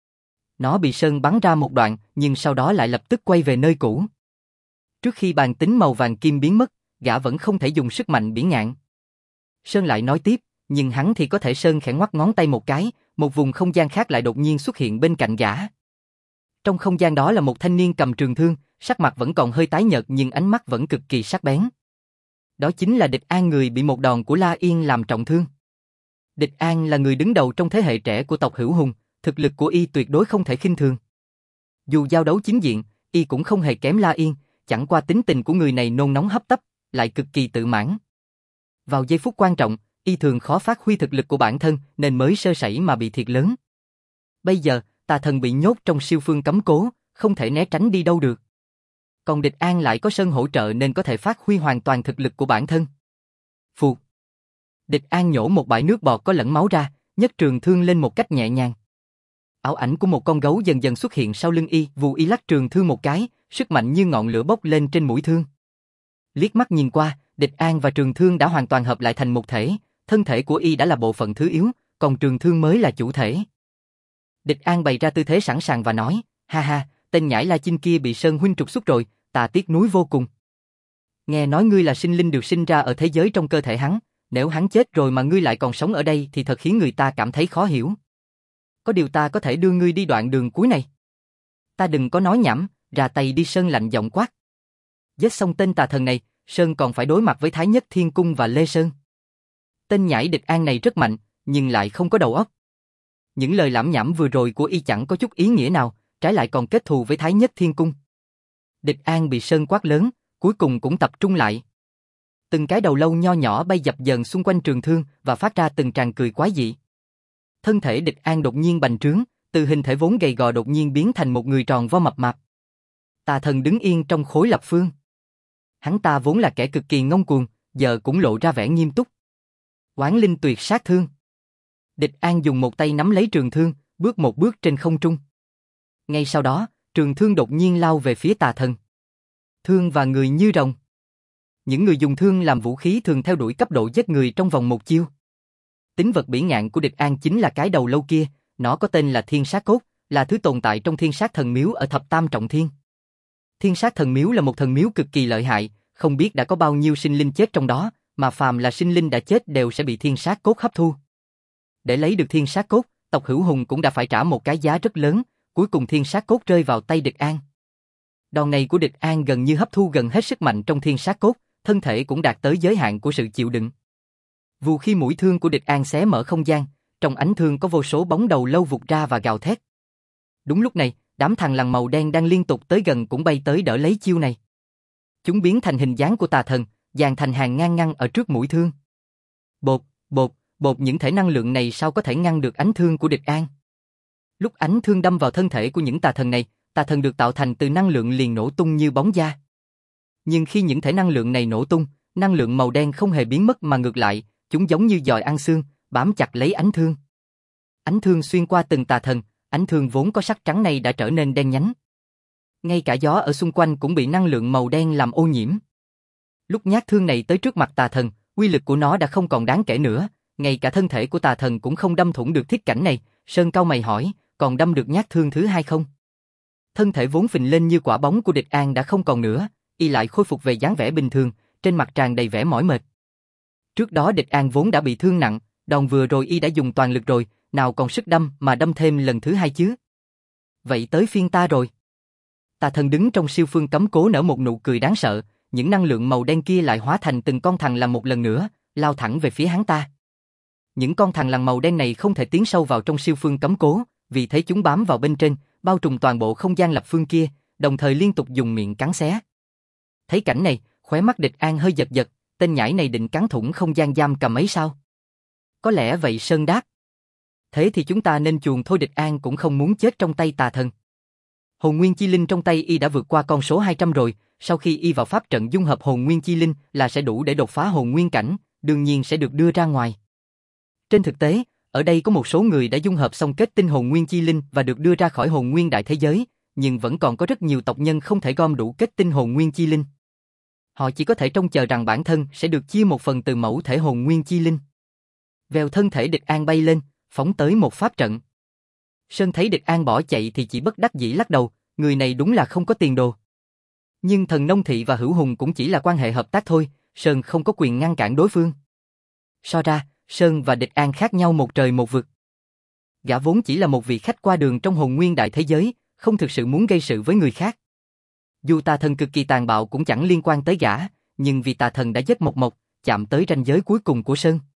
Nó bị Sơn bắn ra một đoạn, nhưng sau đó lại lập tức quay về nơi cũ. Trước khi bàn tính màu vàng kim biến mất, gã vẫn không thể dùng sức mạnh bỉ ngạn. Sơn lại nói tiếp, nhưng hắn thì có thể. Sơn khẽ ngoắc ngón tay một cái, một vùng không gian khác lại đột nhiên xuất hiện bên cạnh gã. Trong không gian đó là một thanh niên cầm trường thương, sắc mặt vẫn còn hơi tái nhợt nhưng ánh mắt vẫn cực kỳ sắc bén. Đó chính là Địch An, người bị một đòn của La Yên làm trọng thương. Địch An là người đứng đầu trong thế hệ trẻ của tộc Hữu Hùng, thực lực của y tuyệt đối không thể khinh thường. Dù giao đấu chính diện, y cũng không hề kém La Yên, chẳng qua tính tình của người này nôn nóng hấp tấp, lại cực kỳ tự mãn. Vào giây phút quan trọng, y thường khó phát huy thực lực của bản thân nên mới sơ sẩy mà bị thiệt lớn. Bây giờ, tà thần bị nhốt trong siêu phương cấm cố, không thể né tránh đi đâu được. Còn Địch An lại có Sơn hỗ trợ nên có thể phát huy hoàn toàn thực lực của bản thân. Phụt. Địch An nhổ một bãi nước bọt có lẫn máu ra, nhấc trường thương lên một cách nhẹ nhàng. ảo ảnh của một con gấu dần dần xuất hiện sau lưng y, vù y lắc trường thương một cái, sức mạnh như ngọn lửa bốc lên trên mũi thương. Liếc mắt nhìn qua, Địch An và trường thương đã hoàn toàn hợp lại thành một thể, thân thể của y đã là bộ phận thứ yếu, còn trường thương mới là chủ thể. Địch An bày ra tư thế sẵn sàng và nói, ha ha, tên nhãi La Chinh kia bị Sơn huynh trục xuất rồi, ta tiếc nuối vô cùng. Nghe nói ngươi là sinh linh được sinh ra ở thế giới trong cơ thể hắn, nếu hắn chết rồi mà ngươi lại còn sống ở đây thì thật khiến người ta cảm thấy khó hiểu. Có điều ta có thể đưa ngươi đi đoạn đường cuối này. Ta đừng có nói nhảm, ra tay đi, Sơn lạnh giọng quát. Giết xong tên tà thần này, Sơn còn phải đối mặt với Thái Nhất Thiên Cung và Lê Sơn. Tên nhãi Địch An này rất mạnh, nhưng lại không có đầu óc. Những lời lảm nhảm vừa rồi của y chẳng có chút ý nghĩa nào, trái lại còn kết thù với Thái Nhất Thiên Cung. Địch An bị Sơn quát lớn, cuối cùng cũng tập trung lại. Từng cái đầu lâu nho nhỏ bay dập dờn xung quanh trường thương và phát ra từng tràng cười quái dị. Thân thể Địch An đột nhiên bành trướng, từ hình thể vốn gầy gò đột nhiên biến thành một người tròn vo mập mạp. Tà thần đứng yên trong khối lập phương. Hắn ta vốn là kẻ cực kỳ ngông cuồng, giờ cũng lộ ra vẻ nghiêm túc. Oán linh tuyệt sát thương. Địch An dùng một tay nắm lấy trường thương, bước một bước trên không trung. Ngay sau đó, trường thương đột nhiên lao về phía tà thần. Thương và người như rồng. Những người dùng thương làm vũ khí thường theo đuổi cấp độ giết người trong vòng một chiêu. Tính vật bỉ ngạn của Địch An chính là cái đầu lâu kia, nó có tên là Thiên Sát Cốt, là thứ tồn tại trong Thiên Sát Thần Miếu ở Thập Tam Trọng Thiên. Thiên Sát Thần Miếu là một thần miếu cực kỳ lợi hại, không biết đã có bao nhiêu sinh linh chết trong đó, mà phàm là sinh linh đã chết đều sẽ bị Thiên Sát Cốt hấp thu. Để lấy được Thiên Sát Cốt, tộc Hữu Hùng cũng đã phải trả một cái giá rất lớn, cuối cùng Thiên Sát Cốt rơi vào tay Địch An. Đòn này của Địch An gần như hấp thu gần hết sức mạnh trong Thiên Sát Cốt, thân thể cũng đạt tới giới hạn của sự chịu đựng. Vù khi mũi thương của Địch An xé mở không gian, trong ánh thương có vô số bóng đầu lâu vụt ra và gào thét. Đúng lúc này, đám thằn lằn màu đen đang liên tục tới gần cũng bay tới đỡ lấy chiêu này. Chúng biến thành hình dáng của tà thần, dàn thành hàng ngang ngăn ở trước mũi thương. Bột, bột, bột, những thể năng lượng này sao có thể ngăn được ánh thương của Địch An? Lúc ánh thương đâm vào thân thể của những tà thần này, tà thần được tạo thành từ năng lượng liền nổ tung như bóng da. Nhưng khi những thể năng lượng này nổ tung, năng lượng màu đen không hề biến mất mà ngược lại, chúng giống như giòi ăn xương, bám chặt lấy ánh thương. Ánh thương xuyên qua từng tà thần, ánh thương vốn có sắc trắng này đã trở nên đen nhánh. Ngay cả gió ở xung quanh cũng bị năng lượng màu đen làm ô nhiễm. Lúc nhát thương này tới trước mặt tà thần, uy lực của nó đã không còn đáng kể nữa, ngay cả thân thể của tà thần cũng không đâm thủng được thiết cảnh này. Sơn cau mày hỏi, còn đâm được nhát thương thứ hai không? Thân thể vốn phình lên như quả bóng của Địch An đã không còn nữa, y lại khôi phục về dáng vẻ bình thường, trên mặt tràn đầy vẻ mỏi mệt. Trước đó Địch An vốn đã bị thương nặng, đòn vừa rồi y đã dùng toàn lực rồi, nào còn sức đâm mà đâm thêm lần thứ hai chứ? Vậy tới phiên ta rồi. Tà thần đứng trong siêu phương cấm cố nở một nụ cười đáng sợ, những năng lượng màu đen kia lại hóa thành từng con thằn lằn một lần nữa, lao thẳng về phía hắn ta. Những con thằn lằn màu đen này không thể tiến sâu vào trong siêu phương cấm cố, vì thế chúng bám vào bên trên, bao trùm toàn bộ không gian lập phương kia, đồng thời liên tục dùng miệng cắn xé. Thấy cảnh này, khóe mắt Địch An hơi giật giật, tên nhãi này định cắn thủng không gian giam cầm ấy sao? Có lẽ vậy, Sơn đáp. Thế thì chúng ta nên chuồn thôi. Địch An cũng không muốn chết trong tay tà thần. Hồn nguyên chi linh trong tay y đã vượt qua con số 200 rồi, sau khi y vào pháp trận dung hợp hồn nguyên chi linh là sẽ đủ để đột phá hồn nguyên cảnh, đương nhiên sẽ được đưa ra ngoài. Trên thực tế, ở đây có một số người đã dung hợp xong kết tinh hồn nguyên chi linh và được đưa ra khỏi hồn nguyên đại thế giới, nhưng vẫn còn có rất nhiều tộc nhân không thể gom đủ kết tinh hồn nguyên chi linh. Họ chỉ có thể trông chờ rằng bản thân sẽ được chia một phần từ mẫu thể hồn nguyên chi linh. Vèo, thân thể Địch An bay lên, phóng tới một pháp trận. Sơn thấy Địch An bỏ chạy thì chỉ bất đắc dĩ lắc đầu, người này đúng là không có tiền đồ. Nhưng Thần Nông Thị và Hữu Hùng cũng chỉ là quan hệ hợp tác thôi, Sơn không có quyền ngăn cản đối phương. So ra, Sơn và Địch An khác nhau một trời một vực. Gã vốn chỉ là một vị khách qua đường trong hồn nguyên đại thế giới, không thực sự muốn gây sự với người khác. Dù tà thần cực kỳ tàn bạo cũng chẳng liên quan tới gã, nhưng vì tà thần đã giết Mộc Mộc, chạm tới ranh giới cuối cùng của Sơn.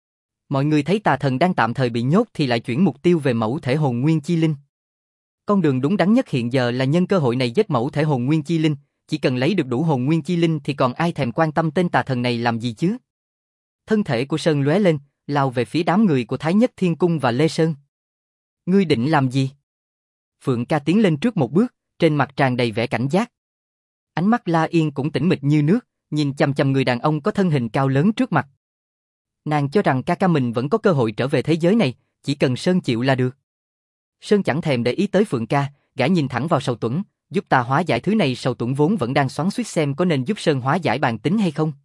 Mọi người thấy tà thần đang tạm thời bị nhốt thì lại chuyển mục tiêu về mẫu thể hồn nguyên chi linh. Con đường đúng đắn nhất hiện giờ là nhân cơ hội này giết mẫu thể hồn nguyên chi linh, chỉ cần lấy được đủ hồn nguyên chi linh thì còn ai thèm quan tâm tên tà thần này làm gì chứ? Thân thể của Sơn lóe lên, lao về phía đám người của Thái Nhất Thiên Cung và Lê Sơn. Ngươi định làm gì? Phượng Ca tiến lên trước một bước, trên mặt tràn đầy vẻ cảnh giác. Ánh mắt La Yên cũng tĩnh mịch như nước, nhìn chằm chằm người đàn ông có thân hình cao lớn trước mặt. Nàng cho rằng ca ca mình vẫn có cơ hội trở về thế giới này, chỉ cần Sơn chịu là được. Sơn chẳng thèm để ý tới Phượng ca, gã nhìn thẳng vào Sầu Tuấn, giúp ta hóa giải thứ này. Sầu Tuấn vốn vẫn đang xoắn xuýt xem có nên giúp Sơn hóa giải bàn tính hay không.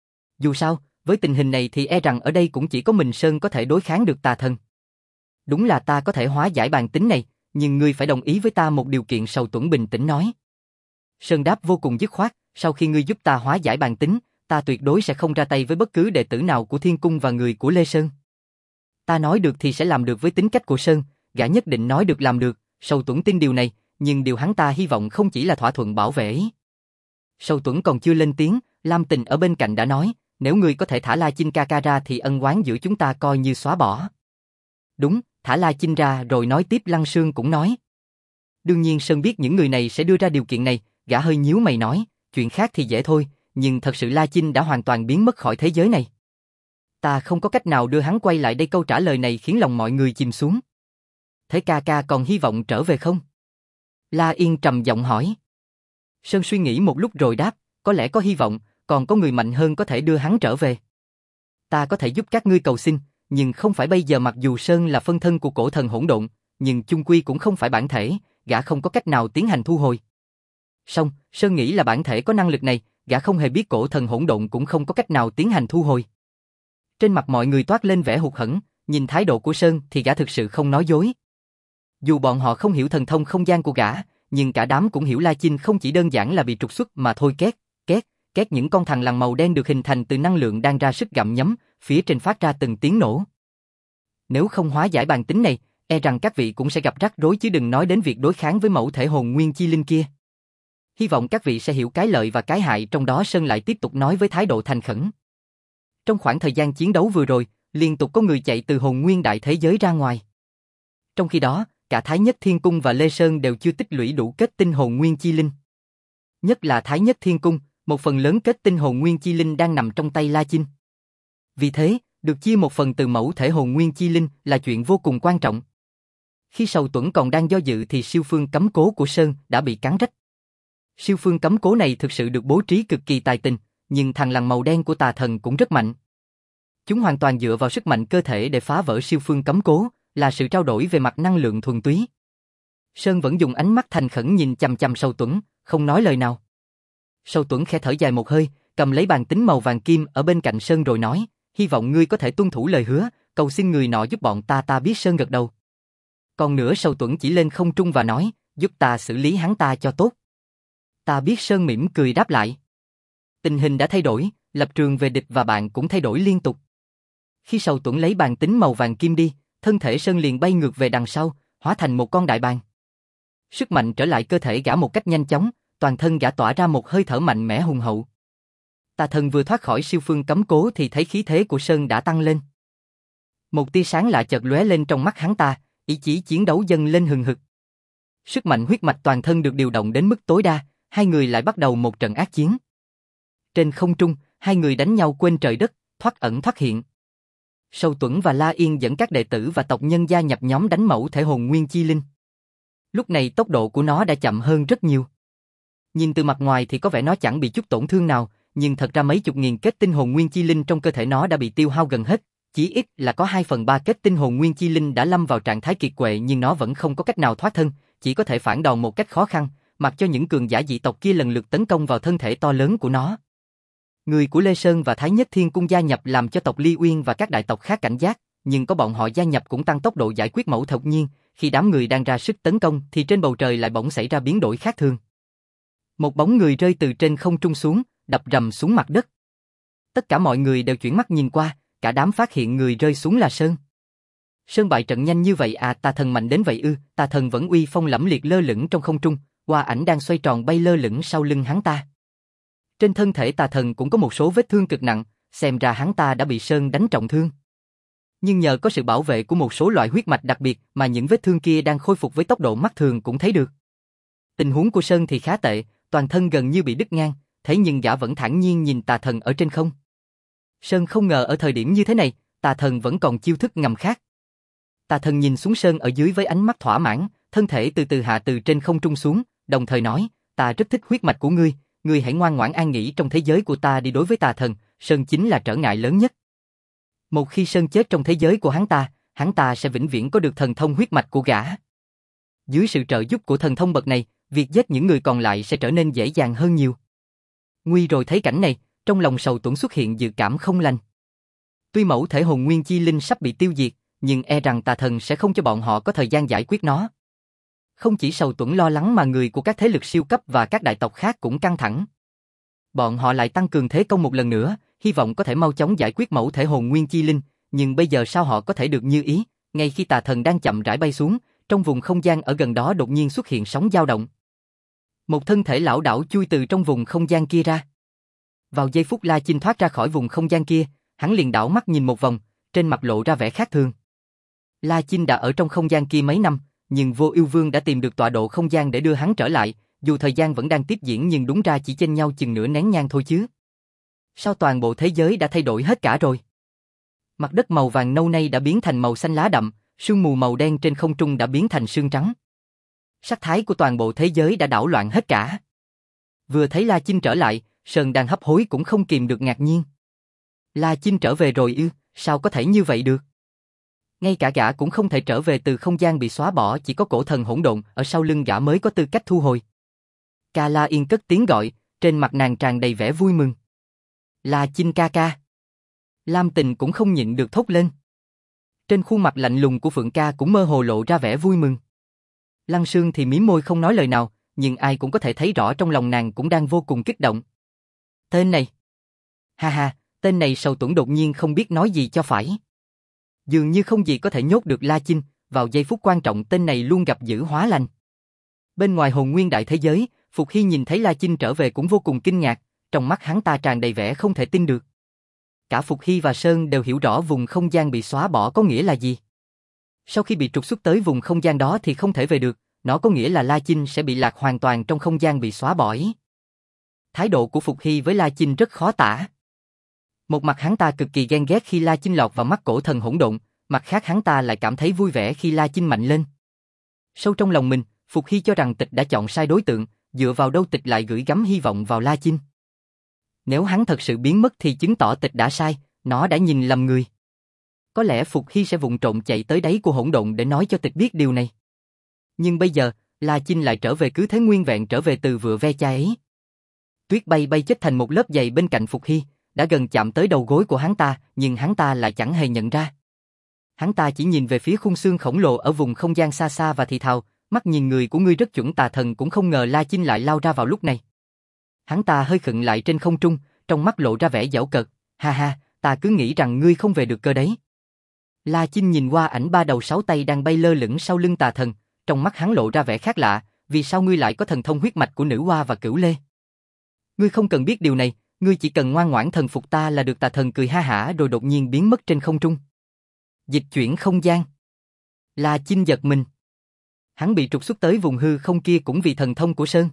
Dù sao, với tình hình này thì e rằng ở đây cũng chỉ có mình Sơn có thể đối kháng được tà thần. Đúng là ta có thể hóa giải bàn tính này, nhưng ngươi phải đồng ý với ta một điều kiện. Sầu Tuấn bình tĩnh nói. Sơn đáp vô cùng dứt khoát, sau khi ngươi giúp ta hóa giải bàn tính, ta tuyệt đối sẽ không ra tay với bất cứ đệ tử nào của Thiên Cung và người của Lê Sơn. Ta nói được thì sẽ làm được. Với tính cách của Sơn, gã nhất định nói được làm được. Sầu Tuấn tin điều này, nhưng điều hắn ta hy vọng không chỉ là thỏa thuận bảo vệ ấy. Sầu Tuấn còn chưa lên tiếng, Lam Tình ở bên cạnh đã nói, nếu ngươi có thể thả La Chinh ca ca ra thì ân oán giữa chúng ta coi như xóa bỏ. Đúng, thả La Chinh ra. Rồi nói tiếp Lăng Sương cũng nói. Đương nhiên Sơn biết những người này sẽ đưa ra điều kiện này, gã hơi nhíu mày nói, chuyện khác thì dễ thôi, nhưng thật sự La Chinh đã hoàn toàn biến mất khỏi thế giới này. Ta không có cách nào đưa hắn quay lại đây. Câu trả lời này khiến lòng mọi người chìm xuống. Thế ca ca còn hy vọng trở về không? La Yên trầm giọng hỏi. Sơn suy nghĩ một lúc rồi đáp, có lẽ có hy vọng, còn có người mạnh hơn có thể đưa hắn trở về. Ta có thể giúp các ngươi cầu xin, nhưng không phải bây giờ. Mặc dù Sơn là phân thân của cổ thần hỗn độn, nhưng chung quy cũng không phải bản thể, gã không có cách nào tiến hành thu hồi. Song, Sơn nghĩ là bản thể có năng lực này, gã không hề biết cổ thần hỗn độn cũng không có cách nào tiến hành thu hồi. Trên mặt mọi người toát lên vẻ hụt hẫng, nhìn thái độ của Sơn thì gã thực sự không nói dối. Dù bọn họ không hiểu thần thông không gian của gã, nhưng cả đám cũng hiểu La Chinh không chỉ đơn giản là bị trục xuất mà thôi. Két, két, két, những con thằn lằn màu đen được hình thành từ năng lượng đang ra sức gặm nhấm, phía trên phát ra từng tiếng nổ. Nếu không hóa giải bàn tính này, e rằng các vị cũng sẽ gặp rắc rối, chứ đừng nói đến việc đối kháng với mẫu thể hồn nguyên chi linh kia. Hy vọng các vị sẽ hiểu cái lợi và cái hại trong đó. Sơn lại tiếp tục nói với thái độ thành khẩn. Trong khoảng thời gian chiến đấu vừa rồi, liên tục có người chạy từ hồn nguyên đại thế giới ra ngoài. Trong khi đó, cả Thái Nhất Thiên Cung và Lê Sơn đều chưa tích lũy đủ kết tinh hồn nguyên chi linh. Nhất là Thái Nhất Thiên Cung, một phần lớn kết tinh hồn nguyên chi linh đang nằm trong tay La Chinh. Vì thế, được chia một phần từ mẫu thể hồn nguyên chi linh là chuyện vô cùng quan trọng. Khi Sầu Tuấn còn đang do dự thì siêu phương cấm cố của Sơn đã bị cắn rách. Siêu phương cấm cố này thực sự được bố trí cực kỳ tài tình, nhưng thằn lằn màu đen của tà thần cũng rất mạnh. Chúng hoàn toàn dựa vào sức mạnh cơ thể để phá vỡ siêu phương cấm cố, là sự trao đổi về mặt năng lượng thuần túy. Sơn vẫn dùng ánh mắt thành khẩn nhìn chằm chằm Sầu Tuấn, không nói lời nào. Sầu Tuấn khẽ thở dài một hơi, cầm lấy bàn tính màu vàng kim ở bên cạnh Sơn rồi nói, hy vọng ngươi có thể tuân thủ lời hứa, cầu xin người nọ giúp bọn ta. Ta biết. Sơn gật đầu. Còn nữa, Sầu Tuấn chỉ lên không trung và nói, giúp ta xử lý hắn ta cho tốt. Ta biết. Sơn mỉm cười đáp lại. Tình hình đã thay đổi, lập trường về địch và bạn cũng thay đổi liên tục. Khi Sầu Tuấn lấy bàn tính màu vàng kim đi, thân thể Sơn liền bay ngược về đằng sau, hóa thành một con đại bàng. Sức mạnh trở lại cơ thể gã một cách nhanh chóng, toàn thân gã tỏa ra một hơi thở mạnh mẽ hùng hậu. Tà thần vừa thoát khỏi siêu phương cấm cố thì thấy khí thế của Sơn đã tăng lên. Một tia sáng lạ chợt lóe lên trong mắt hắn ta, ý chí chiến đấu dâng lên hừng hực. Sức mạnh huyết mạch toàn thân được điều động đến mức tối đa, hai người lại bắt đầu một trận ác chiến. Trên không trung, hai người đánh nhau quên trời đất, thoát ẩn thoát hiện. Sầu Tuấn và La Yên dẫn các đệ tử và tộc nhân gia nhập nhóm đánh mẫu thể hồn nguyên chi linh. Lúc này tốc độ của nó đã chậm hơn rất nhiều. Nhìn từ mặt ngoài thì có vẻ nó chẳng bị chút tổn thương nào, nhưng thật ra mấy chục nghìn kết tinh hồn nguyên chi linh trong cơ thể nó đã bị tiêu hao gần hết. Chỉ ít là có 2/3 kết tinh hồn nguyên chi linh đã lâm vào trạng thái kiệt quệ, nhưng nó vẫn không có cách nào thoát thân, chỉ có thể phản đòn một cách khó khăn, mặc cho những cường giả dị tộc kia lần lượt tấn công vào thân thể to lớn của nó. Người của Lê Sơn và Thái Nhất Thiên Cung gia nhập làm cho tộc Ly Uyên và các đại tộc khác cảnh giác, nhưng có bọn họ gia nhập cũng tăng tốc độ giải quyết mẫu thập nhiên. Khi đám người đang ra sức tấn công thì trên bầu trời lại bỗng xảy ra biến đổi khác thường. Một bóng người rơi từ trên không trung xuống, đập rầm xuống mặt đất. Tất cả mọi người đều chuyển mắt nhìn qua, cả đám phát hiện người rơi xuống là Sơn. Sơn bại trận nhanh như vậy à? Tà thần mạnh đến vậy ư? Tà thần vẫn uy phong lẫm liệt lơ lửng trong không trung, hoa ảnh đang xoay tròn bay lơ lửng sau lưng hắn ta. Trên thân thể tà thần cũng có một số vết thương cực nặng, xem ra hắn ta đã bị Sơn đánh trọng thương. Nhưng nhờ có sự bảo vệ của một số loại huyết mạch đặc biệt mà những vết thương kia đang khôi phục với tốc độ mắt thường cũng thấy được. Tình huống của Sơn thì khá tệ, toàn thân gần như bị đứt ngang, thế nhưng gã vẫn thản nhiên nhìn tà thần ở trên không. Sơn không ngờ ở thời điểm như thế này, tà thần vẫn còn chiêu thức ngầm khác. Tà thần nhìn xuống Sơn ở dưới với ánh mắt thỏa mãn, thân thể từ từ hạ từ trên không trung xuống, đồng thời nói, ta rất thích huyết mạch của ngươi, ngươi hãy ngoan ngoãn an nghỉ trong thế giới của ta đi. Đối với tà thần, Sơn chính là trở ngại lớn nhất. Một khi Sơn chết trong thế giới của hắn ta sẽ vĩnh viễn có được thần thông huyết mạch của gã. Dưới sự trợ giúp của thần thông bậc này, việc giết những người còn lại sẽ trở nên dễ dàng hơn nhiều. Nguy rồi thấy cảnh này, trong lòng Sầu Tuẫn xuất hiện dự cảm không lành. Tuy mẫu thể hồn nguyên chi linh sắp bị tiêu diệt, nhưng e rằng tà thần sẽ không cho bọn họ có thời gian giải quyết nó. Không chỉ Sầu Tuẫn lo lắng mà người của các thế lực siêu cấp và các đại tộc khác cũng căng thẳng. Bọn họ lại tăng cường thế công một lần nữa, hy vọng có thể mau chóng giải quyết mẫu thể hồn nguyên chi linh, nhưng bây giờ sao họ có thể được như ý, ngay khi tà thần đang chậm rãi bay xuống, trong vùng không gian ở gần đó đột nhiên xuất hiện sóng dao động. Một thân thể lão đảo chui từ trong vùng không gian kia ra. Vào giây phút La Chinh thoát ra khỏi vùng không gian kia, hắn liền đảo mắt nhìn một vòng, trên mặt lộ ra vẻ khác thường. La Chinh đã ở trong không gian kia mấy năm, nhưng Vô Ưu Vương đã tìm được tọa độ không gian để đưa hắn trở lại, dù thời gian vẫn đang tiếp diễn nhưng đúng ra chỉ chênh nhau chừng nửa nén nhang thôi chứ. Sao toàn bộ thế giới đã thay đổi hết cả rồi? Mặt đất màu vàng nâu nay đã biến thành màu xanh lá đậm, sương mù màu đen trên không trung đã biến thành sương trắng. Sắc thái của toàn bộ thế giới đã đảo loạn hết cả. Vừa thấy La Chinh trở lại, Sơn đang hấp hối cũng không kìm được ngạc nhiên. La Chinh trở về rồi ư, sao có thể như vậy được? Ngay cả gã cũng không thể trở về từ không gian bị xóa bỏ, chỉ có cổ thần hỗn độn ở sau lưng gã mới có tư cách thu hồi. Ca La Yên cất tiếng gọi, trên mặt nàng tràn đầy vẻ vui mừng. La Chinh ca ca. Lam Tình cũng không nhịn được thốt lên. Trên khuôn mặt lạnh lùng của Phượng ca cũng mơ hồ lộ ra vẻ vui mừng. Lăng Sương thì mím môi không nói lời nào, nhưng ai cũng có thể thấy rõ trong lòng nàng cũng đang vô cùng kích động. Tên này. Ha ha, tên này Sầu Tuẫn đột nhiên không biết nói gì cho phải. Dường như không gì có thể nhốt được La Chinh, vào giây phút quan trọng tên này luôn gặp dữ hóa lành. Bên ngoài hồn nguyên đại thế giới, Phục Hy nhìn thấy La Chinh trở về cũng vô cùng kinh ngạc, trong mắt hắn ta tràn đầy vẻ không thể tin được. Cả Phục Hy và Sơn đều hiểu rõ vùng không gian bị xóa bỏ có nghĩa là gì. Sau khi bị trục xuất tới vùng không gian đó thì không thể về được, nó có nghĩa là La Chinh sẽ bị lạc hoàn toàn trong không gian bị xóa bỏ. Thái độ của Phục Hy với La Chinh rất khó tả. Một mặt hắn ta cực kỳ ghen ghét khi La Chinh lọt vào mắt cổ thần hỗn độn, mặt khác hắn ta lại cảm thấy vui vẻ khi La Chinh mạnh lên. Sâu trong lòng mình, Phục Hy cho rằng Tịch đã chọn sai đối tượng, dựa vào đâu Tịch lại gửi gắm hy vọng vào La Chinh. Nếu hắn thật sự biến mất thì chứng tỏ Tịch đã sai, nó đã nhìn lầm người. Có lẽ Phục Hy sẽ vụng trộm chạy tới đáy của hỗn độn để nói cho Tịch biết điều này. Nhưng bây giờ, La Chinh lại trở về cứ thế nguyên vẹn trở về từ vựa ve chai ấy. Tuyết bay bay chết thành một lớp dày bên cạnh Phục Hy, đã gần chạm tới đầu gối của hắn ta, nhưng hắn ta lại chẳng hề nhận ra. Hắn ta chỉ nhìn về phía khung xương khổng lồ ở vùng không gian xa xa và thì thào, mắt nhìn người của ngươi rất chuẩn, tà thần cũng không ngờ La Chinh lại lao ra vào lúc này. Hắn ta hơi khựng lại trên không trung, trong mắt lộ ra vẻ giễu cợt, ha ha, ta cứ nghĩ rằng ngươi không về được cơ đấy. La Chinh nhìn qua ảnh ba đầu sáu tay đang bay lơ lửng sau lưng tà thần, trong mắt hắn lộ ra vẻ khác lạ, vì sao ngươi lại có thần thông huyết mạch của nữ hoa và cửu lê? Ngươi không cần biết điều này, ngươi chỉ cần ngoan ngoãn thần phục ta là được. Tà thần cười ha hả rồi đột nhiên biến mất trên không trung. Dịch chuyển không gian. La Chinh giật mình. Hắn bị trục xuất tới vùng hư không kia cũng vì thần thông của Sơn.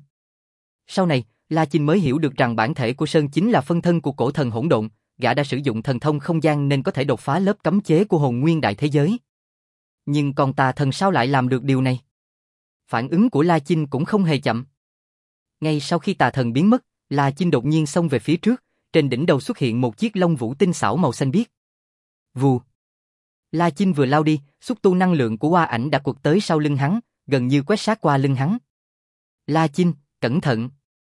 Sau này, La Chinh mới hiểu được rằng bản thể của Sơn chính là phân thân của cổ thần hỗn độn, gã đã sử dụng thần thông không gian nên có thể đột phá lớp cấm chế của hồn nguyên đại thế giới. Nhưng còn tà thần sao lại làm được điều này? Phản ứng của La Chinh cũng không hề chậm. Ngay sau khi tà thần biến mất, La Chinh đột nhiên xông về phía trước, trên đỉnh đầu xuất hiện một chiếc lông vũ tinh xảo màu xanh biếc. Vù. La Chinh vừa lao đi, xúc tu năng lượng của Hoa Ảnh đã quật tới sau lưng hắn, gần như quét sát qua lưng hắn. La Chinh, cẩn thận.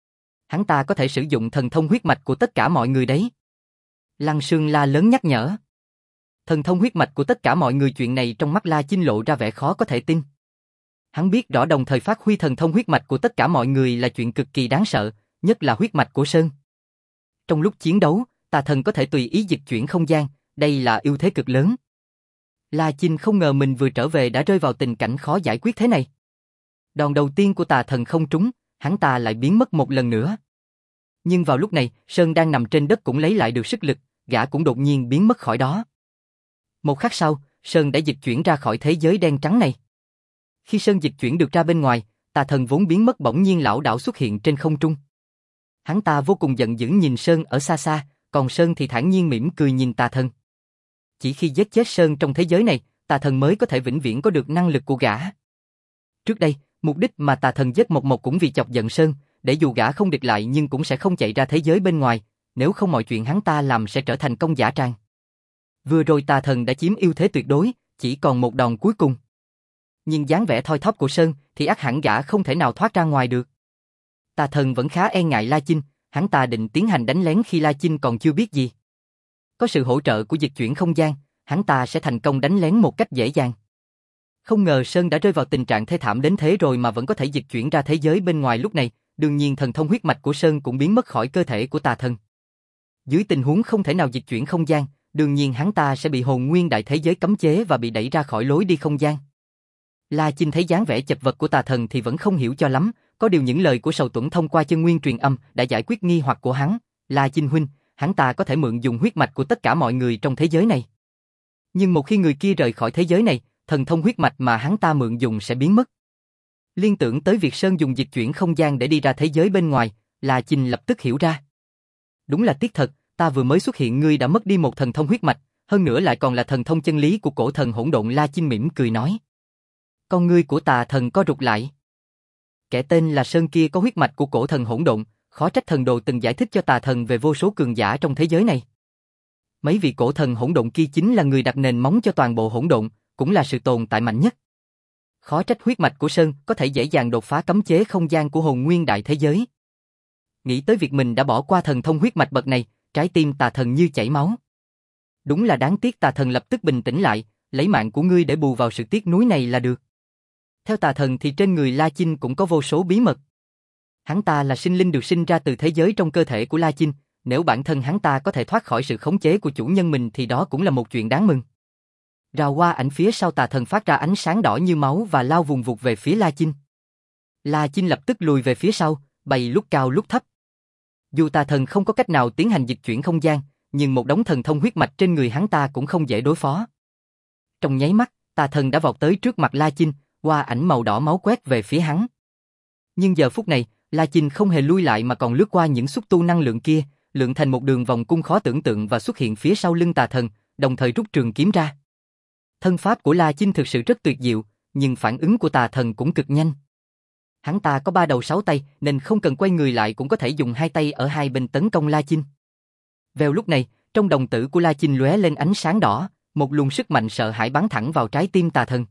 Hắn ta có thể sử dụng thần thông huyết mạch của tất cả mọi người đấy. Lăng Sương la lớn nhắc nhở. Thần thông huyết mạch của tất cả mọi người, chuyện này trong mắt La Chinh lộ ra vẻ khó có thể tin. Hắn biết rõ đồng thời phát huy thần thông huyết mạch của tất cả mọi người là chuyện cực kỳ đáng sợ, nhất là huyết mạch của Sơn. Trong lúc chiến đấu, tà thần có thể tùy ý dịch chuyển không gian, đây là ưu thế cực lớn. La Chinh không ngờ mình vừa trở về đã rơi vào tình cảnh khó giải quyết thế này. Đòn đầu tiên của tà thần không trúng, hắn ta lại biến mất một lần nữa. Nhưng vào lúc này, Sơn đang nằm trên đất cũng lấy lại được sức lực, gã cũng đột nhiên biến mất khỏi đó. Một khắc sau, Sơn đã dịch chuyển ra khỏi thế giới đen trắng này. Khi Sơn dịch chuyển được ra bên ngoài, tà thần vốn biến mất bỗng nhiên lảo đảo xuất hiện trên không trung. Hắn ta vô cùng giận dữ nhìn Sơn ở xa xa, còn Sơn thì thản nhiên mỉm cười nhìn tà thần. Chỉ khi giết chết Sơn trong thế giới này, tà thần mới có thể vĩnh viễn có được năng lực của gã. Trước đây, mục đích mà tà thần giết Mộc Mộc cũng vì chọc giận Sơn, để dù gã không địch lại nhưng cũng sẽ không chạy ra thế giới bên ngoài, nếu không mọi chuyện hắn ta làm sẽ trở thành công dã tràng. Vừa rồi tà thần đã chiếm ưu thế tuyệt đối, chỉ còn một đòn cuối cùng. Nhưng dáng vẻ thoi thóp của Sơn thì ắt hẳn gã không thể nào thoát ra ngoài được. Tà thần vẫn khá e ngại La Chinh, hắn ta định tiến hành đánh lén khi La Chinh còn chưa biết gì. Có sự hỗ trợ của dịch chuyển không gian, hắn ta sẽ thành công đánh lén một cách dễ dàng. Không ngờ Sơn đã rơi vào tình trạng thê thảm đến thế rồi mà vẫn có thể dịch chuyển ra thế giới bên ngoài lúc này, đương nhiên thần thông huyết mạch của Sơn cũng biến mất khỏi cơ thể của tà thần. Dưới tình huống không thể nào dịch chuyển không gian, đương nhiên hắn ta sẽ bị hồn nguyên đại thế giới cấm chế và bị đẩy ra khỏi lối đi không gian. La Chinh thấy dáng vẻ chật vật của tà thần thì vẫn không hiểu cho lắm, có điều những lời của Sầu Tuẫn thông qua chân nguyên truyền âm đã giải quyết nghi hoặc của hắn. La Chinh huynh, hắn ta có thể mượn dùng huyết mạch của tất cả mọi người trong thế giới này. Nhưng một khi người kia rời khỏi thế giới này, thần thông huyết mạch mà hắn ta mượn dùng sẽ biến mất. Liên tưởng tới việc Sơn dùng dịch chuyển không gian để đi ra thế giới bên ngoài, La Chinh lập tức hiểu ra. Đúng là tiếc thật, ta vừa mới xuất hiện ngươi đã mất đi một thần thông huyết mạch, hơn nữa lại còn là thần thông chân lý của cổ thần hỗn độn. La Chinh mỉm cười nói. Con ngươi của tà thần co rụt lại. Kẻ tên là Sơn kia có huyết mạch của cổ thần hỗn độn, khó trách thần đồ từng giải thích cho tà thần về vô số cường giả trong thế giới này. Mấy vị cổ thần hỗn độn kia chính là người đặt nền móng cho toàn bộ hỗn độn, cũng là sự tồn tại mạnh nhất. Khó trách huyết mạch của Sơn có thể dễ dàng đột phá cấm chế không gian của hồn nguyên đại thế giới. Nghĩ tới việc mình đã bỏ qua thần thông huyết mạch bậc này, trái tim tà thần như chảy máu. Đúng là đáng tiếc. Tà thần lập tức bình tĩnh lại, lấy mạng của ngươi để bù vào sự tiếc nuối này là được. Theo tà thần thì trên người La Chinh cũng có vô số bí mật. Hắn ta là sinh linh được sinh ra từ thế giới trong cơ thể của La Chinh, nếu bản thân hắn ta có thể thoát khỏi sự khống chế của chủ nhân mình thì đó cũng là một chuyện đáng mừng. Rào qua ảnh phía sau tà thần phát ra ánh sáng đỏ như máu và lao vùng vụt về phía La Chinh. La Chinh lập tức lùi về phía sau, bay lúc cao lúc thấp. Dù tà thần không có cách nào tiến hành dịch chuyển không gian, nhưng một đống thần thông huyết mạch trên người hắn ta cũng không dễ đối phó. Trong nháy mắt, tà thần đã vọt tới trước mặt La Chinh, qua ảnh màu đỏ máu quét về phía hắn. Nhưng giờ phút này, La Chinh không hề lui lại mà còn lướt qua những xúc tu năng lượng kia, lượn thành một đường vòng cung khó tưởng tượng và xuất hiện phía sau lưng tà thần, đồng thời rút trường kiếm ra. Thân pháp của La Chinh thực sự rất tuyệt diệu, nhưng phản ứng của tà thần cũng cực nhanh. Hắn ta có 3 đầu 6 tay nên không cần quay người lại cũng có thể dùng 2 tay ở hai bên tấn công La Chinh. Vào lúc này, trong đồng tử của La Chinh lóe lên ánh sáng đỏ, một luồng sức mạnh sợ hãi bắn thẳng vào trái tim tà thần.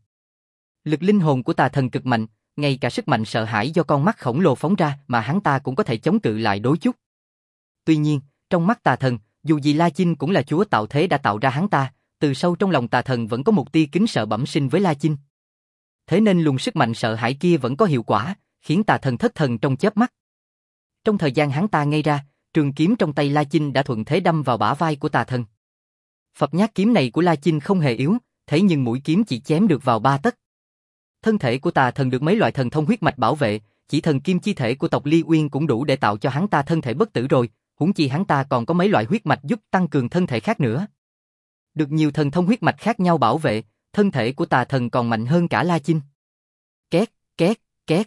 Lực linh hồn của tà thần cực mạnh, ngay cả sức mạnh sợ hãi do con mắt khổng lồ phóng ra mà hắn ta cũng có thể chống cự lại đôi chút. Tuy nhiên, trong mắt tà thần, dù gì La Chinh cũng là chúa tạo thế đã tạo ra hắn ta, từ sâu trong lòng tà thần vẫn có một tia kính sợ bẩm sinh với La Chinh. Thế nên luồng sức mạnh sợ hãi kia vẫn có hiệu quả, khiến tà thần thất thần trong chớp mắt. Trong thời gian hắn ta ngây ra, trường kiếm trong tay La Chinh đã thuận thế đâm vào bả vai của tà thần. Phập nhát kiếm này của La Chinh không hề yếu, thế nhưng mũi kiếm chỉ chém được vào 3 tấc. Thân thể của tà thần được mấy loại thần thông huyết mạch bảo vệ, chỉ thần kim chi thể của tộc Ly Uyên cũng đủ để tạo cho hắn ta thân thể bất tử rồi, huống chi hắn ta còn có mấy loại huyết mạch giúp tăng cường thân thể khác nữa. Được nhiều thần thông huyết mạch khác nhau bảo vệ, thân thể của tà thần còn mạnh hơn cả La Chinh. Két, két, két.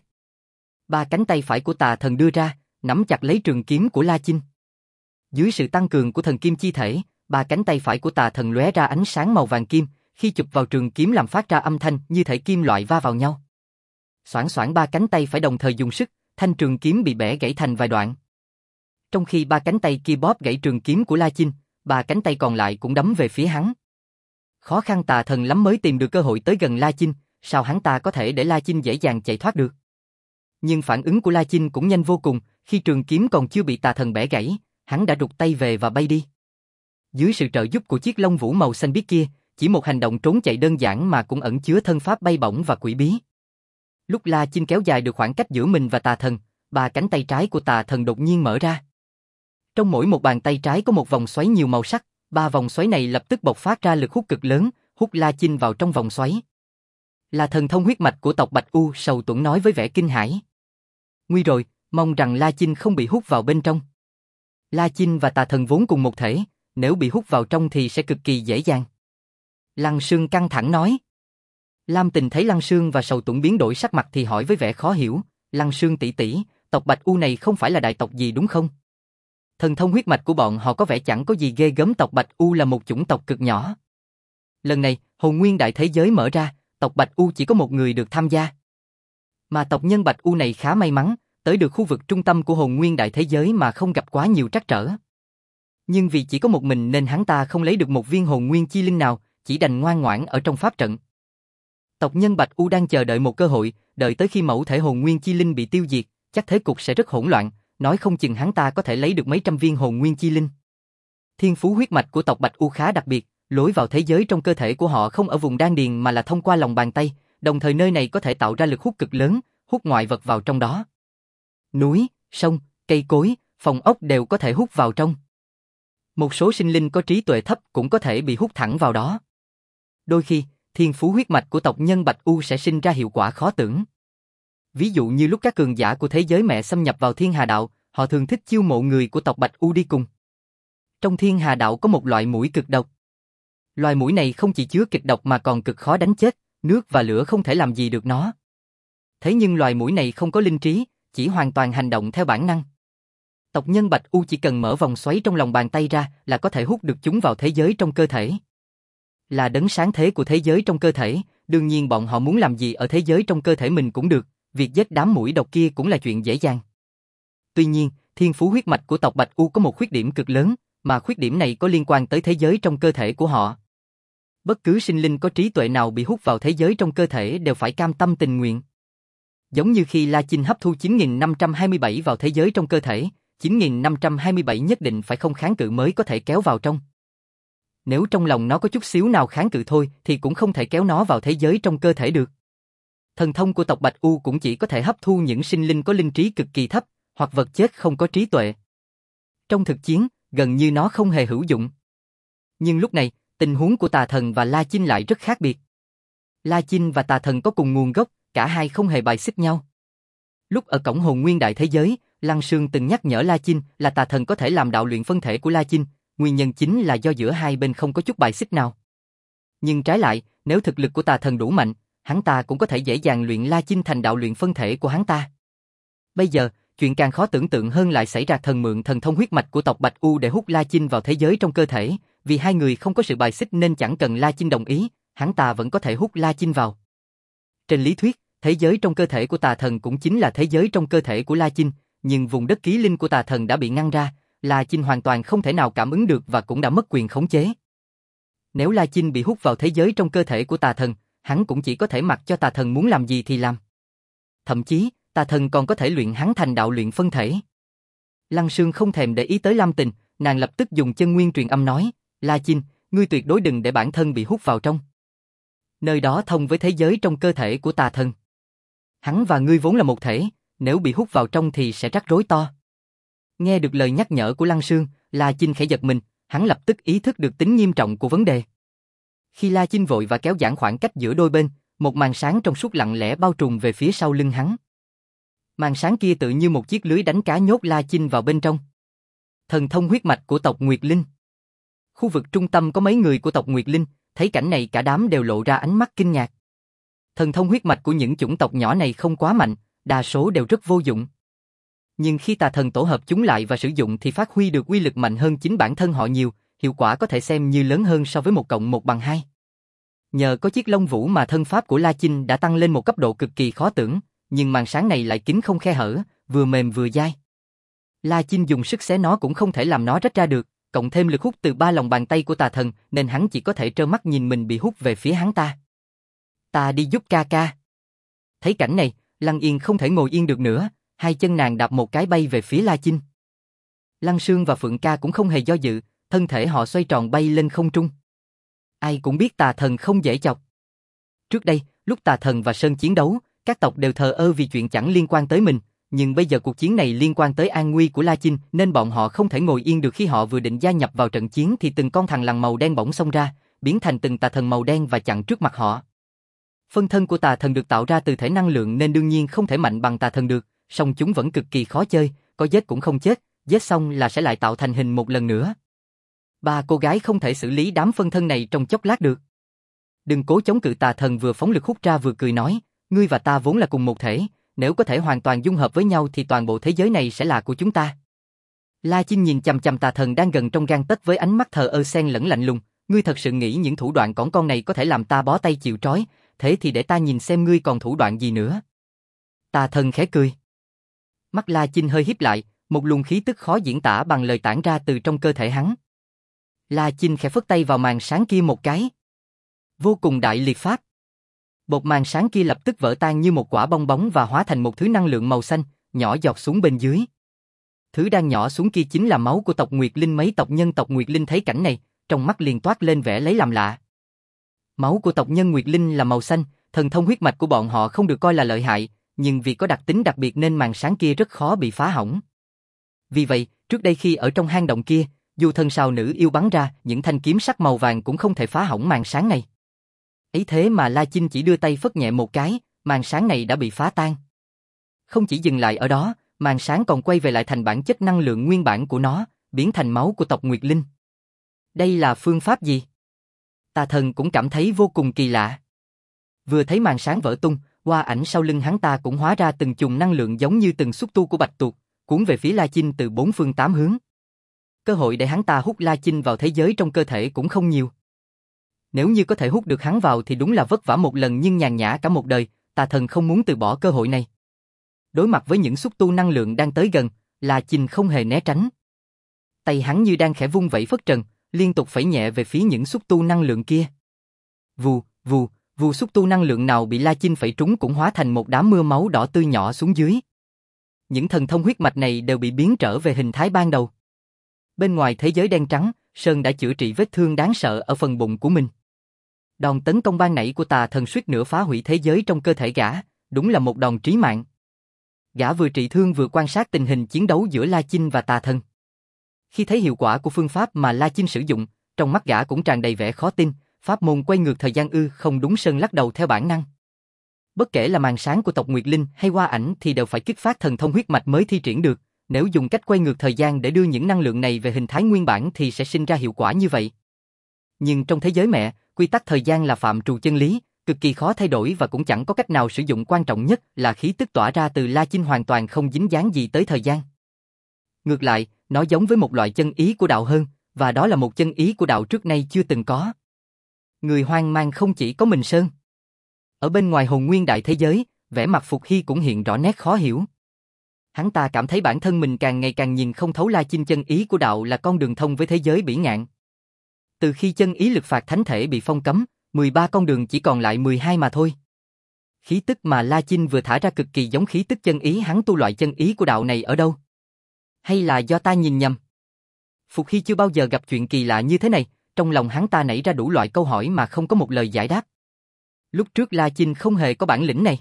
3 cánh tay phải của tà thần đưa ra, nắm chặt lấy trường kiếm của La Chinh. Dưới sự tăng cường của thần kim chi thể, 3 cánh tay phải của tà thần lóe ra ánh sáng màu vàng kim, khi chụp vào trường kiếm làm phát ra âm thanh như thể kim loại va vào nhau. Xoảng xoảng 3 cánh tay phải đồng thời dùng sức, thanh trường kiếm bị bẻ gãy thành vài đoạn. Trong khi 3 cánh tay kia bóp gãy trường kiếm của La Chinh, 3 cánh tay còn lại cũng đấm về phía hắn. Khó khăn tà thần lắm mới tìm được cơ hội tới gần La Chinh, sao hắn ta có thể để La Chinh dễ dàng chạy thoát được. Nhưng phản ứng của La Chinh cũng nhanh vô cùng, khi trường kiếm còn chưa bị tà thần bẻ gãy, hắn đã rụt tay về và bay đi. Dưới sự trợ giúp của chiếc lông vũ màu xanh biếc kia, chỉ một hành động trốn chạy đơn giản mà cũng ẩn chứa thân pháp bay bổng và quỷ bí. Lúc La Chinh kéo dài được khoảng cách giữa mình và tà thần, 3 cánh tay trái của tà thần đột nhiên mở ra. Trong mỗi một bàn tay trái có một vòng xoáy nhiều màu sắc, 3 vòng xoáy này lập tức bộc phát ra lực hút cực lớn, hút La Chinh vào trong vòng xoáy. Là thần thông huyết mạch của tộc Bạch U, Sầu Tuẫn nói với vẻ kinh hãi. Nguy rồi, mong rằng La Chinh không bị hút vào bên trong. La Chinh và tà thần vốn cùng một thể, nếu bị hút vào trong thì sẽ cực kỳ dễ dàng. Lăng Sương căng thẳng nói. Lam Tình thấy Lăng Sương và Sầu Tuẫn biến đổi sắc mặt thì hỏi với vẻ khó hiểu, Lăng Sương tỷ tỷ, tộc Bạch U này không phải là đại tộc gì đúng không? Thần thông huyết mạch của bọn họ có vẻ chẳng có gì ghê gớm. Tộc Bạch U là một chủng tộc cực nhỏ. Lần này, hồn nguyên đại thế giới mở ra, tộc Bạch U chỉ có một người được tham gia. Mà tộc nhân Bạch U này khá may mắn, tới được khu vực trung tâm của hồn nguyên đại thế giới mà không gặp quá nhiều trắc trở. Nhưng vì chỉ có một mình nên hắn ta không lấy được một viên hồn nguyên chi linh nào, chỉ đành ngoan ngoãn ở trong pháp trận. Tộc nhân Bạch U đang chờ đợi một cơ hội, đợi tới khi mẫu thể hồn nguyên chi linh bị tiêu diệt, chắc thế cục sẽ rất hỗn loạn, nói không chừng hắn ta có thể lấy được mấy trăm viên hồn nguyên chi linh. Thiên phú huyết mạch của tộc Bạch U khá đặc biệt, lối vào thế giới trong cơ thể của họ không ở vùng đan điền mà là thông qua lòng bàn tay, đồng thời nơi này có thể tạo ra lực hút cực lớn, hút ngoại vật vào trong đó. Núi, sông, cây cối, phòng ốc đều có thể hút vào trong. Một số sinh linh có trí tuệ thấp cũng có thể bị hút thẳng vào đó. Đôi khi, thiên phú huyết mạch của tộc nhân Bạch U sẽ sinh ra hiệu quả khó tưởng. Ví dụ như lúc các cường giả của thế giới mẹ xâm nhập vào Thiên Hà Đạo, họ thường thích chiêu mộ người của tộc Bạch U đi cùng. Trong Thiên Hà Đạo có một loại muỗi cực độc. Loài muỗi này không chỉ chứa kịch độc mà còn cực khó đánh chết, nước và lửa không thể làm gì được nó. Thế nhưng loài muỗi này không có linh trí, chỉ hoàn toàn hành động theo bản năng. Tộc nhân Bạch U chỉ cần mở vòng xoáy trong lòng bàn tay ra là có thể hút được chúng vào thế giới trong cơ thể. Là đấng sáng thế của thế giới trong cơ thể, đương nhiên bọn họ muốn làm gì ở thế giới trong cơ thể mình cũng được, việc giết đám muỗi độc kia cũng là chuyện dễ dàng. Tuy nhiên, thiên phú huyết mạch của tộc Bạch U có một khuyết điểm cực lớn, mà khuyết điểm này có liên quan tới thế giới trong cơ thể của họ. Bất cứ sinh linh có trí tuệ nào bị hút vào thế giới trong cơ thể đều phải cam tâm tình nguyện. Giống như khi La Chinh hấp thu 9527 vào thế giới trong cơ thể, 9527 nhất định phải không kháng cự mới có thể kéo vào trong. Nếu trong lòng nó có chút xíu nào kháng cự thôi thì cũng không thể kéo nó vào thế giới trong cơ thể được. Thần thông của tộc Bạch U cũng chỉ có thể hấp thu những sinh linh có linh trí cực kỳ thấp, hoặc vật chết không có trí tuệ. Trong thực chiến, gần như nó không hề hữu dụng. Nhưng lúc này, tình huống của Tà Thần và La Chinh lại rất khác biệt. La Chinh và Tà Thần có cùng nguồn gốc, cả hai không hề bài xích nhau. Lúc ở cổng hồn nguyên đại thế giới, Lăng Sương từng nhắc nhở La Chinh là Tà Thần có thể làm đạo luyện phân thể của La Chinh, nguyên nhân chính là do giữa hai bên không có chút bài xích nào. Nhưng trái lại, nếu thực lực của Tà Thần đủ mạnh, hắn ta cũng có thể dễ dàng luyện La Chinh thành đạo luyện phân thể của hắn ta. Bây giờ, chuyện càng khó tưởng tượng hơn lại xảy ra, thần mượn thần thông huyết mạch của tộc Bạch U để hút La Chinh vào thế giới trong cơ thể, vì hai người không có sự bài xích nên chẳng cần La Chinh đồng ý, hắn ta vẫn có thể hút La Chinh vào. Trên lý thuyết, thế giới trong cơ thể của Tà Thần cũng chính là thế giới trong cơ thể của La Chinh, nhưng vùng đất ký linh của Tà Thần đã bị ngăn ra, La Chinh hoàn toàn không thể nào cảm ứng được và cũng đã mất quyền khống chế. Nếu La Chinh bị hút vào thế giới trong cơ thể của Tà Thần, hắn cũng chỉ có thể mặc cho Tà Thần muốn làm gì thì làm. Thậm chí, Tà Thần còn có thể luyện hắn thành đạo luyện phân thể. Lăng Sương không thèm để ý tới Lam Tình, nàng lập tức dùng chân nguyên truyền âm nói, La Chinh, ngươi tuyệt đối đừng để bản thân bị hút vào trong. Nơi đó thông với thế giới trong cơ thể của Tà Thần. Hắn và ngươi vốn là một thể, nếu bị hút vào trong thì sẽ rắc rối to. Nghe được lời nhắc nhở của Lăng Sương, La Chinh khẽ giật mình, hắn lập tức ý thức được tính nghiêm trọng của vấn đề. Khi La Chinh vội và kéo giãn khoảng cách giữa đôi bên, một màn sáng trong suốt lặng lẽ bao trùm về phía sau lưng hắn. Màn sáng kia tự như một chiếc lưới đánh cá nhốt La Chinh vào bên trong. Thần thông huyết mạch của tộc Nguyệt Linh. Khu vực trung tâm có mấy người của tộc Nguyệt Linh, thấy cảnh này cả đám đều lộ ra ánh mắt kinh ngạc. Thần thông huyết mạch của những chủng tộc nhỏ này không quá mạnh, đa số đều rất vô dụng. Nhưng khi Tà Thần tổ hợp chúng lại và sử dụng thì phát huy được uy lực mạnh hơn chính bản thân họ nhiều, hiệu quả có thể xem như lớn hơn so với 1+1=2. Nhờ có chiếc lông vũ mà thân pháp của La Chinh đã tăng lên một cấp độ cực kỳ khó tưởng, nhưng màn sáng này lại kín không khe hở, vừa mềm vừa dai. La Chinh dùng sức xé nó cũng không thể làm nó rách ra được, cộng thêm lực hút từ 3 lòng bàn tay của Tà Thần nên hắn chỉ có thể trơ mắt nhìn mình bị hút về phía hắn ta. Ta đi giúp ca ca. Thấy cảnh này, Lăng Yên không thể ngồi yên được nữa, hai chân nàng đạp một cái bay về phía La Chinh. Lăng Sương và Phượng Ca cũng không hề do dự, thân thể họ xoay tròn bay lên không trung. Ai cũng biết Tà Thần không dễ chọc. Trước đây, lúc Tà Thần và Sơn chiến đấu, các tộc đều thờ ơ vì chuyện chẳng liên quan tới mình, nhưng bây giờ cuộc chiến này liên quan tới an nguy của La Chinh nên bọn họ không thể ngồi yên được. Khi họ vừa định gia nhập vào trận chiến thì từng con thằn lằn màu đen bỗng xông ra, biến thành từng tà thần màu đen và chặn trước mặt họ. Phân thân của Tà Thần được tạo ra từ thể năng lượng nên đương nhiên không thể mạnh bằng Tà Thần được, song chúng vẫn cực kỳ khó chơi, có giết cũng không chết, giết xong là sẽ lại tạo thành hình một lần nữa. Ba cô gái không thể xử lý đám phân thân này trong chốc lát được. Đừng cố chống cự. Tà Thần vừa phóng lực hút ra vừa cười nói, ngươi và ta vốn là cùng một thể, nếu có thể hoàn toàn dung hợp với nhau thì toàn bộ thế giới này sẽ là của chúng ta. La Chinh nhìn chằm chằm Tà Thần đang gần trong gang tấc với ánh mắt thờ ơ xen lẫn lạnh lùng, ngươi thật sự nghĩ những thủ đoạn cỏn con này có thể làm ta bó tay chịu trói, thế thì để ta nhìn xem ngươi còn thủ đoạn gì nữa. Tà Thần khẽ cười. Mắt La Chinh hơi híp lại, một luồng khí tức khó diễn tả bằng lời tản ra từ trong cơ thể hắn. La Chinh khẽ phất tay vào màn sáng kia một cái. Vô cùng đại liệt pháp. Bột màn sáng kia lập tức vỡ tan như một quả bong bóng và hóa thành một thứ năng lượng màu xanh, nhỏ giọt xuống bên dưới. Thứ đang nhỏ xuống kia chính là máu của tộc Nguyệt Linh. Mấy tộc nhân tộc Nguyệt Linh thấy cảnh này, trong mắt liền toát lên vẻ lấy làm lạ. Máu của tộc nhân Nguyệt Linh là màu xanh, thần thông huyết mạch của bọn họ không được coi là lợi hại, nhưng vì có đặc tính đặc biệt nên màn sáng kia rất khó bị phá hỏng. Vì vậy, trước đây khi ở trong hang động kia, dù thần sào nữ yêu bắn ra, những thanh kiếm sắc màu vàng cũng không thể phá hỏng màn sáng này. Ấy thế mà La Chinh chỉ đưa tay phất nhẹ một cái, màn sáng này đã bị phá tan. Không chỉ dừng lại ở đó, màn sáng còn quay về lại thành bản chất năng lượng nguyên bản của nó, biến thành máu của tộc Nguyệt Linh. Đây là phương pháp gì? Tà Thần cũng cảm thấy vô cùng kỳ lạ. Vừa thấy màn sáng vỡ tung, qua ảnh sau lưng hắn ta cũng hóa ra từng chùm năng lượng giống như từng xúc tu của bạch tuộc, cuốn về phía La Chinh từ bốn phương tám hướng. Cơ hội để hắn ta hút La Chinh vào thế giới trong cơ thể cũng không nhiều. Nếu như có thể hút được hắn vào thì đúng là vất vả một lần nhưng nhàn nhã cả một đời, Tà Thần không muốn từ bỏ cơ hội này. Đối mặt với những xúc tu năng lượng đang tới gần, La Chinh không hề né tránh. Tay hắn như đang khẽ vung vẩy phất trần, liên tục phẩy nhẹ về phía những xúc tu năng lượng kia. Vù, vù, vù, xúc tu năng lượng nào bị La Chinh phẩy trúng cũng hóa thành một đám mưa máu đỏ tươi nhỏ xuống dưới. Những thần thông huyết mạch này đều bị biến trở về hình thái ban đầu. Bên ngoài thế giới đen trắng, Sơn đã chữa trị vết thương đáng sợ ở phần bụng của mình. Đòn tấn công ban nãy của Tà Thần suýt nữa phá hủy thế giới trong cơ thể gã, đúng là một đòn trí mạng. Gã vừa trị thương vừa quan sát tình hình chiến đấu giữa La Chinh và Tà Thần. Khi thấy hiệu quả của phương pháp mà La Chinh sử dụng, trong mắt gã cũng tràn đầy vẻ khó tin, pháp môn quay ngược thời gian ư? Không đúng. Sơn lắc đầu theo bản năng. Bất kể là màn sáng của tộc Nguyệt Linh hay Hoa Ảnh thì đều phải kích phát thần thông huyết mạch mới thi triển được, nếu dùng cách quay ngược thời gian để đưa những năng lượng này về hình thái nguyên bản thì sẽ sinh ra hiệu quả như vậy. Nhưng trong thế giới mẹ, quy tắc thời gian là phạm trù chân lý, cực kỳ khó thay đổi và cũng chẳng có cách nào sử dụng. Quan trọng nhất là khí tức tỏa ra từ La Chinh hoàn toàn không dính dáng gì tới thời gian. Ngược lại, nó giống với một loại chân ý của đạo hơn, và đó là một chân ý của đạo trước nay chưa từng có. Người hoang mang không chỉ có mình Sơn. Ở bên ngoài hồn nguyên đại thế giới, vẻ mặt Phục Hy cũng hiện rõ nét khó hiểu. Hắn ta cảm thấy bản thân mình càng ngày càng nhìn không thấu. La Chinh chân ý của đạo là con đường thông với thế giới bỉ ngạn. Từ khi chân ý lực phạt thánh thể bị phong cấm, 13 con đường chỉ còn lại 12 mà thôi. Khí tức mà La Chinh vừa thả ra cực kỳ giống khí tức chân ý. Hắn tu loại chân ý của đạo này ở đâu? Hay là do ta nhìn nhầm? Phục Hy chưa bao giờ gặp chuyện kỳ lạ như thế này, trong lòng hắn ta nảy ra đủ loại câu hỏi mà không có một lời giải đáp. Lúc trước La Chinh không hề có bản lĩnh này.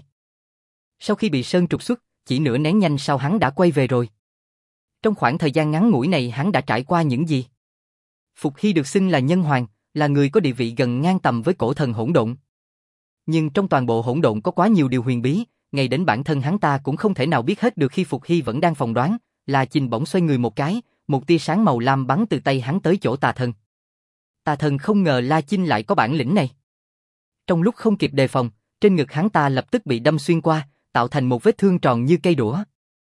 Sau khi bị Sơn trục xuất, chỉ nửa nén nhanh sau hắn đã quay về rồi. Trong khoảng thời gian ngắn ngủi này hắn đã trải qua những gì? Phục Hy được xưng là nhân hoàng, là người có địa vị gần ngang tầm với cổ thần hỗn độn. Nhưng trong toàn bộ hỗn độn có quá nhiều điều huyền bí, ngay đến bản thân hắn ta cũng không thể nào biết hết được. Khi Phục Hy vẫn đang phỏng đoán, La Chinh bỗng xoay người một cái, một tia sáng màu lam bắn từ tay hắn tới chỗ Tà Thần. Tà Thần không ngờ La Chinh lại có bản lĩnh này. Trong lúc không kịp đề phòng, trên ngực hắn ta lập tức bị đâm xuyên qua, tạo thành một vết thương tròn như cây đũa.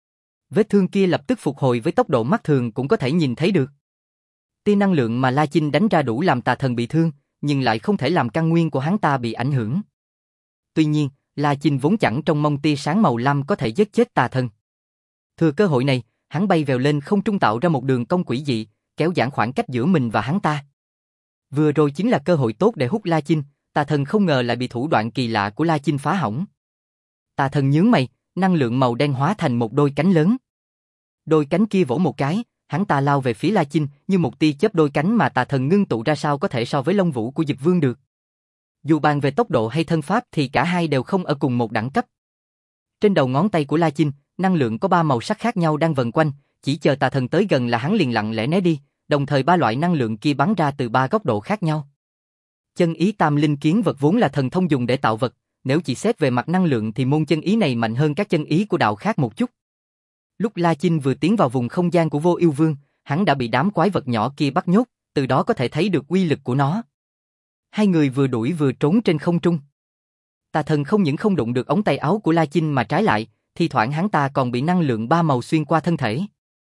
Vết thương kia lập tức phục hồi với tốc độ mắt thường cũng có thể nhìn thấy được. Tia năng lượng mà La Chinh đánh ra đủ làm Tà Thần bị thương, nhưng lại không thể làm căn nguyên của hắn ta bị ảnh hưởng. Tuy nhiên, La Chinh vốn chẳng trông mong tia sáng màu lam có thể giết chết Tà Thần. Thừa cơ hội này, hắn bay vèo lên không trung tạo ra một đường cong quỷ dị, kéo giãn khoảng cách giữa mình và hắn ta. Vừa rồi chính là cơ hội tốt để hút La Chinh, Tà Thần không ngờ lại bị thủ đoạn kỳ lạ của La Chinh phá hỏng. Tà Thần nhướng mày, năng lượng màu đen hóa thành một đôi cánh lớn. Đôi cánh kia vỗ một cái, hắn ta lao về phía La Chinh như một tia chớp. Đôi cánh mà Tà Thần ngưng tụ ra sao có thể so với lông vũ của Dực Vương được. Dù bàn về tốc độ hay thân pháp thì cả hai đều không ở cùng một đẳng cấp. Trên đầu ngón tay của La Chinh, năng lượng có 3 màu sắc khác nhau đang vần quanh, chỉ chờ Tà Thần tới gần là hắn liền lặng lẽ né đi, đồng thời 3 loại năng lượng kia bắn ra từ 3 góc độ khác nhau. Chân ý Tam Linh Kiến Vật vốn là thần thông dùng để tạo vật, nếu chỉ xét về mặt năng lượng thì môn chân ý này mạnh hơn các chân ý của đạo khác một chút. Lúc La Chinh vừa tiến vào vùng không gian của Vô Yêu Vương, hắn đã bị đám quái vật nhỏ kia bắt nhốt, từ đó có thể thấy được uy lực của nó. Hai người vừa đuổi vừa trốn trên không trung. Tà Thần không những không đụng được ống tay áo của La Chinh mà trái lại, thi thoảng hắn ta còn bị năng lượng 3 màu xuyên qua thân thể.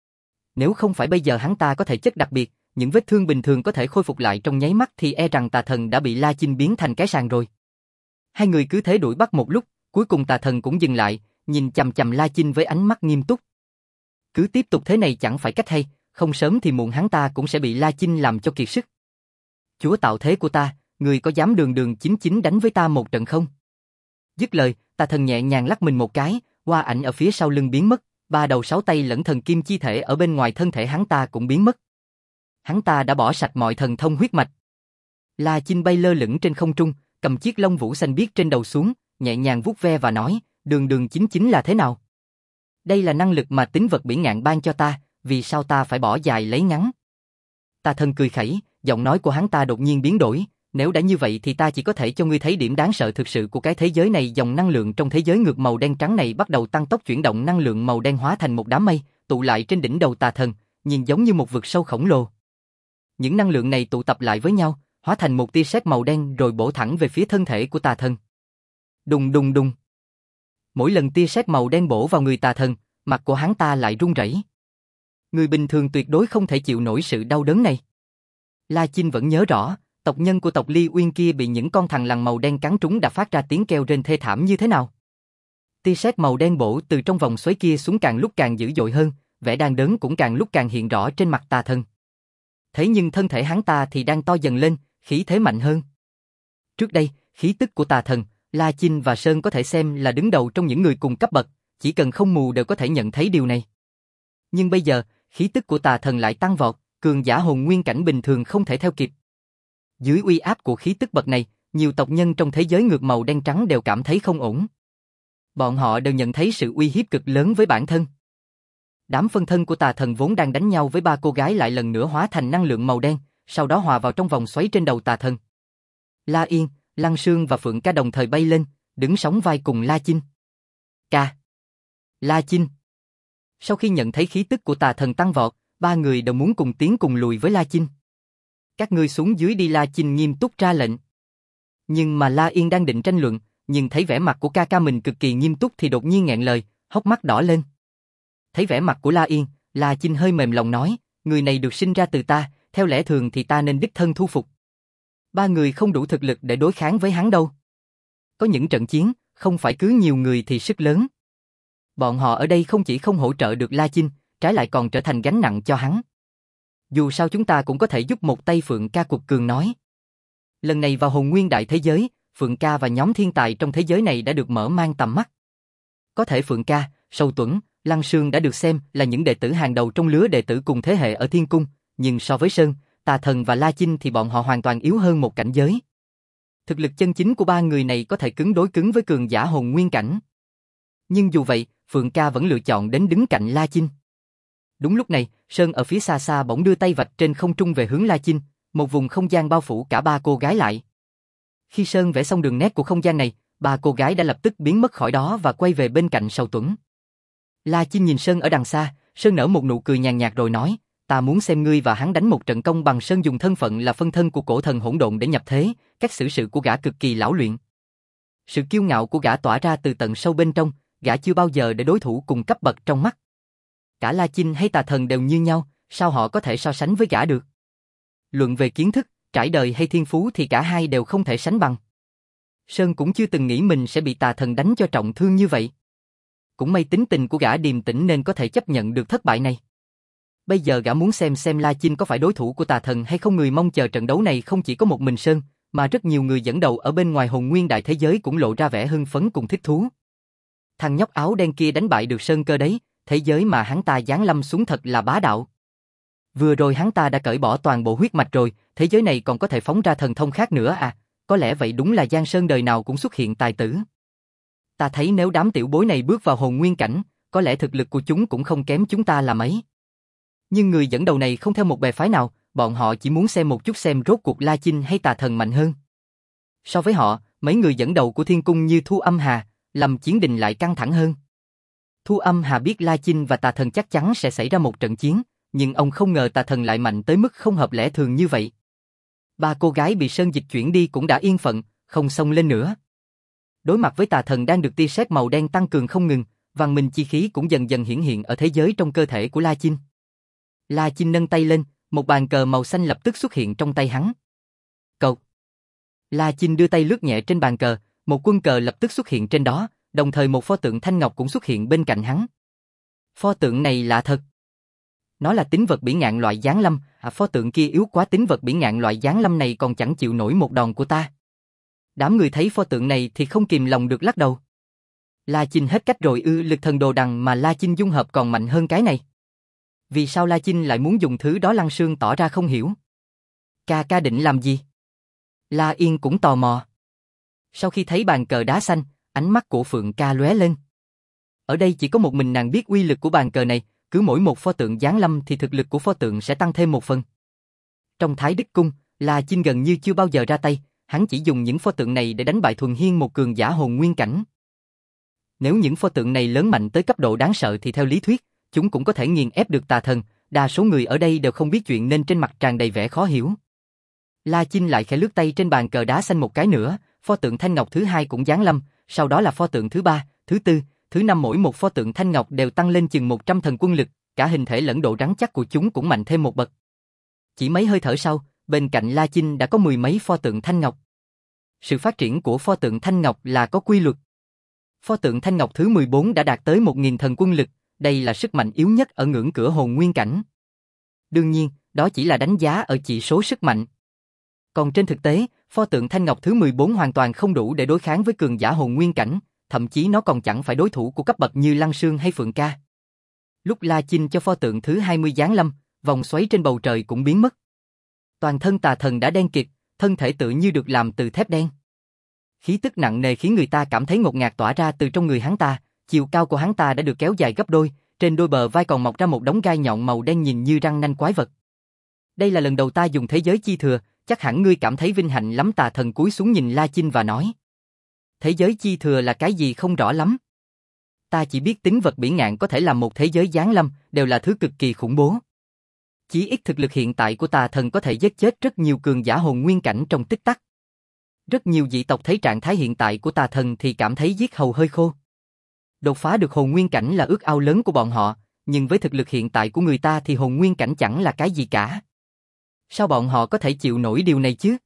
Nếu không phải bây giờ hắn ta có thể chất đặc biệt, những vết thương bình thường có thể khôi phục lại trong nháy mắt thì e rằng Tà Thần đã bị La Chinh biến thành cái sàng rồi. Hai người cứ thế đuổi bắt một lúc, cuối cùng Tà Thần cũng dừng lại, nhìn chằm chằm La Chinh với ánh mắt nghiêm túc. Cứ tiếp tục thế này chẳng phải cách hay, không sớm thì muộn hắn ta cũng sẽ bị La Chinh làm cho kiệt sức. Chúa tạo thế của ta, người có dám đường đường chính chính đánh với ta một trận không? Dứt lời, tà thần nhẹ nhàng lắc mình một cái, hoa ảnh ở phía sau lưng biến mất, 3 đầu 6 tay lẫn thần kim chi thể ở bên ngoài thân thể hắn ta cũng biến mất. Hắn ta đã bỏ sạch mọi thần thông huyết mạch. La Chinh bay lơ lửng trên không trung, cầm chiếc lông vũ xanh biếc trên đầu xuống, nhẹ nhàng vuốt ve và nói, đường đường chính chính là thế nào? Đây là năng lực mà tính vật bỉ ngạn ban cho ta, vì sao ta phải bỏ dài lấy ngắn? Tà thần cười khẩy, giọng nói của hắn ta đột nhiên biến đổi, nếu đã như vậy thì ta chỉ có thể cho ngươi thấy điểm đáng sợ thực sự của cái thế giới này. Dòng năng lượng trong thế giới ngược màu đen trắng này bắt đầu tăng tốc chuyển động, năng lượng màu đen hóa thành một đám mây, tụ lại trên đỉnh đầu tà thần, nhìn giống như một vực sâu khổng lồ. Những năng lượng này tụ tập lại với nhau, hóa thành một tia sét màu đen rồi bổ thẳng về phía thân thể của tà thần. Đùng đùng đùng. Mỗi lần tia sét màu đen bổ vào người tà thần, mặt của hắn ta lại run rẩy. Người bình thường tuyệt đối không thể chịu nổi sự đau đớn này. La Chinh vẫn nhớ rõ, tộc nhân của tộc Ly Uyên kia bị những con thằn lằn màu đen cắn trúng đã phát ra tiếng kêu rên thê thảm như thế nào. Tia sét màu đen bổ từ trong vòng xoáy kia xuống càng lúc càng dữ dội hơn, vẻ đau đớn cũng càng lúc càng hiện rõ trên mặt tà thần. Thế nhưng thân thể hắn ta thì đang to dần lên, khí thế mạnh hơn. Trước đây, khí tức của tà thần, La Chinh và Sơn có thể xem là đứng đầu trong những người cùng cấp bậc, chỉ cần không mù đều có thể nhận thấy điều này. Nhưng bây giờ, khí tức của tà thần lại tăng vọt, cường giả hồn nguyên cảnh bình thường không thể theo kịp. Dưới uy áp của khí tức bậc này, nhiều tộc nhân trong thế giới ngược màu đen trắng đều cảm thấy không ổn. Bọn họ đều nhận thấy sự uy hiếp cực lớn với bản thân. Đám phân thân của tà thần vốn đang đánh nhau với 3 cô gái lại lần nữa hóa thành năng lượng màu đen, sau đó hòa vào trong vòng xoáy trên đầu tà thần. La Yên, Lăng Sương và Phượng Ca đồng thời bay lên, đứng sóng vai cùng La Chinh. Ca. La Chinh. Sau khi nhận thấy khí tức của tà thần tăng vọt, 3 người đều muốn cùng tiến cùng lùi với La Chinh. Các ngươi xuống dưới đi, La Chinh nghiêm túc ra lệnh. Nhưng mà La Yên đang định tranh luận, nhưng thấy vẻ mặt của ca ca mình cực kỳ nghiêm túc thì đột nhiên nghẹn lời, hốc mắt đỏ lên. Thấy vẻ mặt của La Yên, La Chinh hơi mềm lòng nói, người này được sinh ra từ ta, theo lẽ thường thì ta nên đích thân thu phục. 3 người không đủ thực lực để đối kháng với hắn đâu. Có những trận chiến, không phải cứ nhiều người thì sức lớn. Bọn họ ở đây không chỉ không hỗ trợ được La Chinh, trái lại còn trở thành gánh nặng cho hắn. Dù sao chúng ta cũng có thể giúp một tay. Phượng Ca cuột cường nói. Lần này vào hồn nguyên đại thế giới, Phượng Ca và nhóm thiên tài trong thế giới này đã được mở mang tầm mắt. Có thể Phượng Ca, Sầu Tuẫn, Lăng Sương đã được xem là những đệ tử hàng đầu trong lứa đệ tử cùng thế hệ ở Thiên Cung, nhưng so với Sơn, Tà Thần và La Chinh thì bọn họ hoàn toàn yếu hơn một cảnh giới. Thực lực chân chính của 3 người này có thể cứng đối cứng với cường giả hồn nguyên cảnh. Nhưng dù vậy, Phượng Ca vẫn lựa chọn đến đứng cạnh La Chinh. Đúng lúc này, Sơn ở phía xa xa bỗng đưa tay vạch trên không trung về hướng La Chinh, một vùng không gian bao phủ cả 3 cô gái lại. Khi Sơn vẽ xong đường nét của không gian này, 3 cô gái đã lập tức biến mất khỏi đó và quay về bên cạnh Sầu Tuẫn. La Chinh nhìn Sơn ở đằng xa, Sơn nở một nụ cười nhàn nhạt rồi nói, ta muốn xem ngươi và hắn đánh một trận công bằng. Sơn dùng thân phận là phân thân của cổ thần hỗn độn để nhập thế, cách xử sự của gã cực kỳ lão luyện. Sự kiêu ngạo của gã tỏa ra từ tận sâu bên trong, gã chưa bao giờ để đối thủ cùng cấp bậc trong mắt. Cả La Chinh hay Tà Thần đều như nhau, sao họ có thể so sánh với gã được? Luận về kiến thức, trải đời hay thiên phú thì cả hai đều không thể sánh bằng. Sơn cũng chưa từng nghĩ mình sẽ bị Tà Thần đánh cho trọng thương như vậy. Cũng may tính tình của gã điềm tĩnh nên có thể chấp nhận được thất bại này. Bây giờ gã muốn xem La Chinh có phải đối thủ của Tà Thần hay không. Người mong chờ trận đấu này không chỉ có một mình Sơn, mà rất nhiều người dẫn đầu ở bên ngoài hồn nguyên đại thế giới cũng lộ ra vẻ hưng phấn cùng thích thú. Thằng nhóc áo đen kia đánh bại được Sơn Cơ đấy, thế giới mà hắn ta giáng lâm xuống thật là bá đạo. Vừa rồi hắn ta đã cởi bỏ toàn bộ huyết mạch rồi, thế giới này còn có thể phóng ra thần thông khác nữa à, có lẽ vậy đúng là Giang Sơn đời nào cũng xuất hiện tài tử. Ta thấy nếu đám tiểu bối này bước vào hồn nguyên cảnh, có lẽ thực lực của chúng cũng không kém chúng ta là mấy. Nhưng người dẫn đầu này không theo một bè phái nào, bọn họ chỉ muốn xem một chút xem rốt cuộc La Chinh hay Tà Thần mạnh hơn. So với họ, mấy người dẫn đầu của Thiên Cung như Thu Âm Hà, Lâm Chiến Đình lại căng thẳng hơn. Thu Âm Hà biết La Chinh và Tà Thần chắc chắn sẽ xảy ra một trận chiến, nhưng ông không ngờ Tà Thần lại mạnh tới mức không hợp lẽ thường như vậy. 3 cô gái bị Sơn Dịch chuyển đi cũng đã yên phận, không xông lên nữa. Đối mặt với Tà Thần đang được tia sét màu đen tăng cường không ngừng, văn minh chi khí cũng dần dần hiển hiện ở thế giới trong cơ thể của La Chinh. La Chinh nâng tay lên, một bàn cờ màu xanh lập tức xuất hiện trong tay hắn. Cầu. La Chinh đưa tay lướt nhẹ trên bàn cờ, một quân cờ lập tức xuất hiện trên đó, đồng thời một pho tượng thanh ngọc cũng xuất hiện bên cạnh hắn. Pho tượng này lạ thật. Nó là tính vật bỉ ngạn loại giáng lâm, pho tượng kia yếu quá, tính vật bỉ ngạn loại giáng lâm này còn chẳng chịu nổi một đòn của ta. Đám người thấy pho tượng này thì không kìm lòng được lắc đầu. La Chinh hết cách rồi ư? Lực thần đồ đằng mà La Chinh dung hợp còn mạnh hơn cái này. Vì sao La Chinh lại muốn dùng thứ đó? Lăng Sương tỏ ra không hiểu. Ca định làm gì? La Yên cũng tò mò. Sau khi thấy bàn cờ đá xanh, ánh mắt của Phượng Ca lóe lên. Ở đây chỉ có một mình nàng biết uy lực của bàn cờ này, cứ mỗi một pho tượng giáng lâm thì thực lực của pho tượng sẽ tăng thêm một phần. Trong Thái Đức Cung, La Chinh gần như chưa bao giờ ra tay, hắn chỉ dùng những pho tượng này để đánh bại Thuần Hiên, một cường giả hồn nguyên cảnh. Nếu những pho tượng này lớn mạnh tới cấp độ đáng sợ thì theo lý thuyết, chúng cũng có thể nghiền ép được tà thần, đa số người ở đây đều không biết chuyện nên trên mặt tràn đầy vẻ khó hiểu. La Chinh lại khẽ lướt tay trên bàn cờ đá xanh một cái nữa, pho tượng thanh ngọc thứ hai cũng giáng lâm, sau đó là pho tượng thứ ba, thứ tư, thứ năm, mỗi một pho tượng thanh ngọc đều tăng lên chừng 100 thần quân lực, cả hình thể lẫn độ rắn chắc của chúng cũng mạnh thêm một bậc. Chỉ mấy hơi thở sau, bên cạnh La Chinh đã có mười mấy pho tượng thanh ngọc. Sự phát triển của pho tượng thanh ngọc là có quy luật. Pho tượng thanh ngọc thứ 14 đã đạt tới 1000 thần quân lực, đây là sức mạnh yếu nhất ở ngưỡng cửa hồn nguyên cảnh. Đương nhiên, đó chỉ là đánh giá ở chỉ số sức mạnh. Còn trên thực tế, pho tượng thanh ngọc thứ 14 hoàn toàn không đủ để đối kháng với cường giả hồn nguyên cảnh, thậm chí nó còn chẳng phải đối thủ của cấp bậc như Lăng Sương hay Phượng Ca. Lúc La Chinh cho pho tượng thứ 20 giáng lâm, vòng xoáy trên bầu trời cũng biến mất. Toàn thân tà thần đã đen kịt, thân thể tự như được làm từ thép đen. Khí tức nặng nề khiến người ta cảm thấy ngột ngạt tỏa ra từ trong người hắn ta, chiều cao của hắn ta đã được kéo dài gấp đôi, trên đôi bờ vai còn mọc ra một đống gai nhọn màu đen nhìn như răng nanh quái vật. Đây là lần đầu ta dùng thế giới chi thừa, chắc hẳn ngươi cảm thấy vinh hạnh lắm. Tà thần cúi xuống nhìn La Chinh và nói. Thế giới chi thừa là cái gì không rõ lắm. Ta chỉ biết tính vật bỉ ngạn có thể làm một thế giới giáng lâm, đều là thứ cực kỳ khủng bố. Chí ít thực lực hiện tại của tà thần có thể giết chết rất nhiều cường giả hồn nguyên cảnh trong tích tắc. Rất nhiều dị tộc thấy trạng thái hiện tại của tà thần thì cảm thấy giết hầu hơi khô. Đột phá được hồn nguyên cảnh là ước ao lớn của bọn họ, nhưng với thực lực hiện tại của người ta thì hồn nguyên cảnh chẳng là cái gì cả. Sao bọn họ có thể chịu nổi điều này chứ?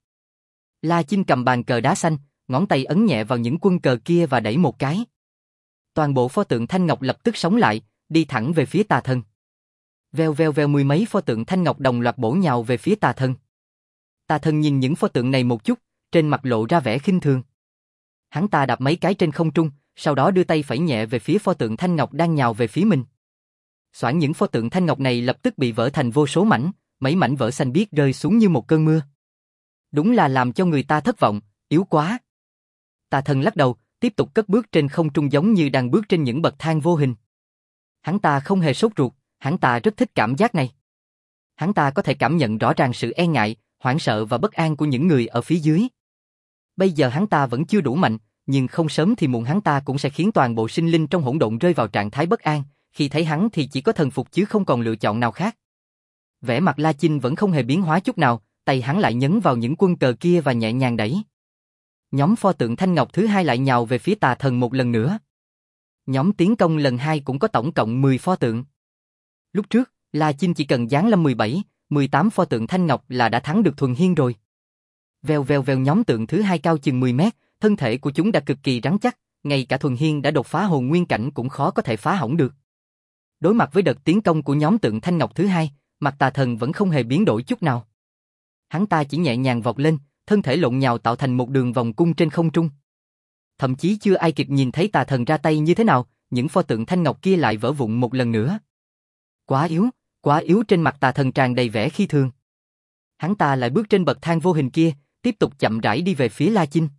La Chinh cầm bàn cờ đá xanh, ngón tay ấn nhẹ vào những quân cờ kia và đẩy một cái. Toàn bộ pho tượng thanh ngọc lập tức sống lại, đi thẳng về phía tà thần. Veo veo veo, mười mấy pho tượng thanh ngọc đồng loạt bổ nhào về phía tà thần. Tà thần nhìn những pho tượng này một chút, trên mặt lộ ra vẻ khinh thường. Hắn ta đạp mấy cái trên không trung, sau đó đưa tay phẩy nhẹ về phía pho tượng thanh ngọc đang nhào về phía mình. Xoảng, những pho tượng thanh ngọc này lập tức bị vỡ thành vô số mảnh, mấy mảnh vỡ xanh biếc rơi xuống như một cơn mưa. Đúng là làm cho người ta thất vọng, yếu quá. Tà thần lắc đầu, tiếp tục cất bước trên không trung giống như đang bước trên những bậc thang vô hình. Hắn ta không hề sốt ruột, hắn ta rất thích cảm giác này. Hắn ta có thể cảm nhận rõ ràng sự e ngại, hoảng sợ và bất an của những người ở phía dưới. Bây giờ hắn ta vẫn chưa đủ mạnh, nhưng không sớm thì muộn hắn ta cũng sẽ khiến toàn bộ sinh linh trong hỗn độn rơi vào trạng thái bất an, khi thấy hắn thì chỉ có thần phục chứ không còn lựa chọn nào khác. Vẻ mặt La Chinh vẫn không hề biến hóa chút nào, tay hắn lại nhấn vào những quân cờ kia và nhẹ nhàng đẩy. Nhóm pho tượng thanh ngọc thứ hai lại nhào về phía tà thần một lần nữa. Nhóm tiến công lần hai cũng có tổng cộng 10 pho tượng. Lúc trước, La Chinh chỉ cần giáng lâm 17, 18 pho tượng thanh ngọc là đã thắng được Thuần Hiên rồi. Vèo vèo vèo, nhóm tượng thứ hai cao chừng 10 mét, thân thể của chúng đã cực kỳ rắn chắc, ngay cả Thuần Hiên đã đột phá hồn nguyên cảnh cũng khó có thể phá hỏng được. Đối mặt với đợt tiến công của nhóm tượng thanh ngọc thứ hai, mặt tà thần vẫn không hề biến đổi chút nào. Hắn ta chỉ nhẹ nhàng vọt lên, thân thể lộn nhào tạo thành một đường vòng cung trên không trung. Thậm chí chưa ai kịp nhìn thấy tà thần ra tay như thế nào, những pho tượng thanh ngọc kia lại vỡ vụn một lần nữa. Quá yếu, trên mặt tà thần tràn đầy vẻ khi thường. Hắn ta lại bước trên bậc thang vô hình kia, tiếp tục chậm rãi đi về phía La Chinh.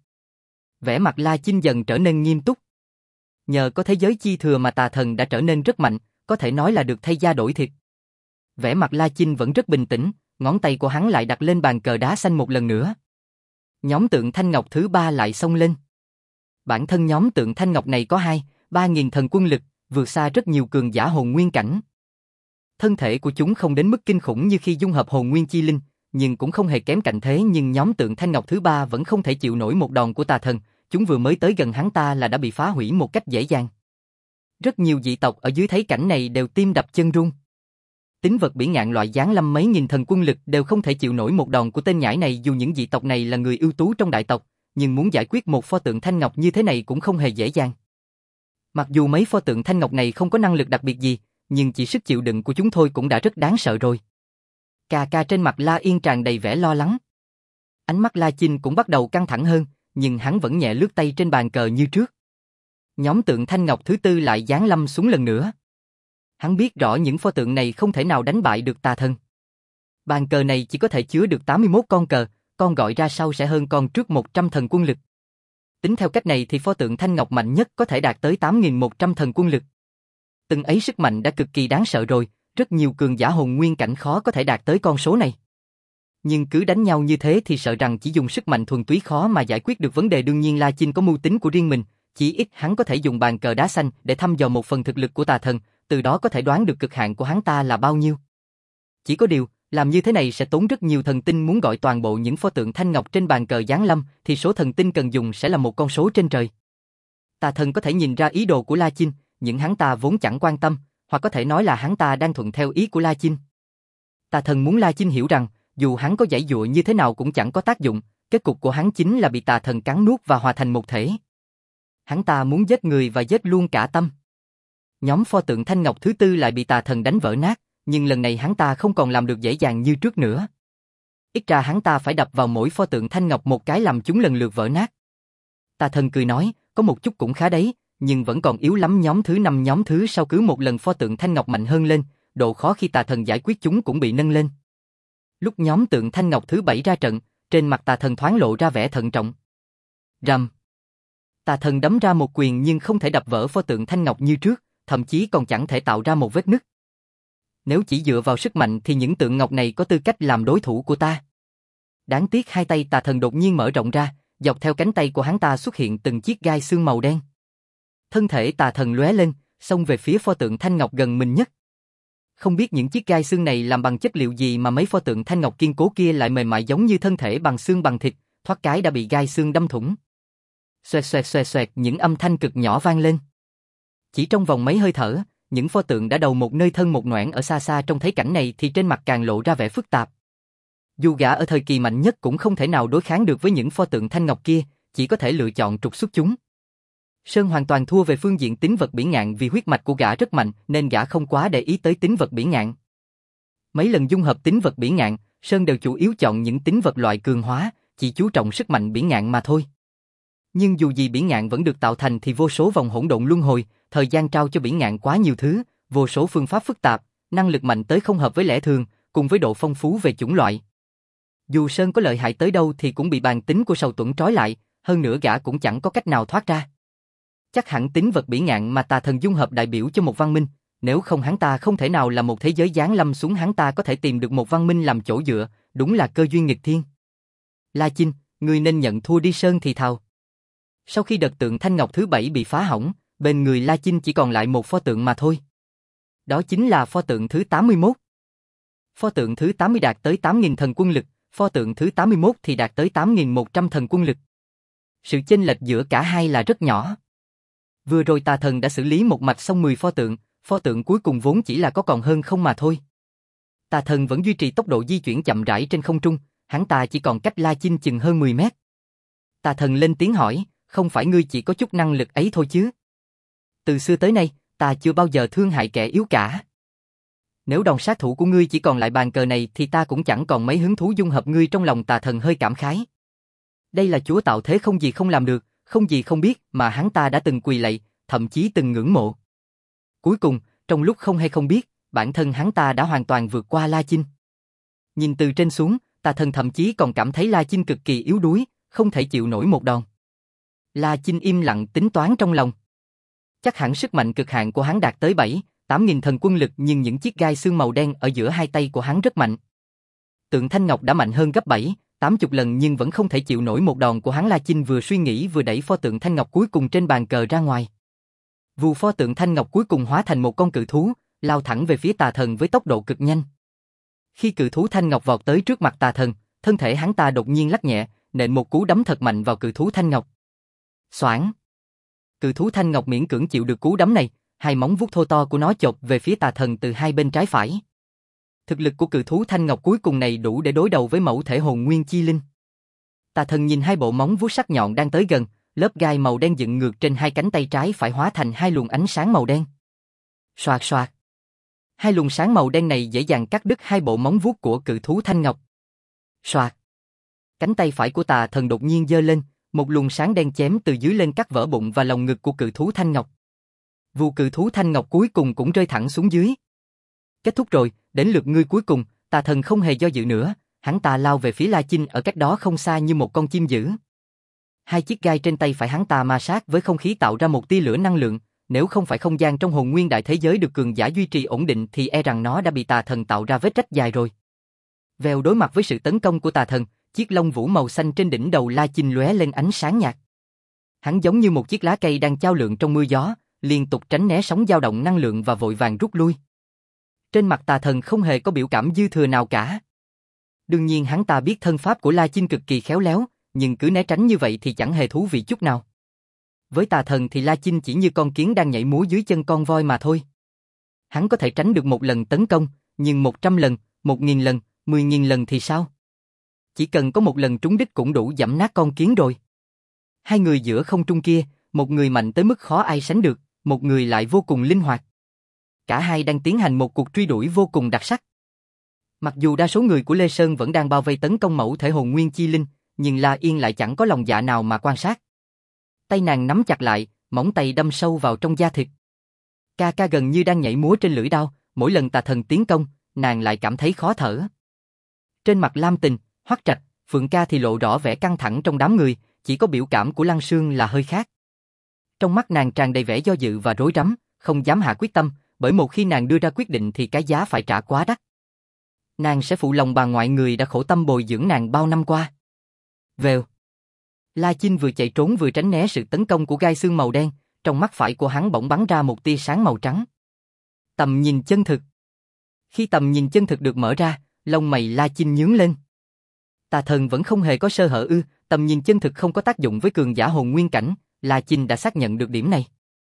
Vẻ mặt La Chinh dần trở nên nghiêm túc. Nhờ có thế giới chi thừa mà tà thần đã trở nên rất mạnh, có thể nói là được thay da đổi thịt. Vẻ mặt La Chinh vẫn rất bình tĩnh, ngón tay của hắn lại đặt lên bàn cờ đá xanh một lần nữa. Nhóm tượng thanh ngọc thứ ba lại xông lên. Bản thân nhóm tượng thanh ngọc này có 2-3 nghìn thần quân lực, vượt xa rất nhiều cường giả hồn nguyên cảnh. Thân thể của chúng không đến mức kinh khủng như khi dung hợp hồn nguyên chi linh, nhưng cũng không hề kém cạnh thế, nhưng nhóm tượng thanh ngọc thứ ba vẫn không thể chịu nổi một đòn của tà thần, chúng vừa mới tới gần hắn ta là đã bị phá hủy một cách dễ dàng. Rất nhiều dị tộc ở dưới thấy cảnh này đều tim đập chân run. Tính vật bỉ ngạn loại giáng lâm mấy nghìn thần quân lực đều không thể chịu nổi một đòn của tên nhãi này, dù những dị tộc này là người ưu tú trong đại tộc, nhưng muốn giải quyết một pho tượng thanh ngọc như thế này cũng không hề dễ dàng. Mặc dù mấy pho tượng thanh ngọc này không có năng lực đặc biệt gì, nhưng chỉ sức chịu đựng của chúng thôi cũng đã rất đáng sợ rồi. Cà trên mặt La Yên tràn đầy vẻ lo lắng. Ánh mắt La Chinh cũng bắt đầu căng thẳng hơn, nhưng hắn vẫn nhẹ lướt tay trên bàn cờ như trước. Nhóm tượng thanh ngọc thứ tư lại giáng lâm xuống lần nữa. Hắn biết rõ những pho tượng này không thể nào đánh bại được tà thần. Bàn cờ này chỉ có thể chứa được 81 con cờ, con gọi ra sau sẽ hơn con trước 100 thần quân lực. Tính theo cách này thì pho tượng thanh ngọc mạnh nhất có thể đạt tới 8.100 thần quân lực. Từng ấy sức mạnh đã cực kỳ đáng sợ rồi, rất nhiều cường giả hồn nguyên cảnh khó có thể đạt tới con số này. Nhưng cứ đánh nhau như thế thì sợ rằng chỉ dùng sức mạnh thuần túy khó mà giải quyết được vấn đề. Đương nhiên La Chinh có mưu tính của riêng mình, chỉ ít hắn có thể dùng bàn cờ đá xanh để thăm dò một phần thực lực của tà thần, từ đó có thể đoán được cực hạn của hắn ta là bao nhiêu. Chỉ có điều, làm như thế này sẽ tốn rất nhiều thần tinh. Muốn gọi toàn bộ những pho tượng thanh ngọc trên bàn cờ giáng lâm thì số thần tinh cần dùng sẽ là một con số trên trời. Tà thần có thể nhìn ra ý đồ của La Chinh, nhưng hắn ta vốn chẳng quan tâm, hoặc có thể nói là hắn ta đang thuận theo ý của La Chinh. Tà thần muốn La Chinh hiểu rằng, dù hắn có giãy giụa như thế nào cũng chẳng có tác dụng, kết cục của hắn chính là bị tà thần cắn nuốt và hòa thành một thể. Hắn ta muốn giết người và giết luôn cả tâm. Nhóm pho tượng thanh ngọc thứ tư lại bị tà thần đánh vỡ nát, nhưng lần này hắn ta không còn làm được dễ dàng như trước nữa. Ít ra hắn ta phải đập vào mỗi pho tượng thanh ngọc một cái làm chúng lần lượt vỡ nát. Tà thần cười nói, có một chút cũng khá đấy, nhưng vẫn còn yếu lắm. Nhóm thứ 5 nhóm thứ sau cứ một lần pho tượng thanh ngọc mạnh hơn lên, độ khó khi tà thần giải quyết chúng cũng bị nâng lên. Lúc nhóm tượng thanh ngọc thứ 7 ra trận, trên mặt tà thần thoáng lộ ra vẻ thận trọng. Rầm. Tà thần đấm ra một quyền nhưng không thể đập vỡ pho tượng thanh ngọc như trước, thậm chí còn chẳng thể tạo ra một vết nứt. Nếu chỉ dựa vào sức mạnh thì những tượng ngọc này có tư cách làm đối thủ của ta. Đáng tiếc hai tay tà thần đột nhiên mở rộng ra, dọc theo cánh tay của hắn ta xuất hiện từng chiếc gai xương màu đen. Thân thể tà thần lóe lên, xông về phía pho tượng thanh ngọc gần mình nhất. Không biết những chiếc gai xương này làm bằng chất liệu gì mà mấy pho tượng thanh ngọc kiên cố kia lại mềm mại giống như thân thể bằng xương bằng thịt, thoát cái đã bị gai xương đâm thủng. Xoẹt xoẹt xoẹt xoẹt, những âm thanh cực nhỏ vang lên. Chỉ trong vòng mấy hơi thở, những pho tượng đã đầu một nơi thân một nẻn. Ở xa xa trông thấy cảnh này thì trên mặt càng lộ ra vẻ phức tạp. Dù gã ở thời kỳ mạnh nhất cũng không thể nào đối kháng được với những pho tượng thanh ngọc kia, chỉ có thể lựa chọn trục xuất chúng. Sơn hoàn toàn thua về phương diện tính vật bỉ ngạn vì huyết mạch của gã rất mạnh nên gã không quá để ý tới tính vật bỉ ngạn. Mấy lần dung hợp tính vật bỉ ngạn, Sơn đều chủ yếu chọn những tính vật loại cường hóa, chỉ chú trọng sức mạnh bỉ ngạn mà thôi. Nhưng dù gì bỉ ngạn vẫn được tạo thành thì vô số vòng hỗn độn luân hồi, thời gian trao cho bỉ ngạn quá nhiều thứ, vô số phương pháp phức tạp, năng lực mạnh tới không hợp với lẽ thường, cùng với độ phong phú về chủng loại. Dù Sơn có lợi hại tới đâu thì cũng bị bàn tính của Sầu Tuẫn trói lại, hơn nữa gã cũng chẳng có cách nào thoát ra. Chắc hẳn tính vật bỉ ngạn mà tà thần dung hợp đại biểu cho một văn minh, nếu không hắn ta không thể nào là một thế giới giáng lâm xuống. Hắn ta có thể tìm được một văn minh làm chỗ dựa, đúng là cơ duyên nghịch thiên. La Chinh, ngươi nên nhận thua đi. Sơn thì thào. Sau khi đợt tượng thanh ngọc thứ 7 bị phá hỏng, bên người La Chinh chỉ còn lại một pho tượng mà thôi. Đó chính là pho tượng thứ 81. Pho tượng thứ 80 đạt tới 8.000 thần quân lực, pho tượng thứ 81 thì đạt tới 8.100 thần quân lực. Sự chênh lệch giữa cả hai là rất nhỏ. Vừa rồi tà thần đã xử lý một mạch xong 10 pho tượng cuối cùng vốn chỉ là có còn hơn không mà thôi. Tà thần vẫn duy trì tốc độ di chuyển chậm rãi trên không trung, hắn ta chỉ còn cách La Chinh chừng hơn 10 mét. Tà thần lên tiếng hỏi, không phải ngươi chỉ có chút năng lực ấy thôi chứ? Từ xưa tới nay, ta chưa bao giờ thương hại kẻ yếu cả. Nếu đòn sát thủ của ngươi chỉ còn lại bàn cờ này thì ta cũng chẳng còn mấy hứng thú dung hợp ngươi. Trong lòng tà thần hơi cảm khái. Đây là chúa tạo thế không gì không làm được, không gì không biết mà hắn ta đã từng quỳ lạy, thậm chí từng ngưỡng mộ. Cuối cùng, trong lúc không hay không biết, bản thân hắn ta đã hoàn toàn vượt qua La Chinh. Nhìn từ trên xuống, tà thần thậm chí còn cảm thấy La Chinh cực kỳ yếu đuối, không thể chịu nổi một đòn. La Chinh im lặng tính toán trong lòng. Chắc hẳn sức mạnh cực hạn của hắn đạt tới 7-8 nghìn thần quân lực, nhưng những chiếc gai xương màu đen ở giữa hai tay của hắn rất mạnh. Tượng thanh ngọc đã mạnh hơn gấp 7-80 lần nhưng vẫn không thể chịu nổi một đòn của hắn. La Chinh vừa suy nghĩ vừa đẩy pho tượng thanh ngọc cuối cùng trên bàn cờ ra ngoài. Vù, pho tượng thanh ngọc cuối cùng hóa thành một con cự thú, lao thẳng về phía tà thần với tốc độ cực nhanh. Khi cự thú thanh ngọc vọt tới trước mặt tà thần, thân thể hắn ta đột nhiên lắc nhẹ, nện một cú đấm thật mạnh vào cự thú thanh ngọc. Xoảng. Cự thú thanh ngọc miễn cưỡng chịu được cú đấm này, hai móng vuốt thô to của nó chộp về phía tà thần từ hai bên trái phải. Thực lực của cự thú thanh ngọc cuối cùng này đủ để đối đầu với mẫu thể hồn nguyên chi linh. Tà thần nhìn hai bộ móng vuốt sắc nhọn đang tới gần, lớp gai màu đen dựng ngược trên hai cánh tay trái phải hóa thành hai luồng ánh sáng màu đen. Xoạt xoạt. Hai luồng sáng màu đen này dễ dàng cắt đứt hai bộ móng vuốt của cự thú thanh ngọc. Xoạt. Cánh tay phải của tà thần đột nhiên giơ lên, Một luồng sáng đen chém từ dưới lên cắt vỡ bụng và lồng ngực của cự thú Thanh Ngọc. Vù cự thú Thanh Ngọc cuối cùng cũng rơi thẳng xuống dưới. Kết thúc rồi, đến lượt ngươi cuối cùng, Tà Thần không hề do dự nữa, hắn ta lao về phía La Chinh ở cách đó không xa như một con chim dữ. Hai chiếc gai trên tay phải hắn ta ma sát với không khí tạo ra một tia lửa năng lượng, nếu không phải không gian trong hồn nguyên đại thế giới được cường giả duy trì ổn định thì e rằng nó đã bị Tà Thần tạo ra vết rách dài rồi. Vèo, đối mặt với sự tấn công của Tà Thần, chiếc lông vũ màu xanh trên đỉnh đầu La Chinh lóe lên ánh sáng nhạt. Hắn giống như một chiếc lá cây đang chao lượn trong mưa gió, liên tục tránh né sóng dao động năng lượng và vội vàng rút lui. Trên mặt Tà Thần không hề có biểu cảm dư thừa nào cả. Đương nhiên hắn ta biết thân pháp của La Chinh cực kỳ khéo léo, nhưng cứ né tránh như vậy thì chẳng hề thú vị chút nào. Với Tà Thần thì La Chinh chỉ như con kiến đang nhảy múa dưới chân con voi mà thôi. Hắn có thể tránh được một lần tấn công, nhưng 100 lần, 1000 lần, 10.000 lần thì sao? Chỉ cần có một lần trúng đích cũng đủ giẫm nát con kiến rồi. Hai người giữa không trung kia, một người mạnh tới mức khó ai sánh được, một người lại vô cùng linh hoạt. Cả hai đang tiến hành một cuộc truy đuổi vô cùng đặc sắc. Mặc dù đa số người của Lê Sơn vẫn đang bao vây tấn công mẫu thể hồn nguyên chi linh, nhưng La Yên lại chẳng có lòng dạ nào mà quan sát. Tay nàng nắm chặt lại, móng tay đâm sâu vào trong da thịt. Ca ca gần như đang nhảy múa trên lưỡi đao, mỗi lần Tà Thần tiến công, nàng lại cảm thấy khó thở. Trên mặt Lam Tình, Hoắc Trạch, Phượng Ca thì lộ rõ vẻ căng thẳng trong đám người, chỉ có biểu cảm của Lăng Sương là hơi khác. Trong mắt nàng tràn đầy vẻ do dự và rối rắm, không dám hạ quyết tâm, bởi một khi nàng đưa ra quyết định thì cái giá phải trả quá đắt. Nàng sẽ phụ lòng bà ngoại người đã khổ tâm bồi dưỡng nàng bao năm qua. Vèo. La Chinh vừa chạy trốn vừa tránh né sự tấn công của gai xương màu đen, trong mắt phải của hắn bỗng bắn ra một tia sáng màu trắng. Tầm nhìn chân thực. Khi tầm nhìn chân thực được mở ra, lông mày La Chinh nhướng lên. Tà Thần vẫn không hề có sơ hở ư? Tầm nhìn chân thực không có tác dụng với cường giả hồn nguyên cảnh, La Chinh đã xác nhận được điểm này.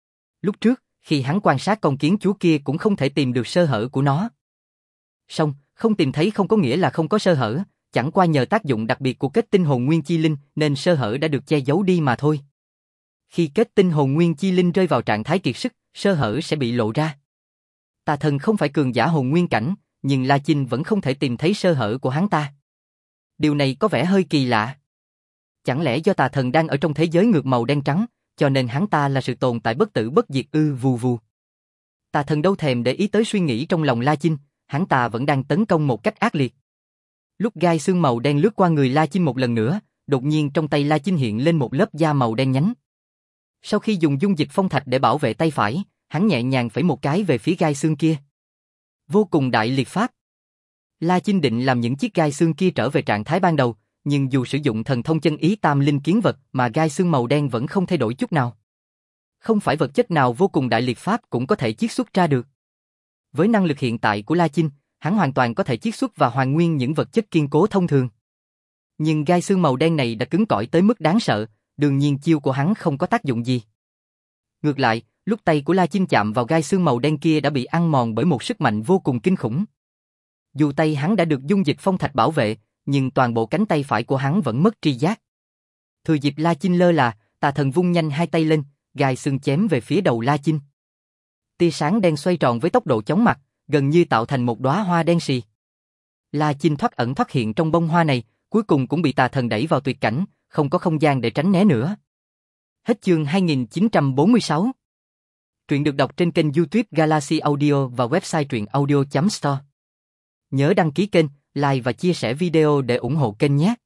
Lúc trước, khi hắn quan sát con kiến chúa kia cũng không thể tìm được sơ hở của nó. Song, không tìm thấy không có nghĩa là không có sơ hở, chẳng qua nhờ tác dụng đặc biệt của kết tinh hồn nguyên chi linh nên sơ hở đã được che giấu đi mà thôi. Khi kết tinh hồn nguyên chi linh rơi vào trạng thái kiệt sức, sơ hở sẽ bị lộ ra. Tà Thần không phải cường giả hồn nguyên cảnh, nhưng La Chinh vẫn không thể tìm thấy sơ hở của hắn ta. Điều này có vẻ hơi kỳ lạ. Chẳng lẽ do Tà Thần đang ở trong thế giới ngược màu đen trắng, cho nên hắn ta là sự tồn tại bất tử bất diệt ư? Vù vù. Tà Thần đâu thèm để ý tới suy nghĩ trong lòng La Chinh, hắn ta vẫn đang tấn công một cách ác liệt. Lúc gai xương màu đen lướt qua người La Chinh một lần nữa, đột nhiên trong tay La Chinh hiện lên một lớp da màu đen nhánh. Sau khi dùng dung dịch phong thạch để bảo vệ tay phải, hắn nhẹ nhàng phẩy một cái về phía gai xương kia. Vô cùng đại liệt pháp. La Chinh định làm những chiếc gai xương kia trở về trạng thái ban đầu, nhưng dù sử dụng thần thông chân ý tam linh kiến vật mà gai xương màu đen vẫn không thay đổi chút nào. Không phải vật chất nào vô cùng đại liệt pháp cũng có thể chiết xuất ra được. Với năng lực hiện tại của La Chinh, hắn hoàn toàn có thể chiết xuất và hoàn nguyên những vật chất kiên cố thông thường. Nhưng gai xương màu đen này đã cứng cỏi tới mức đáng sợ, đương nhiên chiêu của hắn không có tác dụng gì. Ngược lại, lúc tay của La Chinh chạm vào gai xương màu đen kia đã bị ăn mòn bởi một sức mạnh vô cùng kinh khủng. Dù tay hắn đã được dung dịch phong thạch bảo vệ, nhưng toàn bộ cánh tay phải của hắn vẫn mất tri giác. Thừa dịp La Chinh lơ là, Tà Thần vung nhanh hai tay lên, gai xương chém về phía đầu La Chinh. Tia sáng đen xoay tròn với tốc độ chóng mặt, gần như tạo thành một đóa hoa đen xì. La Chinh thoát ẩn thoát hiện trong bông hoa này, cuối cùng cũng bị Tà Thần đẩy vào tuyệt cảnh, không có không gian để tránh né nữa. Hết chương 2946. Truyện được đọc trên kênh YouTube Galaxy Audio và website truyệnaudio.store. Nhớ đăng ký kênh, like và chia sẻ video để ủng hộ kênh nhé.